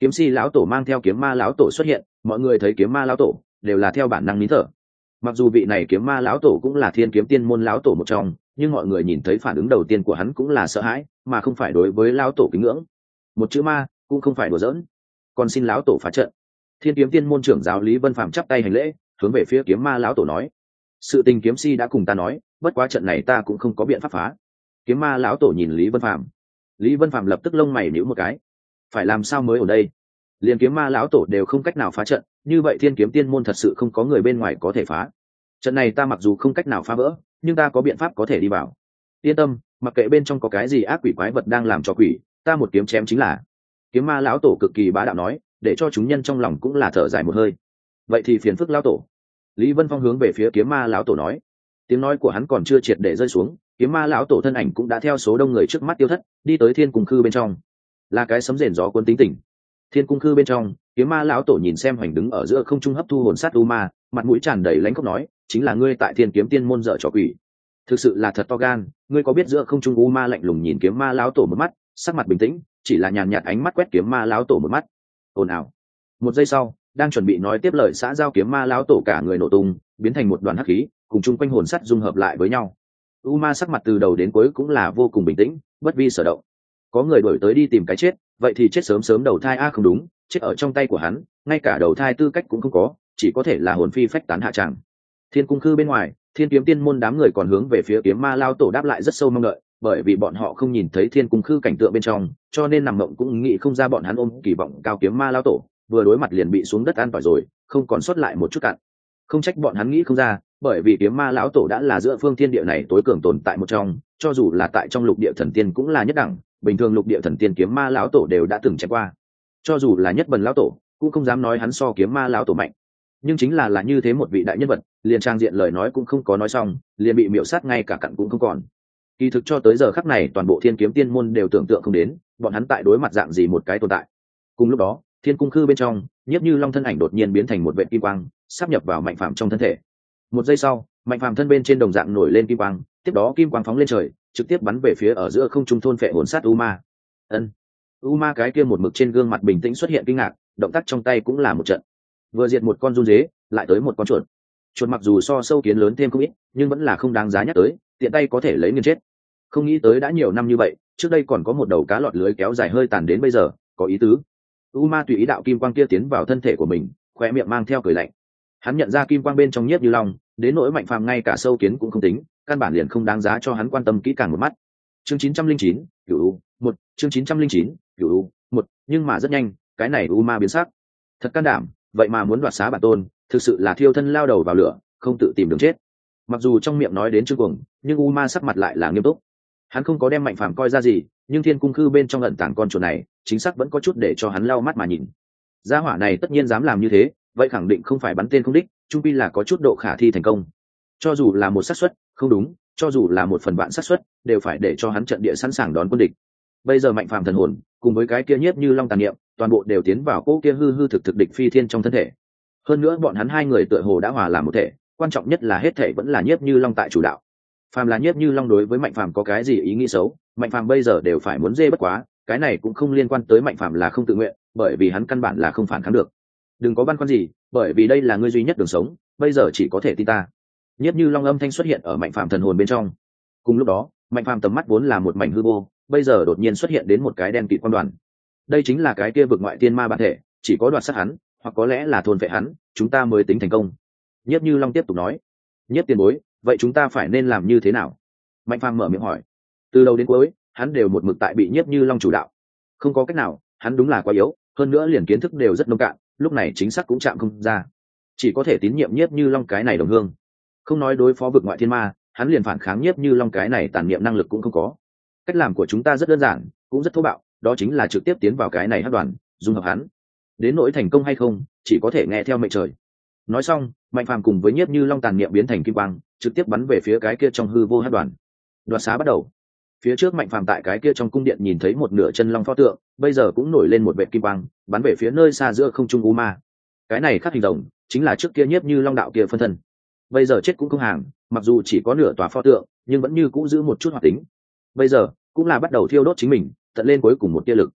kiếm si lão tổ mang theo kiếm ma lão tổ xuất hiện, mọi người thấy kiếm ma lão tổ đều là theo bản năng nín thở. Mặc dù vị này kiếm ma lão tổ cũng là thiên kiếm tiên môn lão tổ một trong, nhưng mọi người nhìn thấy phản ứng đầu tiên của hắn cũng là sợ hãi, mà không phải đối với lão tổ kính ngưỡng. Một chữ ma cũng không phải đùa giỡn. Còn xin lão tổ phá trận. Thiên kiếm tiên môn trưởng giáo Lý Vân Phàm chắp tay hành lễ, hướng về phía kiếm ma lão tổ nói: sự tình kiếm si đã cùng ta nói, bất quá trận này ta cũng không có biện pháp phá. Kiếm ma lão tổ nhìn Lý Vân Phàm. Lý Vân Phàm lập tức lông mày nhíu một cái. Phải làm sao mới ở đây? Liền kiếm ma lão tổ đều không cách nào phá trận, như vậy thiên kiếm tiên môn thật sự không có người bên ngoài có thể phá. Trận này ta mặc dù không cách nào phá vỡ, nhưng ta có biện pháp có thể đi vào. Yên tâm, mặc kệ bên trong có cái gì ác quỷ quái vật đang làm cho quỷ, ta một kiếm chém chính là. Kiếm ma lão tổ cực kỳ bá đạo nói, để cho chúng nhân trong lòng cũng là thở dài một hơi. Vậy thì phiền phức lão tổ. Lý Vân Phong hướng về phía kiếm ma lão tổ nói. Tiếng nói của hắn còn chưa triệt để rơi xuống, kiếm ma lão tổ thân ảnh cũng đã theo số đông người trước mắt tiêu thất, đi tới thiên cung khư bên trong. Là cái sấm rền gió cuốn tính tình. Thiên cung khư bên trong, kiếm ma lão tổ nhìn xem hoành đứng ở giữa không trung hấp thu hồn sát u ma, mặt mũi tràn đầy lãnh khốc nói, chính là ngươi tại thiên kiếm tiên môn dở trò quỷ. Thực sự là thật to gan, ngươi có biết giữa không trung u ma lạnh lùng nhìn kiếm ma lão tổ một mắt, sắc mặt bình tĩnh, chỉ là nhàn nhạt ánh mắt quét kiếm ma lão tổ một mắt. Ồn ào. Một giây sau, đang chuẩn bị nói tiếp lời xã giao kiếm ma lão tổ cả người nổ tung, biến thành một đoàn hắc khí, cùng chung quanh hồn sắt dung hợp lại với nhau. U ma sắc mặt từ đầu đến cuối cũng là vô cùng bình tĩnh, bất vi sở động. Có người đuổi tới đi tìm cái chết, vậy thì chết sớm sớm đầu thai a. Không đúng, chết ở trong tay của hắn, ngay cả đầu thai tư cách cũng không có, chỉ có thể là hồn phi phách tán hạ tràng. Thiên cung khư bên ngoài, thiên kiếm tiên môn đám người còn hướng về phía kiếm ma lão tổ đáp lại rất sâu mong đợi, bởi vì bọn họ không nhìn thấy thiên cung khư cảnh tượng bên trong, cho nên nằm mộng cũng nghĩ không ra bọn hắn ôm kỳ vọng cao kiếm ma lão tổ vừa đối mặt liền bị xuống đất an tỏi rồi, không còn sót lại một chút cặn. Không trách bọn hắn nghĩ không ra, bởi vì kiếm ma lão tổ đã là giữa phương thiên địa này tối cường tồn tại một trong, cho dù là tại trong lục địa thần tiên cũng là nhất đẳng, bình thường lục địa thần tiên kiếm ma lão tổ đều đã từng chém qua. Cho dù là nhất bần lão tổ, cũng không dám nói hắn so kiếm ma lão tổ mạnh. Nhưng chính là là như thế một vị đại nhân vật, liền trang diện lời nói cũng không có nói xong, liền bị miểu sát ngay cả cặn cũng không còn. Kỳ thực cho tới giờ khắc này toàn bộ thiên kiếm tiên môn đều tưởng tượng không đến, bọn hắn tại đối mặt dạng gì một cái tồn tại. Cùng lúc đó, thiên cung khư bên trong, Nhiếp Như Long thân ảnh đột nhiên biến thành một vệt kim quang, sắp nhập vào Mạnh Phàm trong thân thể. Một giây sau, Mạnh Phàm thân bên trên đồng dạng nổi lên kim quang, tiếp đó kim quang phóng lên trời, trực tiếp bắn về phía ở giữa không trung thôn phệ hồn sát u ma. Ân. U ma cái kia một mực trên gương mặt bình tĩnh xuất hiện kinh ngạc, động tác trong tay cũng là một trận. Vừa diệt một con run dế, lại tới một con chuột. Chuột mặc dù so sâu kiến lớn thêm không ít, nhưng vẫn là không đáng giá nhắc tới, tiện tay có thể lấy nghiền chết. Không nghĩ tới đã nhiều năm như vậy, trước đây còn có một đầu cá lọt lưới kéo dài hơi tàn đến bây giờ, có ý tứ. U ma tùy ý đạo kim quang kia tiến vào thân thể của mình, khoe miệng mang theo cười lạnh. Hắn nhận ra kim quang bên trong Nhiếp Như Long, đến nỗi Mạnh Phàm ngay cả sâu kiến cũng không tính, căn bản liền không đáng giá cho hắn quan tâm kỹ càng một mắt. Chương chín trăm linh chín, Cửu U, một, chương chín trăm linh chín, Cửu U, một, nhưng mà rất nhanh, cái này U ma biến sắc. Thật can đảm, vậy mà muốn đoạt xá bản tôn, thực sự là thiêu thân lao đầu vào lửa, không tự tìm đường chết. Mặc dù trong miệng nói đến chương cuồng, nhưng U ma sắc mặt lại là nghiêm túc. Hắn không có đem Mạnh Phàm coi ra gì, nhưng thiên cung khư bên trong ẩn tàng con chuột này, chính xác vẫn có chút để cho hắn lau mắt mà nhìn. Gia hỏa này tất nhiên dám làm như thế, vậy khẳng định không phải bắn tên không đích, chung quy là có chút độ khả thi thành công. Cho dù là một xác suất, không đúng, cho dù là một phần vạn xác suất, đều phải để cho hắn trận địa sẵn sàng đón quân địch. Bây giờ Mạnh Phàm thần hồn, cùng với cái kia Nhiếp Như Long tàn niệm, toàn bộ đều tiến vào cỗ kia hư hư thực thực địch phi thiên trong thân thể. Hơn nữa bọn hắn hai người tựa hồ đã hòa làm một thể, quan trọng nhất là hết thể vẫn là Nhiếp Như Long tại chủ đạo. Phàm là Nhiếp Như Long đối với Mạnh Phàm có cái gì ý nghĩ xấu, Mạnh Phàm bây giờ đều phải muốn dê bất quá, cái này cũng không liên quan tới Mạnh Phàm là không tự nguyện, bởi vì hắn căn bản là không phản kháng được. Đừng có băn khoăn gì, bởi vì đây là ngươi duy nhất đường sống, bây giờ chỉ có thể tin ta. Nhiếp Như Long âm thanh xuất hiện ở Mạnh Phàm thần hồn bên trong. Cùng lúc đó, Mạnh Phàm tầm mắt vốn là một mảnh hư vô, bây giờ đột nhiên xuất hiện đến một cái đen kịt quan đoàn. Đây chính là cái kia vực ngoại tiên ma bản thể, chỉ có đoạt sát hắn, hoặc có lẽ là thôn phệ hắn, chúng ta mới tính thành công. Nhiếp Như Long tiếp tục nói. Nhiếp tiền bối, vậy chúng ta phải nên làm như thế nào? Mạnh Phàm mở miệng hỏi. Từ đầu đến cuối, hắn đều một mực tại bị Nhiếp Như Long chủ đạo. Không có cách nào, hắn đúng là quá yếu, hơn nữa liền kiến thức đều rất nông cạn, lúc này chính xác cũng chạm không ra. Chỉ có thể tín nhiệm Nhiếp Như Long cái này đồng hương. Không nói đối phó vực ngoại thiên ma, hắn liền phản kháng Nhiếp Như Long cái này tàn niệm năng lực cũng không có. Cách làm của chúng ta rất đơn giản, cũng rất thô bạo, đó chính là trực tiếp tiến vào cái này hắc đoàn, dung hợp hắn. Đến nỗi thành công hay không, chỉ có thể nghe theo mệnh trời. Nói xong, Mạnh Phàm cùng với Nhiếp Như Long tàn niệm biến thành kim quang, trực tiếp bắn về phía cái kia trong hư vô hắc đoàn. Đoạt xá bắt đầu. Phía trước Mạnh Phàm tại cái kia trong cung điện nhìn thấy một nửa chân long pho tượng, bây giờ cũng nổi lên một vệt kim quang, bắn về phía nơi xa giữa không trung u ma. Cái này khắc hình rồng, chính là trước kia Nhiếp Như Long đạo kia phân thân. Bây giờ chết cũng không hàng, mặc dù chỉ có nửa tòa pho tượng, nhưng vẫn như cũ giữ một chút hoạt tính. Bây giờ cũng là bắt đầu thiêu đốt chính mình, tận lên cuối cùng một tia lực.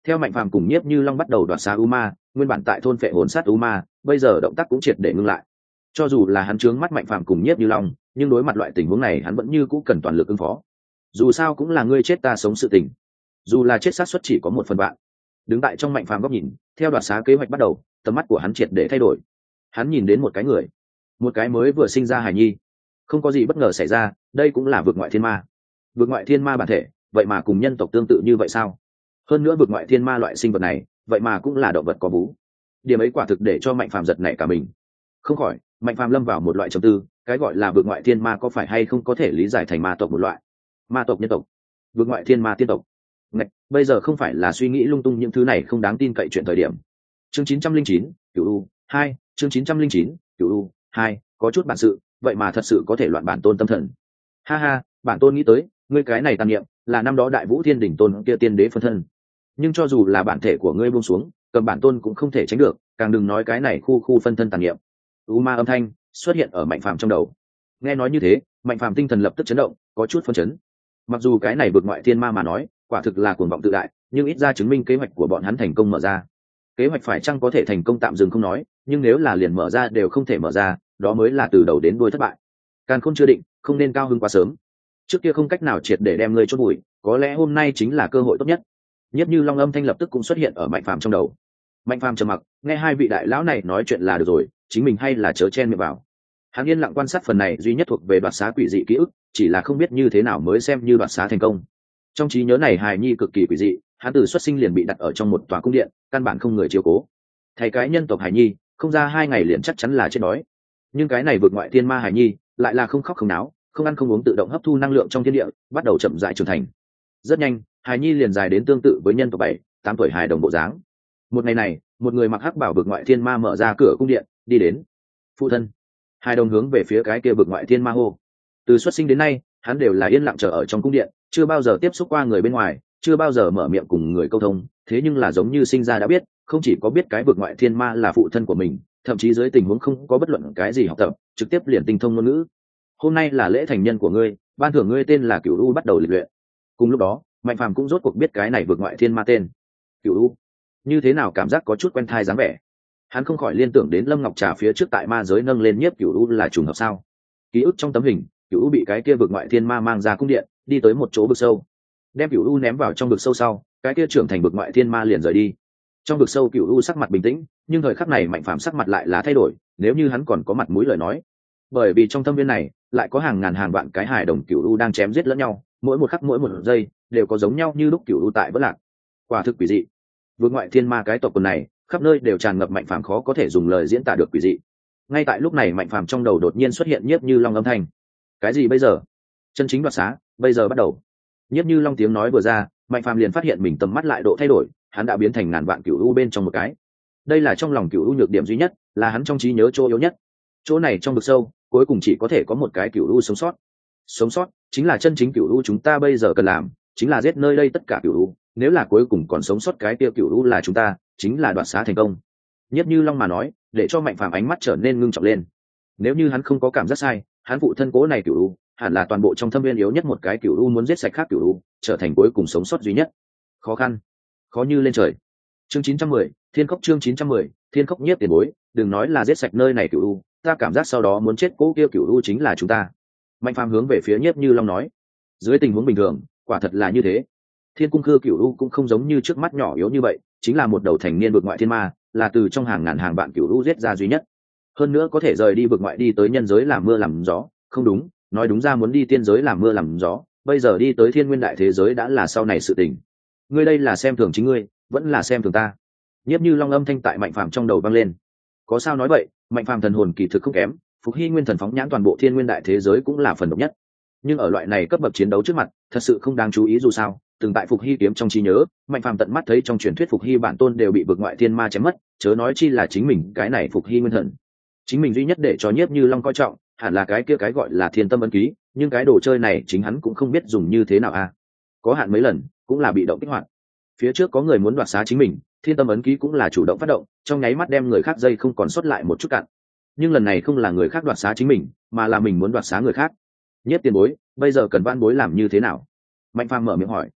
Theo Mạnh Phàm cùng Nhiếp Như Long bắt đầu đoạt xá U Ma, nguyên bản tại thôn phệ hồn sát U Ma, bây giờ động tác cũng triệt để ngưng lại. Cho dù là hắn trướng mắt Mạnh Phàm cùng Nhiếp Như Long, nhưng đối mặt loại tình huống này hắn vẫn như cũ cần toàn lực ứng phó. Dù sao cũng là ngươi chết ta sống sự tình, dù là chết xác suất chỉ có một phần vạn. Đứng tại trong Mạnh Phàm góc nhìn, theo đoạt xá kế hoạch bắt đầu, tầm mắt của hắn triệt để thay đổi. Hắn nhìn đến một cái người, một cái mới vừa sinh ra hài nhi. Không có gì bất ngờ xảy ra, đây cũng là vực ngoại thiên ma. Vực ngoại thiên ma bản thể, vậy mà cùng nhân tộc tương tự như vậy sao? Hơn nữa vực ngoại thiên ma loại sinh vật này, vậy mà cũng là động vật có vú. Điểm ấy quả thực để cho Mạnh Phàm giật nảy cả mình. Không khỏi, Mạnh Phàm lâm vào một loại trầm tư, cái gọi là vực ngoại thiên ma có phải hay không có thể lý giải thành ma tộc một loại? Ma tộc, nhân tộc, vực ngoại thiên ma, tiên tộc. Ngạch, bây giờ không phải là suy nghĩ lung tung những thứ này không đáng tin cậy chuyện thời điểm. Chương chín trăm linh chín, Cửu U hai, chương chín trăm linh chín, Cửu U hai, có chút bản sự, vậy mà thật sự có thể loạn bản tôn tâm thần. Ha ha, bản tôn nghĩ tới, ngươi cái này tàn niệm, là năm đó Đại Vũ Thiên đỉnh tôn kia tiên đế phân thân. Nhưng cho dù là bản thể của ngươi buông xuống, cầm bản tôn cũng không thể tránh được, càng đừng nói cái này khu khu phân thân tàn niệm. U ma âm thanh xuất hiện ở Mạnh Phàm trong đầu. Nghe nói như thế, Mạnh Phàm tinh thần lập tức chấn động, có chút phân chấn. Mặc dù cái này vượt ngoại thiên ma mà nói, quả thực là cuồng vọng tự đại, nhưng ít ra chứng minh kế hoạch của bọn hắn thành công mở ra. Kế hoạch phải chăng có thể thành công tạm dừng không nói, nhưng nếu là liền mở ra đều không thể mở ra, đó mới là từ đầu đến đuôi thất bại. Càn khôn chưa định, không nên cao hứng quá sớm. Trước kia không cách nào triệt để đem ngươi chôn bụi, có lẽ hôm nay chính là cơ hội tốt nhất. Nhất Như Long âm thanh lập tức cũng xuất hiện ở Mạnh Phàm trong đầu. Mạnh Phàm trầm mặc, nghe hai vị đại lão này nói chuyện là được rồi, chính mình hay là chớ chen miệng vào. Hắn yên lặng quan sát phần này duy nhất thuộc về đoạt xá quỷ dị ký ức, chỉ là không biết như thế nào mới xem như đoạt xá thành công. Trong trí nhớ này hài nhi cực kỳ quỷ dị, hắn từ xuất sinh liền bị đặt ở trong một tòa cung điện, căn bản không người chiếu cố. Thầy cái nhân tộc hài nhi, không ra hai ngày liền chắc chắn là chết đói. Nhưng cái này vượt ngoại thiên ma hài nhi, lại là không khóc không náo, không ăn không uống tự động hấp thu năng lượng trong thiên địa, bắt đầu chậm rãi trưởng thành. Rất nhanh, hài nhi liền dài đến tương tự với nhân tộc bảy, tám tuổi hài đồng bộ dáng. Một ngày này, một người mặc hắc bảo vượt ngoại thiên ma mở ra cửa cung điện, đi đến. Phụ thân. Hai đồng hướng về phía cái kia vượt ngoại thiên ma hô. Từ xuất sinh đến nay, hắn đều là yên lặng chờ ở trong cung điện, chưa bao giờ tiếp xúc qua người bên ngoài, chưa bao giờ mở miệng cùng người câu thông, thế nhưng là giống như sinh ra đã biết, không chỉ có biết cái vượt ngoại thiên ma là phụ thân của mình, thậm chí dưới tình huống không có bất luận cái gì học tập, trực tiếp liền tinh thông ngôn ngữ. Hôm nay là lễ thành nhân của ngươi, ban thưởng ngươi tên là Cửu U bắt đầu lịch luyện. Cùng lúc đó, Mạnh Phàm cũng rốt cuộc biết cái này vượt ngoại thiên ma tên. Cửu U. Như thế nào cảm giác có chút quen thai dáng vẻ. Hắn không khỏi liên tưởng đến Lâm Ngọc Trà phía trước tại ma giới nâng lên nhiếp Cửu U là trùng hợp sao? Ký ức trong tấm hình, Cửu U bị cái kia vượt ngoại thiên ma mang ra cung điện, đi tới một chỗ vực sâu. Đem Cửu U ném vào trong vực sâu sau, cái kia trưởng thành vượt ngoại thiên ma liền rời đi. Trong vực sâu Cửu U sắc mặt bình tĩnh, nhưng thời khắc này Mạnh Phàm sắc mặt lại là thay đổi, nếu như hắn còn có mặt mũi lời nói. Bởi vì trong thâm viên này, lại có hàng ngàn hàng vạn cái hài đồng Cửu U đang chém giết lẫn nhau, mỗi một khắc mỗi một giây đều có giống nhau như lúc Cửu U tại vỡ lạc. Quả thực quỷ dị. Vượt ngoại thiên ma cái tộc quần này, khắp nơi đều tràn ngập Mạnh Phàm khó có thể dùng lời diễn tả được quỷ dị. Ngay tại lúc này Mạnh Phàm trong đầu đột nhiên xuất hiện Nhiếp Như Long âm thanh. Cái gì bây giờ? Chân chính đoạt xá, bây giờ bắt đầu. Nhiếp Như Long tiếng nói vừa ra, Mạnh Phàm liền phát hiện mình tầm mắt lại độ thay đổi, hắn đã biến thành ngàn vạn Cửu U bên trong một cái. Đây là trong lòng Cửu U nhược điểm duy nhất, là hắn trong trí nhớ chỗ yếu nhất. Chỗ này trong vực sâu, cuối cùng chỉ có thể có một cái Cửu U sống sót. Sống sót chính là chân chính Cửu U chúng ta bây giờ cần làm, chính là giết nơi đây tất cả Cửu U, nếu là cuối cùng còn sống sót cái kia Cửu U là chúng ta, chính là đoạt xá thành công. Nhiếp Như Long mà nói, để cho Mạnh Phàm ánh mắt trở nên ngưng trọng lên. Nếu như hắn không có cảm giác sai, hắn phụ thân cố này Cửu U, hẳn là toàn bộ trong thâm viên yếu nhất một cái Cửu U muốn giết sạch khác Cửu U, trở thành cuối cùng sống sót duy nhất. Khó khăn, khó như lên trời. Chương chín trăm mười, Thiên Khốc chương chín trăm mười, Thiên Khốc Nhiếp tiền bối, đừng nói là giết sạch nơi này Cửu U, ta cảm giác sau đó muốn chết cố kia Cửu U chính là chúng ta. Mạnh Phàm hướng về phía Nhiếp Như Long nói, dưới tình huống bình thường, quả thật là như thế. Thiên Cung Cư Cửu U cũng không giống như trước mắt nhỏ yếu như vậy, chính là một đầu thành niên vượt ngoại thiên ma, là từ trong hàng ngàn hàng vạn Cửu U giết ra duy nhất. Hơn nữa có thể rời đi vượt ngoại đi tới nhân giới làm mưa làm gió, không đúng, nói đúng ra muốn đi tiên giới làm mưa làm gió, bây giờ đi tới thiên nguyên đại thế giới đã là sau này sự tình. Ngươi đây là xem thường chính ngươi, vẫn là xem thường ta. Nhiếp Như Long âm thanh tại Mạnh Phàm trong đầu vang lên. Có sao nói vậy, Mạnh Phàm thần hồn kỳ thực không kém, Phục Hy Nguyên thần phóng nhãn toàn bộ thiên nguyên đại thế giới cũng là phần độc nhất. Nhưng ở loại này cấp bậc chiến đấu trước mặt, thật sự không đáng chú ý dù sao, từng tại Phục Hy kiếm trong trí nhớ, Mạnh Phàm tận mắt thấy trong truyền thuyết Phục Hy bản tôn đều bị vực ngoại thiên ma chém mất, chớ nói chi là chính mình cái này Phục Hy Nguyên thần. Chính mình duy nhất để cho Nhiếp Như Long coi trọng, hẳn là cái kia cái gọi là Thiên Tâm ấn ký, nhưng cái đồ chơi này chính hắn cũng không biết dùng như thế nào a. À. Có hạn mấy lần, cũng là bị động kích hoạt. Phía trước có người muốn đoạt xá chính mình, Thiên Tâm ấn ký cũng là chủ động phát động, trong nháy mắt đem người khác dây không còn sót lại một chút cạn. Nhưng lần này không là người khác đoạt xá chính mình, mà là mình muốn đoạt xá người khác. Nhiếp tiền bối, bây giờ cần van bối làm như thế nào? Mạnh Phàm mở miệng hỏi.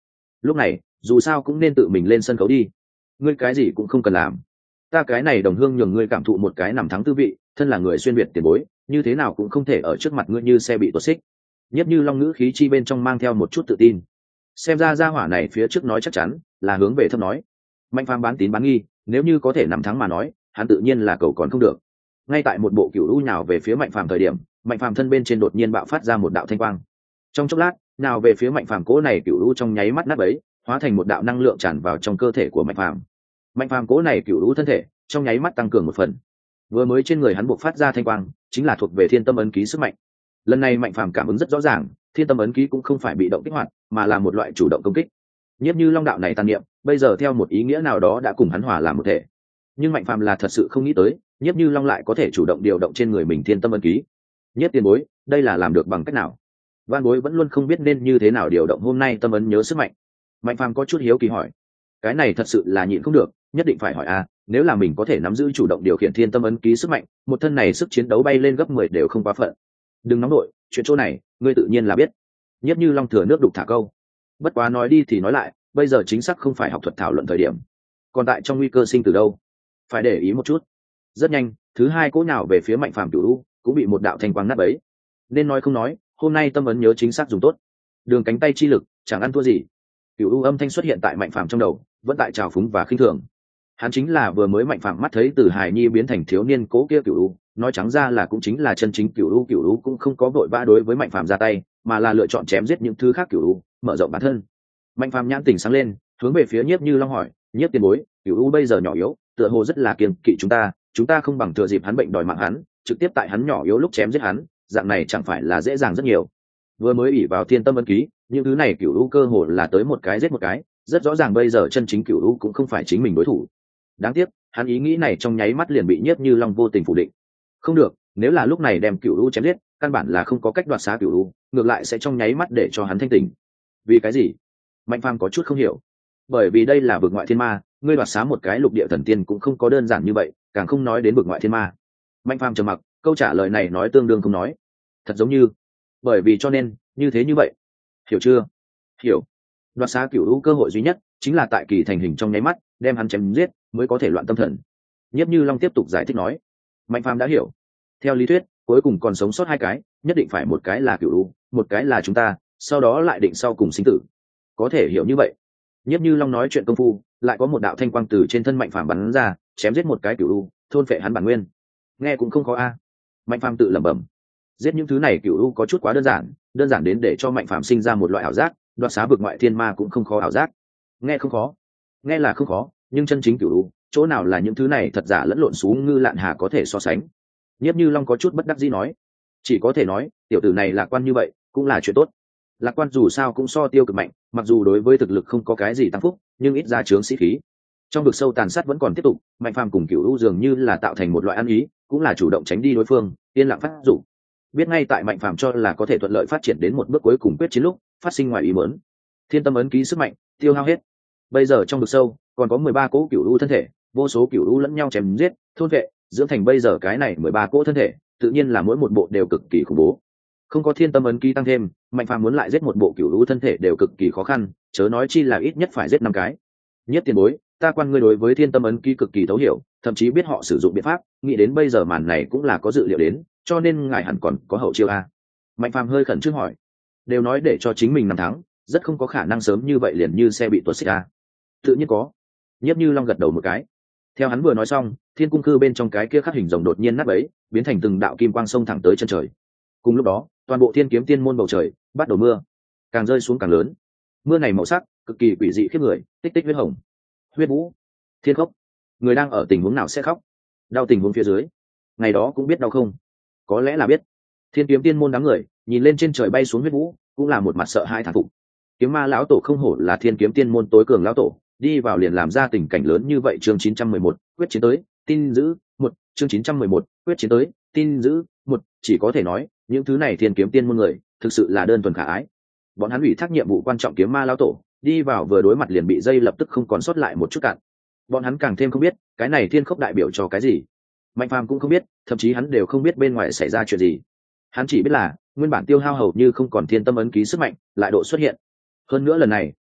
lúc này dù sao cũng nên tự mình lên sân khấu đi. Ngươi cái gì cũng không cần làm, ta cái này đồng hương nhường ngươi cảm thụ một cái nằm thắng tư vị, thân là người xuyên việt tiền bối, như thế nào cũng không thể ở trước mặt ngươi như xe bị tuột xích. Nhất Như Long ngữ khí chi bên trong mang theo một chút tự tin, xem ra gia hỏa này phía trước nói chắc chắn là hướng về thâm nói. Mạnh Phàm bán tín bán nghi, nếu như có thể nằm thắng mà nói, hắn tự nhiên là cầu còn không được. Ngay tại một bộ cửu u nhào về phía Mạnh Phàm thời điểm, Mạnh Phàm thân bên trên đột nhiên bạo phát ra một đạo thanh quang. Trong chốc lát, nào về phía Mạnh Phàm cố này cửu u trong nháy mắt nát bấy, hóa thành một đạo năng lượng tràn vào trong cơ thể của Mạnh Phàm. Mạnh Phàm cố này cửu u thân thể trong nháy mắt tăng cường một phần. Vừa mới trên người hắn buộc phát ra thanh quang, chính là thuộc về Thiên Tâm ấn ký sức mạnh. Lần này Mạnh Phàm cảm ứng rất rõ ràng, Thiên Tâm ấn ký cũng không phải bị động kích hoạt, mà là một loại chủ động công kích. Nhiếp Như Long đạo này tàn niệm, bây giờ theo một ý nghĩa nào đó đã cùng hắn hòa làm một thể. Nhưng Mạnh Phàm là thật sự không nghĩ tới, Nhiếp Như Long lại có thể chủ động điều động trên người mình Thiên Tâm ấn ký. Nhiếp tiền bối, đây là làm được bằng cách nào? Van Bối vẫn luôn không biết nên như thế nào điều động hôm nay tâm ấn nhớ sức mạnh. Mạnh Phàm có chút hiếu kỳ hỏi. Cái này thật sự là nhịn không được, nhất định phải hỏi a, nếu là mình có thể nắm giữ chủ động điều khiển Thiên Tâm ấn ký sức mạnh, một thân này sức chiến đấu bay lên gấp mười đều không quá phận. Đừng nóng nội, chuyện chỗ này, ngươi tự nhiên là biết. Nhiếp Như Long thừa nước đục thả câu. Bất quá nói đi thì nói lại, bây giờ chính xác không phải học thuật thảo luận thời điểm. Còn tại trong nguy cơ sinh từ đâu, phải để ý một chút. Rất nhanh, thứ hai cỗ nào về phía Mạnh Phàm cửu u, cũng bị một đạo thanh quang nát bấy. Nên nói không nói, hôm nay tâm ấn nhớ chính xác dùng tốt. Đường cánh tay chi lực, chẳng ăn thua gì. Cửu u âm thanh xuất hiện tại Mạnh Phàm trong đầu, vẫn tại trào phúng và khinh thường. Hắn chính là vừa mới Mạnh Phàm mắt thấy từ hài nhi biến thành thiếu niên cố kia cửu u, nói trắng ra là cũng chính là chân chính cửu u. Cửu u cũng không có vội vã đối với Mạnh Phàm ra tay, mà là lựa chọn chém giết những thứ khác cửu u, mở rộng bản thân. Mạnh Phàm nhãn tỉnh sáng lên, hướng về phía Nhiếp Như Long hỏi, Nhiếp tiền bối, cửu u bây giờ nhỏ yếu, tựa hồ rất là kiêng kỵ chúng ta, chúng ta không bằng thừa dịp hắn bệnh đòi mạng hắn, trực tiếp tại hắn nhỏ yếu lúc chém giết hắn, dạng này chẳng phải là dễ dàng rất nhiều. Vừa mới ỷ vào Thiên Tâm ấn ký, những thứ này cửu u cơ hồ là tới một cái giết một cái, rất rõ ràng bây giờ chân chính cửu u cũng không phải chính mình đối thủ. Đáng tiếc, hắn ý nghĩ này trong nháy mắt liền bị Nhiếp Như Long vô tình phủ định. Không được, nếu là lúc này đem cửu u chém giết, căn bản là không có cách đoạt xá cửu u, ngược lại sẽ trong nháy mắt để cho hắn thanh tỉnh. Vì cái gì? Mạnh Phàm có chút không hiểu. Bởi vì đây là vực ngoại thiên ma, ngươi đoạt xá một cái lục địa thần tiên cũng không có đơn giản như vậy, càng không nói đến vực ngoại thiên ma. Mạnh Phàm trầm mặc, câu trả lời này nói tương đương không nói. Thật giống như, bởi vì cho nên, như thế như vậy. Hiểu chưa? Hiểu. Đoạt xá cửu u cơ hội duy nhất chính là tại kỳ thành hình trong nháy mắt, đem hắn chém giết mới có thể loạn tâm thần. Nhiếp Như Long tiếp tục giải thích nói. Mạnh Phàm đã hiểu. Theo lý thuyết, cuối cùng còn sống sót hai cái, nhất định phải một cái là cửu u, một cái là chúng ta, sau đó lại định sau cùng sinh tử. Có thể hiểu như vậy. Nhiếp Như Long nói chuyện công phu, lại có một đạo thanh quang từ trên thân Mạnh Phàm bắn ra, chém giết một cái cửu u, thôn phệ hắn bản nguyên. Nghe cũng không khó a. Mạnh Phàm tự lẩm bẩm. Giết những thứ này cửu u có chút quá đơn giản, đơn giản đến để cho Mạnh Phàm sinh ra một loại ảo giác, đoạt xá vực ngoại thiên ma cũng không khó ảo giác. Nghe không khó, nghe là không khó, nhưng chân chính cửu u, chỗ nào là những thứ này thật giả lẫn lộn xuống ngư lạn hà có thể so sánh. Nhiếp Như Long có chút bất đắc dĩ nói, chỉ có thể nói, tiểu tử này lạc quan như vậy, cũng là chuyện tốt. Lạc quan dù sao cũng so tiêu cực mạnh, mặc dù đối với thực lực không có cái gì tăng phúc, nhưng ít ra chướng sĩ khí. Trong vực sâu tàn sát vẫn còn tiếp tục, Mạnh Phàm cùng cửu u dường như là tạo thành một loại ăn ý, cũng là chủ động tránh đi đối phương, yên lặng phát dụng. Biết ngay tại Mạnh Phàm cho là có thể thuận lợi phát triển đến một bước cuối cùng quyết chiến lúc, phát sinh ngoài ý muốn. Thiên Tâm ấn ký sức mạnh tiêu hao hết. Bây giờ trong vực sâu còn có mười ba cỗ cửu u thân thể, vô số cửu u lẫn nhau chém giết, thôn vệ, dưỡng thành bây giờ cái này mười ba cỗ thân thể, tự nhiên là mỗi một bộ đều cực kỳ khủng bố. Không có Thiên Tâm ấn ký tăng thêm, Mạnh Phàm muốn lại giết một bộ cửu u thân thể đều cực kỳ khó khăn, chớ nói chi là ít nhất phải giết năm cái. Nhất tiền bối, ta quan ngươi đối với Thiên Tâm ấn ký cực kỳ thấu hiểu, thậm chí biết họ sử dụng biện pháp, nghĩ đến bây giờ màn này cũng là có dự liệu đến, cho nên ngài hẳn còn có hậu chiêu a. Mạnh Phàm hơi khẩn trương hỏi. Đều nói để cho chính mình năm tháng, rất không có khả năng sớm như vậy liền như xe bị tuột xích a. Tự nhiên có. Nhiếp Như Long gật đầu một cái. Theo hắn vừa nói xong, thiên cung cư bên trong cái kia khắc hình rồng đột nhiên nát bấy, biến thành từng đạo kim quang sông thẳng tới chân trời. Cùng lúc đó, toàn bộ thiên kiếm tiên môn bầu trời bắt đầu mưa, càng rơi xuống càng lớn. Mưa này màu sắc cực kỳ quỷ dị khiếp người, tích tích huyết hồng, huyết vũ, thiên khốc. Người đang ở tình huống nào sẽ khóc? Đau tình huống phía dưới, ngày đó cũng biết đau không? Có lẽ là biết. Thiên kiếm tiên môn đám người nhìn lên trên trời bay xuống huyết vũ, cũng là một mặt sợ hãi thán phục. Kiếm ma lão tổ không hổ là thiên kiếm tiên môn tối cường lão tổ, đi vào liền làm ra tình cảnh lớn như vậy. Chương chín trăm mười một, quyết chiến tới, tin giữ một. Chương chín trăm mười một, quyết chiến tới, tin giữ một. Chỉ có thể nói, những thứ này thiên kiếm tiên môn người thực sự là đơn thuần khả ái. Bọn hắn ủy thác nhiệm vụ quan trọng kiếm ma lão tổ, đi vào vừa đối mặt liền bị dây lập tức không còn sót lại một chút cạn. Bọn hắn càng thêm không biết cái này thiên khốc đại biểu cho cái gì. Mạnh Phàm cũng không biết, thậm chí hắn đều không biết bên ngoài xảy ra chuyện gì. Hắn chỉ biết là nguyên bản tiêu hao hầu như không còn Thiên Tâm ấn ký sức mạnh lại độ xuất hiện. Hơn nữa lần này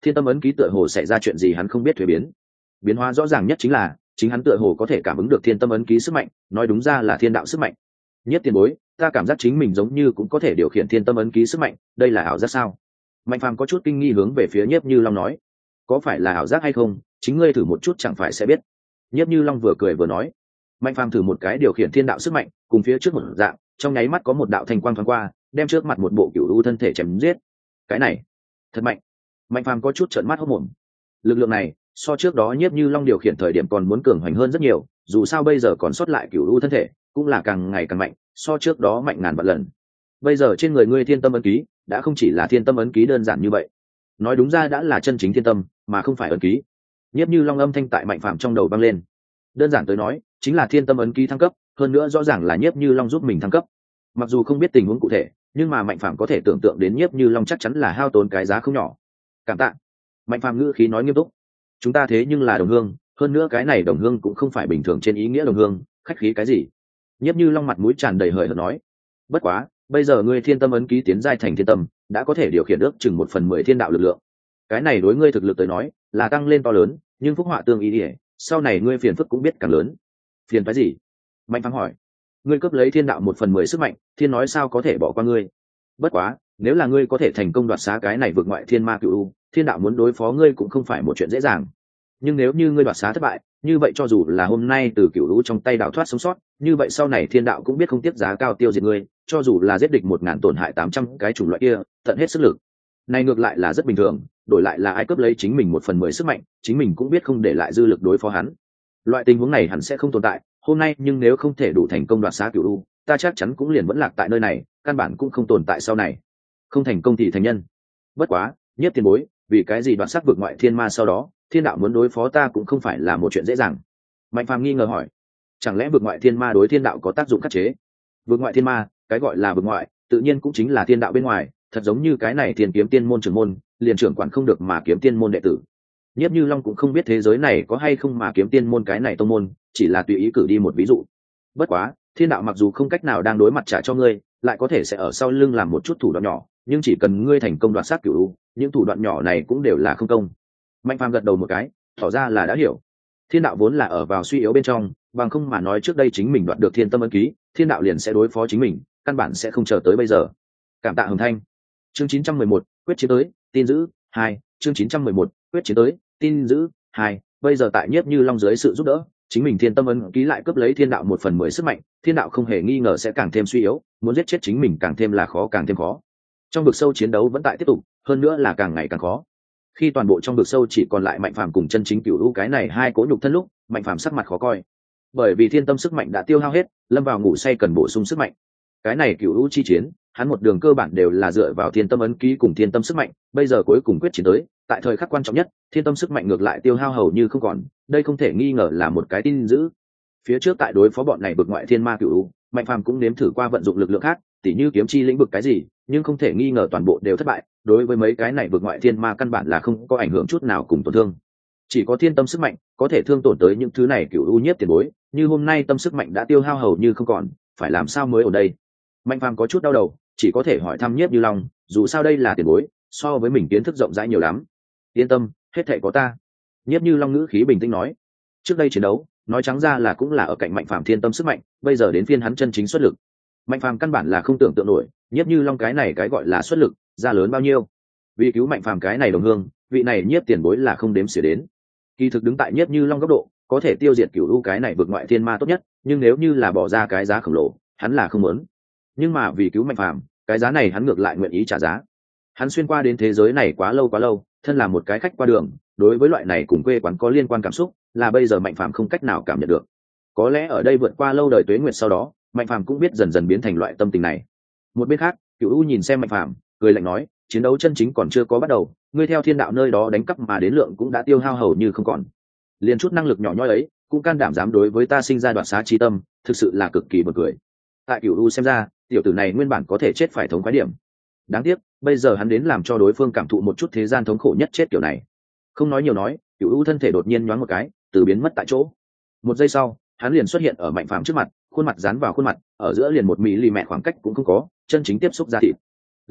thiên tâm ấn ký tựa hồ xảy ra chuyện gì hắn không biết thuế biến. Biến hóa rõ ràng nhất chính là chính hắn tựa hồ có thể cảm ứng được thiên tâm ấn ký sức mạnh, nói đúng ra là thiên đạo sức mạnh. Nhất tiền bối, ta cảm giác chính mình giống như cũng có thể điều khiển thiên tâm ấn ký sức mạnh, đây là ảo giác sao? Mạnh Phàm có chút kinh nghi hướng về phía Nhiếp Như Long nói, có phải là ảo giác hay không, chính ngươi thử một chút chẳng phải sẽ biết. Nhiếp Như Long vừa cười vừa nói. Mạnh Phàm thử một cái điều khiển thiên đạo sức mạnh, cùng phía trước một dạng, trong nháy mắt có một đạo thanh quang thoáng qua, đem trước mặt một bộ cửu u thân thể chém giết. Cái này, thật mạnh. Mạnh Phàm có chút trợn mắt hốt mồm. Lực lượng này, so trước đó Nhiếp Như Long điều khiển thời điểm còn muốn cường hoành hơn rất nhiều, dù sao bây giờ còn sót lại cửu u thân thể, cũng là càng ngày càng mạnh, so trước đó mạnh ngàn vạn lần. Bây giờ trên người ngươi thiên tâm ấn ký, đã không chỉ là thiên tâm ấn ký đơn giản như vậy. Nói đúng ra đã là chân chính thiên tâm, mà không phải ấn ký. Nhiếp Như Long âm thanh tại Mạnh Phàm trong đầu vang lên. Đơn giản tới nói, chính là thiên tâm ấn ký thăng cấp, hơn nữa rõ ràng là Nhiếp Như Long giúp mình thăng cấp. Mặc dù không biết tình huống cụ thể, nhưng mà Mạnh Phàm có thể tưởng tượng đến Nhiếp Như Long chắc chắn là hao tốn cái giá không nhỏ. Cảm tạ. Mạnh Phàm ngữ khí nói nghiêm túc. Chúng ta thế nhưng là đồng hương, hơn nữa cái này đồng hương cũng không phải bình thường trên ý nghĩa đồng hương, khách khí cái gì. Nhiếp Như Long mặt mũi tràn đầy hời hợt nói. Bất quá, bây giờ ngươi thiên tâm ấn ký tiến giai thành thiên tâm, đã có thể điều khiển ước chừng một phần mười thiên đạo lực lượng. Cái này đối ngươi thực lực tới nói, là tăng lên to lớn, nhưng phúc họa tương ý ỉa, sau này ngươi phiền phức cũng biết càng lớn. Phiền cái gì? Mạnh Phàm hỏi. Ngươi cướp lấy thiên đạo một phần mười sức mạnh, thiên nói sao có thể bỏ qua ngươi. Bất quá, nếu là ngươi có thể thành công đoạt xá cái này vượt ngoại thiên ma cựu u, thiên đạo muốn đối phó ngươi cũng không phải một chuyện dễ dàng. Nhưng nếu như ngươi đoạt xá thất bại, như vậy cho dù là hôm nay từ cựu u trong tay đạo thoát sống sót, như vậy sau này thiên đạo cũng biết không tiếc giá cao tiêu diệt ngươi, cho dù là giết địch một ngàn tổn hại tám trăm cái chủng loại kia, tận hết sức lực. Này ngược lại là rất bình thường, đổi lại là ai cướp lấy chính mình một phần mười sức mạnh, chính mình cũng biết không để lại dư lực đối phó hắn. Loại tình huống này hẳn sẽ không tồn tại, hôm nay nhưng nếu không thể đủ thành công đoạt xá cựu u, ta chắc chắn cũng liền vẫn lạc tại nơi này, căn bản cũng không tồn tại sau này. Không thành công thì thành nhân. Bất quá, Nhiếp tiền bối, vì cái gì đoạt sắc vượt ngoại thiên ma sau đó, thiên đạo muốn đối phó ta cũng không phải là một chuyện dễ dàng. Mạnh Phàm nghi ngờ hỏi, chẳng lẽ vượt ngoại thiên ma đối thiên đạo có tác dụng khắc chế? Vượt ngoại thiên ma, cái gọi là vượt ngoại, tự nhiên cũng chính là thiên đạo bên ngoài, thật giống như cái này Thiên Kiếm Tiên môn trưởng môn, liền trưởng quản không được mà kiếm tiên môn đệ tử. Nhiếp Như Long cũng không biết thế giới này có hay không mà kiếm tiên môn cái này tông môn, chỉ là tùy ý cử đi một ví dụ. Bất quá, thiên đạo mặc dù không cách nào đang đối mặt trả cho ngươi, lại có thể sẽ ở sau lưng làm một chút thủ đoạn nhỏ, nhưng chỉ cần ngươi thành công đoạt sát cửu u, những thủ đoạn nhỏ này cũng đều là không công. Mạnh Phàm gật đầu một cái, tỏ ra là đã hiểu. Thiên đạo vốn là ở vào suy yếu bên trong, bằng không mà nói trước đây chính mình đoạt được thiên tâm ấn ký, thiên đạo liền sẽ đối phó chính mình, căn bản sẽ không chờ tới bây giờ. Cảm tạ Hồng Thanh. Chương chín trăm mười một, quyết chiến tới, tin giữ hai. Chương chín trăm mười một, quyết chiến tới, tin giữ hai. Bây giờ tại Nhiếp Như Long dưới sự giúp đỡ, chính mình thiên tâm ấn ký lại cướp lấy thiên đạo một phần mười sức mạnh, thiên đạo không hề nghi ngờ sẽ càng thêm suy yếu, muốn giết chết chính mình càng thêm là khó càng thêm khó. Trong vực sâu chiến đấu vẫn tại tiếp tục, hơn nữa là càng ngày càng khó. Khi toàn bộ trong vực sâu chỉ còn lại Mạnh Phàm cùng chân chính cửu u cái này hai cỗ nhục thân lúc, Mạnh Phàm sắc mặt khó coi, bởi vì thiên tâm sức mạnh đã tiêu hao hết, lâm vào ngủ say cần bổ sung sức mạnh. Cái này cửu u chi chiến, hắn một đường cơ bản đều là dựa vào thiên tâm ấn ký cùng thiên tâm sức mạnh, bây giờ cuối cùng quyết chiến tới, tại thời khắc quan trọng nhất, thiên tâm sức mạnh ngược lại tiêu hao hầu như không còn, đây không thể nghi ngờ là một cái tin dữ. Phía trước tại đối phó bọn này bực ngoại thiên ma cửu u, Mạnh Phàm cũng nếm thử qua vận dụng lực lượng khác, tỉ như kiếm chi lĩnh vực cái gì, nhưng không thể nghi ngờ toàn bộ đều thất bại, đối với mấy cái này bực ngoại thiên ma căn bản là không có ảnh hưởng chút nào cùng tổn thương. Chỉ có thiên tâm sức mạnh có thể thương tổn tới những thứ này cửu u Nhiếp tiền bối, như hôm nay tâm sức mạnh đã tiêu hao hầu như không còn, phải làm sao mới ở đây? Mạnh Phàm có chút đau đầu, chỉ có thể hỏi thăm Nhiếp Như Long, dù sao đây là tiền bối, so với mình kiến thức rộng rãi nhiều lắm. Yên tâm, hết thảy có ta. Nhiếp Như Long ngữ khí bình tĩnh nói. Trước đây chiến đấu, nói trắng ra là cũng là ở cạnh Mạnh Phàm thiên tâm sức mạnh, bây giờ đến phiên hắn chân chính xuất lực. Mạnh Phàm căn bản là không tưởng tượng nổi, Nhiếp Như Long cái này cái gọi là xuất lực, ra lớn bao nhiêu. Vì cứu Mạnh Phàm cái này đồng hương, vị này Nhiếp tiền bối là không đếm xỉa đến. Kỳ thực đứng tại Nhiếp Như Long góc độ, có thể tiêu diệt cửu u cái này vực ngoại thiên ma tốt nhất, nhưng nếu như là bỏ ra cái giá khổng lồ, hắn là không muốn. Nhưng mà vì cứu Mạnh Phàm, cái giá này hắn ngược lại nguyện ý trả giá. Hắn xuyên qua đến thế giới này quá lâu quá lâu, thân là một cái khách qua đường, đối với loại này cùng quê quán có liên quan cảm xúc, là bây giờ Mạnh Phàm không cách nào cảm nhận được. Có lẽ ở đây vượt qua lâu đời tuế nguyệt sau đó, Mạnh Phàm cũng biết dần dần biến thành loại tâm tình này. Một bên khác, Cửu U nhìn xem Mạnh Phàm, cười lạnh nói, chiến đấu chân chính còn chưa có bắt đầu, ngươi theo thiên đạo nơi đó đánh cắp mà đến lượng cũng đã tiêu hao hầu như không còn. Liên chút năng lực nhỏ nhoi ấy, cũng can đảm dám đối với ta sinh ra đoạt xá chi tâm, thực sự là cực kỳ buồn cười. Tại Cửu U xem ra, tiểu tử này nguyên bản có thể chết phải thống khoái điểm. Đáng tiếc, bây giờ hắn đến làm cho đối phương cảm thụ một chút thế gian thống khổ nhất chết kiểu này. Không nói nhiều nói, Cửu U thân thể đột nhiên nhoáng một cái, từ biến mất tại chỗ. Một giây sau, hắn liền xuất hiện ở Mạnh Phàm trước mặt, khuôn mặt dán vào khuôn mặt, ở giữa liền một mí lì mẹ khoảng cách cũng không có, chân chính tiếp xúc ra thịt.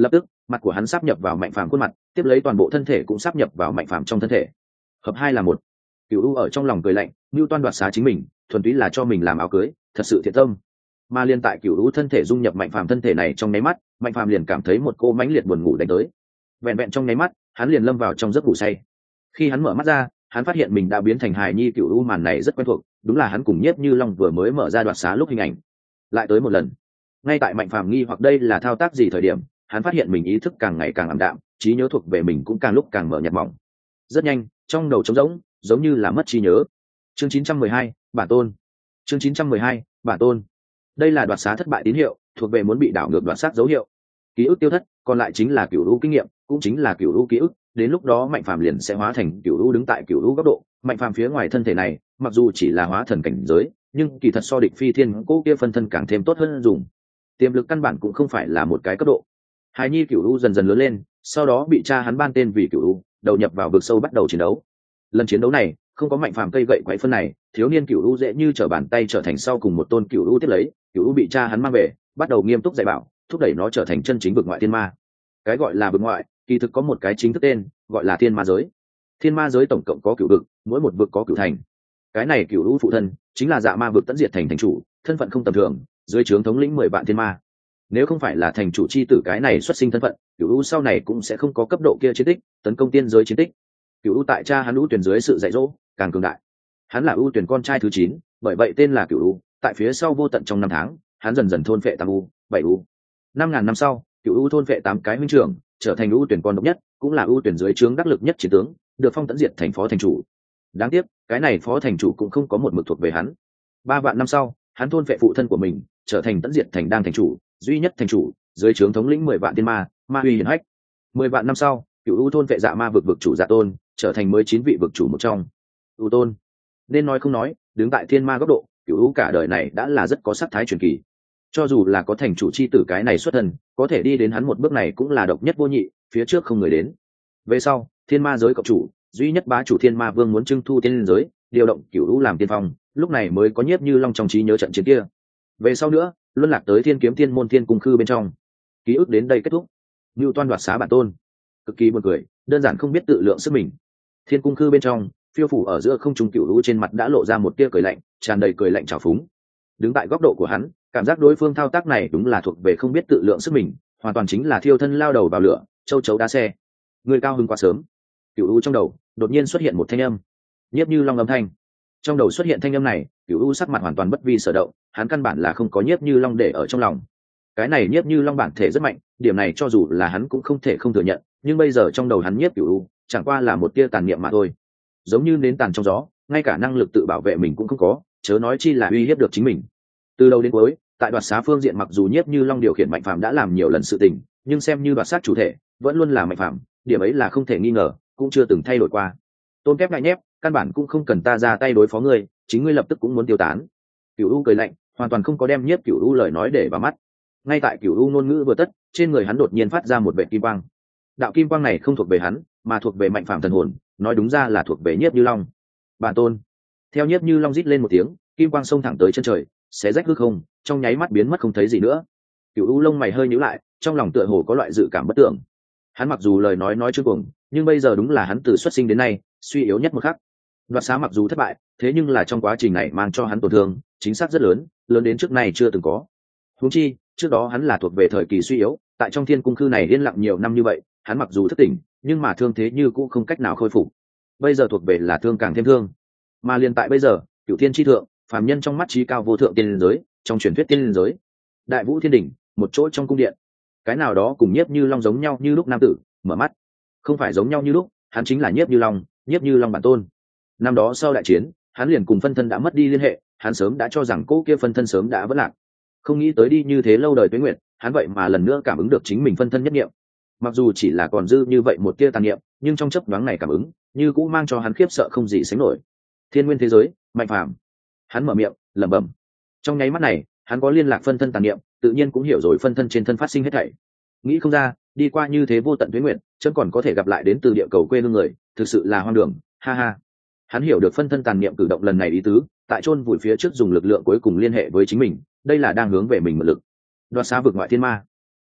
Lập tức mặt của hắn sáp nhập vào Mạnh Phàm khuôn mặt, tiếp lấy toàn bộ thân thể cũng sáp nhập vào Mạnh Phàm trong thân thể, hợp hai là một. Cửu U ở trong lòng cười lạnh, Nưu Toan đoạt xá chính mình, thuần túy là cho mình làm áo cưới, thật sự thiện tâm. Mà liên tại Cửu U thân thể dung nhập Mạnh Phàm thân thể này trong nháy mắt, Mạnh Phàm liền cảm thấy một cô mãnh liệt buồn ngủ đánh tới. Vẹn vẹn trong nháy mắt, hắn liền lâm vào trong giấc ngủ say. Khi hắn mở mắt ra, hắn phát hiện mình đã biến thành hài nhi. Cửu U màn này rất quen thuộc, đúng là hắn cùng Nhiếp Như Long vừa mới mở ra đoạt xá lúc hình ảnh. Lại tới một lần. Ngay tại Mạnh Phàm nghi hoặc đây là thao tác gì thời điểm, hắn phát hiện mình ý thức càng ngày càng ảm đạm, trí nhớ thuộc về mình cũng càng lúc càng mở nhạt mỏng. Rất nhanh, trong đầu trống rỗng, giống như là mất trí nhớ. Chương chín trăm mười hai, bản tôn. Chương chín trăm mười hai, bản tôn. Đây là đoạt xá thất bại tín hiệu, thuộc về muốn bị đảo ngược đoạt xác dấu hiệu. Ký ức tiêu thất, còn lại chính là Cửu U kinh nghiệm, cũng chính là Cửu U ký ức, đến lúc đó Mạnh Phàm liền sẽ hóa thành Cửu U đứng tại Cửu U góc độ, Mạnh Phàm phía ngoài thân thể này, mặc dù chỉ là hóa thần cảnh giới, nhưng kỳ thật so địch phi thiên cố kia phân thân càng thêm tốt hơn dùng. Tiềm lực căn bản cũng không phải là một cái cấp độ. Hài nhi Cửu U dần dần lớn lên, sau đó bị cha hắn ban tên vì Cửu U, đầu nhập vào vực sâu bắt đầu chiến đấu. Lần chiến đấu này, không có Mạnh Phàm cây gậy quậy phân này, thiếu niên Cửu U dễ như trở bàn tay trở thành sau cùng một tôn Cửu U tiếp lấy, Cửu U bị cha hắn mang về, bắt đầu nghiêm túc dạy bảo, thúc đẩy nó trở thành chân chính vực ngoại thiên ma. Cái gọi là vực ngoại, kỳ thực có một cái chính thức tên, gọi là thiên ma giới. Thiên ma giới tổng cộng có cửu vực, mỗi một vực có cửu thành. Cái này Cửu U phụ thân chính là Dạ Ma vực tận diệt thành thành chủ, thân phận không tầm thường, dưới trướng thống lĩnh mười vạn thiên ma. Nếu không phải là thành chủ chi tử cái này xuất sinh thân phận, Cửu U sau này cũng sẽ không có cấp độ kia chiến tích, tấn công tiên giới chiến tích. Cửu U tại cha hắn U Tuyển dưới sự dạy dỗ, càng cường đại. Hắn là U Tuyển con trai thứ chín, bởi vậy tên là Cửu U. Tại phía sau vô tận trong năm tháng, hắn dần dần thôn phệ tam U, bảy U. Năm ngàn năm sau, Cửu U thôn phệ tám cái huynh trưởng, trở thành U Tuyển con độc nhất, cũng là U Tuyển dưới trướng đắc lực nhất chiến tướng, được phong tận diệt thành phó thành chủ. Đáng tiếc, cái này phó thành chủ cũng không có một mực thuộc về hắn. Ba vạn năm sau, hắn thôn phệ phụ thân của mình, trở thành tận diệt thành đang thành chủ, duy nhất thành chủ, dưới trướng thống lĩnh mười vạn tiên ma, ma uy hiển hách. Mười vạn năm sau, Cửu U thôn phệ Dạ Ma vực vực chủ Dạ Tôn, trở thành mới chín vị vực chủ một trong. U Tôn, nên nói không nói, đứng tại thiên ma góc độ, Cửu U cả đời này đã là rất có sắc thái truyền kỳ. Cho dù là có thành chủ chi tử cái này xuất thân, có thể đi đến hắn một bước này cũng là độc nhất vô nhị, phía trước không người đến. Về sau, thiên ma giới cộng chủ, duy nhất bá chủ thiên ma vương muốn trưng thu tiên giới, điều động Cửu U làm tiên phong, lúc này mới có Nhiếp Như Long trong trí nhớ trận chiến kia. Về sau nữa, luân lạc tới thiên kiếm thiên môn thiên cung khư bên trong. Ký ức đến đây kết thúc. Nưu Toan đoạt xá bản tôn, cực kỳ buồn cười, đơn giản không biết tự lượng sức mình. Thiên cung khư bên trong, phiêu phủ ở giữa không trung Cửu U trên mặt đã lộ ra một tia cười lạnh, tràn đầy cười lạnh trào phúng. Đứng tại góc độ của hắn, cảm giác đối phương thao tác này đúng là thuộc về không biết tự lượng sức mình, hoàn toàn chính là thiêu thân lao đầu vào lửa, châu chấu đá xe. Người cao hứng quá sớm. Cửu U trong đầu đột nhiên xuất hiện một thanh âm, Nhiếp Như Long âm thanh. Trong đầu xuất hiện thanh âm này, Cửu U sắc mặt hoàn toàn bất vi sở động, hắn căn bản là không có Nhiếp Như Long để ở trong lòng. Cái này Nhiếp Như Long bản thể rất mạnh, điểm này cho dù là hắn cũng không thể không thừa nhận, nhưng bây giờ trong đầu hắn Nhiếp Cửu U chẳng qua là một tia tàn niệm mà thôi, giống như nến tàn trong gió, ngay cả năng lực tự bảo vệ mình cũng không có, chớ nói chi là uy hiếp được chính mình. Từ đầu đến cuối, tại đoạt xá phương diện mặc dù Nhiếp Như Long điều khiển Mạnh Phàm đã làm nhiều lần sự tình, nhưng xem như đoạt sát chủ thể, vẫn luôn là Mạnh Phàm, điểm ấy là không thể nghi ngờ, cũng chưa từng thay đổi qua. Tôn kép ngại nhép, căn bản cũng không cần ta ra tay đối phó ngươi, chính ngươi lập tức cũng muốn tiêu tán. Cửu U cười lạnh, hoàn toàn không có đem Nhiếp Cửu U lời nói để vào mắt. Ngay tại Cửu U ngôn ngữ vừa tất, trên người hắn đột nhiên phát ra một vệt kim quang. Đạo kim quang này không thuộc về hắn, mà thuộc về Mạnh Phàm thần hồn, nói đúng ra là thuộc về Nhiếp Như Long. Bản tôn. Theo Nhiếp Như Long rít lên một tiếng, kim quang xông thẳng tới chân trời, xé rách hư không, trong nháy mắt biến mất không thấy gì nữa. Cửu U lông mày hơi nhíu lại, trong lòng tựa hồ có loại dự cảm bất tưởng. Hắn mặc dù lời nói nói chưa cùng, nhưng bây giờ đúng là hắn từ xuất sinh đến nay suy yếu nhất một khắc. Đoạt xá mặc dù thất bại, thế nhưng là trong quá trình này mang cho hắn tổn thương chính xác rất lớn, lớn đến trước này chưa từng có. Huống chi, trước đó hắn là thuộc về thời kỳ suy yếu, tại trong thiên cung khư này yên lặng nhiều năm như vậy, hắn mặc dù thức tỉnh, nhưng mà thương thế như cũng không cách nào khôi phục. Bây giờ thuộc về là thương càng thêm thương. Mà liền tại bây giờ, cửu thiên chi thượng, phàm nhân trong mắt trí cao vô thượng tiên liên giới, trong truyền thuyết tiên liên giới, đại vũ thiên đỉnh, một chỗ trong cung điện, cái nào đó cùng Nhiếp Như Long giống nhau như lúc nam tử mở mắt. Không phải giống nhau như lúc, hắn chính là Nhiếp Như Long, Nhiếp Như Long bản tôn. Năm đó sau đại chiến, hắn liền cùng phân thân đã mất đi liên hệ, hắn sớm đã cho rằng cô kia phân thân sớm đã vỡ lạc. Không nghĩ tới đi như thế lâu đời tuế nguyệt, hắn vậy mà lần nữa cảm ứng được chính mình phân thân nhất niệm. Mặc dù chỉ là còn dư như vậy một tia tàn niệm, nhưng trong chớp nhoáng này cảm ứng, như cũng mang cho hắn khiếp sợ không gì sánh nổi. Thiên nguyên thế giới, Mạnh Phàm. Hắn mở miệng, lẩm bẩm. Trong nháy mắt này, hắn có liên lạc phân thân tàn niệm, tự nhiên cũng hiểu rồi phân thân trên thân phát sinh hết thảy. Nghĩ không ra, đi qua như thế vô tận tuế nguyệt, chấm còn có thể gặp lại đến từ địa cầu quê hương người, thực sự là hoang đường, ha ha. Hắn hiểu được phân thân tàn niệm cử động lần này ý tứ, tại chôn vùi phía trước dùng lực lượng cuối cùng liên hệ với chính mình, đây là đang hướng về mình một lực. Đoạt xá vực ngoại thiên ma.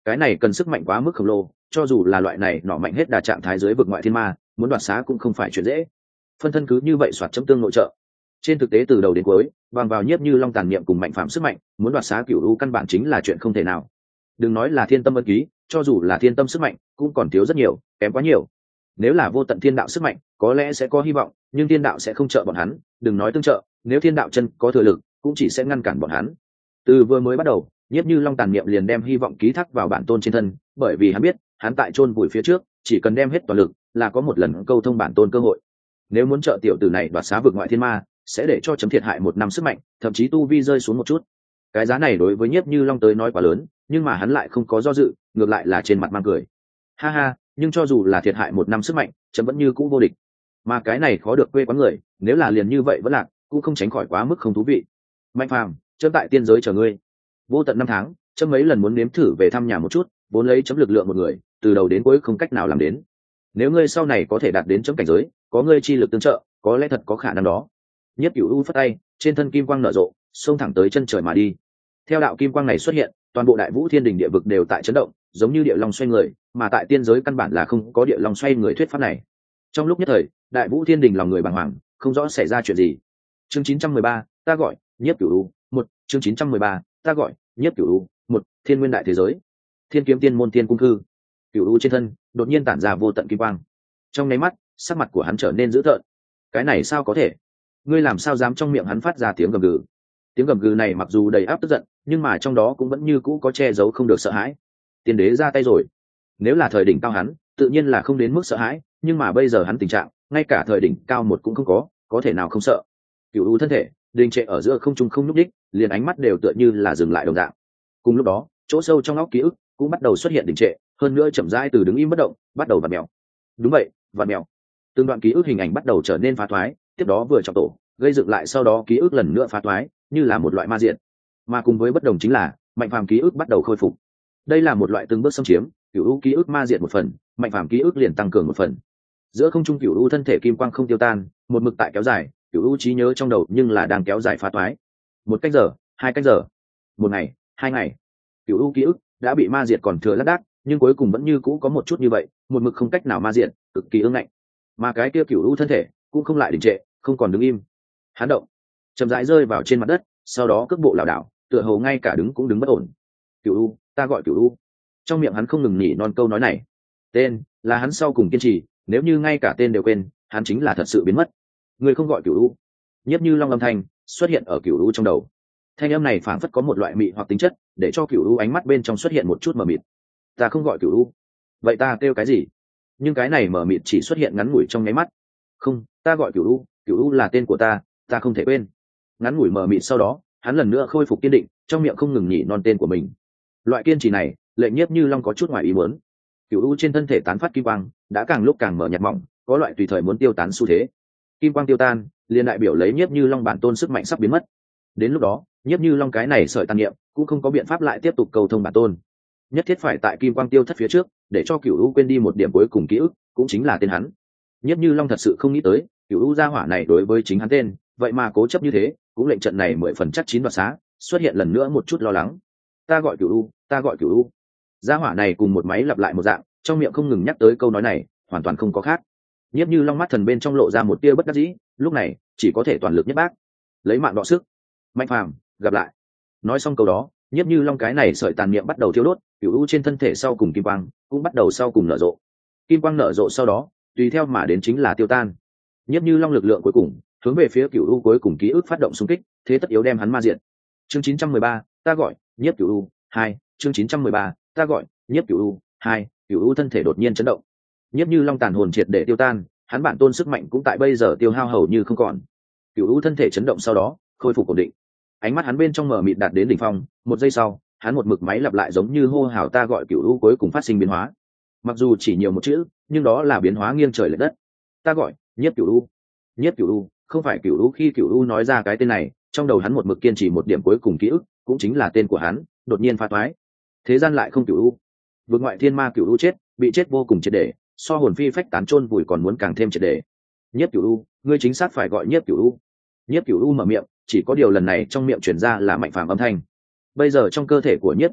cái này cần sức mạnh quá mức khổng lồ, cho dù là loại này nọ mạnh hết đà trạng thái dưới vực ngoại thiên ma, muốn đoạt xá cũng không phải chuyện dễ. Phân thân cứ như vậy soạt chấm tương nội trợ. Trên thực tế từ đầu đến cuối, bằng vào Nhiếp Như Long tàn niệm cùng mạnh phạm sức mạnh, muốn đoạt xá Cửu U căn bản chính là chuyện không thể nào. Đừng nói là thiên tâm ân ký, cho dù là thiên tâm sức mạnh, cũng còn thiếu rất nhiều, kém quá nhiều. Nếu là vô tận thiên đạo sức mạnh, có lẽ sẽ có hy vọng, nhưng thiên đạo sẽ không trợ bọn hắn, đừng nói tương trợ, nếu thiên đạo chân có thừa lực, cũng chỉ sẽ ngăn cản bọn hắn. Từ vừa mới bắt đầu, Nhiếp Như Long tàn niệm liền đem hy vọng ký thác vào bản tôn trên thân, bởi vì hắn biết, hắn tại chôn vùi phía trước, chỉ cần đem hết toàn lực, là có một lần câu thông bản tôn cơ hội. Nếu muốn trợ tiểu tử này đoạt xá vực ngoại thiên ma, sẽ để cho chấm thiệt hại một năm sức mạnh, thậm chí tu vi rơi xuống một chút. Cái giá này đối với Nhiếp Như Long tới nói quá lớn, nhưng mà hắn lại không có do dự, ngược lại là trên mặt mang cười. Ha ha, nhưng cho dù là thiệt hại một năm sức mạnh, chấm vẫn như cũ vô địch. Mà cái này khó được quê quán người, nếu là liền như vậy vẫn lạc, cũng không tránh khỏi quá mức không thú vị. Mạnh Phàm, chấm tại tiên giới chờ ngươi. Vô tận năm tháng, chấm mấy lần muốn nếm thử về thăm nhà một chút, vốn lấy chấm lực lượng một người, từ đầu đến cuối không cách nào làm đến. Nếu ngươi sau này có thể đạt đến chấm cảnh giới, có ngươi chi lực tương trợ, có lẽ thật có khả năng đó. Nhiếp Cửu U phất tay, trên thân kim quang nở rộ, xông thẳng tới chân trời mà đi. Theo đạo kim quang này xuất hiện, toàn bộ đại vũ thiên đình địa vực đều tại chấn động, giống như địa long xoay người, mà tại tiên giới căn bản là không có địa long xoay người thuyết pháp này. Trong lúc nhất thời, đại vũ thiên đình lòng người bàng hoàng, không rõ xảy ra chuyện gì. Chương chín trăm mười ba, ta gọi Nhiếp Cửu U, một, chương chín trăm mười ba, ta gọi Nhiếp Cửu U, một, thiên nguyên đại thế giới. Thiên kiếm tiên môn tiên cung cư. Cửu U trên thân đột nhiên tản ra vô tận kim quang. Trong nháy mắt, sắc mặt của hắn trở nên dữ tợn. Cái này sao có thể? Ngươi làm sao dám trong miệng hắn phát ra tiếng gầm gừ? Tiếng gầm gừ này mặc dù đầy áp tức giận, nhưng mà trong đó cũng vẫn như cũ có che giấu không được sợ hãi. Tiên đế ra tay rồi. Nếu là thời đỉnh cao hắn, tự nhiên là không đến mức sợ hãi, nhưng mà bây giờ hắn tình trạng, ngay cả thời đỉnh cao một cũng không có, có thể nào không sợ? Cửu U thân thể đình trệ ở giữa không trung không nhúc nhích, liền ánh mắt đều tựa như là dừng lại đồng dạng. Cùng lúc đó, chỗ sâu trong óc ký ức cũng bắt đầu xuất hiện đình trệ, hơn nữa chậm rãi từ đứng im bất động, bắt đầu vặn mèo. Đúng vậy, vặn mèo. Từng đoạn ký ức hình ảnh bắt đầu trở nên phá thoái, tiếp đó vừa trọng tổ, gây dựng lại sau đó ký ức lần nữa phá thoái, như là một loại ma diện. Mà cùng với bất đồng chính là, Mạnh Phàm ký ức bắt đầu khôi phục. Đây là một loại từng bước xâm chiếm, Cửu U ký ức ma diện một phần, Mạnh Phàm ký ức liền tăng cường một phần. Giữa không trung Cửu U thân thể kim quang không tiêu tan, một mực tại kéo dài, Cửu U trí nhớ trong đầu nhưng là đang kéo dài phá thoái. Một cách giờ, hai cách giờ, một ngày, hai ngày. Cửu U ký ức đã bị ma diệt còn thừa lác đác, nhưng cuối cùng vẫn như cũ có một chút như vậy, một mực không cách nào ma diệt, cực kỳ ương ngạnh. Mà cái kia Cửu U thân thể cũng không lại đình trệ, không còn đứng im. Hắn động, chậm rãi rơi vào trên mặt đất, sau đó cước bộ lảo đảo, tựa hồ ngay cả đứng cũng đứng bất ổn. Cửu U, ta gọi Cửu U. Trong miệng hắn không ngừng nhỉ non câu nói này. Tên là hắn sau cùng kiên trì, nếu như ngay cả tên đều quên, hắn chính là thật sự biến mất. Người không gọi Cửu U. Nhiếp Như Long âm thanh xuất hiện ở Cửu U trong đầu. Thanh âm này phảng phất có một loại mị hoặc tính chất, để cho Cửu U ánh mắt bên trong xuất hiện một chút mờ mịt. Ta không gọi Cửu U. Vậy ta kêu cái gì? Nhưng cái này mờ mịt chỉ xuất hiện ngắn ngủi trong nháy mắt. Không, ta gọi Cửu U, Cửu U là tên của ta, ta không thể quên. Ngắn ngủi mờ mịt sau đó, hắn lần nữa khôi phục kiên định, trong miệng không ngừng nhỉ non tên của mình. Loại kiên trì này, lệnh Nhiếp Như Long có chút ngoài ý muốn. Cửu U trên thân thể tán phát kim quang, đã càng lúc càng mở nhạt mỏng, có loại tùy thời muốn tiêu tán xu thế. Kim quang tiêu tan, liền đại biểu lấy Nhiếp Như Long bản tôn sức mạnh sắp biến mất. Đến lúc đó, Nhiếp Như Long cái này sợi tàn niệm, cũng không có biện pháp lại tiếp tục cầu thông bản tôn. Nhất thiết phải tại kim quang tiêu thất phía trước, để cho Cửu U quên đi một điểm cuối cùng ký ức, cũng chính là tên hắn. Nhiếp Như Long thật sự không nghĩ tới, Cửu U gia hỏa này đối với chính hắn tên, vậy mà cố chấp như thế, cũng lệnh trận này mười phần chắc chín đoạt xá, xuất hiện lần nữa một chút lo lắng. Ta gọi Cửu U, ta gọi Cửu U. Gia hỏa này cùng một máy lặp lại một dạng, trong miệng không ngừng nhắc tới câu nói này, hoàn toàn không có khác. Nhiếp Như Long mắt thần bên trong lộ ra một tia bất đắc dĩ, lúc này chỉ có thể toàn lực nhất bác, lấy mạng đọ sức. Mạnh Phàm, gặp lại. Nói xong câu đó, Nhiếp Như Long cái này sợi tàn niệm bắt đầu thiêu đốt, Cửu U trên thân thể sau cùng kim quang cũng bắt đầu sau cùng nở rộ. Kim quang nở rộ sau đó, tùy theo mà đến chính là tiêu tan. Nhiếp Như Long lực lượng cuối cùng hướng về phía Cửu U cuối cùng ký ức phát động xung kích, thế tất yếu đem hắn ma diện. Chương chín trăm mười ba, ta gọi Nhiếp Cửu U, hai, chương chín trăm mười ba, ta gọi Nhiếp Cửu U, hai, Cửu U thân thể đột nhiên chấn động. Nhiếp Như Long tàn hồn triệt để tiêu tan, hắn bản tôn sức mạnh cũng tại bây giờ tiêu hao hầu như không còn. Cửu U thân thể chấn động sau đó, khôi phục ổn định. Ánh mắt hắn bên trong mở mịt đạt đến đỉnh phong, một giây sau, hắn một mực máy lặp lại giống như hô hào ta gọi Cửu U cuối cùng phát sinh biến hóa. Mặc dù chỉ nhiều một chữ, nhưng đó là biến hóa nghiêng trời lệch đất. Ta gọi Nhiếp Cửu U. Nhiếp Cửu U, không phải Cửu U khi Cửu U nói ra cái tên này, trong đầu hắn một mực kiên trì một điểm cuối cùng ký ức, cũng chính là tên của hắn, đột nhiên phá toái. Thế gian lại không Cửu U. Vực ngoại thiên ma Cửu U chết, bị chết vô cùng triệt để, so hồn phi phách tán chôn vùi còn muốn càng thêm triệt để. Nhiếp Cửu U, ngươi chính xác phải gọi Nhiếp Cửu U. Nhiếp Cửu U mở miệng, chỉ có điều lần này trong miệng truyền ra là Mạnh Phàm âm thanh. Bây giờ trong cơ thể của Nhiếp Cửu U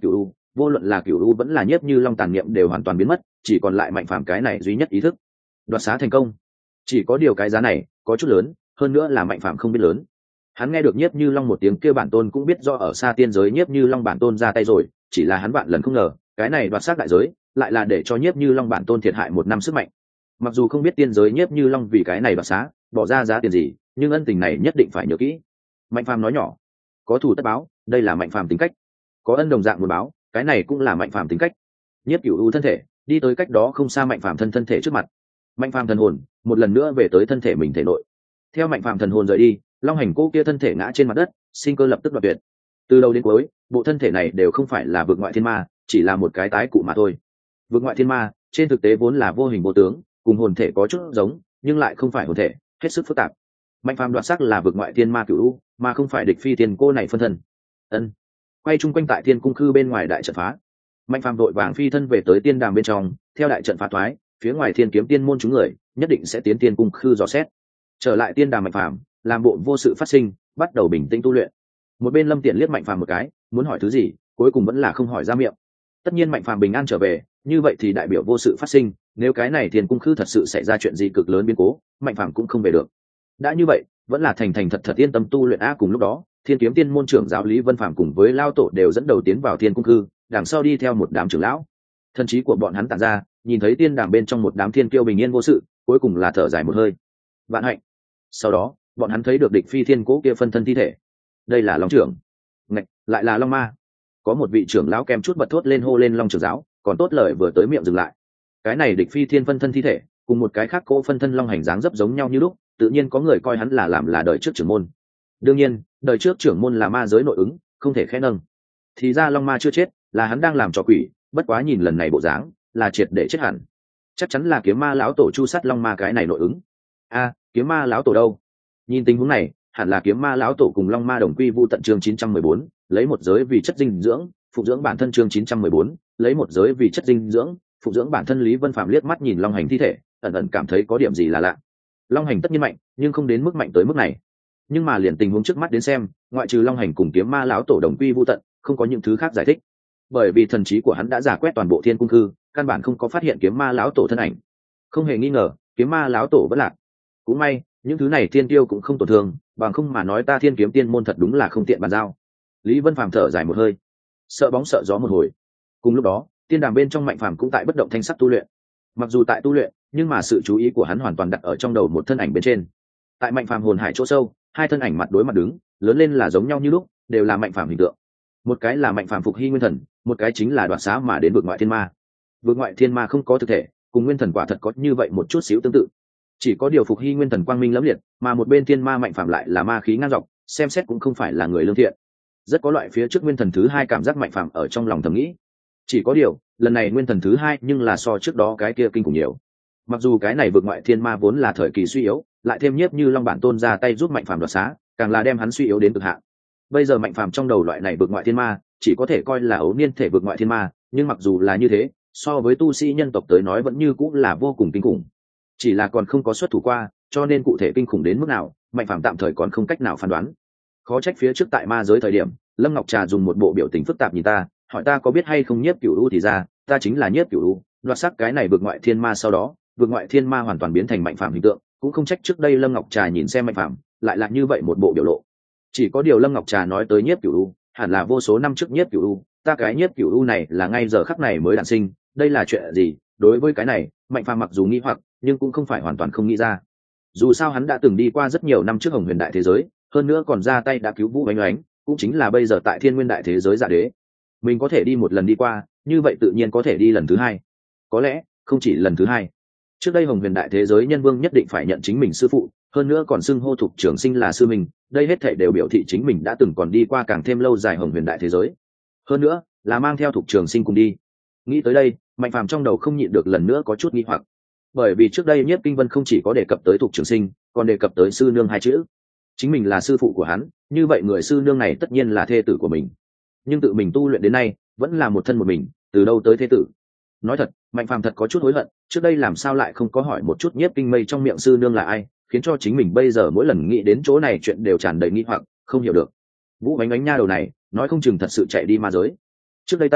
vô luận là cửu u vẫn là nhiếp như long tàn niệm đều hoàn toàn biến mất, chỉ còn lại mạnh phàm cái này duy nhất ý thức. Đoạt xá thành công. Chỉ có điều cái giá này có chút lớn, hơn nữa là mạnh phàm không biết lớn. Hắn nghe được nhiếp như long một tiếng kêu bản tôn cũng biết do ở xa tiên giới nhiếp như long bản tôn ra tay rồi, chỉ là hắn vạn lần không ngờ cái này đoạt xác đại giới lại là để cho nhiếp như long bản tôn thiệt hại một năm sức mạnh. Mặc dù không biết tiên giới nhiếp như long vì cái này đoạt xá bỏ ra giá tiền gì, nhưng ân tình này nhất định phải nhớ kỹ. Mạnh phàm nói nhỏ, có thù tất báo, đây là mạnh phàm tính cách. Có ân đồng dạng muốn báo, cái này cũng là mạnh phàm tính cách. Nhiếp cửu u thân thể đi tới cách đó không xa mạnh phàm thân thân thể trước mặt. Mạnh phàm thần hồn một lần nữa về tới thân thể mình thể nội. Theo mạnh phàm thần hồn rời đi, long hành cô kia thân thể ngã trên mặt đất, sinh cơ lập tức đoạt tuyệt. Từ đầu đến cuối bộ thân thể này đều không phải là vực ngoại thiên ma, chỉ là một cái tái cụ mà thôi. Vực ngoại thiên ma trên thực tế vốn là vô hình vô tướng, cùng hồn thể có chút giống nhưng lại không phải hồn thể, hết sức phức tạp. Mạnh phàm đoạt sắc là vực ngoại thiên ma cửu u, mà không phải địch phi tiền cô này phân thân. Ân. Quay chung quanh tại thiên cung khư bên ngoài đại trận phá. Mạnh phàm đội vàng phi thân về tới tiên đàm bên trong, theo đại trận phá thoái, phía ngoài thiên kiếm tiên môn chúng người nhất định sẽ tiến tiên cung khư dò xét. Trở lại tiên đàm mạnh phàm, làm bộ vô sự phát sinh, bắt đầu bình tĩnh tu luyện. Một bên lâm tiện liếc mạnh phàm một cái, muốn hỏi thứ gì cuối cùng vẫn là không hỏi ra miệng. Tất nhiên mạnh phàm bình an trở về, như vậy thì đại biểu vô sự phát sinh, nếu cái này thiên cung khư thật sự xảy ra chuyện gì cực lớn biến cố, mạnh phàm cũng không về được. Đã như vậy vẫn là thành thành thật thật yên tâm tu luyện a. Cùng lúc đó thiên kiếm tiên môn trưởng giáo lý vân phàm cùng với lao tổ đều dẫn đầu tiến vào thiên cung khư, đằng sau đi theo một đám trưởng lão. Thần trí của bọn hắn tản ra, nhìn thấy tiên đàm bên trong một đám thiên kiêu bình yên vô sự, cuối cùng là thở dài một hơi, vạn hạnh. Sau đó bọn hắn thấy được địch phi thiên cố kia phân thân thi thể. Đây là long trưởng, ngạch, lại là long ma. Có một vị trưởng lão kèm chút bật thốt lên hô lên long trưởng giáo, còn tốt lời vừa tới miệng dừng lại. Cái này địch phi thiên phân thân thi thể cùng một cái khác cỗ phân thân long hành dáng dấp giống nhau như lúc, tự nhiên có người coi hắn là làm là đời trước trưởng môn. Đương nhiên đời trước trưởng môn là ma giới nội ứng, không thể khẽ nâng. Thì ra long ma chưa chết, là hắn đang làm trò quỷ, bất quá nhìn lần này bộ dáng là triệt để chết hẳn. Chắc chắn là kiếm ma lão tổ chu sát long ma cái này nội ứng. A, kiếm ma lão tổ đâu? Nhìn tình huống này hẳn là kiếm ma lão tổ cùng long ma đồng quy vu tận. Chương chín trăm mười bốn, lấy một giới vì chất dinh dưỡng phục dưỡng bản thân. Chương chín trăm mười bốn, lấy một giới vì chất dinh dưỡng phục dưỡng bản thân. Lý Vân Phàm liếc mắt nhìn long hành thi thể, ẩn ẩn cảm thấy có điểm gì là lạ. Long hành tất nhiên mạnh, nhưng không đến mức mạnh tới mức này. Nhưng mà liền tình huống trước mắt đến xem, ngoại trừ long hành cùng kiếm ma lão tổ đồng quy vu tận, không có những thứ khác giải thích. Bởi vì thần trí của hắn đã giả quét toàn bộ thiên cung cư, căn bản không có phát hiện kiếm ma lão tổ thân ảnh. Không hề nghi ngờ kiếm ma lão tổ vẫn lạc. Cũng may những thứ này thiên tiêu cũng không tổn thương, bằng không mà nói ta thiên kiếm tiên môn thật đúng là không tiện bàn giao. Lý Vân Phàm thở dài một hơi, sợ bóng sợ gió một hồi. Cùng lúc đó tiên đàm bên trong mạnh phàm cũng tại bất động thanh sắc tu luyện. Mặc dù tại tu luyện, nhưng mà sự chú ý của hắn hoàn toàn đặt ở trong đầu một thân ảnh bên trên. Tại mạnh phàm hồn hải chỗ sâu, hai thân ảnh mặt đối mặt đứng, lớn lên là giống nhau như lúc, đều là mạnh phàm hình tượng. Một cái là mạnh phàm phục hy nguyên thần, một cái chính là đoạt xá mà đến vực ngoại thiên ma. Vực ngoại thiên ma không có thực thể, cùng nguyên thần quả thật có như vậy một chút xíu tương tự. Chỉ có điều phục hy nguyên thần quang minh lẫm liệt, mà một bên thiên ma mạnh phàm lại là ma khí ngang dọc, xem xét cũng không phải là người lương thiện. Rất có loại phía trước nguyên thần thứ hai cảm giác mạnh phàm ở trong lòng thầm nghĩ. Chỉ có điều lần này nguyên thần thứ hai nhưng là so trước đó cái kia kinh khủng nhiều. Mặc dù cái này vượt ngoại thiên ma vốn là thời kỳ suy yếu, lại thêm nhiếp như long bản tôn ra tay giúp mạnh phàm đoạt xá, càng là đem hắn suy yếu đến cực hạn. Bây giờ mạnh phàm trong đầu loại này vượt ngoại thiên ma chỉ có thể coi là ấu niên thể vượt ngoại thiên ma, nhưng mặc dù là như thế, so với tu sĩ nhân tộc tới nói vẫn như cũng là vô cùng kinh khủng. Chỉ là còn không có xuất thủ qua, cho nên cụ thể kinh khủng đến mức nào mạnh phàm tạm thời còn không cách nào phán đoán. Khó trách phía trước tại ma giới thời điểm Lâm Ngọc Trà dùng một bộ biểu tình phức tạp nhìn ta, hỏi ta có biết hay không nhiếp cửu u, thì ra ta chính là nhiếp cửu u, đoạt sắc cái này vượt ngoại thiên ma. Sau đó vượt ngoại thiên ma hoàn toàn biến thành mạnh phàm hình tượng, cũng không trách trước đây Lâm Ngọc Trà nhìn xem mạnh phàm lại là như vậy một bộ biểu lộ. Chỉ có điều Lâm Ngọc Trà nói tới nhiếp cửu u hẳn là vô số năm trước nhiếp cửu u, ta cái nhiếp cửu u này là ngay giờ khắc này mới đản sinh, đây là chuyện gì? Đối với cái này mạnh phàm mặc dù nghi hoặc, nhưng cũng không phải hoàn toàn không nghĩ ra. Dù sao hắn đã từng đi qua rất nhiều năm trước Hồng Huyền đại thế giới, hơn nữa còn ra tay đã cứu Vũ Oánh Oánh, cũng chính là bây giờ tại Thiên Nguyên đại thế giới Dạ Đế. Mình có thể đi một lần đi qua, như vậy tự nhiên có thể đi lần thứ hai. Có lẽ không chỉ lần thứ hai. Trước đây Hồng Huyền đại thế giới nhân vương nhất định phải nhận chính mình sư phụ, hơn nữa còn xưng hô Thục Trường Sinh là sư mình, đây hết thảy đều biểu thị chính mình đã từng còn đi qua càng thêm lâu dài Hồng Huyền đại thế giới. Hơn nữa là mang theo Thục Trường Sinh cùng đi. Nghĩ tới đây mạnh phàm trong đầu không nhịn được lần nữa có chút nghi hoặc. Bởi vì trước đây Nhiếp Kinh Vân không chỉ có đề cập tới Thục Trường Sinh, còn đề cập tới sư nương hai chữ. Chính mình là sư phụ của hắn, như vậy người sư nương này tất nhiên là thê tử của mình. Nhưng tự mình tu luyện đến nay vẫn là một thân một mình, từ đâu tới thê tử? Nói thật mạnh phàm thật có chút hối hận, trước đây làm sao lại không có hỏi một chút Nhiếp Kinh Mây trong miệng sư nương là ai, khiến cho chính mình bây giờ mỗi lần nghĩ đến chỗ này chuyện đều tràn đầy nghi hoặc, không hiểu được. Vũ Oánh Oánh nha đầu này nói không chừng thật sự chạy đi ma giới. Trước đây ta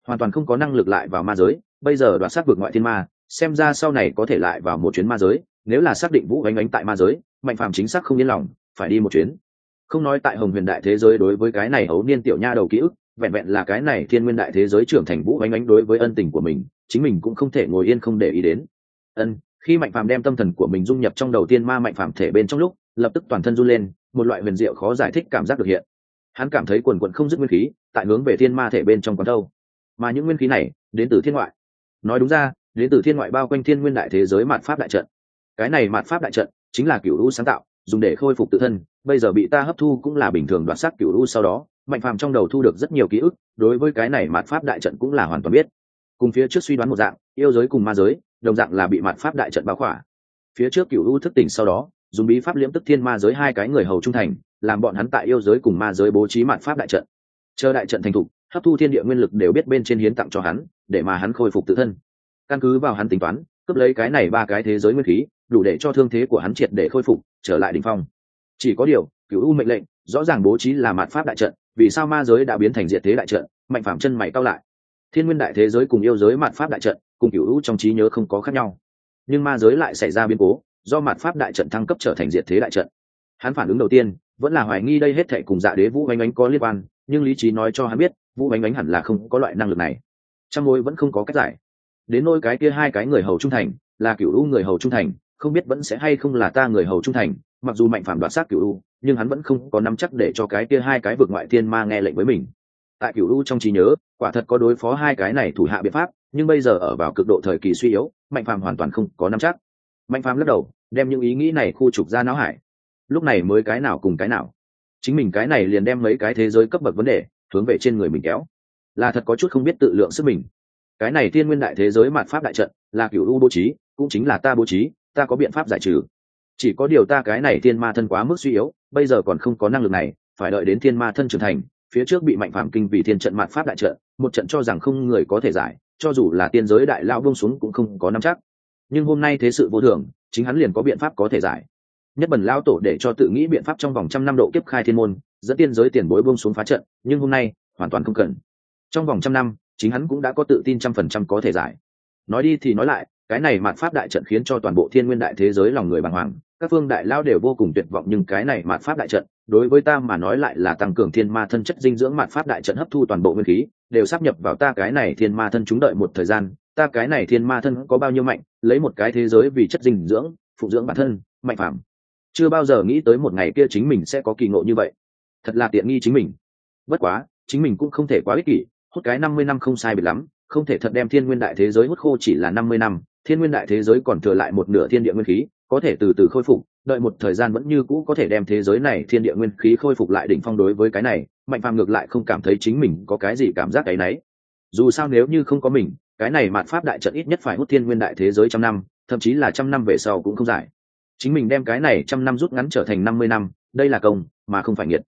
hoàn toàn không có năng lực lại vào ma giới. Bây giờ đoạt xác vượt ngoại thiên ma, xem ra sau này có thể lại vào một chuyến ma giới. Nếu là xác định Vũ Oánh Oánh tại ma giới, Mạnh Phàm chính xác không yên lòng, phải đi một chuyến. Không nói tại Hồng Huyền đại thế giới đối với cái này ấu niên tiểu nha đầu ký ức, vẹn vẹn là cái này Thiên Nguyên đại thế giới trưởng thành Vũ Oánh Oánh đối với ân tình của mình, chính mình cũng không thể ngồi yên không để ý đến. Ân, khi Mạnh Phàm đem tâm thần của mình dung nhập trong đầu tiên ma Mạnh Phàm thể bên trong lúc, lập tức toàn thân run lên, một loại huyền diệu khó giải thích cảm giác được hiện. Hắn cảm thấy quần quần không dứt nguyên khí tại hướng về thiên ma thể bên trong quán đâu, mà những nguyên khí này đến từ thiên ngoại. Nói đúng ra, đến từ thiên ngoại bao quanh Thiên Nguyên đại thế giới mạt pháp đại trận. Cái này mạt pháp đại trận chính là Cửu U sáng tạo, dùng để khôi phục tự thân, bây giờ bị ta hấp thu cũng là bình thường đoạt sắc Cửu U. Sau đó Mạnh Phàm trong đầu thu được rất nhiều ký ức, đối với cái này mạt pháp đại trận cũng là hoàn toàn biết. Cùng phía trước suy đoán một dạng, yêu giới cùng ma giới đồng dạng là bị mạt pháp đại trận bao khỏa. Phía trước Cửu U thức tỉnh sau đó, dùng bí pháp liễm tức thiên ma giới hai cái người hầu trung thành, làm bọn hắn tại yêu giới cùng ma giới bố trí mạt pháp đại trận. Chờ đại trận thành thục, hấp thu thiên địa nguyên lực đều biết bên trên hiến tặng cho hắn, để mà hắn khôi phục tự thân. Căn cứ vào hắn tính toán, cướp lấy cái này ba cái thế giới nguyên khí, đủ để cho thương thế của hắn triệt để khôi phục, trở lại đỉnh phong. Chỉ có điều, Cửu U mệnh lệnh rõ ràng bố trí là mạt pháp đại trận, vì sao ma giới đã biến thành diệt thế đại trận? Mạnh Phàm chân mày cau lại. Thiên Nguyên đại thế giới cùng yêu giới mạt pháp đại trận, cùng Cửu U trong trí nhớ không có khác nhau, nhưng ma giới lại xảy ra biến cố, do mạt pháp đại trận thăng cấp trở thành diệt thế đại trận. Hắn phản ứng đầu tiên vẫn là hoài nghi đây hết thảy cùng Dạ Đế Vũ Oánh Oánh có liên quan, nhưng lý trí nói cho hắn biết, Vũ Oánh Oánh hẳn là không có loại năng lực này. Trăm mối vẫn không có cách giải. Đến nỗi cái kia hai cái người hầu trung thành, là Cửu U người hầu trung thành, không biết vẫn sẽ hay không là ta người hầu trung thành. Mặc dù Mạnh Phàm đoạt xác Cửu U, nhưng hắn vẫn không có nắm chắc để cho cái kia hai cái vực ngoại thiên ma nghe lệnh với mình. Tại Cửu U trong trí nhớ, quả thật có đối phó hai cái này thủ hạ biện pháp, nhưng bây giờ ở vào cực độ thời kỳ suy yếu, Mạnh Phàm hoàn toàn không có nắm chắc. Mạnh Phàm lắc đầu, đem những ý nghĩ này khu trục ra não hải. Lúc này mới cái nào cùng cái nào, chính mình cái này liền đem mấy cái thế giới cấp bậc vấn đề hướng về trên người mình kéo, là thật có chút không biết tự lượng sức mình. Cái này Thiên Nguyên đại thế giới mạt pháp đại trận là Cửu U bố trí, cũng chính là ta bố trí, ta có biện pháp giải trừ. Chỉ có điều ta cái này thiên ma thân quá mức suy yếu, bây giờ còn không có năng lực này, phải đợi đến thiên ma thân trưởng thành. Phía trước bị Mạnh Phàm kinh vì thiên trận mạt pháp đại trận, một trận cho rằng không người có thể giải, cho dù là tiên giới đại lão buông xuống cũng không có nắm chắc. Nhưng hôm nay thế sự vô thường, chính hắn liền có biện pháp có thể giải. Nhất Bần lão tổ để cho tự nghĩ biện pháp trong vòng trăm năm độ kiếp khai thiên môn, dẫn tiên giới tiền bối buông xuống phá trận, nhưng hôm nay hoàn toàn không cần. Trong vòng trăm năm, chính hắn cũng đã có tự tin trăm phần trăm có thể giải. Nói đi thì nói lại, cái này mạt pháp đại trận khiến cho toàn bộ Thiên Nguyên đại thế giới lòng người bàng hoàng, các phương đại lao đều vô cùng tuyệt vọng, nhưng cái này mạt pháp đại trận đối với ta mà nói lại là tăng cường thiên ma thân chất dinh dưỡng. Mạt pháp đại trận hấp thu toàn bộ nguyên khí, đều sắp nhập vào ta cái này thiên ma thân, chúng đợi một thời gian, ta cái này thiên ma thân có bao nhiêu mạnh, lấy một cái thế giới vì chất dinh dưỡng, phụ dưỡng bản thân. Mạnh Phàm chưa bao giờ nghĩ tới một ngày kia chính mình sẽ có kỳ ngộ như vậy, thật là tiện nghi chính mình. Bất quá chính mình cũng không thể quá ích kỷ, hút cái năm mươi năm không sai biệt lắm, không thể thật đem Thiên Nguyên đại thế giới hút khô. Chỉ là năm mươi năm, Thiên Nguyên đại thế giới còn thừa lại một nửa thiên địa nguyên khí, có thể từ từ khôi phục, đợi một thời gian vẫn như cũ có thể đem thế giới này thiên địa nguyên khí khôi phục lại đỉnh phong. Đối với cái này, Mạnh Phàm ngược lại không cảm thấy chính mình có cái gì cảm giác cái nấy. Dù sao nếu như không có mình, cái này mạt pháp đại trận ít nhất phải hút Thiên Nguyên đại thế giới trăm năm, thậm chí là trăm năm về sau cũng không giải. Chính mình đem cái này trăm năm rút ngắn trở thành năm mươi năm, đây là công mà không phải nghiệt.